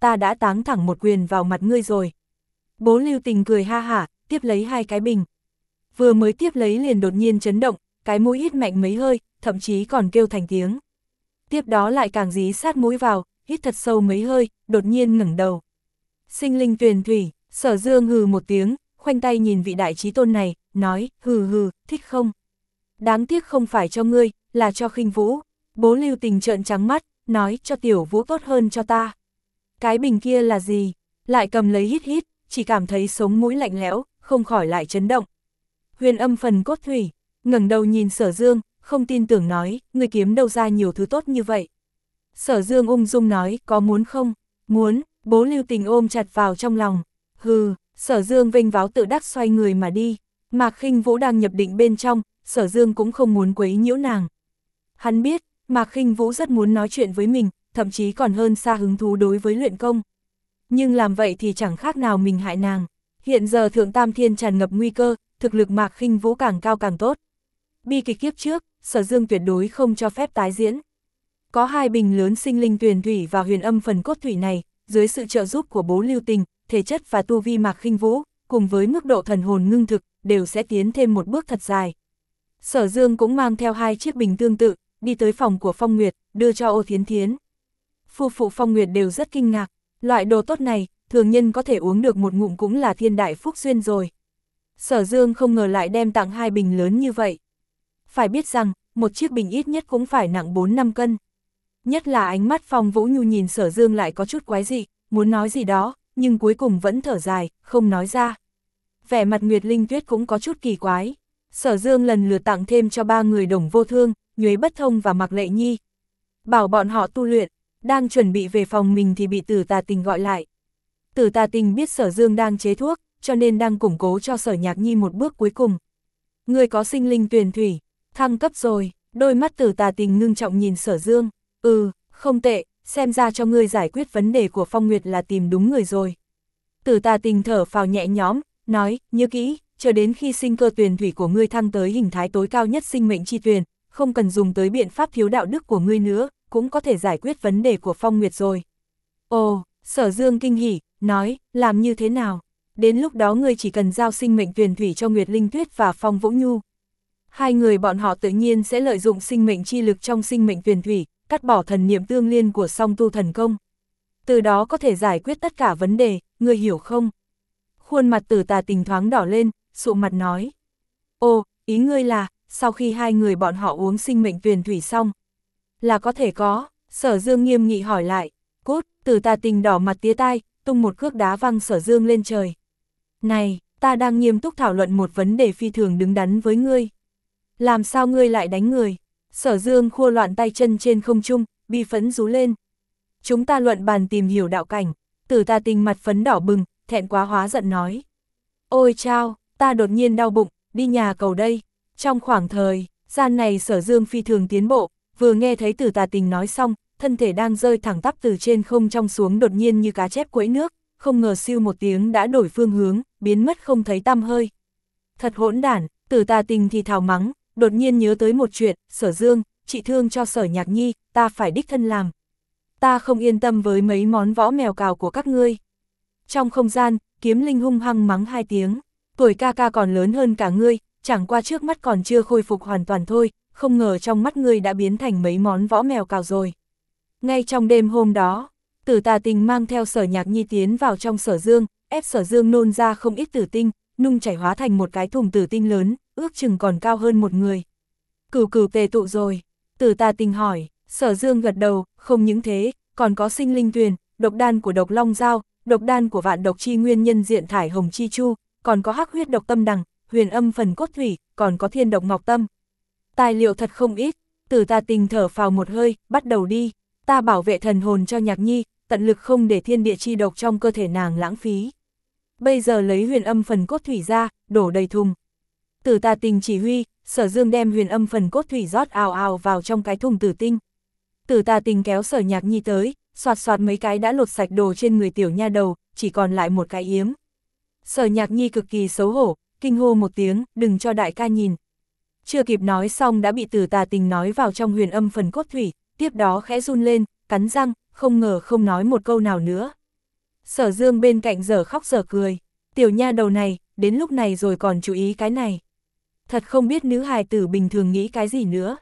ta đã táng thẳng một quyền vào mặt ngươi rồi. Bố Lưu Tình cười ha hả, tiếp lấy hai cái bình. Vừa mới tiếp lấy liền đột nhiên chấn động, cái mũi hít mạnh mấy hơi, thậm chí còn kêu thành tiếng. Tiếp đó lại càng dí sát mũi vào, hít thật sâu mấy hơi, đột nhiên ngẩng đầu. Sinh linh tuyền thủy, Sở Dương hừ một tiếng, khoanh tay nhìn vị đại trí tôn này, nói, hừ hừ, thích không? Đáng tiếc không phải cho ngươi, là cho Khinh Vũ. Bố Lưu Tình trợn trắng mắt, nói, cho Tiểu Vũ tốt hơn cho ta. Cái bình kia là gì? Lại cầm lấy hít hít, chỉ cảm thấy sống mũi lạnh lẽo, không khỏi lại chấn động. Huyền âm phần cốt thủy, ngẩng đầu nhìn Sở Dương, không tin tưởng nói, ngươi kiếm đâu ra nhiều thứ tốt như vậy. Sở Dương ung dung nói, có muốn không? Muốn. Bố Lưu Tình ôm chặt vào trong lòng. Hừ. Sở Dương vênh váo tự đắc xoay người mà đi. Mạc Khinh Vũ đang nhập định bên trong, Sở Dương cũng không muốn quấy nhiễu nàng. Hắn biết, Mạc Khinh Vũ rất muốn nói chuyện với mình, thậm chí còn hơn xa hứng thú đối với luyện công. Nhưng làm vậy thì chẳng khác nào mình hại nàng. Hiện giờ Thượng Tam Thiên tràn ngập nguy cơ, thực lực Mạc Khinh Vũ càng cao càng tốt. Bi kịch kiếp trước, Sở Dương tuyệt đối không cho phép tái diễn. Có hai bình lớn sinh linh tuyền thủy và huyền âm phần cốt thủy này, dưới sự trợ giúp của bố Lưu Tình, thể chất và tu vi Mạc Khinh Vũ, cùng với mức độ thần hồn ngưng thực, đều sẽ tiến thêm một bước thật dài. Sở Dương cũng mang theo hai chiếc bình tương tự, đi tới phòng của Phong Nguyệt, đưa cho Ô Thiến Thiến. Phu phụ Phong Nguyệt đều rất kinh ngạc, loại đồ tốt này, thường nhân có thể uống được một ngụm cũng là thiên đại phúc duyên rồi. Sở Dương không ngờ lại đem tặng hai bình lớn như vậy. Phải biết rằng, một chiếc bình ít nhất cũng phải nặng bốn năm cân. Nhất là ánh mắt Phong Vũ Nhu nhìn Sở Dương lại có chút quái dị, muốn nói gì đó, nhưng cuối cùng vẫn thở dài, không nói ra. Vẻ mặt Nguyệt Linh Tuyết cũng có chút kỳ quái. Sở Dương lần lượt tặng thêm cho ba người Đồng Vô Thương, Nhuế Bất Thông và Mạc Lệ Nhi. Bảo bọn họ tu luyện, đang chuẩn bị về phòng mình thì bị Tử Tà Tình gọi lại. Tử Tà Tình biết Sở Dương đang chế thuốc, cho nên đang củng cố cho Sở Nhạc Nhi một bước cuối cùng. Người có sinh linh tuyền thủy, thăng cấp rồi, đôi mắt Tử Tà Tình ngưng trọng nhìn Sở Dương. Ừ, không tệ, xem ra cho ngươi giải quyết vấn đề của Phong Nguyệt là tìm đúng người rồi. Tử Tà Tình thở phào nhẹ nhõm, nói, nhớ kỹ, chờ đến khi sinh cơ tuyền thủy của ngươi thăng tới hình thái tối cao nhất sinh mệnh chi tuyền, không cần dùng tới biện pháp thiếu đạo đức của ngươi nữa, cũng có thể giải quyết vấn đề của Phong Nguyệt rồi. Ồ, Sở Dương kinh hỉ, nói, làm như thế nào? Đến lúc đó ngươi chỉ cần giao sinh mệnh tuyền thủy cho Nguyệt Linh Tuyết và Phong Vũ Nhu. Hai người bọn họ tự nhiên sẽ lợi dụng sinh mệnh chi lực trong sinh mệnh tuyền thủy, cắt bỏ thần niệm tương liên của song tu thần công. Từ đó có thể giải quyết tất cả vấn đề, ngươi hiểu không? Khuôn mặt Tử Tà Tình thoáng đỏ lên, sụ mặt nói. Ồ, ý ngươi là, sau khi hai người bọn họ uống sinh mệnh tuyền thủy xong, là có thể có. Sở Dương nghiêm nghị hỏi lại. Cút. Tử Tà Tình đỏ mặt tía tai, tung một cước đá văng Sở Dương lên trời. Này, ta đang nghiêm túc thảo luận một vấn đề phi thường đứng đắn với ngươi. Làm sao ngươi lại đánh người? Sở Dương khua loạn tay chân trên không trung, bi phẫn rú lên. Chúng ta luận bàn tìm hiểu đạo cảnh. Tử Tà Tình mặt phấn đỏ bừng, thẹn quá hóa giận nói. Ôi chao, ta đột nhiên đau bụng, đi nhà cầu đây. Trong khoảng thời gian này Sở Dương phi thường tiến bộ, vừa nghe thấy Tử Tà Tình nói xong, thân thể đang rơi thẳng tắp từ trên không trong xuống đột nhiên như cá chép quẫy nước, không ngờ siêu một tiếng đã đổi phương hướng, biến mất không thấy tăm hơi. Thật hỗn đản. Tử Tà Tình thì thào mắng, đột nhiên nhớ tới một chuyện, Sở Dương, trị thương cho Sở Nhạc Nhi, ta phải đích thân làm. Ta không yên tâm với mấy món võ mèo cào của các ngươi. Trong không gian, Kiếm Linh hung hăng mắng hai tiếng, tuổi ca ca còn lớn hơn cả ngươi, chẳng qua trước mắt còn chưa khôi phục hoàn toàn thôi, không ngờ trong mắt ngươi đã biến thành mấy món võ mèo cào rồi. Ngay trong đêm hôm đó, Tử Tà Tình mang theo Sở Nhạc Nhi tiến vào trong Sở Dương, ép Sở Dương nôn ra không ít tử tinh, nung chảy hóa thành một cái thùng tử tinh lớn, ước chừng còn cao hơn một người. Cửu cửu tề tụ rồi. Tử Tà Tình hỏi. Sở Dương gật đầu, không những thế, còn có sinh linh tuyền, độc đan của độc long dao, độc đan của vạn độc chi nguyên nhân diện thải hồng chi chu, còn có hắc huyết độc tâm đằng, huyền âm phần cốt thủy, còn có thiên độc ngọc tâm. Tài liệu thật không ít. Tử Tà Tình thở phào một hơi, bắt đầu đi. Ta bảo vệ thần hồn cho Nhạc Nhi, tận lực không để thiên địa chi độc trong cơ thể nàng lãng phí. Bây giờ lấy huyền âm phần cốt thủy ra, đổ đầy thùng. Tử Tà Tình chỉ huy, Sở Dương đem huyền âm phần cốt thủy rót ào ào vào trong cái thùng tử tinh. Tử Tà Tình kéo Sở Nhạc Nhi tới, soạt soạt mấy cái đã lột sạch đồ trên người tiểu nha đầu, chỉ còn lại một cái yếm. Sở Nhạc Nhi cực kỳ xấu hổ, kinh hô một tiếng, đừng cho đại ca nhìn. Chưa kịp nói xong đã bị Tử Tà Tình nói vào trong huyền âm phần cốt thủy, tiếp đó khẽ run lên, cắn răng, không ngờ không nói một câu nào nữa. Sở Dương bên cạnh dở khóc dở cười, tiểu nha đầu này, đến lúc này rồi còn chú ý cái này. Thật không biết nữ hài tử bình thường nghĩ cái gì nữa.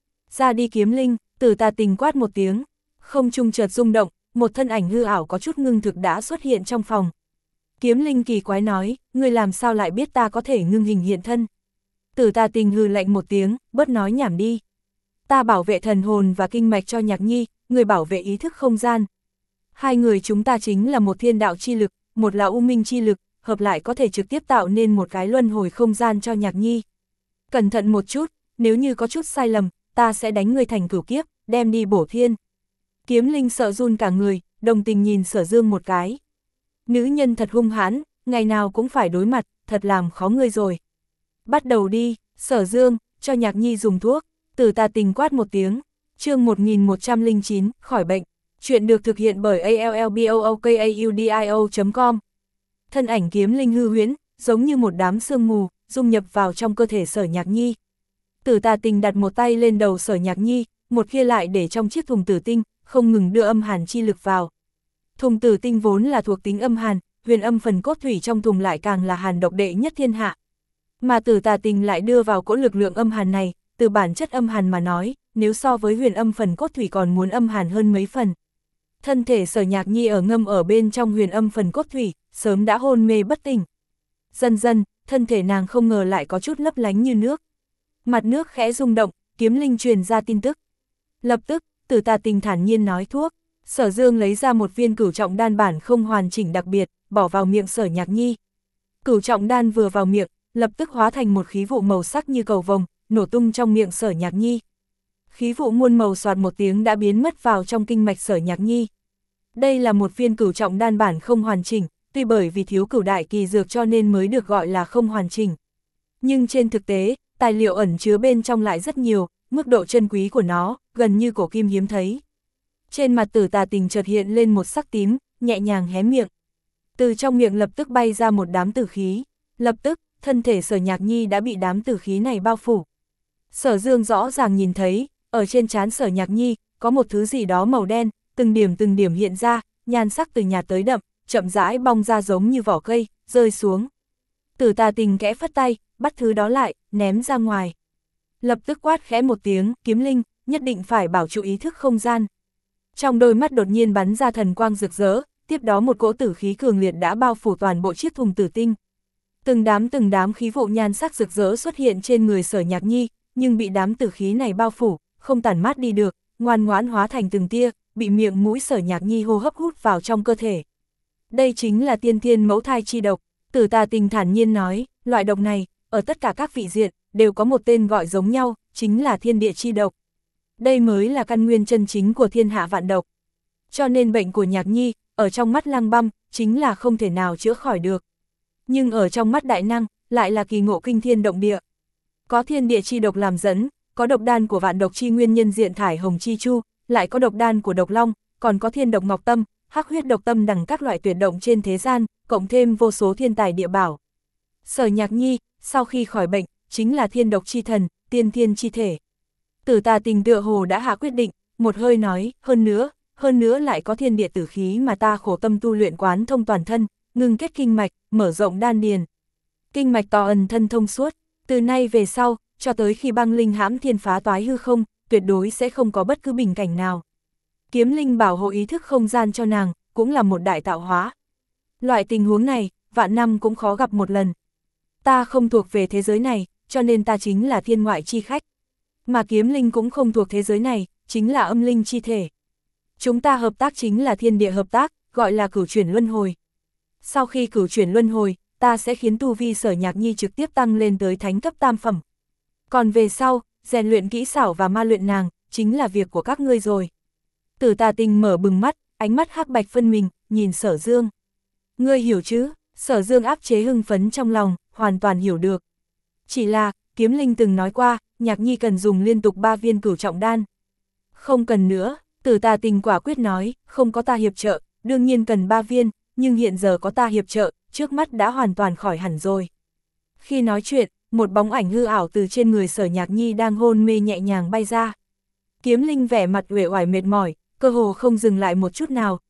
Ra đi Kiếm Linh, Tử Tà Tình quát một tiếng, không trung chợt rung động, một thân ảnh hư ảo có chút ngưng thực đã xuất hiện trong phòng. Kiếm Linh kỳ quái nói, ngươi làm sao lại biết ta có thể ngưng hình hiện thân? Tử Tà Tình hừ lạnh một tiếng, bớt nói nhảm đi. Ta bảo vệ thần hồn và kinh mạch cho Nhạc Nhi, người bảo vệ ý thức không gian. Hai người chúng ta chính là một thiên đạo chi lực, một là u minh chi lực, hợp lại có thể trực tiếp tạo nên một cái luân hồi không gian cho Nhạc Nhi. Cẩn thận một chút, nếu như có chút sai lầm, ta sẽ đánh ngươi thành cửu kiếp, đem đi bổ thiên. Kiếm Linh sợ run cả người, đồng tình nhìn Sở Dương một cái. Nữ nhân thật hung hãn, ngày nào cũng phải đối mặt, thật làm khó ngươi rồi. Bắt đầu đi, Sở Dương, cho Nhạc Nhi dùng thuốc. Tử Tà Tình quát một tiếng. Chương một nghìn một trăm lẻ chín, khỏi bệnh. Chuyện được thực hiện bởi a l l b o o k a u d i o chấm com. Thân ảnh Kiếm Linh hư huyễn, giống như một đám sương mù, dung nhập vào trong cơ thể Sở Nhạc Nhi. Tử Tà Tình đặt một tay lên đầu Sở Nhạc Nhi, một kia lại để trong chiếc thùng tử tinh, không ngừng đưa âm hàn chi lực vào. Thùng tử tinh vốn là thuộc tính âm hàn, huyền âm phần cốt thủy trong thùng lại càng là hàn độc đệ nhất thiên hạ. Mà Tử Tà Tình lại đưa vào cỗ lực lượng âm hàn này, từ bản chất âm hàn mà nói, nếu so với huyền âm phần cốt thủy còn muốn âm hàn hơn mấy phần. Thân thể Sở Nhạc Nhi ở ngâm ở bên trong huyền âm phần cốt thủy, sớm đã hôn mê bất tỉnh. Dần dần, thân thể nàng không ngờ lại có chút lấp lánh như nước. Mặt nước khẽ rung động, Kiếm Linh truyền ra tin tức. Lập tức, Tử Tà Tình thản nhiên nói thuốc. Sở Dương lấy ra một viên cửu trọng đan bản không hoàn chỉnh đặc biệt, bỏ vào miệng Sở Nhạc Nhi. Cửu trọng đan vừa vào miệng, lập tức hóa thành một khí vụ màu sắc như cầu vồng, nổ tung trong miệng Sở Nhạc Nhi. Khí vụ muôn màu xoạt một tiếng đã biến mất vào trong kinh mạch Sở Nhạc Nhi. Đây là một viên cửu trọng đan bản không hoàn chỉnh, tuy bởi vì thiếu cửu đại kỳ dược cho nên mới được gọi là không hoàn chỉnh. Nhưng trên thực tế, tài liệu ẩn chứa bên trong lại rất nhiều, mức độ chân quý của nó, gần như cổ kim hiếm thấy. Trên mặt Tử Tà Tình chợt hiện lên một sắc tím, nhẹ nhàng hé miệng. Từ trong miệng lập tức bay ra một đám tử khí, lập tức, thân thể Sở Nhạc Nhi đã bị đám tử khí này bao phủ. Sở Dương rõ ràng nhìn thấy, ở trên trán Sở Nhạc Nhi, có một thứ gì đó màu đen, từng điểm từng điểm hiện ra, nhan sắc từ nhạt tới đậm, chậm rãi bong ra giống như vỏ cây, rơi xuống. Tử Tà Tình kẽ phất tay, bắt thứ đó lại, ném ra ngoài. Lập tức quát khẽ một tiếng, Kiếm Linh, nhất định phải bảo trụ ý thức không gian. Trong đôi mắt đột nhiên bắn ra thần quang rực rỡ, tiếp đó một cỗ tử khí cường liệt đã bao phủ toàn bộ chiếc thùng tử tinh. Từng đám từng đám khí vụ nhan sắc rực rỡ xuất hiện trên người Sở Nhạc Nhi, nhưng bị đám tử khí này bao phủ, không tản mát đi được, ngoan ngoãn hóa thành từng tia, bị miệng mũi Sở Nhạc Nhi hô hấp hút vào trong cơ thể. Đây chính là tiên thiên mẫu thai chi độc, Tử Tà Tình thản nhiên nói, loại độc này, ở tất cả các vị diện, đều có một tên gọi giống nhau, chính là thiên địa chi độc. Đây mới là căn nguyên chân chính của thiên hạ vạn độc. Cho nên bệnh của Nhạc Nhi, ở trong mắt Lăng Băm, chính là không thể nào chữa khỏi được. Nhưng ở trong mắt Đại Năng, lại là kỳ ngộ kinh thiên động địa. Có thiên địa chi độc làm dẫn, có độc đan của vạn độc chi nguyên nhân diện thải hồng chi chu, lại có độc đan của độc long, còn có thiên độc ngọc tâm, hắc huyết độc tâm đằng các loại tuyệt động trên thế gian, cộng thêm vô số thiên tài địa bảo. Sở Nhạc Nhi, sau khi khỏi bệnh, chính là thiên độc chi thần, tiên thiên chi thể. Tử Tà Tình tựa hồ đã hạ quyết định, một hơi nói, hơn nữa, hơn nữa lại có thiên địa tử khí mà ta khổ tâm tu luyện quán thông toàn thân, ngưng kết kinh mạch, mở rộng đan điền. Kinh mạch to ẩn thân thông suốt, từ nay về sau, cho tới khi băng linh hãm thiên phá toái hư không, tuyệt đối sẽ không có bất cứ bình cảnh nào. Kiếm Linh bảo hộ ý thức không gian cho nàng, cũng là một đại tạo hóa. Loại tình huống này, vạn năm cũng khó gặp một lần. Ta không thuộc về thế giới này, cho nên ta chính là thiên ngoại chi khách. Mà Kiếm Linh cũng không thuộc thế giới này, chính là âm linh chi thể. Chúng ta hợp tác chính là thiên địa hợp tác, gọi là cửu chuyển luân hồi. Sau khi cửu chuyển luân hồi, ta sẽ khiến tu vi Sở Nhạc Nhi trực tiếp tăng lên tới thánh cấp tam phẩm. Còn về sau, rèn luyện kỹ xảo và ma luyện nàng, chính là việc của các ngươi rồi. Tử Tà Tình mở bừng mắt, ánh mắt hắc bạch phân mình, nhìn Sở Dương. Ngươi hiểu chứ? Sở Dương áp chế hưng phấn trong lòng, hoàn toàn hiểu được. Chỉ là, Kiếm Linh từng nói qua, Nhạc Nhi cần dùng liên tục ba viên cửu trọng đan. Không cần nữa, Tử Tà Tình quả quyết nói, không có ta hiệp trợ, đương nhiên cần ba viên, nhưng hiện giờ có ta hiệp trợ, trước mắt đã hoàn toàn khỏi hẳn rồi. Khi nói chuyện, một bóng ảnh hư ảo từ trên người Sở Nhạc Nhi đang hôn mê nhẹ nhàng bay ra. Kiếm Linh vẻ mặt uể oải mệt mỏi, cơ hồ không dừng lại một chút nào,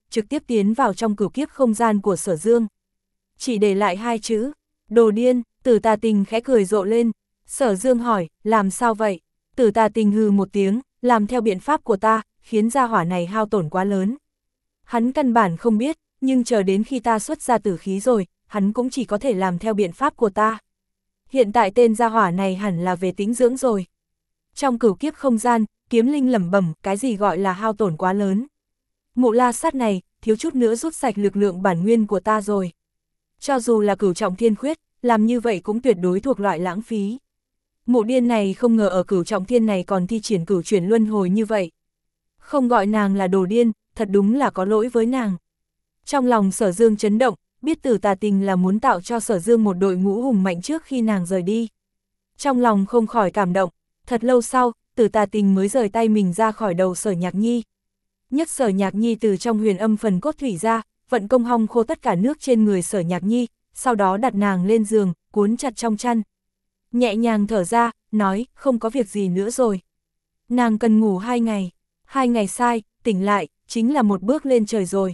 trực tiếp tiến vào trong cửu kiếp không gian của Sở Dương. Chỉ để lại hai chữ, đồ điên. Tử Tà Tình khẽ cười rộ lên. Sở Dương hỏi, làm sao vậy? Tử Tà Tình hừ một tiếng, làm theo biện pháp của ta, khiến gia hỏa này hao tổn quá lớn. Hắn căn bản không biết, nhưng chờ đến khi ta xuất ra tử khí rồi, hắn cũng chỉ có thể làm theo biện pháp của ta. Hiện tại tên gia hỏa này hẳn là về tĩnh dưỡng rồi. Trong cửu kiếp không gian, Kiếm Linh lẩm bẩm, cái gì gọi là hao tổn quá lớn. Mụ la sát này, thiếu chút nữa rút sạch lực lượng bản nguyên của ta rồi. Cho dù là cửu trọng thiên khuyết, làm như vậy cũng tuyệt đối thuộc loại lãng phí. Mụ điên này không ngờ ở cửu trọng thiên này còn thi triển cửu chuyển luân hồi như vậy. Không gọi nàng là đồ điên, thật đúng là có lỗi với nàng. Trong lòng Sở Dương chấn động, biết Tử Tà Tình là muốn tạo cho Sở Dương một đội ngũ hùng mạnh trước khi nàng rời đi. Trong lòng không khỏi cảm động, thật lâu sau, Tử Tà Tình mới rời tay mình ra khỏi đầu Sở Nhạc Nhi. Nhấc Sở Nhạc Nhi từ trong huyền âm phần cốt thủy ra, vận công hong khô tất cả nước trên người Sở Nhạc Nhi, sau đó đặt nàng lên giường, cuốn chặt trong chăn. Nhẹ nhàng thở ra, nói, không có việc gì nữa rồi. Nàng cần ngủ hai ngày, hai ngày sai, tỉnh lại, chính là một bước lên trời rồi.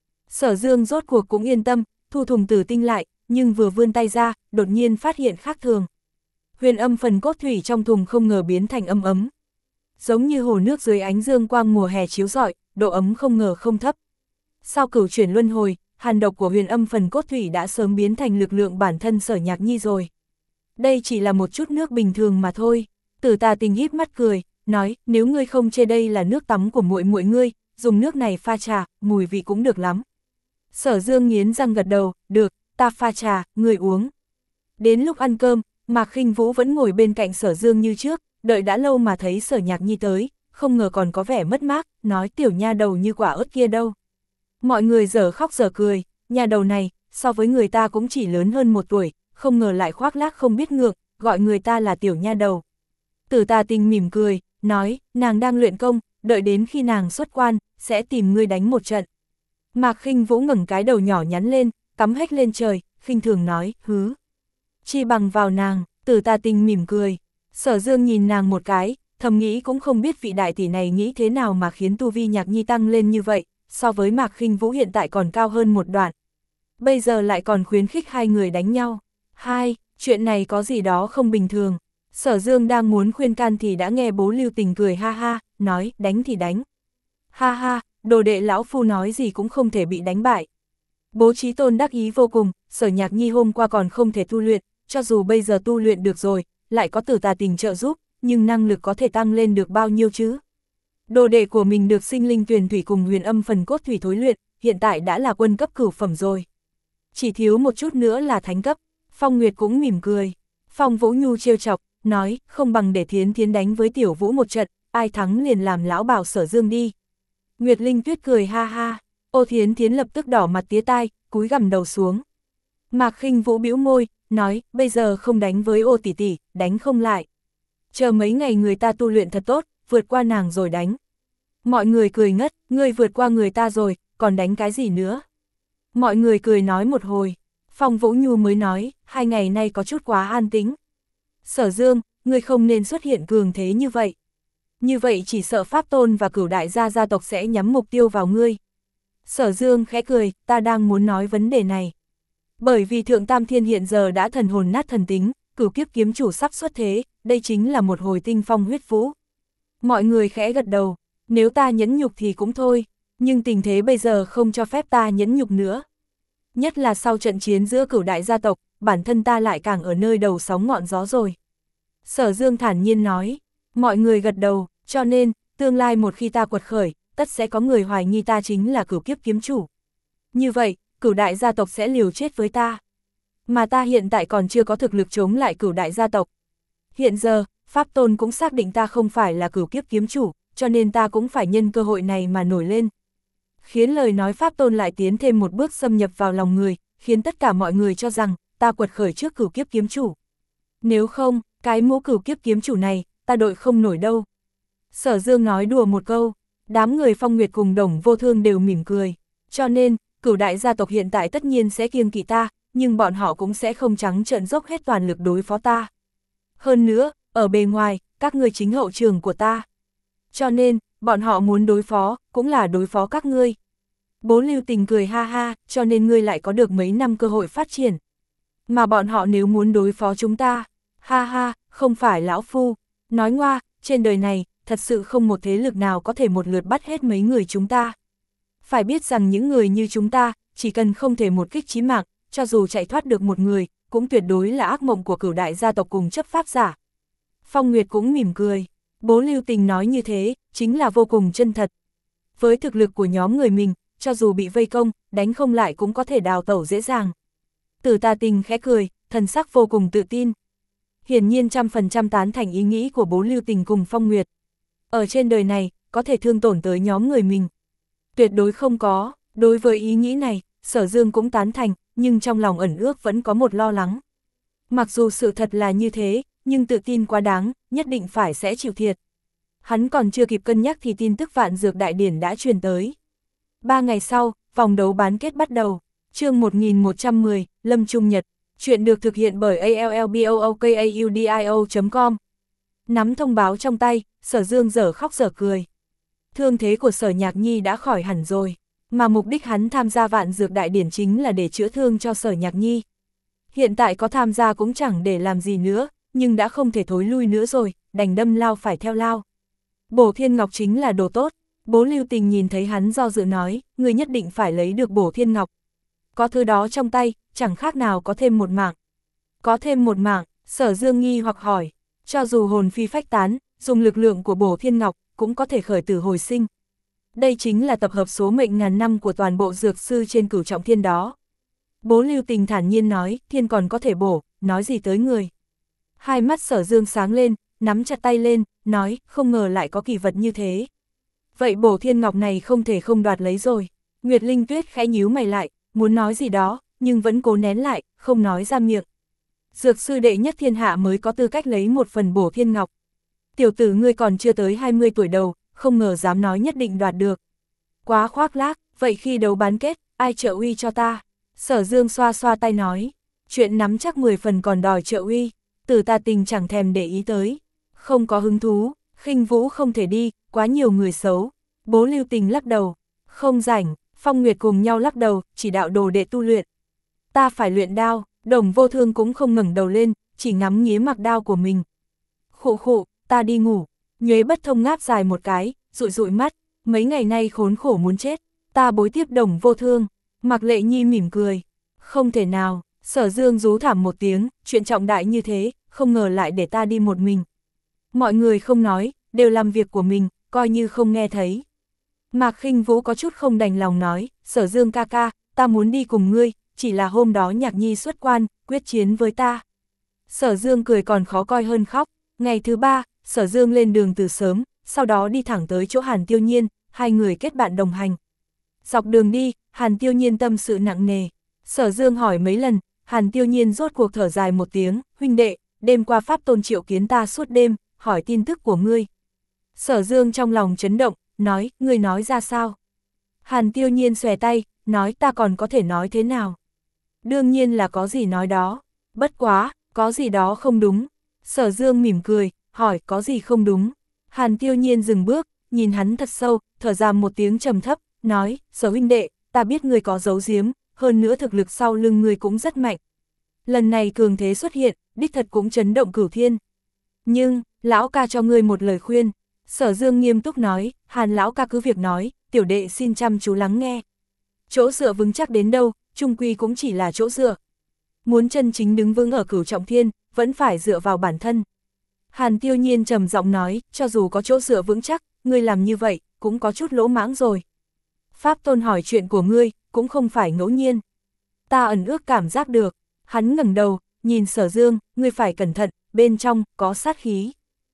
Sở Dương rốt cuộc cũng yên tâm, thu thùng tử tinh lại, nhưng vừa vươn tay ra, đột nhiên phát hiện khác thường. Huyền âm phần cốt thủy trong thùng không ngờ biến thành âm ấm. Giống như hồ nước dưới ánh dương quang mùa hè chiếu rọi, độ ấm không ngờ không thấp. Sau cửu chuyển luân hồi, hàn độc của huyền âm phần cốt thủy đã sớm biến thành lực lượng bản thân Sở Nhạc Nhi rồi. Đây chỉ là một chút nước bình thường mà thôi. Tử Tà Tình híp mắt cười, nói, nếu ngươi không chê đây là nước tắm của muội muội ngươi, dùng nước này pha trà, mùi vị cũng được lắm. Sở Dương nghiến răng gật đầu, được, ta pha trà, ngươi uống. Đến lúc ăn cơm, Mạc Khinh Vũ vẫn ngồi bên cạnh Sở Dương như trước, đợi đã lâu mà thấy Sở Nhạc Nhi tới, không ngờ còn có vẻ mất mát, nói tiểu nha đầu như quả ớt kia đâu. Mọi người dở khóc dở cười, nhà đầu này, so với người ta cũng chỉ lớn hơn một tuổi, không ngờ lại khoác lác không biết ngượng, gọi người ta là tiểu nha đầu. Tử Tà Tình mỉm cười, nói, nàng đang luyện công, đợi đến khi nàng xuất quan, sẽ tìm ngươi đánh một trận. Mạc Khinh Vũ ngẩng cái đầu nhỏ nhắn lên, cắm hếch lên trời, khinh thường nói, hứ. Chi bằng vào nàng. Tử Tà Tình mỉm cười. Sở Dương nhìn nàng một cái, thầm nghĩ cũng không biết vị đại tỷ này nghĩ thế nào mà khiến tu vi Nhạc Nhi tăng lên như vậy, so với Mạc Khinh Vũ hiện tại còn cao hơn một đoạn. Bây giờ lại còn khuyến khích hai người đánh nhau. Hai, chuyện này có gì đó không bình thường. Sở Dương đang muốn khuyên can thì đã nghe bố Lưu Tình cười ha ha, nói, đánh thì đánh. Ha ha, đồ đệ lão phu nói gì cũng không thể bị đánh bại. Bố Chí Tôn đắc ý vô cùng, Sở Nhạc Nhi hôm qua còn không thể tu luyện, cho dù bây giờ tu luyện được rồi, lại có Tử Tà Tình trợ giúp, nhưng năng lực có thể tăng lên được bao nhiêu chứ? Đồ đệ của mình được sinh linh tuyền thủy cùng huyền âm phần cốt thủy thối luyện, hiện tại đã là quân cấp cửu phẩm rồi. Chỉ thiếu một chút nữa là thánh cấp. Phong Nguyệt cũng mỉm cười. Phong Vũ Nhu trêu chọc, nói, không bằng để Thiến Thiến đánh với Tiểu Vũ một trận, ai thắng liền làm lão bảo Sở Dương đi. Nguyệt Linh Tuyết cười ha ha, Ô Thiến Thiến lập tức đỏ mặt tía tai, cúi gằm đầu xuống. Mạc Khinh Vũ bĩu môi, nói, bây giờ không đánh với Ô tỷ tỷ, đánh không lại. Chờ mấy ngày người ta tu luyện thật tốt, vượt qua nàng rồi đánh. Mọi người cười ngất, ngươi vượt qua người ta rồi, còn đánh cái gì nữa? Mọi người cười nói một hồi. Phong Vũ Nhu mới nói, hai ngày nay có chút quá an tĩnh. Sở Dương, ngươi không nên xuất hiện cường thế như vậy. Như vậy chỉ sợ Pháp Tôn và Cửu Đại gia gia tộc sẽ nhắm mục tiêu vào ngươi. Sở Dương khẽ cười, ta đang muốn nói vấn đề này. Bởi vì Thượng Tam Thiên hiện giờ đã thần hồn nát thần tính, Cửu Kiếp kiếm chủ sắp xuất thế, đây chính là một hồi tinh phong huyết vũ. Mọi người khẽ gật đầu, nếu ta nhẫn nhục thì cũng thôi, nhưng tình thế bây giờ không cho phép ta nhẫn nhục nữa. Nhất là sau trận chiến giữa Cửu Đại gia tộc, bản thân ta lại càng ở nơi đầu sóng ngọn gió rồi. Sở Dương thản nhiên nói, mọi người gật đầu, cho nên, tương lai một khi ta quật khởi, tất sẽ có người hoài nghi ta chính là Cửu Kiếp kiếm chủ. Như vậy, Cửu Đại gia tộc sẽ liều chết với ta. Mà ta hiện tại còn chưa có thực lực chống lại Cửu Đại gia tộc. Hiện giờ, Pháp Tôn cũng xác định ta không phải là Cửu Kiếp kiếm chủ, cho nên ta cũng phải nhân cơ hội này mà nổi lên. Khiến lời nói Pháp Tôn lại tiến thêm một bước xâm nhập vào lòng người, khiến tất cả mọi người cho rằng, ta quật khởi trước Cửu Kiếp kiếm chủ. Nếu không, cái mũ Cửu Kiếp kiếm chủ này, ta đội không nổi đâu. Sở Dương nói đùa một câu, đám người Phong Nguyệt cùng Đồng Vô Thương đều mỉm cười. Cho nên, Cửu Đại gia tộc hiện tại tất nhiên sẽ kiêng kỵ ta, nhưng bọn họ cũng sẽ không trắng trợn dốc hết toàn lực đối phó ta. Hơn nữa, ở bề ngoài, các ngươi chính hậu trường của ta. Cho nên, bọn họ muốn đối phó, cũng là đối phó các ngươi. Bố Lưu Tình cười ha ha, cho nên ngươi lại có được mấy năm cơ hội phát triển. Mà bọn họ nếu muốn đối phó chúng ta, ha ha, không phải lão phu, nói ngoa, trên đời này, thật sự không một thế lực nào có thể một lượt bắt hết mấy người chúng ta. Phải biết rằng những người như chúng ta, chỉ cần không thể một kích chí mạng, cho dù chạy thoát được một người, cũng tuyệt đối là ác mộng của cửu đại gia tộc cùng chấp pháp giả. Phong Nguyệt cũng mỉm cười, bố Lưu Tình nói như thế, chính là vô cùng chân thật. Với thực lực của nhóm người mình, cho dù bị vây công, đánh không lại cũng có thể đào tẩu dễ dàng. Tử Tà Tình khẽ cười, thần sắc vô cùng tự tin. Hiển nhiên trăm phần trăm tán thành ý nghĩ của bố Lưu Tình cùng Phong Nguyệt. Ở trên đời này, có thể thương tổn tới nhóm người mình. Tuyệt đối không có, đối với ý nghĩ này, Sở Dương cũng tán thành, nhưng trong lòng ẩn ước vẫn có một lo lắng. Mặc dù sự thật là như thế, nhưng tự tin quá đáng, nhất định phải sẽ chịu thiệt. Hắn còn chưa kịp cân nhắc thì tin tức Vạn Dược Đại Điển đã truyền tới. Ba ngày sau, vòng đấu bán kết bắt đầu. Chương một nghìn một trăm mười, Lâm Trung Nhật. Chuyện được thực hiện bởi a l l b o o k a u d i o chấm com. Nắm thông báo trong tay, Sở Dương dở khóc dở cười. Thương thế của Sở Nhạc Nhi đã khỏi hẳn rồi, mà mục đích hắn tham gia Vạn Dược Đại Điển chính là để chữa thương cho Sở Nhạc Nhi. Hiện tại có tham gia cũng chẳng để làm gì nữa, nhưng đã không thể thối lui nữa rồi, đành đâm lao phải theo lao. Bổ Thiên Ngọc chính là đồ tốt. Bố Lưu Tình nhìn thấy hắn do dự nói, người nhất định phải lấy được Bổ Thiên Ngọc. Có thứ đó trong tay, chẳng khác nào có thêm một mạng. Có thêm một mạng, Sở Dương nghi hoặc hỏi, cho dù hồn phi phách tán, dùng lực lượng của Bổ Thiên Ngọc, cũng có thể khởi tử hồi sinh. Đây chính là tập hợp số mệnh ngàn năm của toàn bộ dược sư trên cửu trọng thiên đó. Bố Lưu Tình thản nhiên nói, thiên còn có thể bổ, nói gì tới người. Hai mắt Sở Dương sáng lên, nắm chặt tay lên, nói, không ngờ lại có kỳ vật như thế. Vậy Bổ Thiên Ngọc này không thể không đoạt lấy rồi. Nguyệt Linh Tuyết khẽ nhíu mày lại, muốn nói gì đó, nhưng vẫn cố nén lại, không nói ra miệng. Dược sư đệ nhất thiên hạ mới có tư cách lấy một phần Bổ Thiên Ngọc. Tiểu tử ngươi còn chưa tới hai mươi tuổi đầu, không ngờ dám nói nhất định đoạt được. Quá khoác lác, vậy khi đấu bán kết, ai trợ uy cho ta? Sở Dương xoa xoa tay nói, chuyện nắm chắc mười phần còn đòi trợ uy. Tử Tà Tình chẳng thèm để ý tới. Không có hứng thú, Khinh Vũ không thể đi, quá nhiều người xấu. Bố Lưu Tình lắc đầu, không rảnh. Phong Nguyệt cùng nhau lắc đầu, chỉ đạo đồ đệ tu luyện. Ta phải luyện đao. Đồng Vô Thương cũng không ngẩng đầu lên, chỉ ngắm nghía mặc đao của mình. Khụ khụ, ta đi ngủ. Nhuế Bất Thông ngáp dài một cái, dụi dụi mắt, mấy ngày nay khốn khổ muốn chết, ta bối tiếp Đồng Vô Thương. Mạc Lệ Nhi mỉm cười, không thể nào. Sở Dương rú thảm một tiếng, chuyện trọng đại như thế, không ngờ lại để ta đi một mình. Mọi người không nói, đều làm việc của mình, coi như không nghe thấy. Mạc Khinh Vũ có chút không đành lòng nói, Sở Dương ca ca, ta muốn đi cùng ngươi, chỉ là hôm đó Nhạc Nhi xuất quan, quyết chiến với ta. Sở Dương cười còn khó coi hơn khóc. Ngày thứ ba, Sở Dương lên đường từ sớm, sau đó đi thẳng tới chỗ Hàn Tiêu Nhiên, hai người kết bạn đồng hành. Dọc đường đi, Hàn Tiêu Nhiên tâm sự nặng nề. Sở Dương hỏi mấy lần, Hàn Tiêu Nhiên rốt cuộc thở dài một tiếng, huynh đệ, đêm qua Pháp Tôn triệu kiến ta suốt đêm, hỏi tin tức của ngươi. Sở Dương trong lòng chấn động, nói, ngươi nói ra sao? Hàn Tiêu Nhiên xòe tay, nói ta còn có thể nói thế nào? Đương nhiên là có gì nói đó, bất quá, có gì đó không đúng. Sở Dương mỉm cười, hỏi có gì không đúng? Hàn Tiêu Nhiên dừng bước, nhìn hắn thật sâu, thở ra một tiếng trầm thấp, nói, Sở huynh đệ, ta biết ngươi có giấu giếm, hơn nữa thực lực sau lưng ngươi cũng rất mạnh. Lần này cường thế xuất hiện, đích thật cũng chấn động cửu thiên. Nhưng, lão ca cho ngươi một lời khuyên. Sở Dương nghiêm túc nói, Hàn lão ca cứ việc nói, tiểu đệ xin chăm chú lắng nghe. Chỗ dựa vững chắc đến đâu, chung quy cũng chỉ là chỗ dựa. Muốn chân chính đứng vững ở cửu trọng thiên, vẫn phải dựa vào bản thân. Hàn Tiêu Nhiên trầm giọng nói, cho dù có chỗ dựa vững chắc, ngươi làm như vậy, cũng có chút lỗ mãng rồi. Pháp Tôn hỏi chuyện của ngươi, cũng không phải ngẫu nhiên. Ta ẩn ước cảm giác được. Hắn ngẩng đầu, nhìn Sở Dương, ngươi phải cẩn thận, bên trong, có sát khí.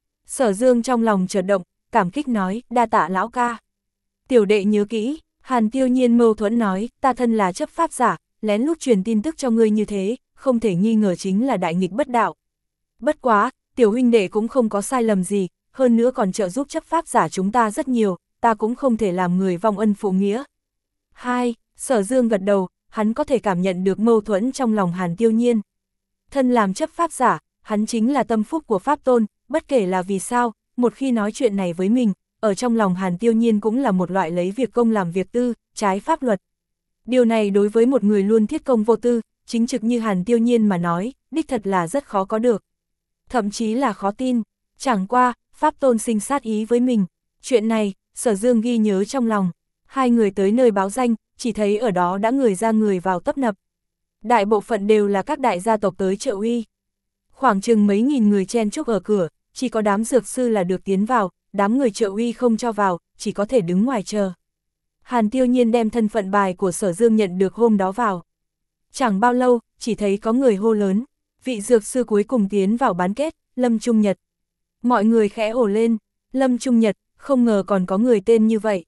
Sở Dương trong lòng chợt động, cảm kích nói, đa tạ lão ca. Tiểu đệ nhớ kỹ. Hàn Tiêu Nhiên mâu thuẫn nói, ta thân là chấp pháp giả, lén lút truyền tin tức cho ngươi như thế, không thể nghi ngờ chính là đại nghịch bất đạo. Bất quá, tiểu huynh đệ cũng không có sai lầm gì, hơn nữa còn trợ giúp chấp pháp giả chúng ta rất nhiều, ta cũng không thể làm người vong ân phụ nghĩa. Hai, Sở Dương gật đầu, hắn có thể cảm nhận được mâu thuẫn trong lòng Hàn Tiêu Nhiên. Thân làm chấp pháp giả, hắn chính là tâm phúc của Pháp Tôn, bất kể là vì sao, một khi nói chuyện này với mình, ở trong lòng Hàn Tiêu Nhiên cũng là một loại lấy việc công làm việc tư, trái pháp luật. Điều này đối với một người luôn thiết công vô tư, chính trực như Hàn Tiêu Nhiên mà nói, đích thật là rất khó có được. Thậm chí là khó tin, chẳng qua, Pháp Tôn sinh sát ý với mình. Chuyện này, Sở Dương ghi nhớ trong lòng. Hai người tới nơi báo danh, chỉ thấy ở đó đã người ra người vào tấp nập. Đại bộ phận đều là các đại gia tộc tới trợ uy. Khoảng chừng mấy nghìn người chen chúc ở cửa, chỉ có đám dược sư là được tiến vào, đám người trợ uy không cho vào, chỉ có thể đứng ngoài chờ. Hàn Tiêu Nhiên đem thân phận bài của Sở Dương nhận được hôm đó vào. Chẳng bao lâu, chỉ thấy có người hô lớn, vị dược sư cuối cùng tiến vào bán kết, Lâm Trung Nhật. Mọi người khẽ ồ lên, Lâm Trung Nhật, không ngờ còn có người tên như vậy.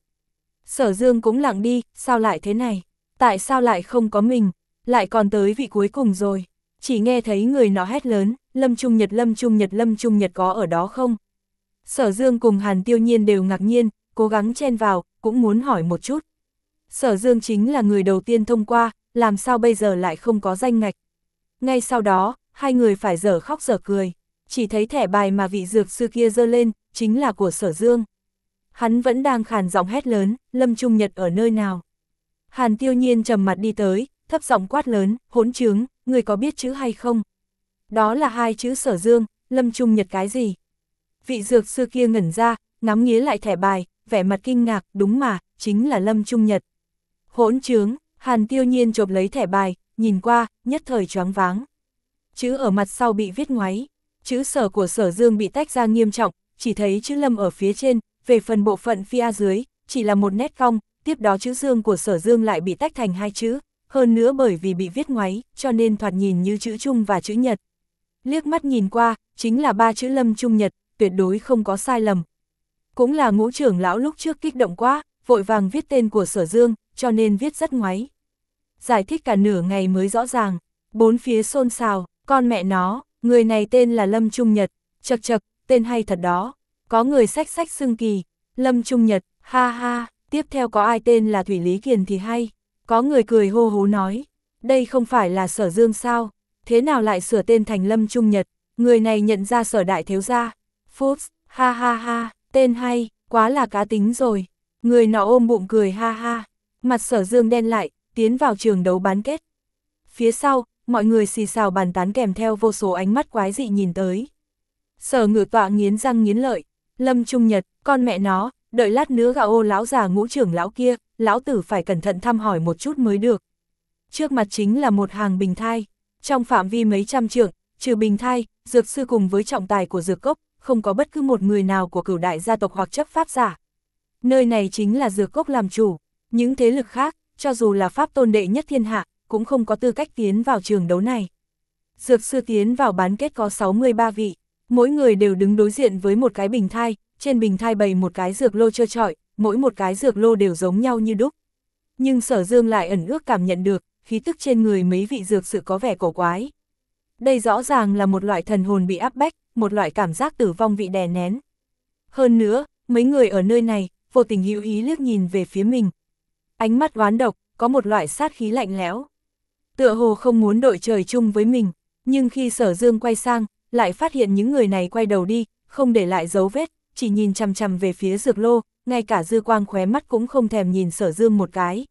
Sở Dương cũng lặng đi, sao lại thế này? Tại sao lại không có mình? Lại còn tới vị cuối cùng rồi. Chỉ nghe thấy người nó hét lớn, Lâm Trung Nhật, Lâm Trung Nhật, Lâm Trung Nhật có ở đó không? Sở Dương cùng Hàn Tiêu Nhiên đều ngạc nhiên, cố gắng chen vào, cũng muốn hỏi một chút. Sở Dương chính là người đầu tiên thông qua, làm sao bây giờ lại không có danh ngạch? Ngay sau đó, hai người phải dở khóc dở cười. Chỉ thấy thẻ bài mà vị dược sư kia giơ lên, chính là của Sở Dương. Hắn vẫn đang khàn giọng hét lớn, Lâm Trung Nhật ở nơi nào? Hàn Tiêu Nhiên trầm mặt đi tới, thấp giọng quát lớn, hỗn trướng, người có biết chữ hay không? Đó là hai chữ Sở Dương, Lâm Trung Nhật cái gì? Vị dược sư kia ngẩn ra, ngắm nghía lại thẻ bài, vẻ mặt kinh ngạc, đúng mà, chính là Lâm Trung Nhật. Hỗn trướng, Hàn Tiêu Nhiên chộp lấy thẻ bài, nhìn qua, nhất thời choáng váng. Chữ ở mặt sau bị viết ngoáy, chữ Sở của Sở Dương bị tách ra nghiêm trọng, chỉ thấy chữ Lâm ở phía trên, về phần bộ phận phía dưới, chỉ là một nét cong, tiếp đó chữ Dương của Sở Dương lại bị tách thành hai chữ, hơn nữa bởi vì bị viết ngoáy, cho nên thoạt nhìn như chữ Trung và chữ Nhật. Liếc mắt nhìn qua, chính là ba chữ Lâm Trung Nhật, tuyệt đối không có sai lầm. Cũng là Ngũ trưởng lão lúc trước kích động quá, vội vàng viết tên của Sở Dương, cho nên viết rất ngoáy. Giải thích cả nửa ngày mới rõ ràng, bốn phía xôn xao, con mẹ nó, người này tên là Lâm Trung Nhật, chật chật, tên hay thật đó. Có người xách xách xưng kỳ, Lâm Trung Nhật, ha ha, tiếp theo có ai tên là Thủy Lý Kiền thì hay. Có người cười hô hố nói, đây không phải là Sở Dương sao, thế nào lại sửa tên thành Lâm Trung Nhật, người này nhận ra Sở đại thiếu gia. Phúc, ha ha ha, tên hay, quá là cá tính rồi. Người nọ ôm bụng cười ha ha, mặt Sở Dương đen lại, tiến vào trường đấu bán kết. Phía sau, mọi người xì xào bàn tán kèm theo vô số ánh mắt quái dị nhìn tới. Sở Ngự Tọa nghiến răng nghiến lợi, Lâm Trung Nhật, con mẹ nó, đợi lát nữa gạo ô lão già Ngũ trưởng lão kia, lão tử phải cẩn thận thăm hỏi một chút mới được. Trước mặt chính là một hàng bình thai, trong phạm vi mấy trăm trượng, trừ bình thai, dược sư cùng với trọng tài của dược cốc, không có bất cứ một người nào của cửu đại gia tộc hoặc chấp pháp giả. Nơi này chính là dược cốc làm chủ, những thế lực khác, cho dù là pháp tôn đệ nhất thiên hạ, cũng không có tư cách tiến vào trường đấu này. Dược sư tiến vào bán kết có sáu mươi ba vị, mỗi người đều đứng đối diện với một cái bình thai, trên bình thai bày một cái dược lô trơ trọi, mỗi một cái dược lô đều giống nhau như đúc. Nhưng Sở Dương lại ẩn ước cảm nhận được, khí tức trên người mấy vị dược sự có vẻ cổ quái. Đây rõ ràng là một loại thần hồn bị áp bách, một loại cảm giác tử vong bị đè nén. Hơn nữa, mấy người ở nơi này, vô tình hữu ý liếc nhìn về phía mình. Ánh mắt oán độc, có một loại sát khí lạnh lẽo. Tựa hồ không muốn đội trời chung với mình, nhưng khi Sở Dương quay sang, lại phát hiện những người này quay đầu đi, không để lại dấu vết, chỉ nhìn chằm chằm về phía dược lô, ngay cả dư quang khóe mắt cũng không thèm nhìn Sở Dương một cái.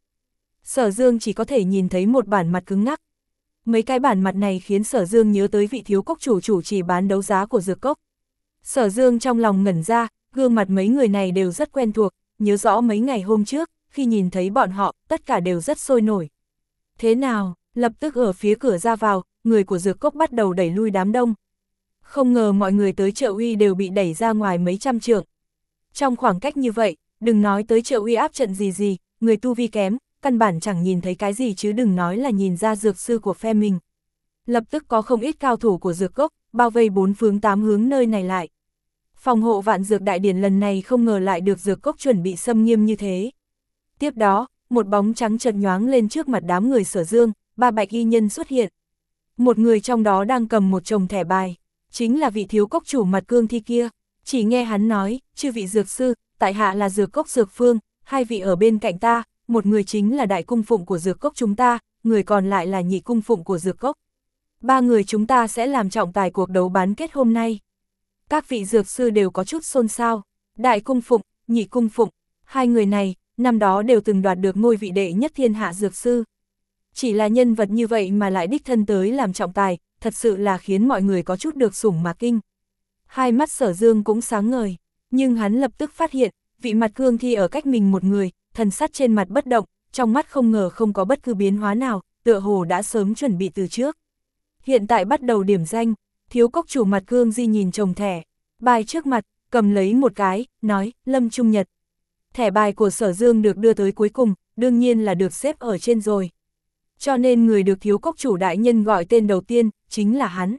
Sở Dương chỉ có thể nhìn thấy một bản mặt cứng ngắc. Mấy cái bản mặt này khiến Sở Dương nhớ tới vị thiếu cốc chủ chủ trì bán đấu giá của dược cốc. Sở Dương trong lòng ngẩn ra, gương mặt mấy người này đều rất quen thuộc, nhớ rõ mấy ngày hôm trước, khi nhìn thấy bọn họ, tất cả đều rất sôi nổi. Thế nào, lập tức ở phía cửa ra vào, người của dược cốc bắt đầu đẩy lui đám đông. Không ngờ mọi người tới Trợ Uy đều bị đẩy ra ngoài mấy trăm trượng. Trong khoảng cách như vậy, đừng nói tới Trợ Uy áp trận gì gì, người tu vi kém, căn bản chẳng nhìn thấy cái gì chứ đừng nói là nhìn ra dược sư của phe mình. Lập tức có không ít cao thủ của dược cốc, bao vây bốn phương tám hướng nơi này lại. Phòng hộ vạn dược đại điển lần này không ngờ lại được dược cốc chuẩn bị xâm nghiêm như thế. Tiếp đó, một bóng trắng chợt nhoáng lên trước mặt đám người Sở Dương, ba bạch y nhân xuất hiện. Một người trong đó đang cầm một chồng thẻ bài, chính là vị thiếu cốc chủ mặt cương thi kia. Chỉ nghe hắn nói, chư vị dược sư, tại hạ là dược cốc dược phương, hai vị ở bên cạnh ta, một người chính là đại cung phụng của dược cốc chúng ta, người còn lại là nhị cung phụng của dược cốc. Ba người chúng ta sẽ làm trọng tài cuộc đấu bán kết hôm nay. Các vị dược sư đều có chút xôn xao, đại cung phụng, Nhị Cung Phụng. Hai người này, năm đó đều từng đoạt được ngôi vị đệ nhất thiên hạ dược sư. Chỉ là nhân vật như vậy mà lại đích thân tới làm trọng tài, thật sự là khiến mọi người có chút được sủng mà kinh. Hai mắt Sở Dương cũng sáng ngời, nhưng hắn lập tức phát hiện, vị mặt cương thi ở cách mình một người, thần sắc trên mặt bất động, trong mắt không ngờ không có bất cứ biến hóa nào, tựa hồ đã sớm chuẩn bị từ trước. Hiện tại bắt đầu điểm danh, thiếu cốc chủ mặt cương di nhìn chồng thẻ, bài trước mặt, cầm lấy một cái, nói, Lâm Trung Nhật. Thẻ bài của Sở Dương được đưa tới cuối cùng, đương nhiên là được xếp ở trên rồi. Cho nên người được thiếu cốc chủ đại nhân gọi tên đầu tiên, chính là hắn.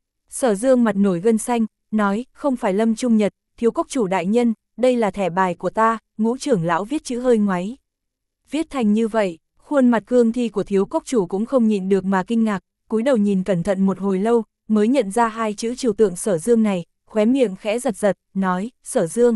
Sở Dương mặt nổi gân xanh, nói, không phải Lâm Trung Nhật, thiếu cốc chủ đại nhân, đây là thẻ bài của ta, Ngũ trưởng lão viết chữ hơi ngoáy. Viết thành như vậy, khuôn mặt cương thi của thiếu cốc chủ cũng không nhịn được mà kinh ngạc, cúi đầu nhìn cẩn thận một hồi lâu, mới nhận ra hai chữ trừu tượng Sở Dương này, khóe miệng khẽ giật giật, nói, Sở Dương.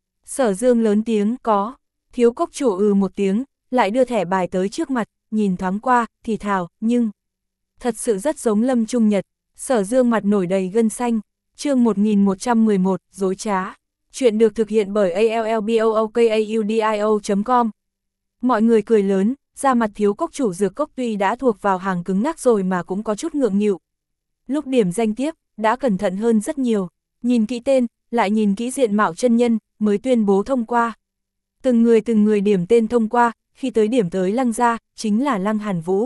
Sở Dương lớn tiếng, có, thiếu cốc chủ ừ một tiếng, lại đưa thẻ bài tới trước mặt, nhìn thoáng qua, thì thào, nhưng, thật sự rất giống Lâm Trung Nhật. Sở Dương mặt nổi đầy gân xanh, chương một nghìn một trăm mười một, dối trá. Chuyện được thực hiện bởi a l l b o o k a u d i o chấm com. Mọi người cười lớn, ra mặt thiếu cốc chủ dược cốc tuy đã thuộc vào hàng cứng ngắc rồi mà cũng có chút ngượng nghịu. Lúc điểm danh tiếp, đã cẩn thận hơn rất nhiều, nhìn kỹ tên, lại nhìn kỹ diện mạo chân nhân, mới tuyên bố thông qua. Từng người từng người điểm tên thông qua, khi tới điểm tới Lăng gia, chính là Lăng Hàn Vũ.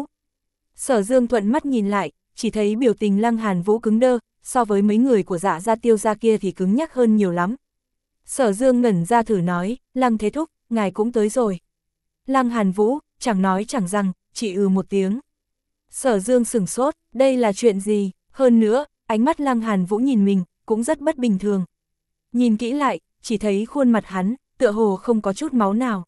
Sở Dương thuận mắt nhìn lại, chỉ thấy biểu tình Lăng Hàn Vũ cứng đơ, so với mấy người của Dạ gia Tiêu gia kia thì cứng nhắc hơn nhiều lắm. Sở Dương ngẩn ra thử nói, Lăng Thế Thúc, ngài cũng tới rồi. Lăng Hàn Vũ, chẳng nói chẳng rằng, chỉ ừ một tiếng. Sở Dương sửng sốt, đây là chuyện gì? Hơn nữa, ánh mắt Lăng Hàn Vũ nhìn mình, cũng rất bất bình thường. Nhìn kỹ lại, chỉ thấy khuôn mặt hắn, tựa hồ không có chút máu nào.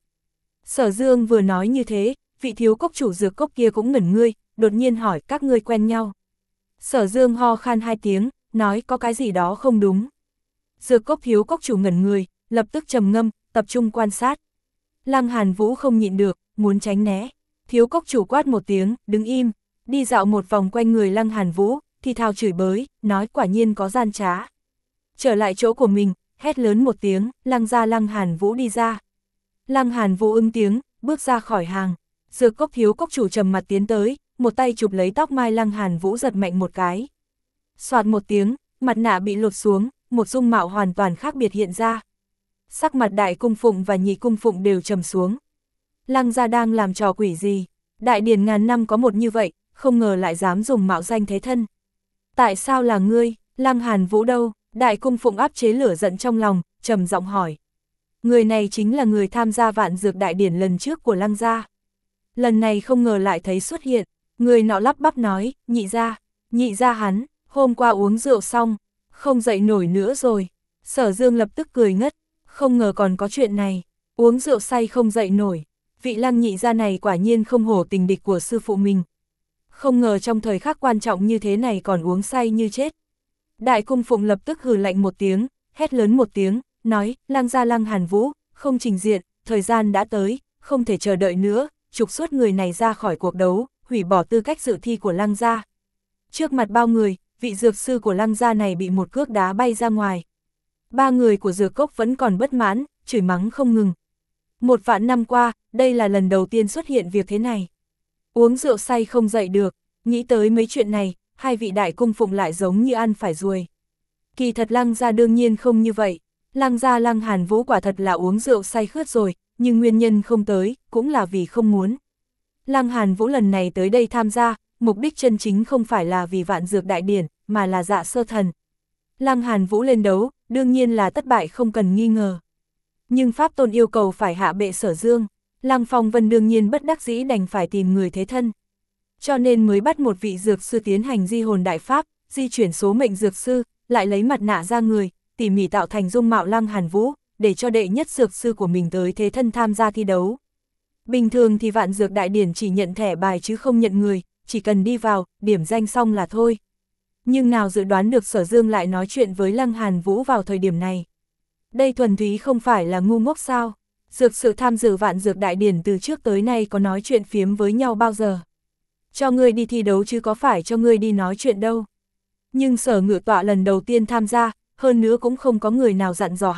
Sở Dương vừa nói như thế, vị thiếu cốc chủ dược cốc kia cũng ngẩn ngươi, đột nhiên hỏi các ngươi quen nhau. Sở Dương ho khan hai tiếng, nói có cái gì đó không đúng. Dược cốc thiếu cốc chủ ngẩn người, lập tức trầm ngâm, tập trung quan sát. Lăng Hàn Vũ không nhịn được, muốn tránh né. Thiếu cốc chủ quát một tiếng, đứng im, đi dạo một vòng quanh người Lăng Hàn Vũ, thì thào chửi bới, nói quả nhiên có gian trá. Trở lại chỗ của mình, hét lớn một tiếng, Lăng gia Lăng Hàn Vũ đi ra. Lăng Hàn Vũ ứng tiếng, bước ra khỏi hàng. Dược cốc thiếu cốc chủ trầm mặt tiến tới, một tay chụp lấy tóc mai Lăng Hàn Vũ giật mạnh một cái. Soạt một tiếng, mặt nạ bị lột xuống, một dung mạo hoàn toàn khác biệt hiện ra. Sắc mặt Đại Cung Phụng và Nhị Cung Phụng đều trầm xuống. Lăng gia đang làm trò quỷ gì? Đại điển ngàn năm có một như vậy, không ngờ lại dám dùng mạo danh thế thân. Tại sao là ngươi? Lăng Hàn Vũ đâu? Đại Cung Phụng áp chế lửa giận trong lòng, trầm giọng hỏi. Người này chính là người tham gia vạn dược đại điển lần trước của Lăng gia. Lần này không ngờ lại thấy xuất hiện, người nọ lắp bắp nói, nhị gia, nhị gia hắn, hôm qua uống rượu xong, không dậy nổi nữa rồi. Sở Dương lập tức cười ngất, không ngờ còn có chuyện này, uống rượu say không dậy nổi. Vị Lăng nhị gia này quả nhiên không hổ tình địch của sư phụ mình. Không ngờ trong thời khắc quan trọng như thế này còn uống say như chết. Đại Cung Phụng lập tức hừ lạnh một tiếng, hét lớn một tiếng, nói, Lăng gia Lăng Hàn Vũ, không trình diện, thời gian đã tới, không thể chờ đợi nữa, trục xuất người này ra khỏi cuộc đấu, hủy bỏ tư cách dự thi của Lăng gia. Trước mặt bao người, vị dược sư của Lăng gia này bị một cước đá bay ra ngoài. Ba người của dược cốc vẫn còn bất mãn, chửi mắng không ngừng. Một vạn năm qua, đây là lần đầu tiên xuất hiện việc thế này. Uống rượu say không dậy được, nghĩ tới mấy chuyện này, hai vị Đại Cung Phụng lại giống như ăn phải ruồi. Kỳ thật Lăng gia đương nhiên không như vậy. Lăng gia Lăng Hàn Vũ quả thật là uống rượu say khướt rồi, nhưng nguyên nhân không tới, cũng là vì không muốn. Lăng Hàn Vũ lần này tới đây tham gia, mục đích chân chính không phải là vì vạn dược đại điển, mà là Dạ sơ thần. Lăng Hàn Vũ lên đấu, đương nhiên là thất bại không cần nghi ngờ. Nhưng Pháp Tôn yêu cầu phải hạ bệ Sở Dương, Lăng Phong Vân đương nhiên bất đắc dĩ đành phải tìm người thế thân. Cho nên mới bắt một vị dược sư tiến hành di hồn đại pháp, di chuyển số mệnh dược sư, lại lấy mặt nạ ra người, tỉ mỉ tạo thành dung mạo Lăng Hàn Vũ, để cho đệ nhất dược sư của mình tới thế thân tham gia thi đấu. Bình thường thì vạn dược đại điển chỉ nhận thẻ bài chứ không nhận người, chỉ cần đi vào, điểm danh xong là thôi. Nhưng nào dự đoán được Sở Dương lại nói chuyện với Lăng Hàn Vũ vào thời điểm này. Đây thuần túy không phải là ngu ngốc sao? Dược sự tham dự vạn dược đại điển từ trước tới nay có nói chuyện phiếm với nhau bao giờ? Cho ngươi đi thi đấu chứ có phải cho ngươi đi nói chuyện đâu. Nhưng Sở Ngự Tọa lần đầu tiên tham gia, hơn nữa cũng không có người nào dặn dò hắn,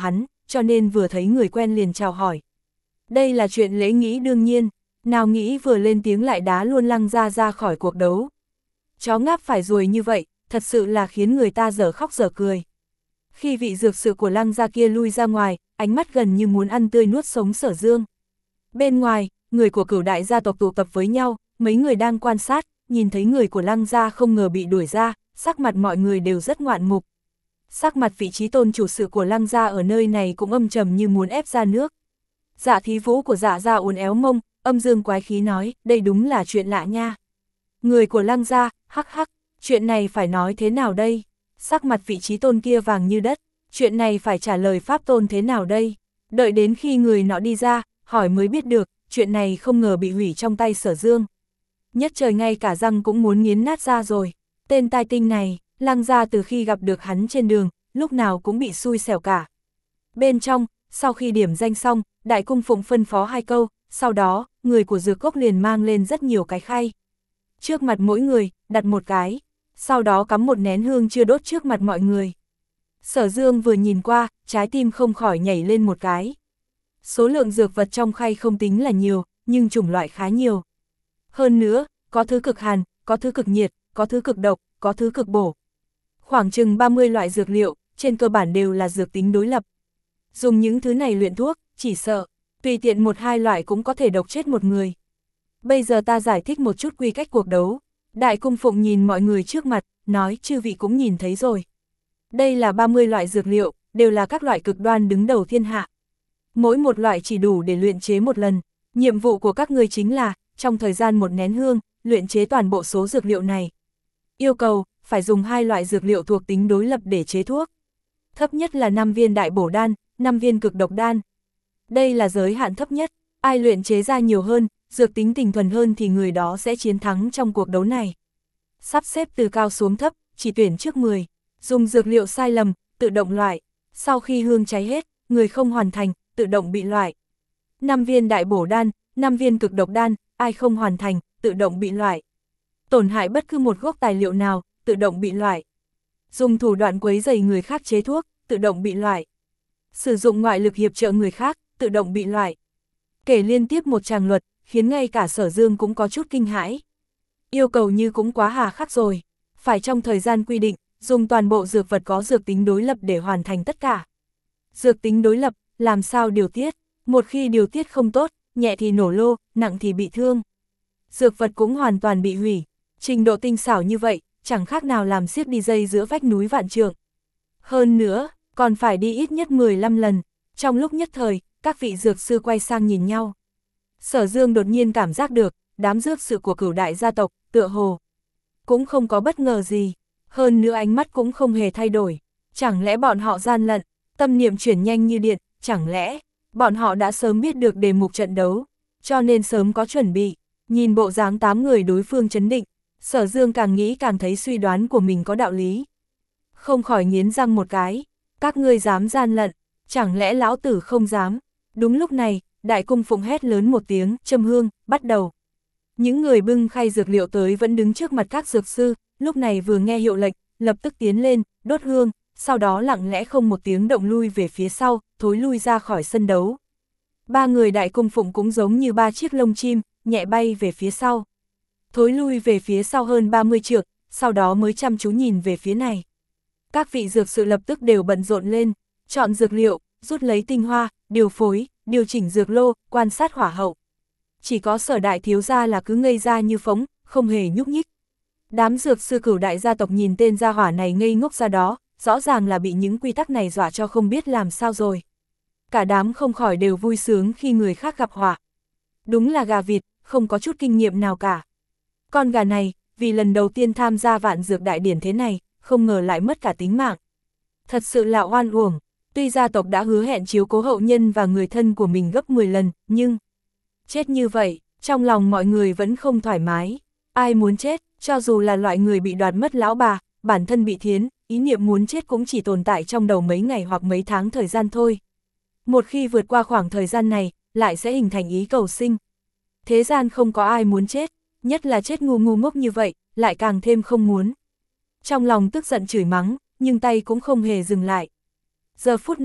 cho nên vừa thấy người quen liền chào hỏi. Đây là chuyện lễ nghĩ đương nhiên, nào nghĩ vừa lên tiếng lại đá luôn Lăng Gia ra khỏi cuộc đấu. Chó ngáp phải ruồi như vậy, thật sự là khiến người ta dở khóc dở cười. Khi vị dược sự của Lăng Gia kia lui ra ngoài, ánh mắt gần như muốn ăn tươi nuốt sống Sở Dương. Bên ngoài, người của Cửu đại gia tộc tụ tập với nhau, mấy người đang quan sát, nhìn thấy người của Lăng Gia không ngờ bị đuổi ra, sắc mặt mọi người đều rất ngoạn mục. Sắc mặt vị trí tôn chủ sự của Lăng Gia ở nơi này cũng âm trầm như muốn ép ra nước. Dạ Thí Vũ của Dạ gia uốn éo mông, âm dương quái khí nói, đây đúng là chuyện lạ nha. Người của Lăng Gia, hắc hắc, chuyện này phải nói thế nào đây? Sắc mặt vị trí tôn kia vàng như đất, chuyện này phải trả lời pháp tôn thế nào đây? Đợi đến khi người nọ đi ra, hỏi mới biết được, chuyện này không ngờ bị hủy trong tay Sở Dương. Nhất trời ngay cả răng cũng muốn nghiến nát ra rồi. Tên tai tinh này, Lăng Gia từ khi gặp được hắn trên đường, lúc nào cũng bị xui xẻo cả. Bên trong, sau khi điểm danh xong, Đại Cung Phụng phân phó hai câu, sau đó, người của dược cốc liền mang lên rất nhiều cái khay. Trước mặt mỗi người, đặt một cái, sau đó cắm một nén hương chưa đốt trước mặt mọi người. Sở Dương vừa nhìn qua, trái tim không khỏi nhảy lên một cái. Số lượng dược vật trong khay không tính là nhiều, nhưng chủng loại khá nhiều. Hơn nữa, có thứ cực hàn, có thứ cực nhiệt, có thứ cực độc, có thứ cực bổ. Khoảng chừng ba mươi loại dược liệu, trên cơ bản đều là dược tính đối lập. Dùng những thứ này luyện thuốc, chỉ sợ, tùy tiện một hai loại cũng có thể độc chết một người. Bây giờ ta giải thích một chút quy cách cuộc đấu. Đại Cung Phụng nhìn mọi người trước mặt, nói chư vị cũng nhìn thấy rồi. Đây là ba mươi loại dược liệu, đều là các loại cực đoan đứng đầu thiên hạ. Mỗi một loại chỉ đủ để luyện chế một lần. Nhiệm vụ của các ngươi chính là, trong thời gian một nén hương, luyện chế toàn bộ số dược liệu này. Yêu cầu, phải dùng hai loại dược liệu thuộc tính đối lập để chế thuốc. Thấp nhất là năm viên đại bổ đan, năm viên cực độc đan. Đây là giới hạn thấp nhất, ai luyện chế ra nhiều hơn, dược tính tình thuần hơn thì người đó sẽ chiến thắng trong cuộc đấu này. Sắp xếp từ cao xuống thấp, chỉ tuyển trước mười, dùng dược liệu sai lầm, tự động loại. Sau khi hương cháy hết, người không hoàn thành, tự động bị loại. năm viên đại bổ đan, năm viên cực độc đan, ai không hoàn thành, tự động bị loại. Tổn hại bất cứ một gốc tài liệu nào, tự động bị loại. Dùng thủ đoạn quấy rầy người khác chế thuốc, tự động bị loại. Sử dụng ngoại lực hiệp trợ người khác, tự động bị loại. Kể liên tiếp một tràng luật, khiến ngay cả Sở Dương cũng có chút kinh hãi. Yêu cầu như cũng quá hà khắc rồi. Phải trong thời gian quy định, dùng toàn bộ dược vật có dược tính đối lập để hoàn thành tất cả. Dược tính đối lập, làm sao điều tiết? Một khi điều tiết không tốt, nhẹ thì nổ lô, nặng thì bị thương. Dược vật cũng hoàn toàn bị hủy. Trình độ tinh xảo như vậy, chẳng khác nào làm xiếc đi dây giữa vách núi vạn trượng. Hơn nữa, còn phải đi ít nhất mười lăm lần. Trong lúc nhất thời, các vị dược sư quay sang nhìn nhau. Sở Dương đột nhiên cảm giác được, đám dược sự của Cửu đại gia tộc, tựa hồ cũng không có bất ngờ gì. Hơn nữa ánh mắt cũng không hề thay đổi. Chẳng lẽ bọn họ gian lận, tâm niệm chuyển nhanh như điện, chẳng lẽ bọn họ đã sớm biết được đề mục trận đấu, cho nên sớm có chuẩn bị. Nhìn bộ dáng tám người đối phương chấn định, Sở Dương càng nghĩ càng thấy suy đoán của mình có đạo lý. Không khỏi nghiến răng một cái, các ngươi dám gian lận, chẳng lẽ lão tử không dám. Đúng lúc này, Đại Cung Phụng hét lớn một tiếng, châm hương, bắt đầu. Những người bưng khay dược liệu tới vẫn đứng trước mặt các dược sư, lúc này vừa nghe hiệu lệnh, lập tức tiến lên, đốt hương, sau đó lặng lẽ không một tiếng động lui về phía sau, thối lui ra khỏi sân đấu. Ba người Đại Cung Phụng cũng giống như ba chiếc lông chim, nhẹ bay về phía sau. Thối lui về phía sau hơn ba mươi trượng, sau đó mới chăm chú nhìn về phía này. Các vị dược sự lập tức đều bận rộn lên, chọn dược liệu, rút lấy tinh hoa, điều phối, điều chỉnh dược lô, quan sát hỏa hậu. Chỉ có Sở đại thiếu gia là cứ ngây ra như phóng, không hề nhúc nhích. Đám dược sư Cửu đại gia tộc nhìn tên gia hỏa này ngây ngốc ra đó, rõ ràng là bị những quy tắc này dọa cho không biết làm sao rồi. Cả đám không khỏi đều vui sướng khi người khác gặp họa. Đúng là gà vịt, không có chút kinh nghiệm nào cả. Con gà này, vì lần đầu tiên tham gia vạn dược đại điển thế này, không ngờ lại mất cả tính mạng. Thật sự là oan uổng, tuy gia tộc đã hứa hẹn chiếu cố hậu nhân và người thân của mình gấp mười lần, nhưng chết như vậy, trong lòng mọi người vẫn không thoải mái. Ai muốn chết, cho dù là loại người bị đoạt mất lão bà, bản thân bị thiến, ý niệm muốn chết cũng chỉ tồn tại trong đầu mấy ngày hoặc mấy tháng thời gian thôi. Một khi vượt qua khoảng thời gian này, lại sẽ hình thành ý cầu sinh. Thế gian không có ai muốn chết, nhất là chết ngu ngu ngốc như vậy, lại càng thêm không muốn. Trong lòng tức giận chửi mắng, nhưng tay cũng không hề dừng lại. Giờ phút này,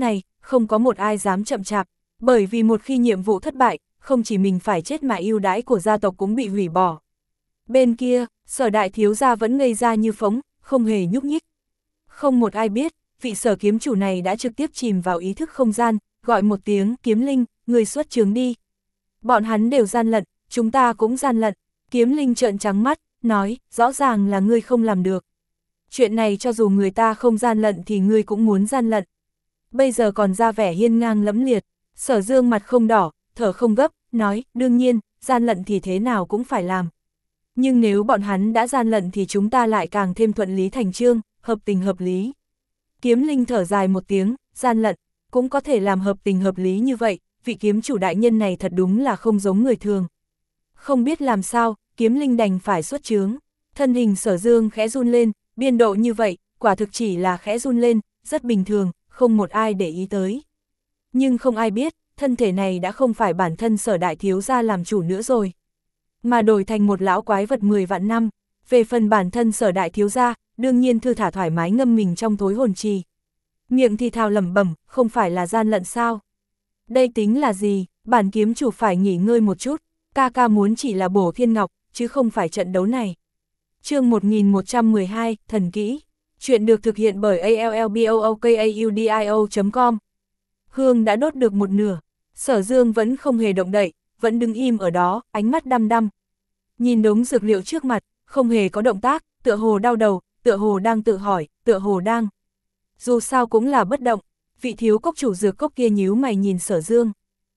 không có một ai dám chậm chạp, bởi vì một khi nhiệm vụ thất bại, không chỉ mình phải chết mà ưu đãi của gia tộc cũng bị hủy bỏ. Bên kia, Sở đại thiếu gia vẫn ngây ra như phóng, không hề nhúc nhích. Không một ai biết, vị Sở kiếm chủ này đã trực tiếp chìm vào ý thức không gian, gọi một tiếng Kiếm Linh, người xuất chướng đi. Bọn hắn đều gian lận, chúng ta cũng gian lận. Kiếm Linh trợn trắng mắt, nói, rõ ràng là ngươi không làm được. Chuyện này cho dù người ta không gian lận thì ngươi cũng muốn gian lận. Bây giờ còn ra vẻ hiên ngang lẫm liệt. Sở Dương mặt không đỏ, thở không gấp, nói, đương nhiên, gian lận thì thế nào cũng phải làm. Nhưng nếu bọn hắn đã gian lận thì chúng ta lại càng thêm thuận lý thành chương, hợp tình hợp lý. Kiếm Linh thở dài một tiếng, gian lận, cũng có thể làm hợp tình hợp lý như vậy, vị kiếm chủ đại nhân này thật đúng là không giống người thường. Không biết làm sao, Kiếm Linh đành phải xuất chướng. Thân hình Sở Dương khẽ run lên, biên độ như vậy, quả thực chỉ là khẽ run lên, rất bình thường, không một ai để ý tới. Nhưng không ai biết, thân thể này đã không phải bản thân Sở đại thiếu gia làm chủ nữa rồi, mà đổi thành một lão quái vật mười vạn năm. Về phần bản thân Sở đại thiếu gia, đương nhiên thư thả thoải mái ngâm mình trong thối hồn trì. Miệng thì thào lẩm bẩm, không phải là gian lận sao? Đây tính là gì, bản kiếm chủ phải nghỉ ngơi một chút, ca ca muốn chỉ là bổ thiên ngọc, chứ không phải trận đấu này. Chương một nghìn một trăm mười hai, Thần Kỹ. Chuyện được thực hiện bởi a l l b o o k a u d i o chấm com. Hương đã đốt được một nửa, Sở Dương vẫn không hề động đậy, vẫn đứng im ở đó, ánh mắt đăm đăm. Nhìn đống dược liệu trước mặt, không hề có động tác, tựa hồ đau đầu, tựa hồ đang tự hỏi, tựa hồ đang. Dù sao cũng là bất động, vị thiếu cốc chủ dược cốc kia nhíu mày nhìn Sở Dương.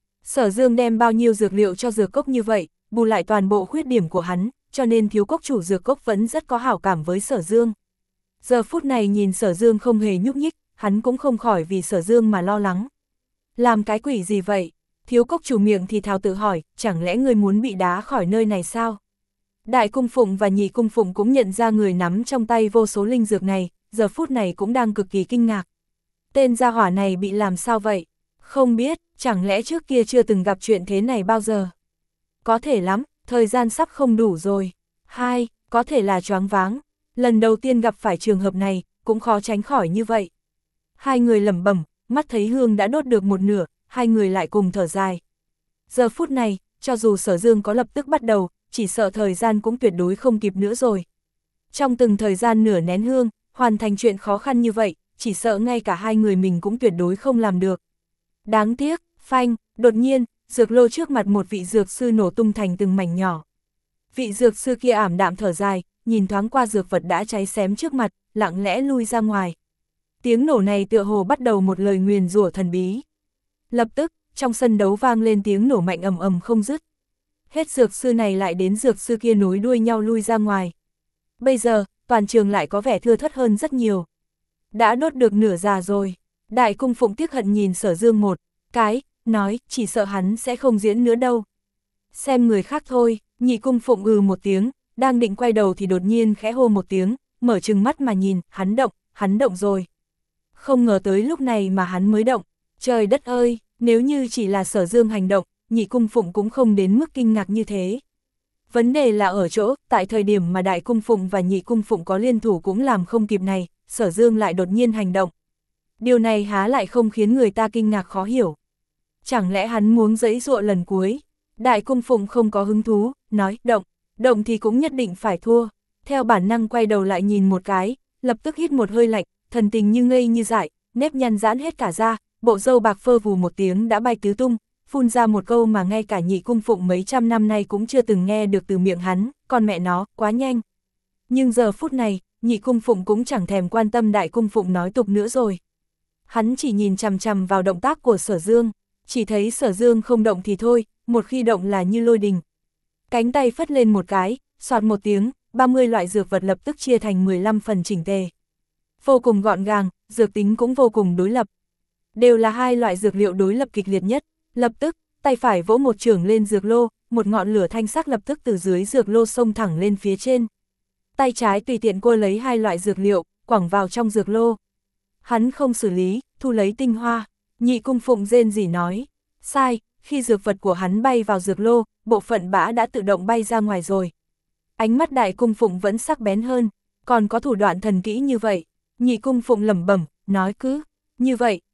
Sở Dương đem bao nhiêu dược liệu cho dược cốc như vậy, bù lại toàn bộ khuyết điểm của hắn, cho nên thiếu cốc chủ dược cốc vẫn rất có hảo cảm với Sở Dương. Giờ phút này nhìn Sở Dương không hề nhúc nhích, hắn cũng không khỏi vì Sở Dương mà lo lắng. Làm cái quỷ gì vậy? Thiếu cốc chủ miệng thì thào tự hỏi, chẳng lẽ người muốn bị đá khỏi nơi này sao? Đại cung phụng và nhị cung phụng cũng nhận ra người nắm trong tay vô số linh dược này, giờ phút này cũng đang cực kỳ kinh ngạc. Tên gia hỏa này bị làm sao vậy? Không biết, chẳng lẽ trước kia chưa từng gặp chuyện thế này bao giờ? Có thể lắm, thời gian sắp không đủ rồi. Hai, có thể là choáng váng. Lần đầu tiên gặp phải trường hợp này, cũng khó tránh khỏi như vậy. Hai người lẩm bẩm, mắt thấy hương đã đốt được một nửa, hai người lại cùng thở dài. Giờ phút này, cho dù Sở Dương có lập tức bắt đầu, chỉ sợ thời gian cũng tuyệt đối không kịp nữa rồi. Trong từng thời gian nửa nén hương, hoàn thành chuyện khó khăn như vậy, chỉ sợ ngay cả hai người mình cũng tuyệt đối không làm được. Đáng tiếc, phanh, đột nhiên, dược lô trước mặt một vị dược sư nổ tung thành từng mảnh nhỏ. Vị dược sư kia ảm đạm thở dài, nhìn thoáng qua dược vật đã cháy xém trước mặt, lặng lẽ lui ra ngoài. Tiếng nổ này tựa hồ bắt đầu một lời nguyền rủa thần bí. Lập tức, trong sân đấu vang lên tiếng nổ mạnh ầm ầm không dứt. Hết dược sư này lại đến dược sư kia nối đuôi nhau lui ra ngoài. Bây giờ, toàn trường lại có vẻ thưa thớt hơn rất nhiều. Đã đốt được nửa già rồi. Đại cung phụng tiếc hận nhìn Sở Dương một cái, nói, chỉ sợ hắn sẽ không diễn nữa đâu. Xem người khác thôi. Nhị cung phụng ừ một tiếng, đang định quay đầu thì đột nhiên khẽ hô một tiếng, mở trừng mắt mà nhìn, hắn động, hắn động rồi. Không ngờ tới lúc này mà hắn mới động. Trời đất ơi, nếu như chỉ là Sở Dương hành động, nhị cung phụng cũng không đến mức kinh ngạc như thế. Vấn đề là ở chỗ, tại thời điểm mà đại cung phụng và nhị cung phụng có liên thủ cũng làm không kịp này, Sở Dương lại đột nhiên hành động. Điều này há lại không khiến người ta kinh ngạc khó hiểu. Chẳng lẽ hắn muốn giãy giụa lần cuối? Đại cung phụng không có hứng thú, nói, động, động thì cũng nhất định phải thua. Theo bản năng quay đầu lại nhìn một cái, lập tức hít một hơi lạnh, thần tình như ngây như dại, nếp nhăn giãn hết cả ra, bộ râu bạc phơ vù một tiếng đã bay tứ tung, phun ra một câu mà ngay cả nhị cung phụng mấy trăm năm nay cũng chưa từng nghe được từ miệng hắn, con mẹ nó, quá nhanh. Nhưng giờ phút này, nhị cung phụng cũng chẳng thèm quan tâm đại cung phụng nói tục nữa rồi. Hắn chỉ nhìn chằm chằm vào động tác của Sở Dương, chỉ thấy Sở Dương không động thì thôi, một khi động là như lôi đình. Cánh tay phất lên một cái, soạt một tiếng, ba mươi loại dược vật lập tức chia thành mười lăm phần chỉnh tề. Vô cùng gọn gàng, dược tính cũng vô cùng đối lập. Đều là hai loại dược liệu đối lập kịch liệt nhất. Lập tức, tay phải vỗ một chưởng lên dược lô, một ngọn lửa thanh sắc lập tức từ dưới dược lô xông thẳng lên phía trên. Tay trái tùy tiện cô lấy hai loại dược liệu, quẳng vào trong dược lô. Hắn không xử lý, thu lấy tinh hoa. Nhị cung phụng rên rỉ nói, sai, khi dược vật của hắn bay vào dược lô, bộ phận bã đã tự động bay ra ngoài rồi. Ánh mắt đại cung phụng vẫn sắc bén hơn, còn có thủ đoạn thần kỹ như vậy. Nhị cung phụng lẩm bẩm, nói cứ như vậy,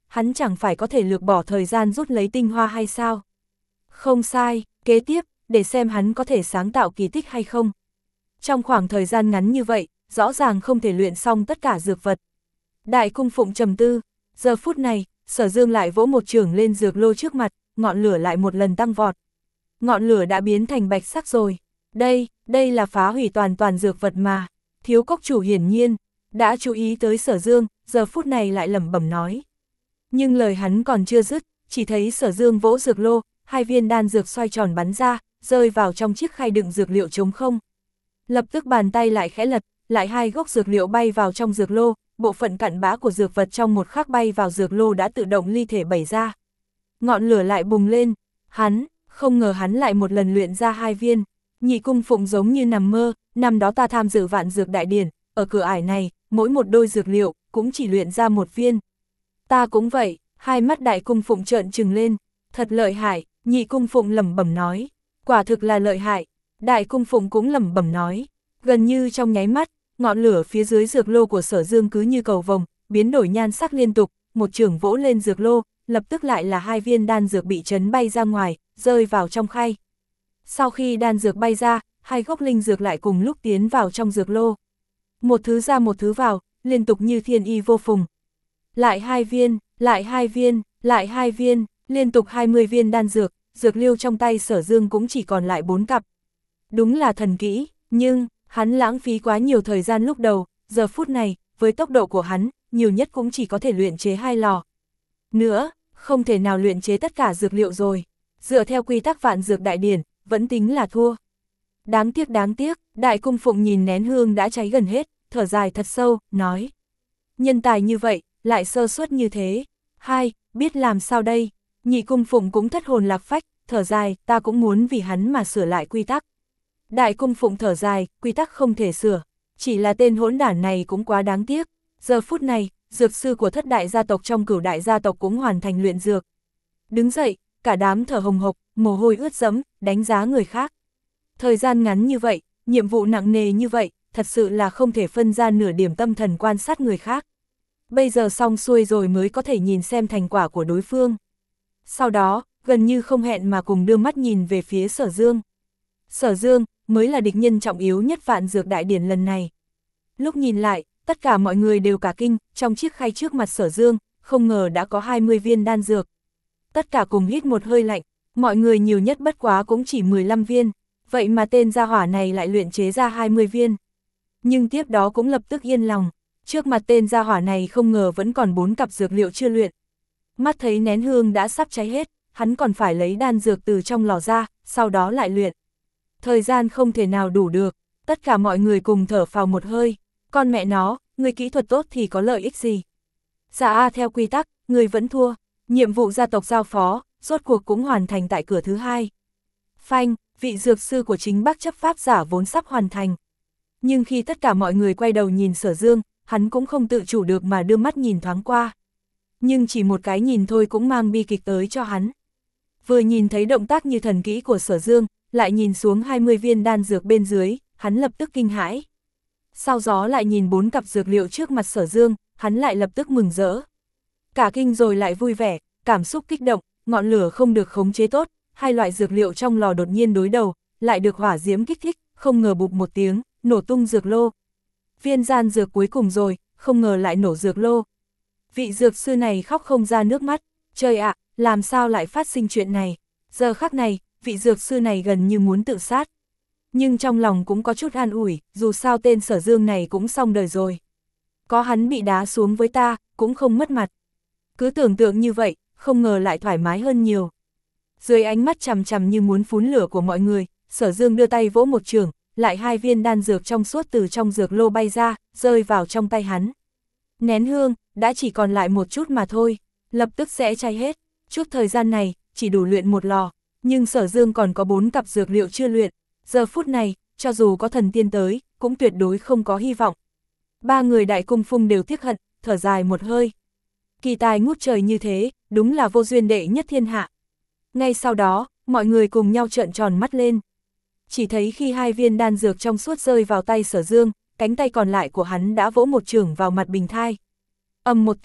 hắn chẳng phải có thể lược bỏ thời gian rút lấy tinh hoa hay sao? Không sai, kế tiếp, để xem hắn có thể sáng tạo kỳ tích hay không. Trong khoảng thời gian ngắn như vậy, rõ ràng không thể luyện xong tất cả dược vật. Đại Cung Phụng trầm tư, giờ phút này, Sở Dương lại vỗ một chưởng lên dược lô trước mặt, ngọn lửa lại một lần tăng vọt. Ngọn lửa đã biến thành bạch sắc rồi. Đây, đây là phá hủy toàn toàn dược vật mà. Thiếu cốc chủ hiển nhiên đã chú ý tới Sở Dương, giờ phút này lại lẩm bẩm nói. Nhưng lời hắn còn chưa dứt, chỉ thấy Sở Dương vỗ dược lô, hai viên đan dược xoay tròn bắn ra, rơi vào trong chiếc khay đựng dược liệu trống không. Lập tức bàn tay lại khẽ lật, lại hai gốc dược liệu bay vào trong dược lô, bộ phận cặn bã của dược vật trong một khắc bay vào dược lô đã tự động ly thể bày ra. Ngọn lửa lại bùng lên, hắn, không ngờ hắn lại một lần luyện ra hai viên. Nhị Cung Phụng giống như nằm mơ, năm đó ta tham dự vạn dược đại điển, ở cửa ải này, mỗi một đôi dược liệu, cũng chỉ luyện ra một viên. Ta cũng vậy, hai mắt Đại Cung Phụng trợn trừng lên, thật lợi hại, Nhị Cung Phụng lẩm bẩm nói, quả thực là lợi hại. Đại Cung Phụng cũng lẩm bẩm nói, gần như trong nháy mắt, ngọn lửa phía dưới dược lô của Sở Dương cứ như cầu vồng, biến đổi nhan sắc liên tục, một chưởng vỗ lên dược lô, lập tức lại là hai viên đan dược bị chấn bay ra ngoài, rơi vào trong khay. Sau khi đan dược bay ra, hai gốc linh dược lại cùng lúc tiến vào trong dược lô. Một thứ ra một thứ vào, liên tục như thiên y vô phùng. Lại hai viên, lại hai viên, lại hai viên, liên tục hai mươi viên đan dược, dược liêu trong tay Sở Dương cũng chỉ còn lại bốn cặp. Đúng là thần kỹ, nhưng, hắn lãng phí quá nhiều thời gian lúc đầu, giờ phút này, với tốc độ của hắn, nhiều nhất cũng chỉ có thể luyện chế hai lò. Nữa, không thể nào luyện chế tất cả dược liệu rồi. Dựa theo quy tắc vạn dược đại điển, vẫn tính là thua. Đáng tiếc đáng tiếc, Đại Cung Phụng nhìn nén hương đã cháy gần hết, thở dài thật sâu, nói. Nhân tài như vậy, lại sơ suất như thế. Hai, biết làm sao đây? Nhị Cung Phụng cũng thất hồn lạc phách, thở dài, ta cũng muốn vì hắn mà sửa lại quy tắc. Đại Cung Phụng thở dài, quy tắc không thể sửa. Chỉ là tên hỗn đản này cũng quá đáng tiếc. Giờ phút này, dược sư của thất đại gia tộc trong cửu đại gia tộc cũng hoàn thành luyện dược. Đứng dậy, cả đám thở hồng hộc, mồ hôi ướt dẫm, đánh giá người khác. Thời gian ngắn như vậy, nhiệm vụ nặng nề như vậy, thật sự là không thể phân ra nửa điểm tâm thần quan sát người khác. Bây giờ xong xuôi rồi mới có thể nhìn xem thành quả của đối phương. Sau đó, gần như không hẹn mà cùng đưa mắt nhìn về phía Sở Dương. Sở Dương mới là địch nhân trọng yếu nhất vạn dược đại điển lần này. Lúc nhìn lại, tất cả mọi người đều cả kinh, trong chiếc khay trước mặt Sở Dương, không ngờ đã có hai mươi viên đan dược. Tất cả cùng hít một hơi lạnh, mọi người nhiều nhất bất quá cũng chỉ mười lăm viên, vậy mà tên gia hỏa này lại luyện chế ra hai mươi viên. Nhưng tiếp đó cũng lập tức yên lòng, trước mặt tên gia hỏa này không ngờ vẫn còn bốn cặp dược liệu chưa luyện. Mắt thấy nén hương đã sắp cháy hết, hắn còn phải lấy đan dược từ trong lò ra, sau đó lại luyện. Thời gian không thể nào đủ được, tất cả mọi người cùng thở phào một hơi, con mẹ nó, người kỹ thuật tốt thì có lợi ích gì. Dạ a theo quy tắc, người vẫn thua, nhiệm vụ gia tộc giao phó, rốt cuộc cũng hoàn thành tại cửa thứ hai. Phanh, vị dược sư của chính Bắc chấp pháp giả vốn sắp hoàn thành. Nhưng khi tất cả mọi người quay đầu nhìn Sở Dương, hắn cũng không tự chủ được mà đưa mắt nhìn thoáng qua. Nhưng chỉ một cái nhìn thôi cũng mang bi kịch tới cho hắn. Vừa nhìn thấy động tác như thần kỹ của Sở Dương, lại nhìn xuống hai mươi viên đan dược bên dưới, hắn lập tức kinh hãi. Sau đó lại nhìn bốn cặp dược liệu trước mặt Sở Dương, hắn lại lập tức mừng rỡ. Cả kinh rồi lại vui vẻ, cảm xúc kích động, ngọn lửa không được khống chế tốt, hai loại dược liệu trong lò đột nhiên đối đầu, lại được hỏa diễm kích thích, không ngờ bụp một tiếng, nổ tung dược lô. Viên gian dược cuối cùng rồi, không ngờ lại nổ dược lô. Vị dược sư này khóc không ra nước mắt, trời ạ, làm sao lại phát sinh chuyện này. Giờ khắc này, vị dược sư này gần như muốn tự sát. Nhưng trong lòng cũng có chút an ủi, dù sao tên Sở Dương này cũng xong đời rồi. Có hắn bị đá xuống với ta, cũng không mất mặt. Cứ tưởng tượng như vậy, không ngờ lại thoải mái hơn nhiều. Dưới ánh mắt chằm chằm như muốn phun lửa của mọi người, Sở Dương đưa tay vỗ một chưởng, lại hai viên đan dược trong suốt từ trong dược lô bay ra, rơi vào trong tay hắn. Nén hương, đã chỉ còn lại một chút mà thôi, lập tức sẽ cháy hết. Chút thời gian này, chỉ đủ luyện một lò, nhưng Sở Dương còn có bốn cặp dược liệu chưa luyện. Giờ phút này, cho dù có thần tiên tới, cũng tuyệt đối không có hy vọng. Ba người Đại Cung Phụng đều tiếc hận, thở dài một hơi. Kỳ tài ngút trời như thế, đúng là vô duyên đệ nhất thiên hạ. Ngay sau đó, mọi người cùng nhau trợn tròn mắt lên. Chỉ thấy khi hai viên đan dược trong suốt rơi vào tay Sở Dương, cánh tay còn lại của hắn đã vỗ một chưởng vào mặt Bình Thai. Ầm một tiếng,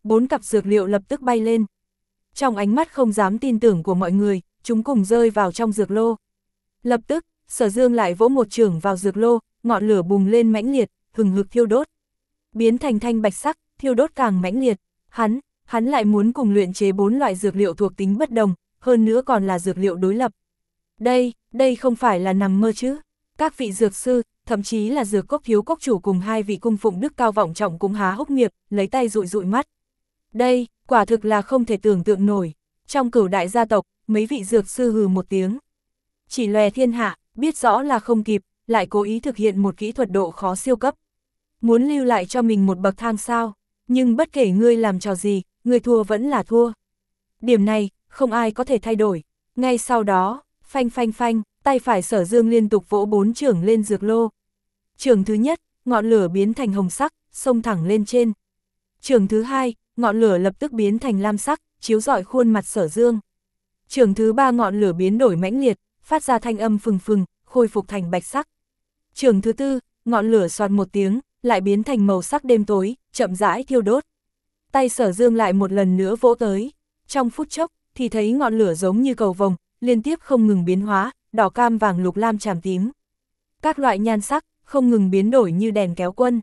bốn cặp dược liệu lập tức bay lên. Trong ánh mắt không dám tin tưởng của mọi người, chúng cùng rơi vào trong dược lô. Lập tức, Sở Dương lại vỗ một chưởng vào dược lô, ngọn lửa bùng lên mãnh liệt, hừng hực thiêu đốt. Biến thành thanh bạch sắc, thiêu đốt càng mãnh liệt. Hắn, hắn lại muốn cùng luyện chế bốn loại dược liệu thuộc tính bất đồng, hơn nữa còn là dược liệu đối lập. Đây, đây không phải là nằm mơ chứ. Các vị dược sư, thậm chí là dược cốc thiếu cốc chủ cùng hai vị cung phụng đức cao vọng trọng cũng há hốc miệng, lấy tay dụi dụi mắt. Đây, quả thực là không thể tưởng tượng nổi. Trong Cửu đại gia tộc, mấy vị dược sư hừ một tiếng. Chỉ lòe thiên hạ, biết rõ là không kịp, lại cố ý thực hiện một kỹ thuật độ khó siêu cấp. Muốn lưu lại cho mình một bậc thang sao, nhưng bất kể ngươi làm trò gì, ngươi thua vẫn là thua. Điểm này, không ai có thể thay đổi. Ngay sau đó, phanh phanh phanh, tay phải Sở Dương liên tục vỗ bốn chưởng lên dược lô. Chưởng thứ nhất, ngọn lửa biến thành hồng sắc, xông thẳng lên trên. Chưởng thứ hai, ngọn lửa lập tức biến thành lam sắc, chiếu rọi khuôn mặt Sở Dương. Chưởng thứ ba, ngọn lửa biến đổi mãnh liệt, phát ra thanh âm phừng phừng, khôi phục thành bạch sắc. Chưởng thứ tư, ngọn lửa xoạt một tiếng, lại biến thành màu sắc đêm tối, chậm rãi thiêu đốt. Tay Sở Dương lại một lần nữa vỗ tới. Trong phút chốc, thì thấy ngọn lửa giống như cầu vồng, liên tiếp không ngừng biến hóa, đỏ cam vàng lục lam chàm tím. Các loại nhan sắc, không ngừng biến đổi như đèn kéo quân.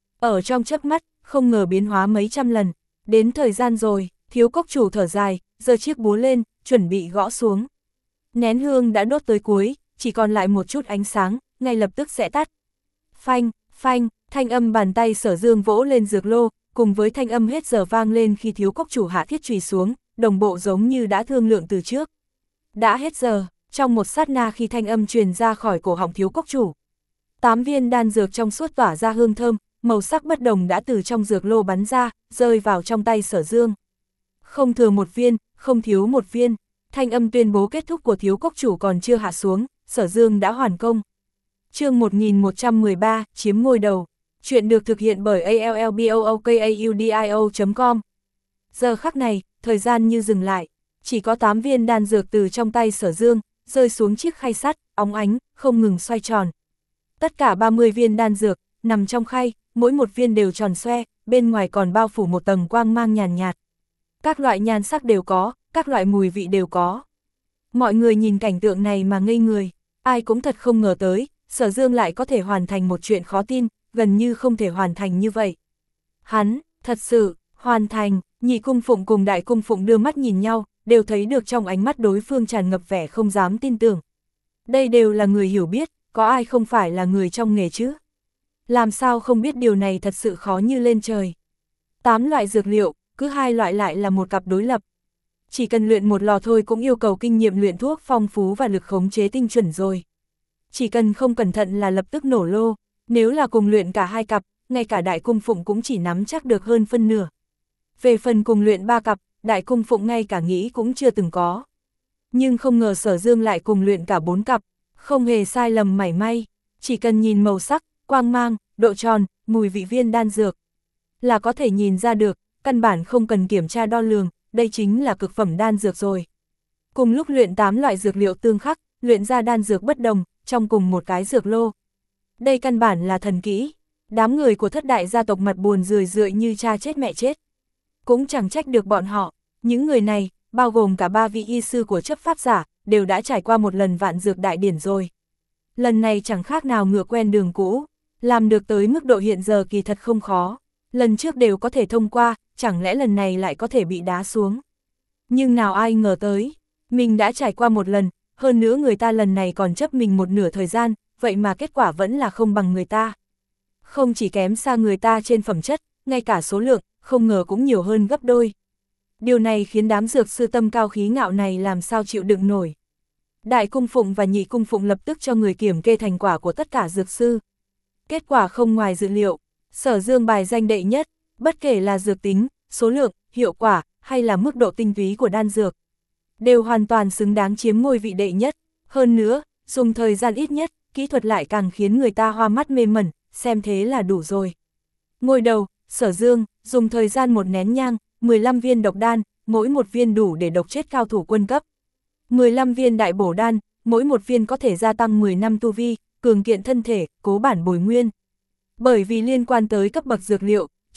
Ở trong chớp mắt, không ngờ biến hóa mấy trăm lần. Đến thời gian rồi, thiếu cốc chủ thở dài, giơ chiếc búa lên, chuẩn bị gõ xuống. Nén hương đã đốt tới cuối, chỉ còn lại một chút ánh sáng, ngay lập tức sẽ tắt. Phanh, phanh, thanh âm bàn tay Sở Dương vỗ lên dược lô, cùng với thanh âm hết giờ vang lên khi thiếu cốc chủ hạ thiết chùy xuống, đồng bộ giống như đã thương lượng từ trước. Đã hết giờ, trong một sát na khi thanh âm truyền ra khỏi cổ họng thiếu cốc chủ. Tám viên đan dược trong suốt tỏa ra hương thơm, màu sắc bất đồng đã từ trong dược lô bắn ra, rơi vào trong tay Sở Dương. Không thừa một viên, không thiếu một viên, thanh âm tuyên bố kết thúc của thiếu cốc chủ còn chưa hạ xuống, Sở Dương đã hoàn công. Chương một nghìn một trăm mười ba, chiếm ngôi đầu. Chuyện được thực hiện bởi a l l b o o k a u d i o chấm com. Giờ khắc này, thời gian như dừng lại, chỉ có tám viên đan dược từ trong tay Sở Dương, rơi xuống chiếc khay sắt, óng ánh, không ngừng xoay tròn. Tất cả ba mươi viên đan dược, nằm trong khay, mỗi một viên đều tròn xoe, bên ngoài còn bao phủ một tầng quang mang nhàn nhạt. Các loại nhan sắc đều có, các loại mùi vị đều có. Mọi người nhìn cảnh tượng này mà ngây người, ai cũng thật không ngờ tới, Sở Dương lại có thể hoàn thành một chuyện khó tin, gần như không thể hoàn thành như vậy. Hắn, thật sự, hoàn thành, nhị cung phụng cùng đại cung phụng đưa mắt nhìn nhau, đều thấy được trong ánh mắt đối phương tràn ngập vẻ không dám tin tưởng. Đây đều là người hiểu biết, có ai không phải là người trong nghề chứ? Làm sao không biết điều này thật sự khó như lên trời. Tám loại dược liệu, cứ hai loại lại là một cặp đối lập. Chỉ cần luyện một lò thôi cũng yêu cầu kinh nghiệm luyện thuốc phong phú và lực khống chế tinh chuẩn rồi. Chỉ cần không cẩn thận là lập tức nổ lô, nếu là cùng luyện cả hai cặp, ngay cả đại cung phụng cũng chỉ nắm chắc được hơn phân nửa. Về phần cùng luyện ba cặp, đại cung phụng ngay cả nghĩ cũng chưa từng có. Nhưng không ngờ Sở Dương lại cùng luyện cả bốn cặp, không hề sai lầm mảy may, chỉ cần nhìn màu sắc, quang mang, độ tròn, mùi vị viên đan dược, là có thể nhìn ra được, căn bản không cần kiểm tra đo lường, đây chính là cực phẩm đan dược rồi. Cùng lúc luyện tám loại dược liệu tương khắc, luyện ra đan dược bất đồng, trong cùng một cái dược lô. Đây căn bản là thần kỹ, đám người của thất đại gia tộc mặt buồn rười rượi như cha chết mẹ chết. Cũng chẳng trách được bọn họ, những người này, bao gồm cả ba vị y sư của chấp pháp giả, đều đã trải qua một lần vạn dược đại điển rồi. Lần này chẳng khác nào ngựa quen đường cũ, làm được tới mức độ hiện giờ kỳ thật không khó. Lần trước đều có thể thông qua, chẳng lẽ lần này lại có thể bị đá xuống. Nhưng nào ai ngờ tới, mình đã trải qua một lần, hơn nữa người ta lần này còn chấp mình một nửa thời gian, vậy mà kết quả vẫn là không bằng người ta. Không chỉ kém xa người ta trên phẩm chất, ngay cả số lượng, không ngờ cũng nhiều hơn gấp đôi. Điều này khiến đám dược sư tâm cao khí ngạo này làm sao chịu đựng nổi. Đại cung phụng và nhị cung phụng lập tức cho người kiểm kê thành quả của tất cả dược sư. Kết quả không ngoài dự liệu, Sở Dương bài danh đệ nhất, bất kể là dược tính, số lượng, hiệu quả, hay là mức độ tinh túy của đan dược, đều hoàn toàn xứng đáng chiếm ngôi vị đệ nhất. Hơn nữa, dùng thời gian ít nhất, kỹ thuật lại càng khiến người ta hoa mắt mê mẩn, xem thế là đủ rồi. Ngôi đầu, Sở Dương, dùng thời gian một nén nhang, mười lăm viên độc đan, mỗi một viên đủ để độc chết cao thủ quân cấp. mười lăm viên đại bổ đan, mỗi một viên có thể gia tăng mười năm tu vi, cường kiện thân thể, cố bản bồi nguyên. Bởi vì liên quan tới cấp bậc dược liệu,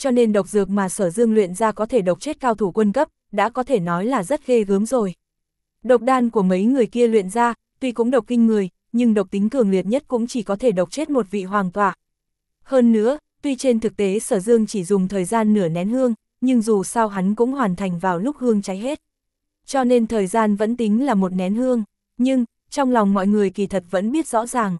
cho nên độc dược mà Sở Dương luyện ra có thể độc chết cao thủ quân cấp, đã có thể nói là rất ghê gớm rồi. Độc đan của mấy người kia luyện ra, tuy cũng độc kinh người, nhưng độc tính cường liệt nhất cũng chỉ có thể độc chết một vị hoàng tọa. Hơn nữa, tuy trên thực tế Sở Dương chỉ dùng thời gian nửa nén hương, nhưng dù sao hắn cũng hoàn thành vào lúc hương cháy hết. Cho nên thời gian vẫn tính là một nén hương, nhưng, trong lòng mọi người kỳ thật vẫn biết rõ ràng.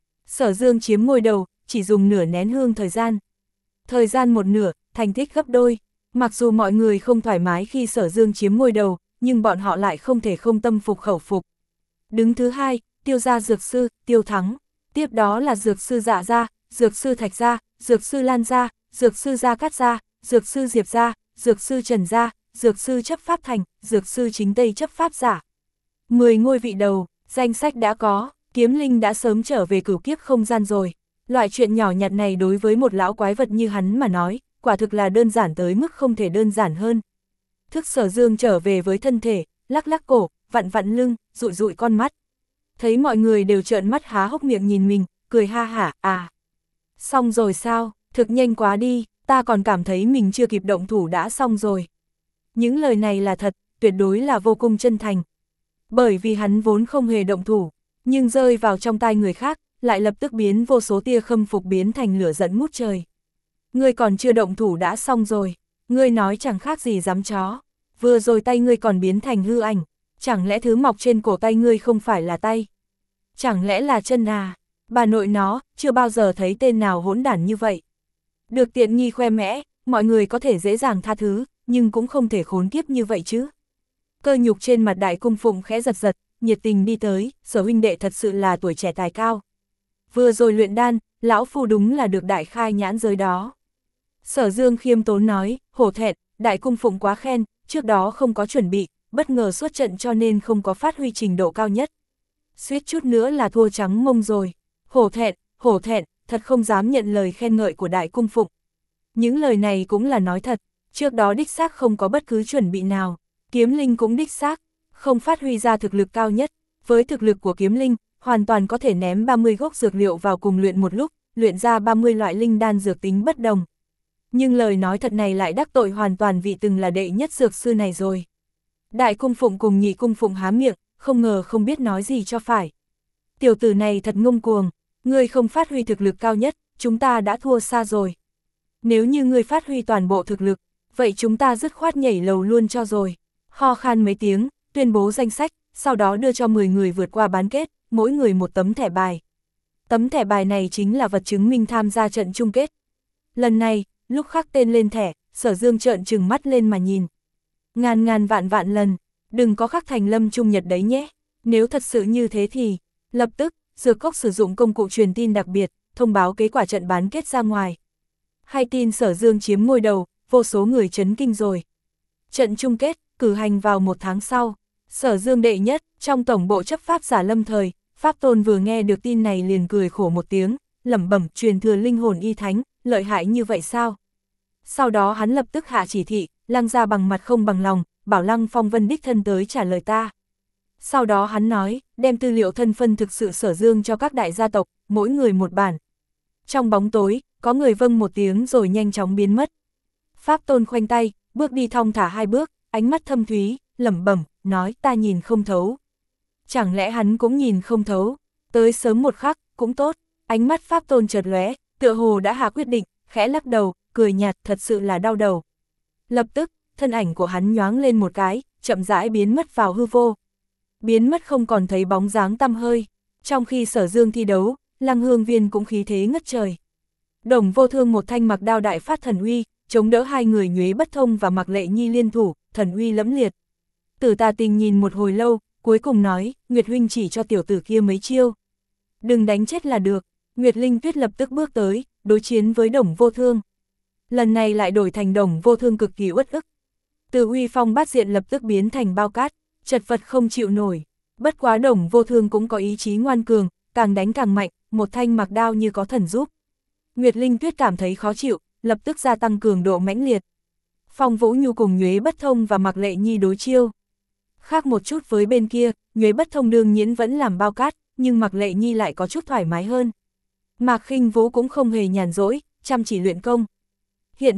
Sở Dương chiếm ngôi đầu, chỉ dùng nửa nén hương thời gian. Thời gian một nửa, thành tích gấp đôi. Mặc dù mọi người không thoải mái khi Sở Dương chiếm ngôi đầu, nhưng bọn họ lại không thể không tâm phục khẩu phục. Đứng thứ hai, Tiêu gia dược sư, Tiêu Thắng. Tiếp đó là dược sư Dạ gia, dược sư Thạch gia, dược sư Lan gia, dược sư Gia Cát gia, dược sư Diệp gia, dược sư Trần gia, dược sư chấp pháp thành, dược sư chính Tây chấp pháp giả. Mười ngôi vị đầu, danh sách đã có, Kiếm Linh đã sớm trở về cửu kiếp không gian rồi. Loại chuyện nhỏ nhặt này đối với một lão quái vật như hắn mà nói, quả thực là đơn giản tới mức không thể đơn giản hơn. Thức Sở Dương trở về với thân thể, lắc lắc cổ, vặn vặn lưng, dụi dụi con mắt. Thấy mọi người đều trợn mắt há hốc miệng nhìn mình, cười ha hả, à. Xong rồi sao, thực nhanh quá đi, ta còn cảm thấy mình chưa kịp động thủ đã xong rồi. Những lời này là thật, tuyệt đối là vô cùng chân thành. Bởi vì hắn vốn không hề động thủ, nhưng rơi vào trong tai người khác, lại lập tức biến vô số tia khâm phục biến thành lửa giận ngút trời. Ngươi còn chưa động thủ đã xong rồi, ngươi nói chẳng khác gì dám chó, vừa rồi tay ngươi còn biến thành hư ảnh, chẳng lẽ thứ mọc trên cổ tay ngươi không phải là tay? Chẳng lẽ là chân à? Bà nội nó, chưa bao giờ thấy tên nào hỗn đản như vậy. Được tiện nghi khoe mẽ, mọi người có thể dễ dàng tha thứ, nhưng cũng không thể khốn kiếp như vậy chứ. Cơ nhục trên mặt Đại Cung Phụng khẽ giật giật, nhiệt tình đi tới, Sở huynh đệ thật sự là tuổi trẻ tài cao. Vừa rồi luyện đan, lão phu đúng là được đại khai nhãn giới đó. Sở Dương khiêm tốn nói, hổ thẹn, Đại Cung Phụng quá khen, trước đó không có chuẩn bị, bất ngờ xuất trận cho nên không có phát huy trình độ cao nhất. Suýt chút nữa là thua trắng mông rồi. Hổ thẹn, hổ thẹn, thật không dám nhận lời khen ngợi của Đại Cung Phụng. Những lời này cũng là nói thật, trước đó đích xác không có bất cứ chuẩn bị nào. Kiếm Linh cũng đích xác, không phát huy ra thực lực cao nhất. Với thực lực của Kiếm Linh, hoàn toàn có thể ném ba mươi gốc dược liệu vào cùng luyện một lúc, luyện ra ba mươi loại linh đan dược tính bất đồng. Nhưng lời nói thật này lại đắc tội hoàn toàn vị từng là đệ nhất dược sư này rồi. Đại Cung Phụng cùng Nhị Cung Phụng há miệng, không ngờ không biết nói gì cho phải. Tiểu tử này thật ngông cuồng, ngươi không phát huy thực lực cao nhất, chúng ta đã thua xa rồi. Nếu như ngươi phát huy toàn bộ thực lực, vậy chúng ta dứt khoát nhảy lầu luôn cho rồi. Ho khan mấy tiếng, tuyên bố danh sách, sau đó đưa cho mười người vượt qua bán kết, mỗi người một tấm thẻ bài. Tấm thẻ bài này chính là vật chứng minh tham gia trận chung kết. Lần này, lúc khắc tên lên thẻ, Sở Dương trợn trừng mắt lên mà nhìn. Ngàn ngàn vạn vạn lần, đừng có khắc thành Lâm Trung Nhật đấy nhé. Nếu thật sự như thế thì, lập tức, Dược Cốc sử dụng công cụ truyền tin đặc biệt, thông báo kết quả trận bán kết ra ngoài. Hay tin Sở Dương chiếm ngôi đầu, vô số người chấn kinh rồi. Trận chung kết, cử hành vào một tháng sau. Sở Dương đệ nhất, trong tổng bộ chấp pháp giả lâm thời, Pháp Tôn vừa nghe được tin này liền cười khổ một tiếng, lẩm bẩm truyền thừa linh hồn y thánh, lợi hại như vậy sao? Sau đó hắn lập tức hạ chỉ thị, Lăng gia bằng mặt không bằng lòng, bảo Lăng Phong Vân đích thân tới trả lời ta. Sau đó hắn nói, đem tư liệu thân phân thực sự Sở Dương cho các đại gia tộc, mỗi người một bản. Trong bóng tối, có người vâng một tiếng rồi nhanh chóng biến mất. Pháp Tôn khoanh tay, bước đi thong thả hai bước, ánh mắt thâm thúy, lẩm bẩm, nói ta nhìn không thấu. Chẳng lẽ hắn cũng nhìn không thấu, tới sớm một khắc, cũng tốt. Ánh mắt Pháp Tôn chợt lóe, tựa hồ đã hạ quyết định, khẽ lắc đầu, cười nhạt, thật sự là đau đầu. Lập tức, thân ảnh của hắn nhoáng lên một cái, chậm rãi biến mất vào hư vô. Biến mất không còn thấy bóng dáng tăm hơi. Trong khi Sở Dương thi đấu, Lăng Hương Viên cũng khí thế ngất trời. Đồng Vô Thương một thanh mặc đao đại phát thần uy, chống đỡ hai người Nhuế Bất Thông và Mạc Lệ Nhi liên thủ, thần uy lẫm liệt. Tử Tà Tình nhìn một hồi lâu, cuối cùng nói, Nguyệt huynh chỉ cho tiểu tử kia mấy chiêu. Đừng đánh chết là được. Nguyệt Linh Tuyết lập tức bước tới, đối chiến với Đồng Vô Thương. Lần này lại đổi thành Đồng Vô Thương cực kỳ uất ức. Từ uy phong bát diện lập tức biến thành bao cát, chật vật không chịu nổi. Bất quá Đồng Vô Thương cũng có ý chí ngoan cường, càng đánh càng mạnh, một thanh mặc đao như có thần giúp. Nguyệt Linh Tuyết cảm thấy khó chịu, lập tức gia tăng cường độ mãnh liệt. Phong Vũ Nhu cùng Nhuế Bất Thông và Mạc Lệ Nhi đối chiêu. Khác một chút với bên kia, Nhuế Bất Thông đương nhiên vẫn làm bao cát, nhưng Mạc Lệ Nhi lại có chút thoải mái hơn. Mạc Khinh Vũ cũng không hề nhàn rỗi, chăm chỉ luyện công. Hiện tại,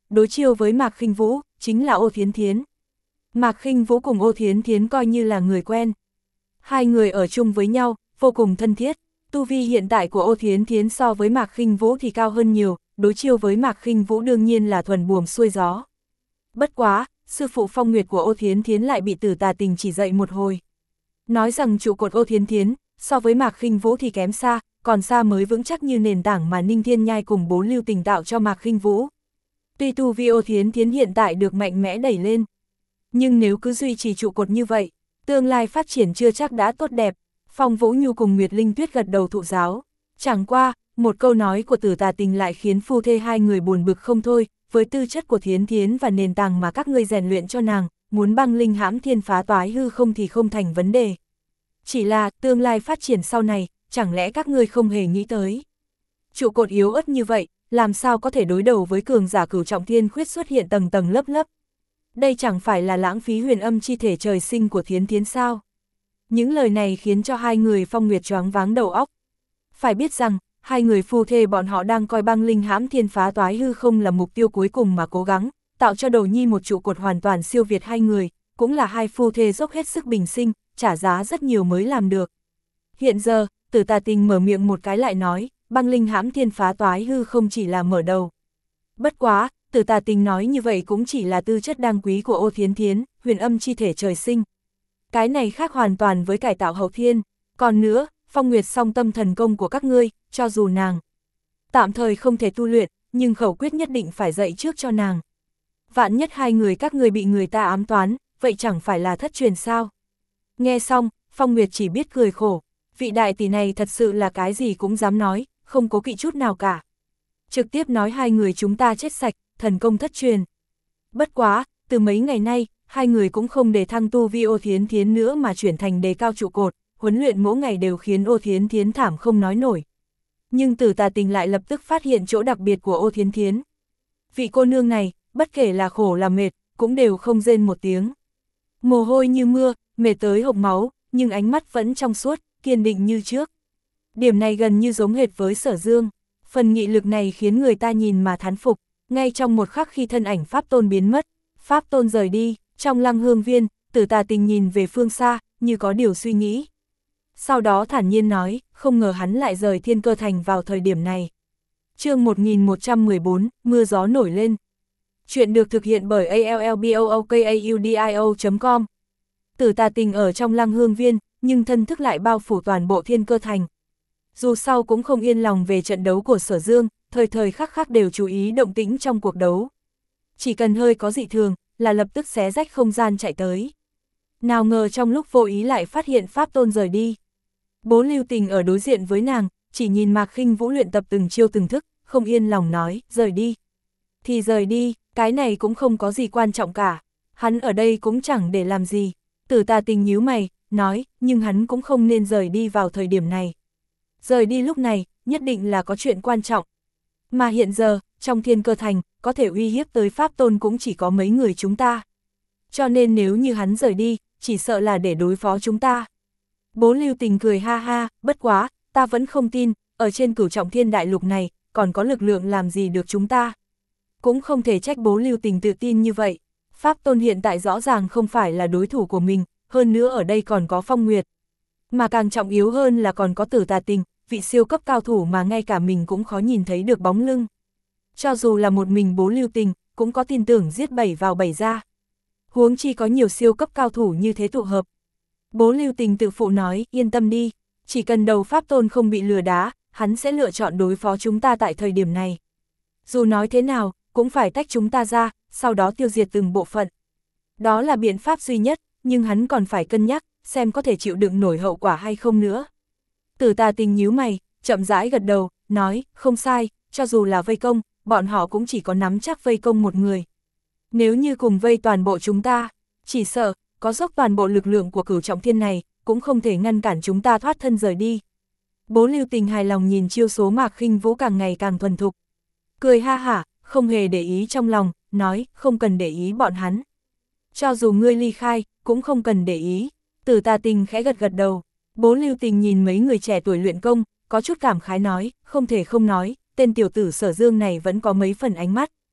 đối chiêu với Mạc Khinh Vũ, chính là Ô Thiến Thiến. Mạc Khinh Vũ cùng Ô Thiến Thiến coi như là người quen. Hai người ở chung với nhau, vô cùng thân thiết. Tu vi hiện tại của Ô Thiến Thiến so với Mạc Khinh Vũ thì cao hơn nhiều, đối chiêu với Mạc Khinh Vũ đương nhiên là thuần buồm xuôi gió. Bất quá, sư phụ Phong Nguyệt của Ô Thiến Thiến lại bị Tử Tà Tình chỉ dạy một hồi. Nói rằng trụ cột Ô Thiến Thiến, so với Mạc Khinh Vũ thì kém xa, còn xa mới vững chắc như nền tảng mà Ninh Thiên Nhai cùng Bốn Lưu Tình tạo cho Mạc Khinh Vũ. Tuy tu vi Ô Thiến Thiến hiện tại được mạnh mẽ đẩy lên, nhưng nếu cứ duy trì trụ cột như vậy, tương lai phát triển chưa chắc đã tốt đẹp. Phong Vũ Nhu cùng Nguyệt Linh Tuyết gật đầu thụ giáo. Chẳng qua, một câu nói của Tử Tà Tình lại khiến phu thê hai người buồn bực không thôi, với tư chất của Thiến Thiến và nền tảng mà các ngươi rèn luyện cho nàng, muốn băng linh hãm thiên phá toái hư không thì không thành vấn đề. Chỉ là, tương lai phát triển sau này, chẳng lẽ các ngươi không hề nghĩ tới. Trụ cột yếu ớt như vậy, làm sao có thể đối đầu với cường giả cửu trọng thiên khuyết xuất hiện tầng tầng lớp lớp. Đây chẳng phải là lãng phí huyền âm chi thể trời sinh của Thiến Thiến sao? Những lời này khiến cho hai người Phong Nguyệt choáng váng đầu óc. Phải biết rằng, hai người phu thê bọn họ đang coi băng linh hãm thiên phá toái hư không là mục tiêu cuối cùng mà cố gắng, tạo cho Đồ Nhi một trụ cột hoàn toàn siêu việt hai người, cũng là hai phu thê dốc hết sức bình sinh, trả giá rất nhiều mới làm được. Hiện giờ, Tử Tà Tình mở miệng một cái lại nói, băng linh hãm thiên phá toái hư không chỉ là mở đầu. Bất quá, Tử Tà Tình nói như vậy cũng chỉ là tư chất đáng quý của Ô Thiến Thiến, huyền âm chi thể trời sinh. Cái này khác hoàn toàn với cải tạo hậu thiên. Còn nữa, Phong Nguyệt song tâm thần công của các ngươi, cho dù nàng tạm thời không thể tu luyện, nhưng khẩu quyết nhất định phải dạy trước cho nàng. Vạn nhất hai người các ngươi bị người ta ám toán, vậy chẳng phải là thất truyền sao? Nghe xong, Phong Nguyệt chỉ biết cười khổ. Vị đại tỷ này thật sự là cái gì cũng dám nói, không cố kỵ chút nào cả. Trực tiếp nói hai người chúng ta chết sạch, thần công thất truyền. Bất quá, từ mấy ngày nay, hai người cũng không đề thăng tu vi Ô Thiến Thiến nữa mà chuyển thành đề cao trụ cột, huấn luyện mỗi ngày đều khiến Ô Thiến Thiến thảm không nói nổi. Nhưng Tử Tà Tình lại lập tức phát hiện chỗ đặc biệt của Ô Thiến Thiến. Vị cô nương này, bất kể là khổ là mệt, cũng đều không rên một tiếng. Mồ hôi như mưa, mệt tới hộc máu, nhưng ánh mắt vẫn trong suốt, kiên định như trước. Điểm này gần như giống hệt với Sở Dương. Phần nghị lực này khiến người ta nhìn mà thán phục. Ngay trong một khắc khi thân ảnh Pháp Tôn biến mất, Pháp Tôn rời đi, trong Lăng Hương Viên, Tử Tà Tình nhìn về phương xa, như có điều suy nghĩ. Sau đó thản nhiên nói, không ngờ hắn lại rời Thiên Cơ Thành vào thời điểm này. Chương một nghìn một trăm mười bốn, mưa gió nổi lên. Chuyện được thực hiện bởi a l l b o o k a u d i o chấm com. Tử Tà Tình ở trong Lăng Hương Viên, nhưng thân thức lại bao phủ toàn bộ Thiên Cơ Thành. Dù sau cũng không yên lòng về trận đấu của Sở Dương, thời thời khắc khắc đều chú ý động tĩnh trong cuộc đấu. Chỉ cần hơi có dị thường, là lập tức xé rách không gian chạy tới. Nào ngờ trong lúc vô ý lại phát hiện Pháp Tôn rời đi. Bốn Lưu Tình ở đối diện với nàng, chỉ nhìn Mạc Khinh Vũ luyện tập từng chiêu từng thức, không yên lòng nói, rời đi. Thì rời đi, cái này cũng không có gì quan trọng cả. Hắn ở đây cũng chẳng để làm gì. Tử Tà Tình nhíu mày, nói, nhưng hắn cũng không nên rời đi vào thời điểm này. Rời đi lúc này, nhất định là có chuyện quan trọng. Mà hiện giờ, trong Thiên Cơ Thành, có thể uy hiếp tới Pháp Tôn cũng chỉ có mấy người chúng ta. Cho nên nếu như hắn rời đi, chỉ sợ là để đối phó chúng ta. Bốn Lưu Tình cười ha ha, bất quá, ta vẫn không tin, ở trên cửu trọng thiên đại lục này, còn có lực lượng làm gì được chúng ta. Cũng không thể trách Bốn Lưu Tình tự tin như vậy. Pháp Tôn hiện tại rõ ràng không phải là đối thủ của mình, hơn nữa ở đây còn có Phong Nguyệt. Mà càng trọng yếu hơn là còn có Tử Tà Tình, vị siêu cấp cao thủ mà ngay cả mình cũng khó nhìn thấy được bóng lưng. Cho dù là một mình Bốn Lưu Tình, cũng có tin tưởng giết bảy vào bảy ra. Huống chi có nhiều siêu cấp cao thủ như thế tụ hợp. Bốn Lưu Tình tự phụ nói, yên tâm đi, chỉ cần đầu Pháp Tôn không bị lừa đá, hắn sẽ lựa chọn đối phó chúng ta tại thời điểm này. Dù nói thế nào, cũng phải tách chúng ta ra, sau đó tiêu diệt từng bộ phận. Đó là biện pháp duy nhất, nhưng hắn còn phải cân nhắc, xem có thể chịu đựng nổi hậu quả hay không nữa. Tử Tà Tình nhíu mày, chậm rãi gật đầu, nói, không sai, cho dù là vây công, bọn họ cũng chỉ có nắm chắc vây công một người. Nếu như cùng vây toàn bộ chúng ta, chỉ sợ, có dốc toàn bộ lực lượng của cửu trọng thiên này, cũng không thể ngăn cản chúng ta thoát thân rời đi. Bốn Lưu Tình hài lòng nhìn chiêu số Mạc Khinh Vũ càng ngày càng thuần thục. Cười ha hả, không hề để ý trong lòng, nói, không cần để ý bọn hắn. Cho dù ngươi ly khai, cũng không cần để ý. Tử Tà Tình khẽ gật gật đầu. Bốn Lưu Tình nhìn mấy người trẻ tuổi luyện công, có chút cảm khái nói, không thể không nói, tên tiểu tử Sở Dương này vẫn có mấy phần ánh mắt.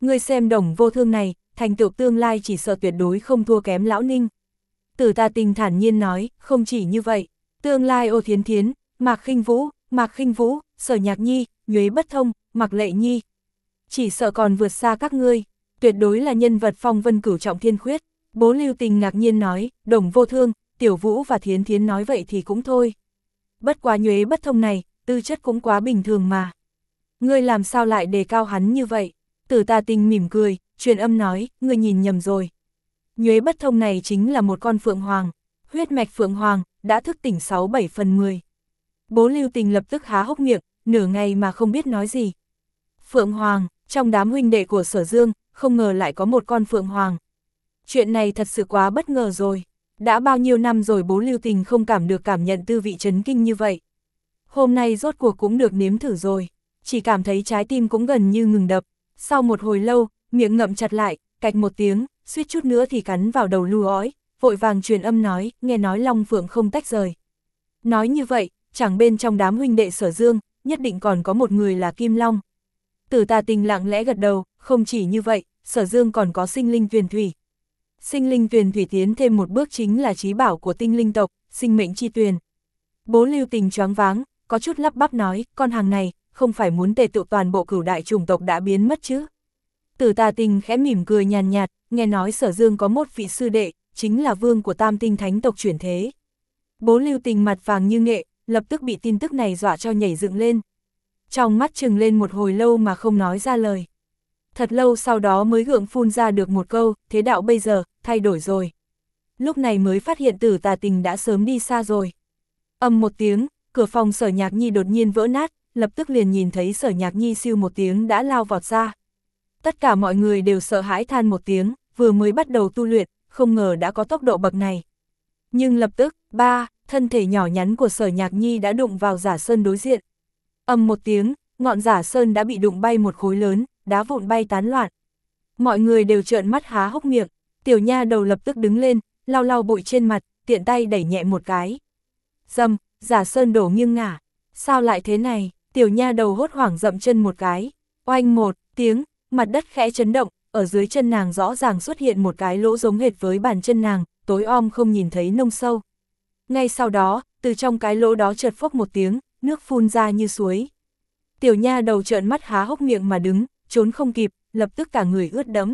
Ngươi xem Đồng Vô Thương này, thành tựu tương lai chỉ sợ tuyệt đối không thua kém lão Ninh. Tử Tà Tình thản nhiên nói, không chỉ như vậy, tương lai Ô Thiến Thiến, Mạc Khinh Vũ, Mạc Khinh Vũ, Sở Nhạc Nhi, Nhuế Bất Thông, Mạc Lệ Nhi. Chỉ sợ còn vượt xa các ngươi, tuyệt đối là nhân vật phong vân cửu trọng thiên khuyết. Bố Lưu Tình ngạc nhiên nói, Đồng Vô Thương, Tiểu Vũ và Thiến Thiến nói vậy thì cũng thôi. Bất quá Nhuế Bất Thông này, tư chất cũng quá bình thường mà. Ngươi làm sao lại đề cao hắn như vậy? Tử Tà Tình mỉm cười, truyền âm nói, ngươi nhìn nhầm rồi. Nhuế Bất Thông này chính là một con phượng hoàng, huyết mạch phượng hoàng, đã thức tỉnh sáu bảy phần mười. Bố Lưu Tình lập tức há hốc miệng, nửa ngày mà không biết nói gì. Phượng hoàng, trong đám huynh đệ của Sở Dương, không ngờ lại có một con phượng hoàng. Chuyện này thật sự quá bất ngờ rồi. Đã bao nhiêu năm rồi bố Lưu Tình không cảm được cảm nhận tư vị chấn kinh như vậy. Hôm nay rốt cuộc cũng được nếm thử rồi. Chỉ cảm thấy trái tim cũng gần như ngừng đập. Sau một hồi lâu, miệng ngậm chặt lại, cạch một tiếng, suýt chút nữa thì cắn vào đầu lưu ói, vội vàng truyền âm nói, nghe nói Long Phượng không tách rời. Nói như vậy, chẳng bên trong đám huynh đệ Sở Dương, nhất định còn có một người là Kim Long. Tử Tà Tình lặng lẽ gật đầu, không chỉ như vậy, Sở Dương còn có sinh linh tuyền thủy. Sinh linh tuyền thủy tiến thêm một bước chính là chí bảo của tinh linh tộc, sinh mệnh chi tuyền. Bố Lưu Tình choáng váng, có chút lắp bắp nói, con hàng này, không phải muốn tề tụ toàn bộ cửu đại chủng tộc đã biến mất chứ. Tử Tà Tình khẽ mỉm cười nhàn nhạt, nghe nói Sở Dương có một vị sư đệ, chính là vương của Tam Tinh Thánh tộc chuyển thế. Bố Lưu Tình mặt vàng như nghệ, lập tức bị tin tức này dọa cho nhảy dựng lên. Trong mắt trừng lên một hồi lâu mà không nói ra lời. Thật lâu sau đó mới gượng phun ra được một câu, thế đạo bây giờ, thay đổi rồi. Lúc này mới phát hiện Tử Tà Tình đã sớm đi xa rồi. Ầm một tiếng, cửa phòng Sở Nhạc Nhi đột nhiên vỡ nát, lập tức liền nhìn thấy Sở Nhạc Nhi siêu một tiếng đã lao vọt ra. Tất cả mọi người đều sợ hãi than một tiếng, vừa mới bắt đầu tu luyện, không ngờ đã có tốc độ bậc này. Nhưng lập tức, ba, thân thể nhỏ nhắn của Sở Nhạc Nhi đã đụng vào giả sơn đối diện. Ầm một tiếng, ngọn giả sơn đã bị đụng bay một khối lớn, đá vụn bay tán loạn. Mọi người đều trợn mắt há hốc miệng, tiểu nha đầu lập tức đứng lên, lau lau bụi trên mặt, tiện tay đẩy nhẹ một cái. Dầm, giả sơn đổ nghiêng ngả. Sao lại thế này? Tiểu nha đầu hốt hoảng dậm chân một cái. Oanh một tiếng, mặt đất khẽ chấn động, ở dưới chân nàng rõ ràng xuất hiện một cái lỗ giống hệt với bàn chân nàng, tối om không nhìn thấy nông sâu. Ngay sau đó, từ trong cái lỗ đó chợt phốc một tiếng, nước phun ra như suối. Tiểu nha đầu trợn mắt há hốc miệng mà đứng, trốn không kịp, lập tức cả người ướt đẫm.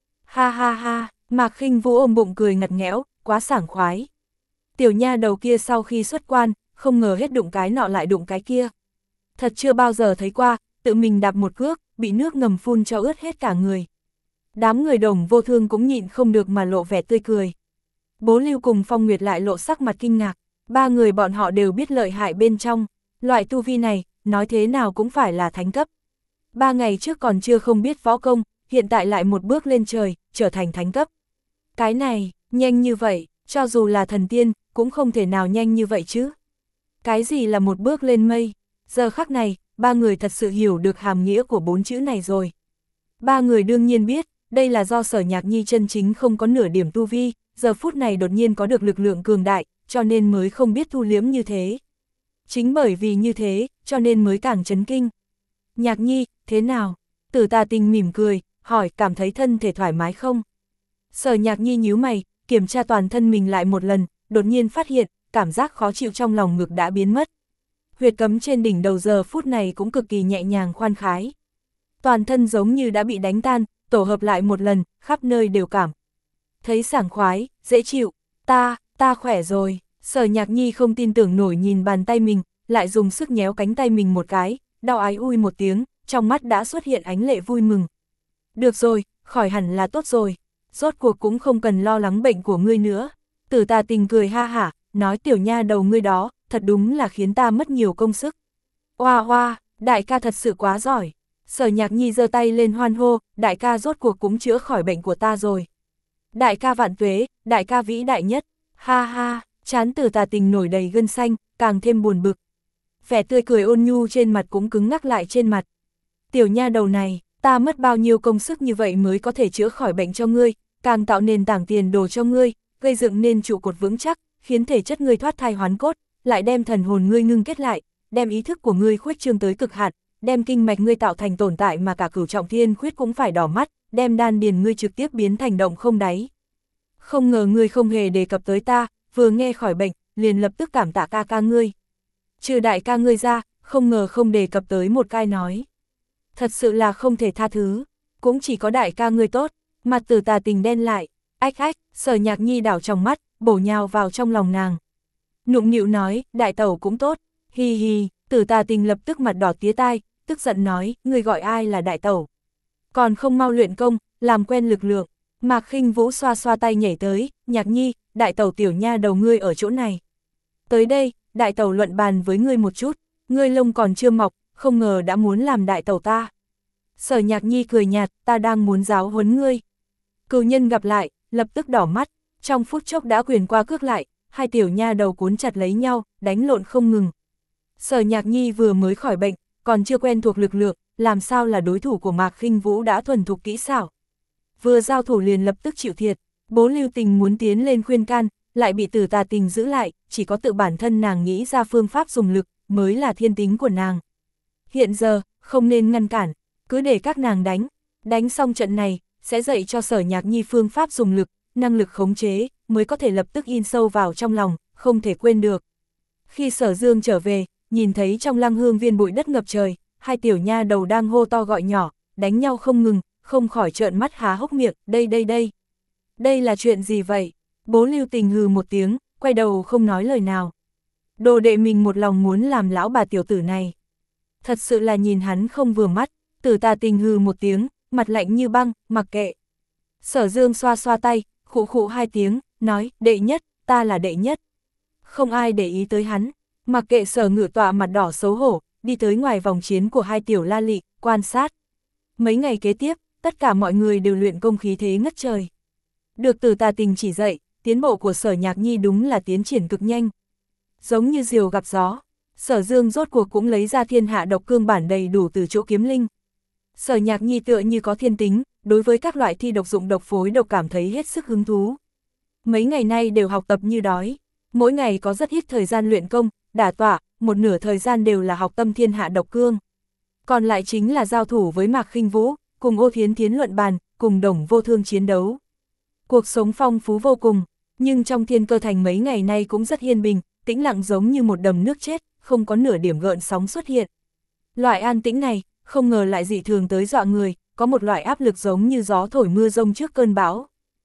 Ha ha ha, Mạc Khinh Vũ ôm bụng cười ngặt nghẽo, quá sảng khoái. Tiểu nha đầu kia sau khi xuất quan, không ngờ hết đụng cái nọ lại đụng cái kia. Thật chưa bao giờ thấy qua, tự mình đạp một cước, bị nước ngầm phun cho ướt hết cả người. Đám người Đồng Vô Thương cũng nhịn không được mà lộ vẻ tươi cười. Bố Lưu cùng Phong Nguyệt lại lộ sắc mặt kinh ngạc, ba người bọn họ đều biết lợi hại bên trong, loại tu vi này, nói thế nào cũng phải là thánh cấp. Ba ngày trước còn chưa không biết võ công, hiện tại lại một bước lên trời, trở thành thánh cấp. Cái này, nhanh như vậy, cho dù là thần tiên, cũng không thể nào nhanh như vậy chứ. Cái gì là một bước lên mây? Giờ khắc này, ba người thật sự hiểu được hàm nghĩa của bốn chữ này rồi. Ba người đương nhiên biết, đây là do Sở Nhạc Nhi chân chính không có nửa điểm tu vi, giờ phút này đột nhiên có được lực lượng cường đại, cho nên mới không biết thu liếm như thế. Chính bởi vì như thế, cho nên mới càng chấn kinh. Nhạc Nhi, thế nào? Tử Tà Tình mỉm cười, hỏi cảm thấy thân thể thoải mái không? Sở Nhạc Nhi nhíu mày, kiểm tra toàn thân mình lại một lần, đột nhiên phát hiện, cảm giác khó chịu trong lòng ngực đã biến mất. Huyệt cấm trên đỉnh đầu giờ phút này cũng cực kỳ nhẹ nhàng khoan khái. Toàn thân giống như đã bị đánh tan, tổ hợp lại một lần, khắp nơi đều cảm. Thấy sảng khoái, dễ chịu, ta, ta khỏe rồi. Sở Nhạc Nhi không tin tưởng nổi nhìn bàn tay mình, lại dùng sức nhéo cánh tay mình một cái, đau ái ui một tiếng, trong mắt đã xuất hiện ánh lệ vui mừng. Được rồi, khỏi hẳn là tốt rồi, rốt cuộc cũng không cần lo lắng bệnh của ngươi nữa. Tử Tà Tình cười ha hả, nói tiểu nha đầu ngươi đó, thật đúng là khiến ta mất nhiều công sức. Oa oa, đại ca thật sự quá giỏi. Sở Nhạc Nhi giơ tay lên hoan hô, đại ca rốt cuộc cũng chữa khỏi bệnh của ta rồi. Đại ca vạn tuế, đại ca vĩ đại nhất, ha ha, trán Tử Tà Tình nổi đầy gân xanh, càng thêm buồn bực. Vẻ tươi cười ôn nhu trên mặt cũng cứng ngắc lại trên mặt. Tiểu nha đầu này, ta mất bao nhiêu công sức như vậy mới có thể chữa khỏi bệnh cho ngươi, càng tạo nền tảng tiền đồ cho ngươi, gây dựng nên trụ cột vững chắc, khiến thể chất ngươi thoát thai hoán cốt, lại đem thần hồn ngươi ngưng kết lại, đem ý thức của ngươi khuếch trương tới cực hạn, đem kinh mạch ngươi tạo thành tồn tại mà cả cửu trọng thiên khuyết cũng phải đỏ mắt, đem đan điền ngươi trực tiếp biến thành động không đáy. Không ngờ ngươi không hề đề cập tới ta, vừa nghe khỏi bệnh, liền lập tức cảm tạ ca ca ngươi. Trừ đại ca ngươi ra, không ngờ không đề cập tới một cái nói. Thật sự là không thể tha thứ, cũng chỉ có đại ca ngươi tốt, mặt Tử Tà Tình đen lại, ách ách, Sở Nhạc Nhi đảo trong mắt, bổ nhào vào trong lòng nàng. Nụng nịu nói, đại tẩu cũng tốt, hi hi, Tử Tà Tình lập tức mặt đỏ tía tai, tức giận nói, người gọi ai là đại tẩu. Còn không mau luyện công, làm quen lực lượng. Mạc Khinh Vũ xoa xoa tay nhảy tới, Nhạc Nhi, đại tẩu tiểu nha đầu ngươi ở chỗ này. Tới đây, đại tẩu luận bàn với ngươi một chút, ngươi lông còn chưa mọc, không ngờ đã muốn làm đại tẩu ta. Sở Nhạc Nhi cười nhạt, ta đang muốn giáo huấn ngươi. Cừu nhân gặp lại, lập tức đỏ mắt, trong phút chốc đã quyền qua cước lại, hai tiểu nha đầu cuốn chặt lấy nhau, đánh lộn không ngừng. Sở Nhạc Nhi vừa mới khỏi bệnh, còn chưa quen thuộc lực lượng, làm sao là đối thủ của Mạc Khinh Vũ đã thuần thục kỹ xảo. Vừa giao thủ liền lập tức chịu thiệt, Bố Lưu Tình muốn tiến lên khuyên can, lại bị Tử Tà Tình giữ lại, chỉ có tự bản thân nàng nghĩ ra phương pháp dùng lực, mới là thiên tính của nàng. Hiện giờ, không nên ngăn cản, cứ để các nàng đánh, đánh xong trận này, sẽ dạy cho Sở Nhạc Nhi phương pháp dùng lực, năng lực khống chế, mới có thể lập tức in sâu vào trong lòng, không thể quên được. Khi Sở Dương trở về, nhìn thấy trong Lăng Hương Viên bụi đất ngập trời, hai tiểu nha đầu đang hô to gọi nhỏ, đánh nhau không ngừng, không khỏi trợn mắt há hốc miệng, đây đây đây. Đây là chuyện gì vậy? Bố Lưu Tình hừ một tiếng, quay đầu không nói lời nào. Đồ đệ mình một lòng muốn làm lão bà tiểu tử này. Thật sự là nhìn hắn không vừa mắt, Tử Tà Tình hừ một tiếng, mặt lạnh như băng, mặc kệ. Sở Dương xoa xoa tay, khụ khụ hai tiếng, nói, đệ nhất, ta là đệ nhất. Không ai để ý tới hắn, mặc kệ Sở Ngự Tọa mặt đỏ xấu hổ, đi tới ngoài vòng chiến của hai tiểu la lị, quan sát. Mấy ngày kế tiếp, tất cả mọi người đều luyện công khí thế ngất trời. Được Tử Tà Tình chỉ dạy, tiến bộ của Sở Nhạc Nhi đúng là tiến triển cực nhanh. Giống như diều gặp gió, Sở Dương rốt cuộc cũng lấy ra thiên hạ độc cương bản đầy đủ từ chỗ kiếm linh. Sở Nhạc Nhi tựa như có thiên tính, đối với các loại thi độc dụng độc phối độc cảm thấy hết sức hứng thú. Mấy ngày nay đều học tập như đói, mỗi ngày có rất ít thời gian luyện công, đả tọa, một nửa thời gian đều là học tâm thiên hạ độc cương. Còn lại chính là giao thủ với Mạc Khinh Vũ, cùng Ô Thiến Thiến luận bàn, cùng Đồng Vô Thương chiến đấu. Cuộc sống phong phú vô cùng, nhưng trong Thiên Cơ Thành mấy ngày nay cũng rất yên bình, tĩnh lặng giống như một đầm nước chết, không có nửa điểm gợn sóng xuất hiện. Loại an tĩnh này, không ngờ lại dị thường tới dọa người, có một loại áp lực giống như gió thổi mưa rông trước cơn bão.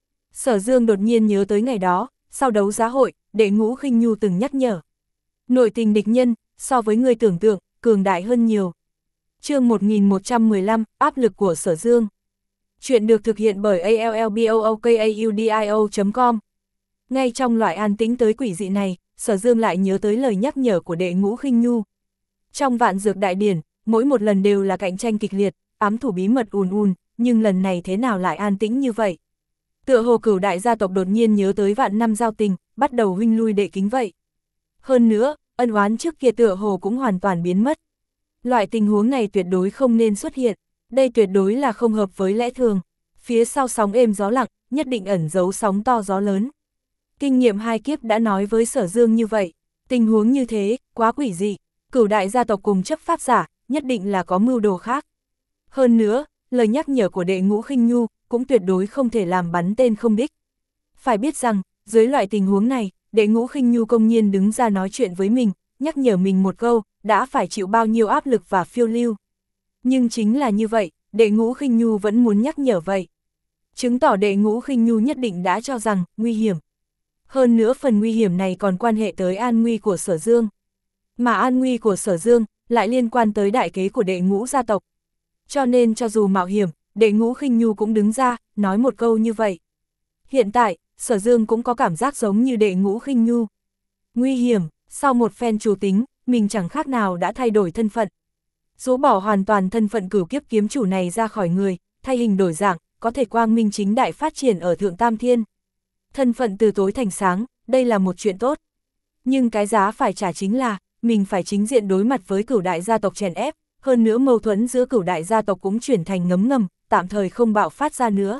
Sở Dương đột nhiên nhớ tới ngày đó, sau đấu giá hội, Đệ Ngũ Khinh Nhu từng nhắc nhở. Nội tình địch nhân, so với người tưởng tượng, cường đại hơn nhiều. Chương một nghìn một trăm mười lăm, áp lực của Sở Dương. Chuyện được thực hiện bởi a l l b o o k a u d i o chấm com. Ngay trong loại an tĩnh tới quỷ dị này, Sở Dương lại nhớ tới lời nhắc nhở của Đệ Ngũ Khinh Nhu. Trong Vạn Dược Đại Điển, mỗi một lần đều là cạnh tranh kịch liệt, ám thủ bí mật ùn ùn, nhưng lần này thế nào lại an tĩnh như vậy? Tựa hồ Cửu đại gia tộc đột nhiên nhớ tới vạn năm giao tình, bắt đầu huynh lui đệ kính vậy. Hơn nữa, ân oán trước kia tựa hồ cũng hoàn toàn biến mất. Loại tình huống này tuyệt đối không nên xuất hiện, đây tuyệt đối là không hợp với lẽ thường. Phía sau sóng êm gió lặng, nhất định ẩn giấu sóng to gió lớn. Kinh nghiệm hai kiếp đã nói với Sở Dương như vậy, tình huống như thế, quá quỷ dị, Cửu đại gia tộc cùng chấp pháp giả, nhất định là có mưu đồ khác. Hơn nữa, lời nhắc nhở của Đệ Ngũ Khinh Nhu cũng tuyệt đối không thể làm bắn tên không đích. Phải biết rằng, dưới loại tình huống này, Đệ Ngũ Khinh Nhu công nhiên đứng ra nói chuyện với mình, nhắc nhở mình một câu, đã phải chịu bao nhiêu áp lực và phiêu lưu. Nhưng chính là như vậy, Đệ Ngũ Khinh Nhu vẫn muốn nhắc nhở vậy. Chứng tỏ Đệ Ngũ Khinh Nhu nhất định đã cho rằng, nguy hiểm. Hơn nữa phần nguy hiểm này còn quan hệ tới an nguy của Sở Dương. Mà an nguy của Sở Dương, lại liên quan tới đại kế của Đệ Ngũ gia tộc. Cho nên cho dù mạo hiểm, Đệ Ngũ Khinh Nhu cũng đứng ra, nói một câu như vậy. Hiện tại, Sở Dương cũng có cảm giác giống như Đệ Ngũ Khinh Nhu. Nguy hiểm, sau một phen chủ tính, mình chẳng khác nào đã thay đổi thân phận. Rũ bỏ hoàn toàn thân phận cửu kiếp kiếm chủ này ra khỏi người, thay hình đổi dạng, có thể quang minh chính đại phát triển ở Thượng Tam Thiên. Thân phận từ tối thành sáng, đây là một chuyện tốt. Nhưng cái giá phải trả chính là, mình phải chính diện đối mặt với Cửu đại gia tộc chèn ép, hơn nữa mâu thuẫn giữa Cửu đại gia tộc cũng chuyển thành ngấm ngầm, tạm thời không bạo phát ra nữa.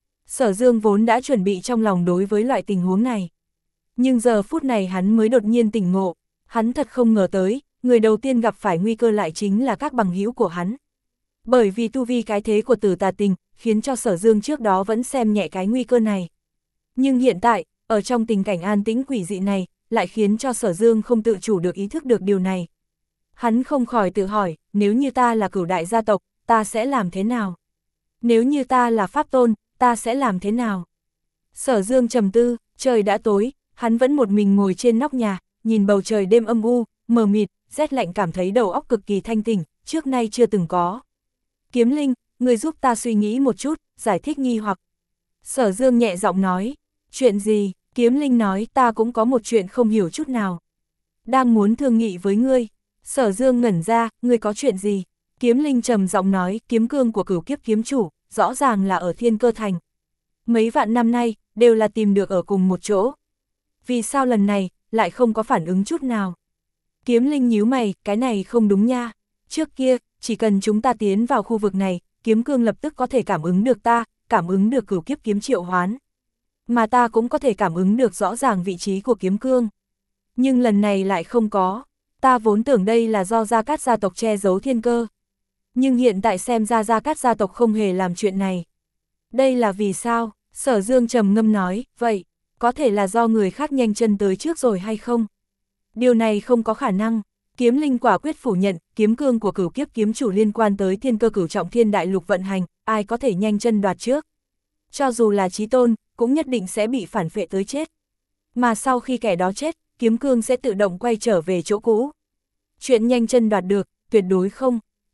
Sở Dương vốn đã chuẩn bị trong lòng đối với loại tình huống này. Nhưng giờ phút này hắn mới đột nhiên tỉnh ngộ, hắn thật không ngờ tới, người đầu tiên gặp phải nguy cơ lại chính là các bằng hữu của hắn. Bởi vì tu vi cái thế của Tử Tà Tình, khiến cho Sở Dương trước đó vẫn xem nhẹ cái nguy cơ này. Nhưng hiện tại, ở trong tình cảnh an tĩnh quỷ dị này, lại khiến cho Sở Dương không tự chủ được ý thức được điều này. Hắn không khỏi tự hỏi, nếu như ta là cửu đại gia tộc, ta sẽ làm thế nào? Nếu như ta là pháp tôn, ta sẽ làm thế nào? Sở Dương trầm tư, trời đã tối, hắn vẫn một mình ngồi trên nóc nhà, nhìn bầu trời đêm âm u, mờ mịt, rét lạnh, cảm thấy đầu óc cực kỳ thanh tỉnh, trước nay chưa từng có. Kiếm Linh, người giúp ta suy nghĩ một chút, giải thích nghi hoặc. Sở Dương nhẹ giọng nói, chuyện gì? Kiếm Linh nói, ta cũng có một chuyện không hiểu chút nào. Đang muốn thương nghị với ngươi. Sở Dương ngẩn ra, ngươi có chuyện gì? Kiếm Linh trầm giọng nói, kiếm cương của cửu kiếp kiếm chủ, rõ ràng là ở Thiên Cơ Thành. Mấy vạn năm nay, đều là tìm được ở cùng một chỗ. Vì sao lần này, lại không có phản ứng chút nào? Kiếm Linh nhíu mày, cái này không đúng nha. Trước kia, chỉ cần chúng ta tiến vào khu vực này, kiếm cương lập tức có thể cảm ứng được ta, cảm ứng được cửu kiếp kiếm triệu hoán. Mà ta cũng có thể cảm ứng được rõ ràng vị trí của kiếm cương. Nhưng lần này lại không có. Ta vốn tưởng đây là do Gia Cát gia tộc che giấu thiên cơ. Nhưng hiện tại xem ra Gia Cát gia tộc không hề làm chuyện này. Đây là vì sao? Sở Dương trầm ngâm nói, vậy, có thể là do người khác nhanh chân tới trước rồi hay không? Điều này không có khả năng. Kiếm Linh quả quyết phủ nhận, kiếm cương của cửu kiếp kiếm chủ liên quan tới thiên cơ cửu trọng thiên đại lục vận hành, ai có thể nhanh chân đoạt trước. Cho dù là chí tôn, cũng nhất định sẽ bị phản phệ tới chết. Mà sau khi kẻ đó chết, kiếm cương sẽ tự động quay trở về chỗ cũ. Chuyện nhanh chân đoạt được, tuyệt đối không.